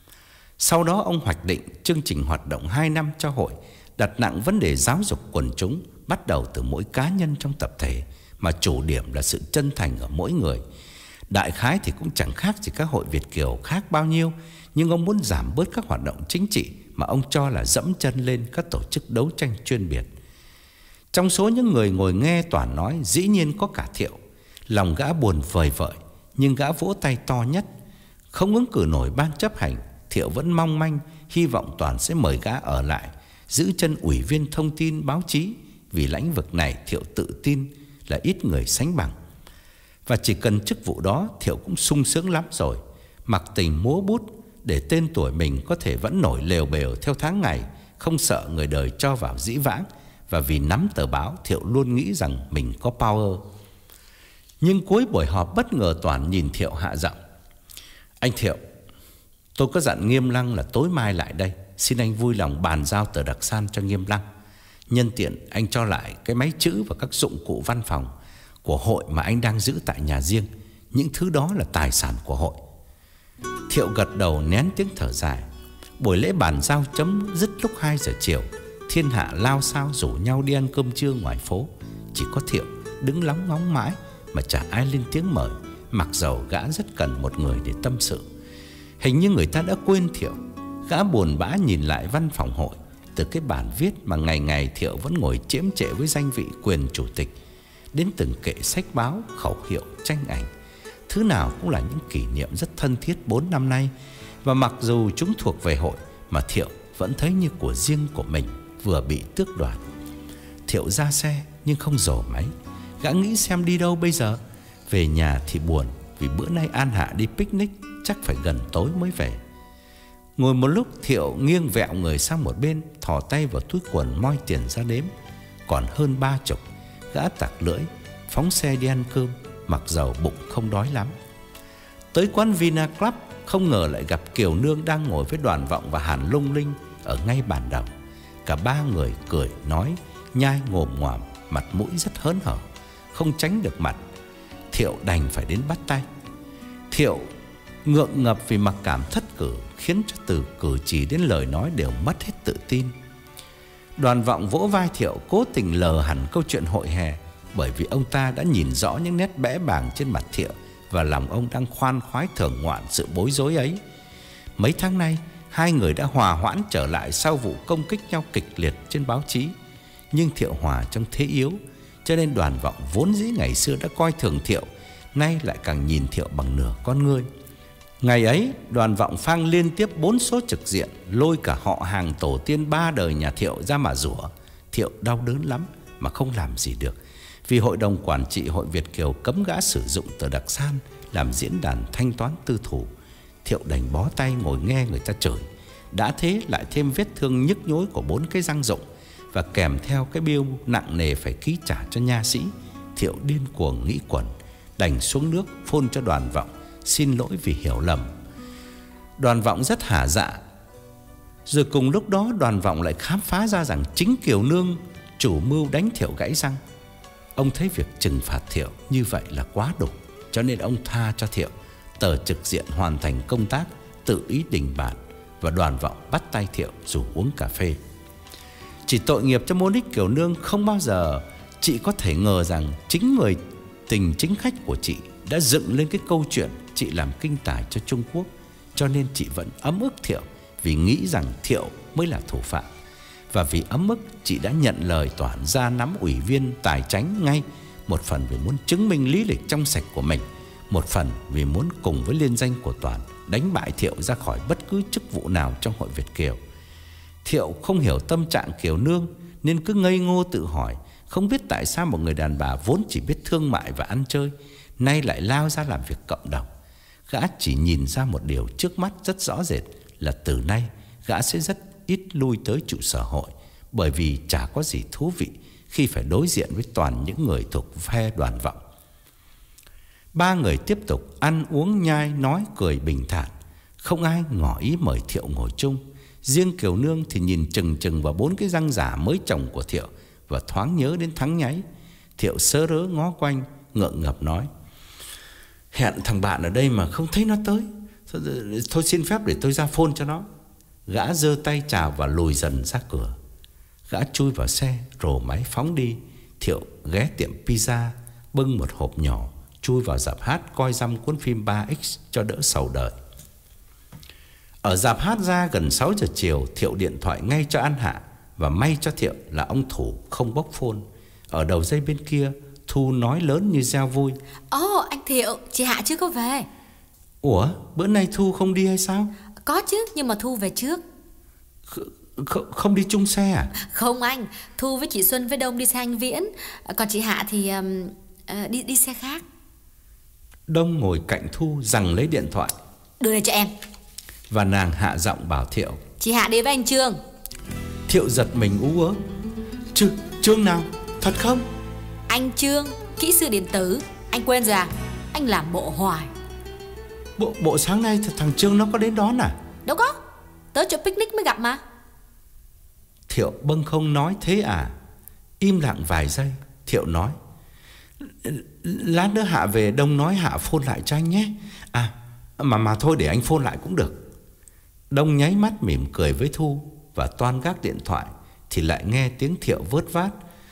Sau đó ông hoạch định chương trình hoạt động hai năm cho hội, đặt nặng vấn đề giáo dục quần chúng, bắt đầu từ mỗi cá nhân trong tập thể, mà chủ điểm là sự chân thành ở mỗi người. Đại khái thì cũng chẳng khác gì các hội Việt Kiều khác bao nhiêu, nhưng ông muốn giảm bớt các hoạt động chính trị mà ông cho là dẫm chân lên các tổ chức đấu tranh chuyên biệt. Trong số những người ngồi nghe Toản nói, dĩ nhiên có cả Thiệu. Lòng gã buồn vời vợi, nhưng gã vỗ tay to nhất. Không ứng cử nổi ban chấp hành, Thiệu vẫn mong manh hy vọng Toản sẽ mời gã ở lại, giữ chân ủy viên thông tin báo chí, vì lĩnh vực này Thiệu tự tin là ít người sánh bằng. Và chỉ cần chức vụ đó, Thiệu cũng sung sướng lắm rồi. Mặc tình múa bút để tên tuổi mình có thể vẫn nổi lèo bèo theo tháng ngày, không sợ người đời cho vào dĩ vãng. Và vì nắm tờ báo, Thiệu luôn nghĩ rằng mình có power. Nhưng cuối buổi họp bất ngờ Toản nhìn Thiệu hạ giọng: anh Thiệu, tôi có dặn Nghiêm Lăng là tối mai lại đây, xin anh vui lòng bàn giao tờ đặc san cho Nghiêm Lăng. Nhân tiện anh cho lại cái máy chữ và các dụng cụ văn phòng của hội mà anh đang giữ tại nhà riêng. Những thứ đó là tài sản của hội. Thiệu gật đầu nén tiếng thở dài. Buổi lễ bàn giao chấm dứt lúc hai giờ chiều. Thiên hạ lao sao rủ nhau đi ăn cơm trưa ngoài phố. Chỉ có Thiệu đứng lóng ngóng mãi mà chả ai lên tiếng mời, mặc dầu gã rất cần một người để tâm sự. Hình như người ta đã quên Thiệu. Gã buồn bã nhìn lại văn phòng hội. Từ cái bản viết mà ngày ngày Thiệu vẫn ngồi chiếm trệ với danh vị quyền chủ tịch, đến từng kệ sách báo, khẩu hiệu, tranh ảnh, thứ nào cũng là những kỷ niệm rất thân thiết bốn năm nay. Và mặc dù chúng thuộc về hội, mà Thiệu vẫn thấy như của riêng của mình vừa bị tước đoạt. Thiệu ra xe nhưng không rổ máy. Gã nghĩ xem đi đâu bây giờ. Về nhà thì buồn, vì bữa nay An Hạ đi picnic, chắc phải gần tối mới về. Ngồi một lúc, Thiệu nghiêng vẹo người sang một bên, thò tay vào túi quần moi tiền ra đếm. Còn hơn ba chục. Gã tặc lưỡi, phóng xe đi ăn cơm, mặc dầu bụng không đói lắm. Tới quán Vina Club, không ngờ lại gặp Kiều Nương đang ngồi với Đoàn Vọng và Hàn Lung Linh ở ngay bàn đầu. Cả ba người cười nói, nhai ngồm ngoàm, mặt mũi rất hớn hở, không tránh được mặt. Thiệu đành phải đến bắt tay. Thiệu ngượng ngập vì mặc cảm thất cử, khiến cho từ cử chỉ đến lời nói đều mất hết tự tin. Đoàn Vọng vỗ vai Thiệu, cố tình lờ hẳn câu chuyện hội hè, bởi vì ông ta đã nhìn rõ những nét bẽ bàng trên mặt Thiệu, và lòng ông đang khoan khoái thưởng ngoạn sự bối rối ấy. Mấy tháng nay, hai người đã hòa hoãn trở lại sau vụ công kích nhau kịch liệt trên báo chí. Nhưng Thiệu Hòa trong thế yếu, cho nên Đoàn Vọng vốn dĩ ngày xưa đã coi thường Thiệu, nay lại càng nhìn Thiệu bằng nửa con ngươi. Ngày ấy, Đoàn Vọng phang liên tiếp bốn số trực diện, lôi cả họ hàng tổ tiên ba đời nhà Thiệu ra mà rủa. Thiệu đau đớn lắm mà không làm gì được, vì hội đồng quản trị Hội Việt Kiều cấm gã sử dụng tờ đặc san làm diễn đàn thanh toán tư thủ. Thiệu đành bó tay ngồi nghe người ta chửi. Đã thế lại thêm vết thương nhức nhối của bốn cái răng rụng, và kèm theo cái bill nặng nề phải ký trả cho nha sĩ. Thiệu điên cuồng nghĩ quẩn, đành xuống nước phone cho Đoàn Vọng xin lỗi vì hiểu lầm. Đoàn Vọng rất hả dạ. Rồi cùng lúc đó, Đoàn Vọng lại khám phá ra rằng chính Kiều Nương chủ mưu đánh Thiệu gãy răng. Ông thấy việc trừng phạt Thiệu như vậy là quá đủ, cho nên ông tha cho Thiệu. Tờ trực diện hoàn thành công tác, tự ý đình bản, và Đoàn Vọng bắt tay Thiệu rủ uống cà phê. Chỉ tội nghiệp cho Monique Kiều Nương, không bao giờ chị có thể ngờ rằng chính người tình chính khách của chị đã dựng lên cái câu chuyện chị làm kinh tài cho Trung Quốc. Cho nên chị vẫn ấm ức Thiệu, vì nghĩ rằng Thiệu mới là thủ phạm. Và vì ấm ức, chị đã nhận lời Toản ra nắm ủy viên tài chánh ngay. Một phần vì muốn chứng minh lý lịch trong sạch của mình, một phần vì muốn cùng với liên danh của Toản đánh bại Thiệu ra khỏi bất cứ chức vụ nào trong Hội Việt Kiều. Thiệu không hiểu tâm trạng Kiều Nương, nên cứ ngây ngô tự hỏi Không biết tại sao một người đàn bà vốn chỉ biết thương mại và ăn chơi nay lại lao ra làm việc cộng đồng. Gã chỉ nhìn ra một điều trước mắt rất rõ rệt là từ nay gã sẽ rất ít lui tới trụ sở hội, bởi vì chả có gì thú vị khi phải đối diện với toàn những người thuộc phe Đoàn Vọng. Ba người tiếp tục ăn uống nhai nói cười bình thản, không ai ngỏ ý mời Thiệu ngồi chung. Riêng Kiều Nương thì nhìn chừng chừng vào bốn cái răng giả mới trồng của Thiệu và thoáng nhớ đến Thắng Nháy. Thiệu sớ rớ ngó quanh, ngượng ngập nói: hẹn thằng bạn ở đây mà không thấy nó tới. Thôi, thôi xin phép để tôi ra phone cho nó. Gã giơ tay chào và lùi dần ra cửa. Gã chui vào xe, rồ máy phóng đi. Thiệu ghé tiệm pizza, bưng một hộp nhỏ, chui vào rạp hát coi dăm cuốn phim ba X cho đỡ sầu đời. Ở rạp hát ra gần sáu giờ chiều, Thiệu điện thoại ngay cho An Hạ. Và may cho Thiệu là ông Thủ không bốc phone. Ở đầu dây bên kia, Thu nói lớn như reo vui: Ồ oh, anh Thiệu, chị Hạ chưa có về. Ủa, bữa nay Thu không đi hay sao? Có chứ, nhưng mà Thu về trước. Không, không đi chung xe à? Không anh, Thu với chị Xuân với Đông đi xe anh Viễn. Còn chị Hạ thì um, uh, đi, đi xe khác. Đông ngồi cạnh Thu giằng lấy điện thoại: đưa đây cho em. Và nàng hạ giọng bảo Thiệu: chị Hạ đi với anh Trương. Thiệu giật mình ú ớ: Trương, Trương nào? Thật không? Anh Trương, kỹ sư điện tử. Anh quên rồi à? Anh làm bộ hoài. Bộ, bộ sáng nay thằng Trương nó có đến đón à? Đâu có, tới chỗ picnic mới gặp mà. Thiệu bâng không nói thế à? Im lặng vài giây, Thiệu nói: lát nữa Hạ về, Đông nói Hạ phone lại cho anh nhé. À mà mà thôi để anh phone lại cũng được. Đông nháy mắt mỉm cười với Thu và toan gác điện thoại thì lại nghe tiếng Thiệu vớt vát: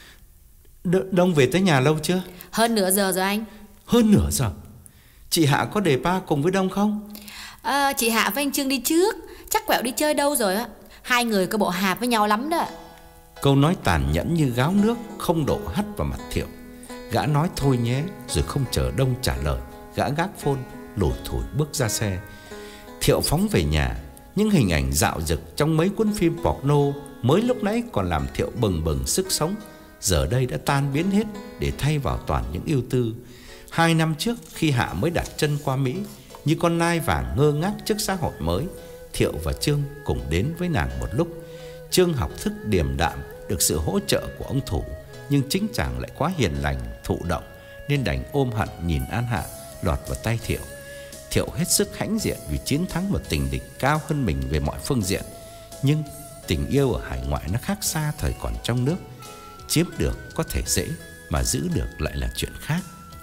Đ- Đông về tới nhà lâu chưa? Hơn nửa giờ rồi anh. Hơn nửa giờ? Chị Hạ có đề ba cùng với Đông không? À, chị Hạ với anh Trương đi trước, chắc quẹo đi chơi đâu rồi á. Hai người có bộ hạp với nhau lắm đó. Câu nói tàn nhẫn như gáo nước không đổ hắt vào mặt Thiệu. Gã nói thôi nhé, rồi không chờ Đông trả lời, gã gác phone, lủi thủi bước ra xe. Thiệu phóng về nhà. Những hình ảnh dạo dực trong mấy cuốn phim porno mới lúc nãy còn làm Thiệu bừng bừng sức sống, giờ đây đã tan biến hết để thay vào toàn những ưu tư. Hai năm trước khi Hạ mới đặt chân qua Mỹ, như con nai vàng ngơ ngác trước xã hội mới, Thiệu và Trương cùng đến với nàng một lúc. Trương học thức điềm đạm, được sự hỗ trợ của ông Thủ, nhưng chính chàng lại quá hiền lành, thụ động, nên đành ôm hận nhìn An Hạ lọt vào tay Thiệu. Thiệu hết sức hãnh diện vì chiến thắng một tình địch cao hơn mình về mọi phương diện. Nhưng tình yêu ở hải ngoại nó khác xa thời còn trong nước. Chiếm được có thể dễ, mà giữ được lại là chuyện khác.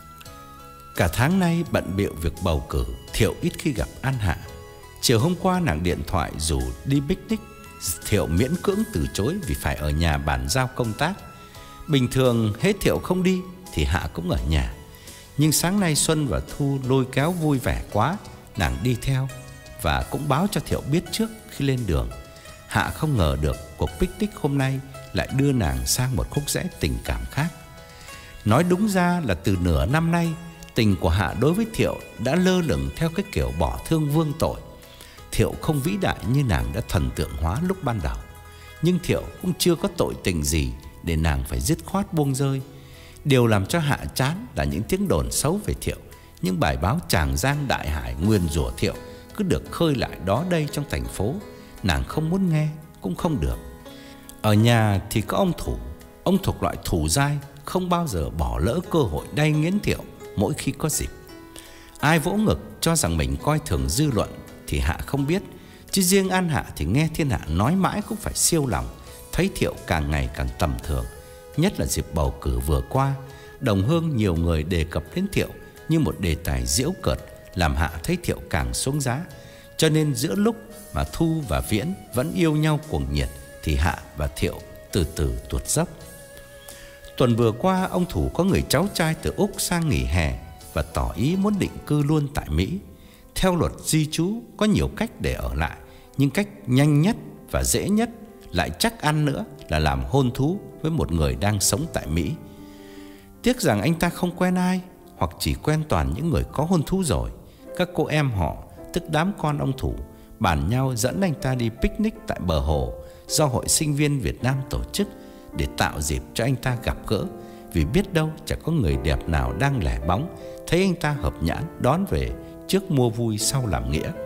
Cả tháng nay bận bịu việc bầu cử, Thiệu ít khi gặp An Hạ. Chiều hôm qua nàng điện thoại rủ đi picnic, Thiệu miễn cưỡng từ chối vì phải ở nhà bàn giao công tác. Bình thường hết Thiệu không đi thì Hạ cũng ở nhà. Nhưng sáng nay Xuân và Thu lôi kéo vui vẻ quá, nàng đi theo và cũng báo cho Thiệu biết trước khi lên đường. Hạ không ngờ được cuộc picnic hôm nay lại đưa nàng sang một khúc rẽ tình cảm khác. Nói đúng ra là từ nửa năm nay, tình của Hạ đối với Thiệu đã lơ lửng theo cái kiểu bỏ thương vương tội. Thiệu không vĩ đại như nàng đã thần tượng hóa lúc ban đầu, nhưng Thiệu cũng chưa có tội tình gì để nàng phải dứt khoát buông rơi. Điều làm cho Hạ chán là những tiếng đồn xấu về Thiệu, những bài báo tràng giang đại hải nguyền rủa Thiệu cứ được khơi lại đó đây trong thành phố. Nàng không muốn nghe cũng không được. Ở nhà thì có ông Thủ. Ông thuộc loại thủ dai, không bao giờ bỏ lỡ cơ hội đay nghiến Thiệu mỗi khi có dịp. Ai vỗ ngực cho rằng mình coi thường dư luận thì Hạ không biết, chứ riêng An Hạ thì nghe thiên hạ nói mãi cũng phải siêu lòng, thấy Thiệu càng ngày càng tầm thường. Nhất là dịp bầu cử vừa qua, đồng hương nhiều người đề cập đến Thiệu như một đề tài giễu cợt, làm Hạ thấy Thiệu càng xuống giá. Cho nên giữa lúc mà Thu và Viễn vẫn yêu nhau cuồng nhiệt thì Hạ và Thiệu từ từ tuột dốc. Tuần vừa qua, ông Thủ có người cháu trai từ Úc sang nghỉ hè và tỏ ý muốn định cư luôn tại Mỹ. Theo luật di trú có nhiều cách để ở lại, nhưng cách nhanh nhất và dễ nhất, lại chắc ăn nữa, là làm hôn thú với một người đang sống tại Mỹ. Tiếc rằng anh ta không quen ai, hoặc chỉ quen toàn những người có hôn thú rồi. Các cô em họ, tức đám con ông Thủ, bàn nhau dẫn anh ta đi picnic tại bờ hồ do Hội Sinh viên Việt Nam tổ chức, để tạo dịp cho anh ta gặp gỡ, vì biết đâu chẳng có người đẹp nào đang lẻ bóng thấy anh ta hợp nhãn đón về trước mua vui sau làm nghĩa.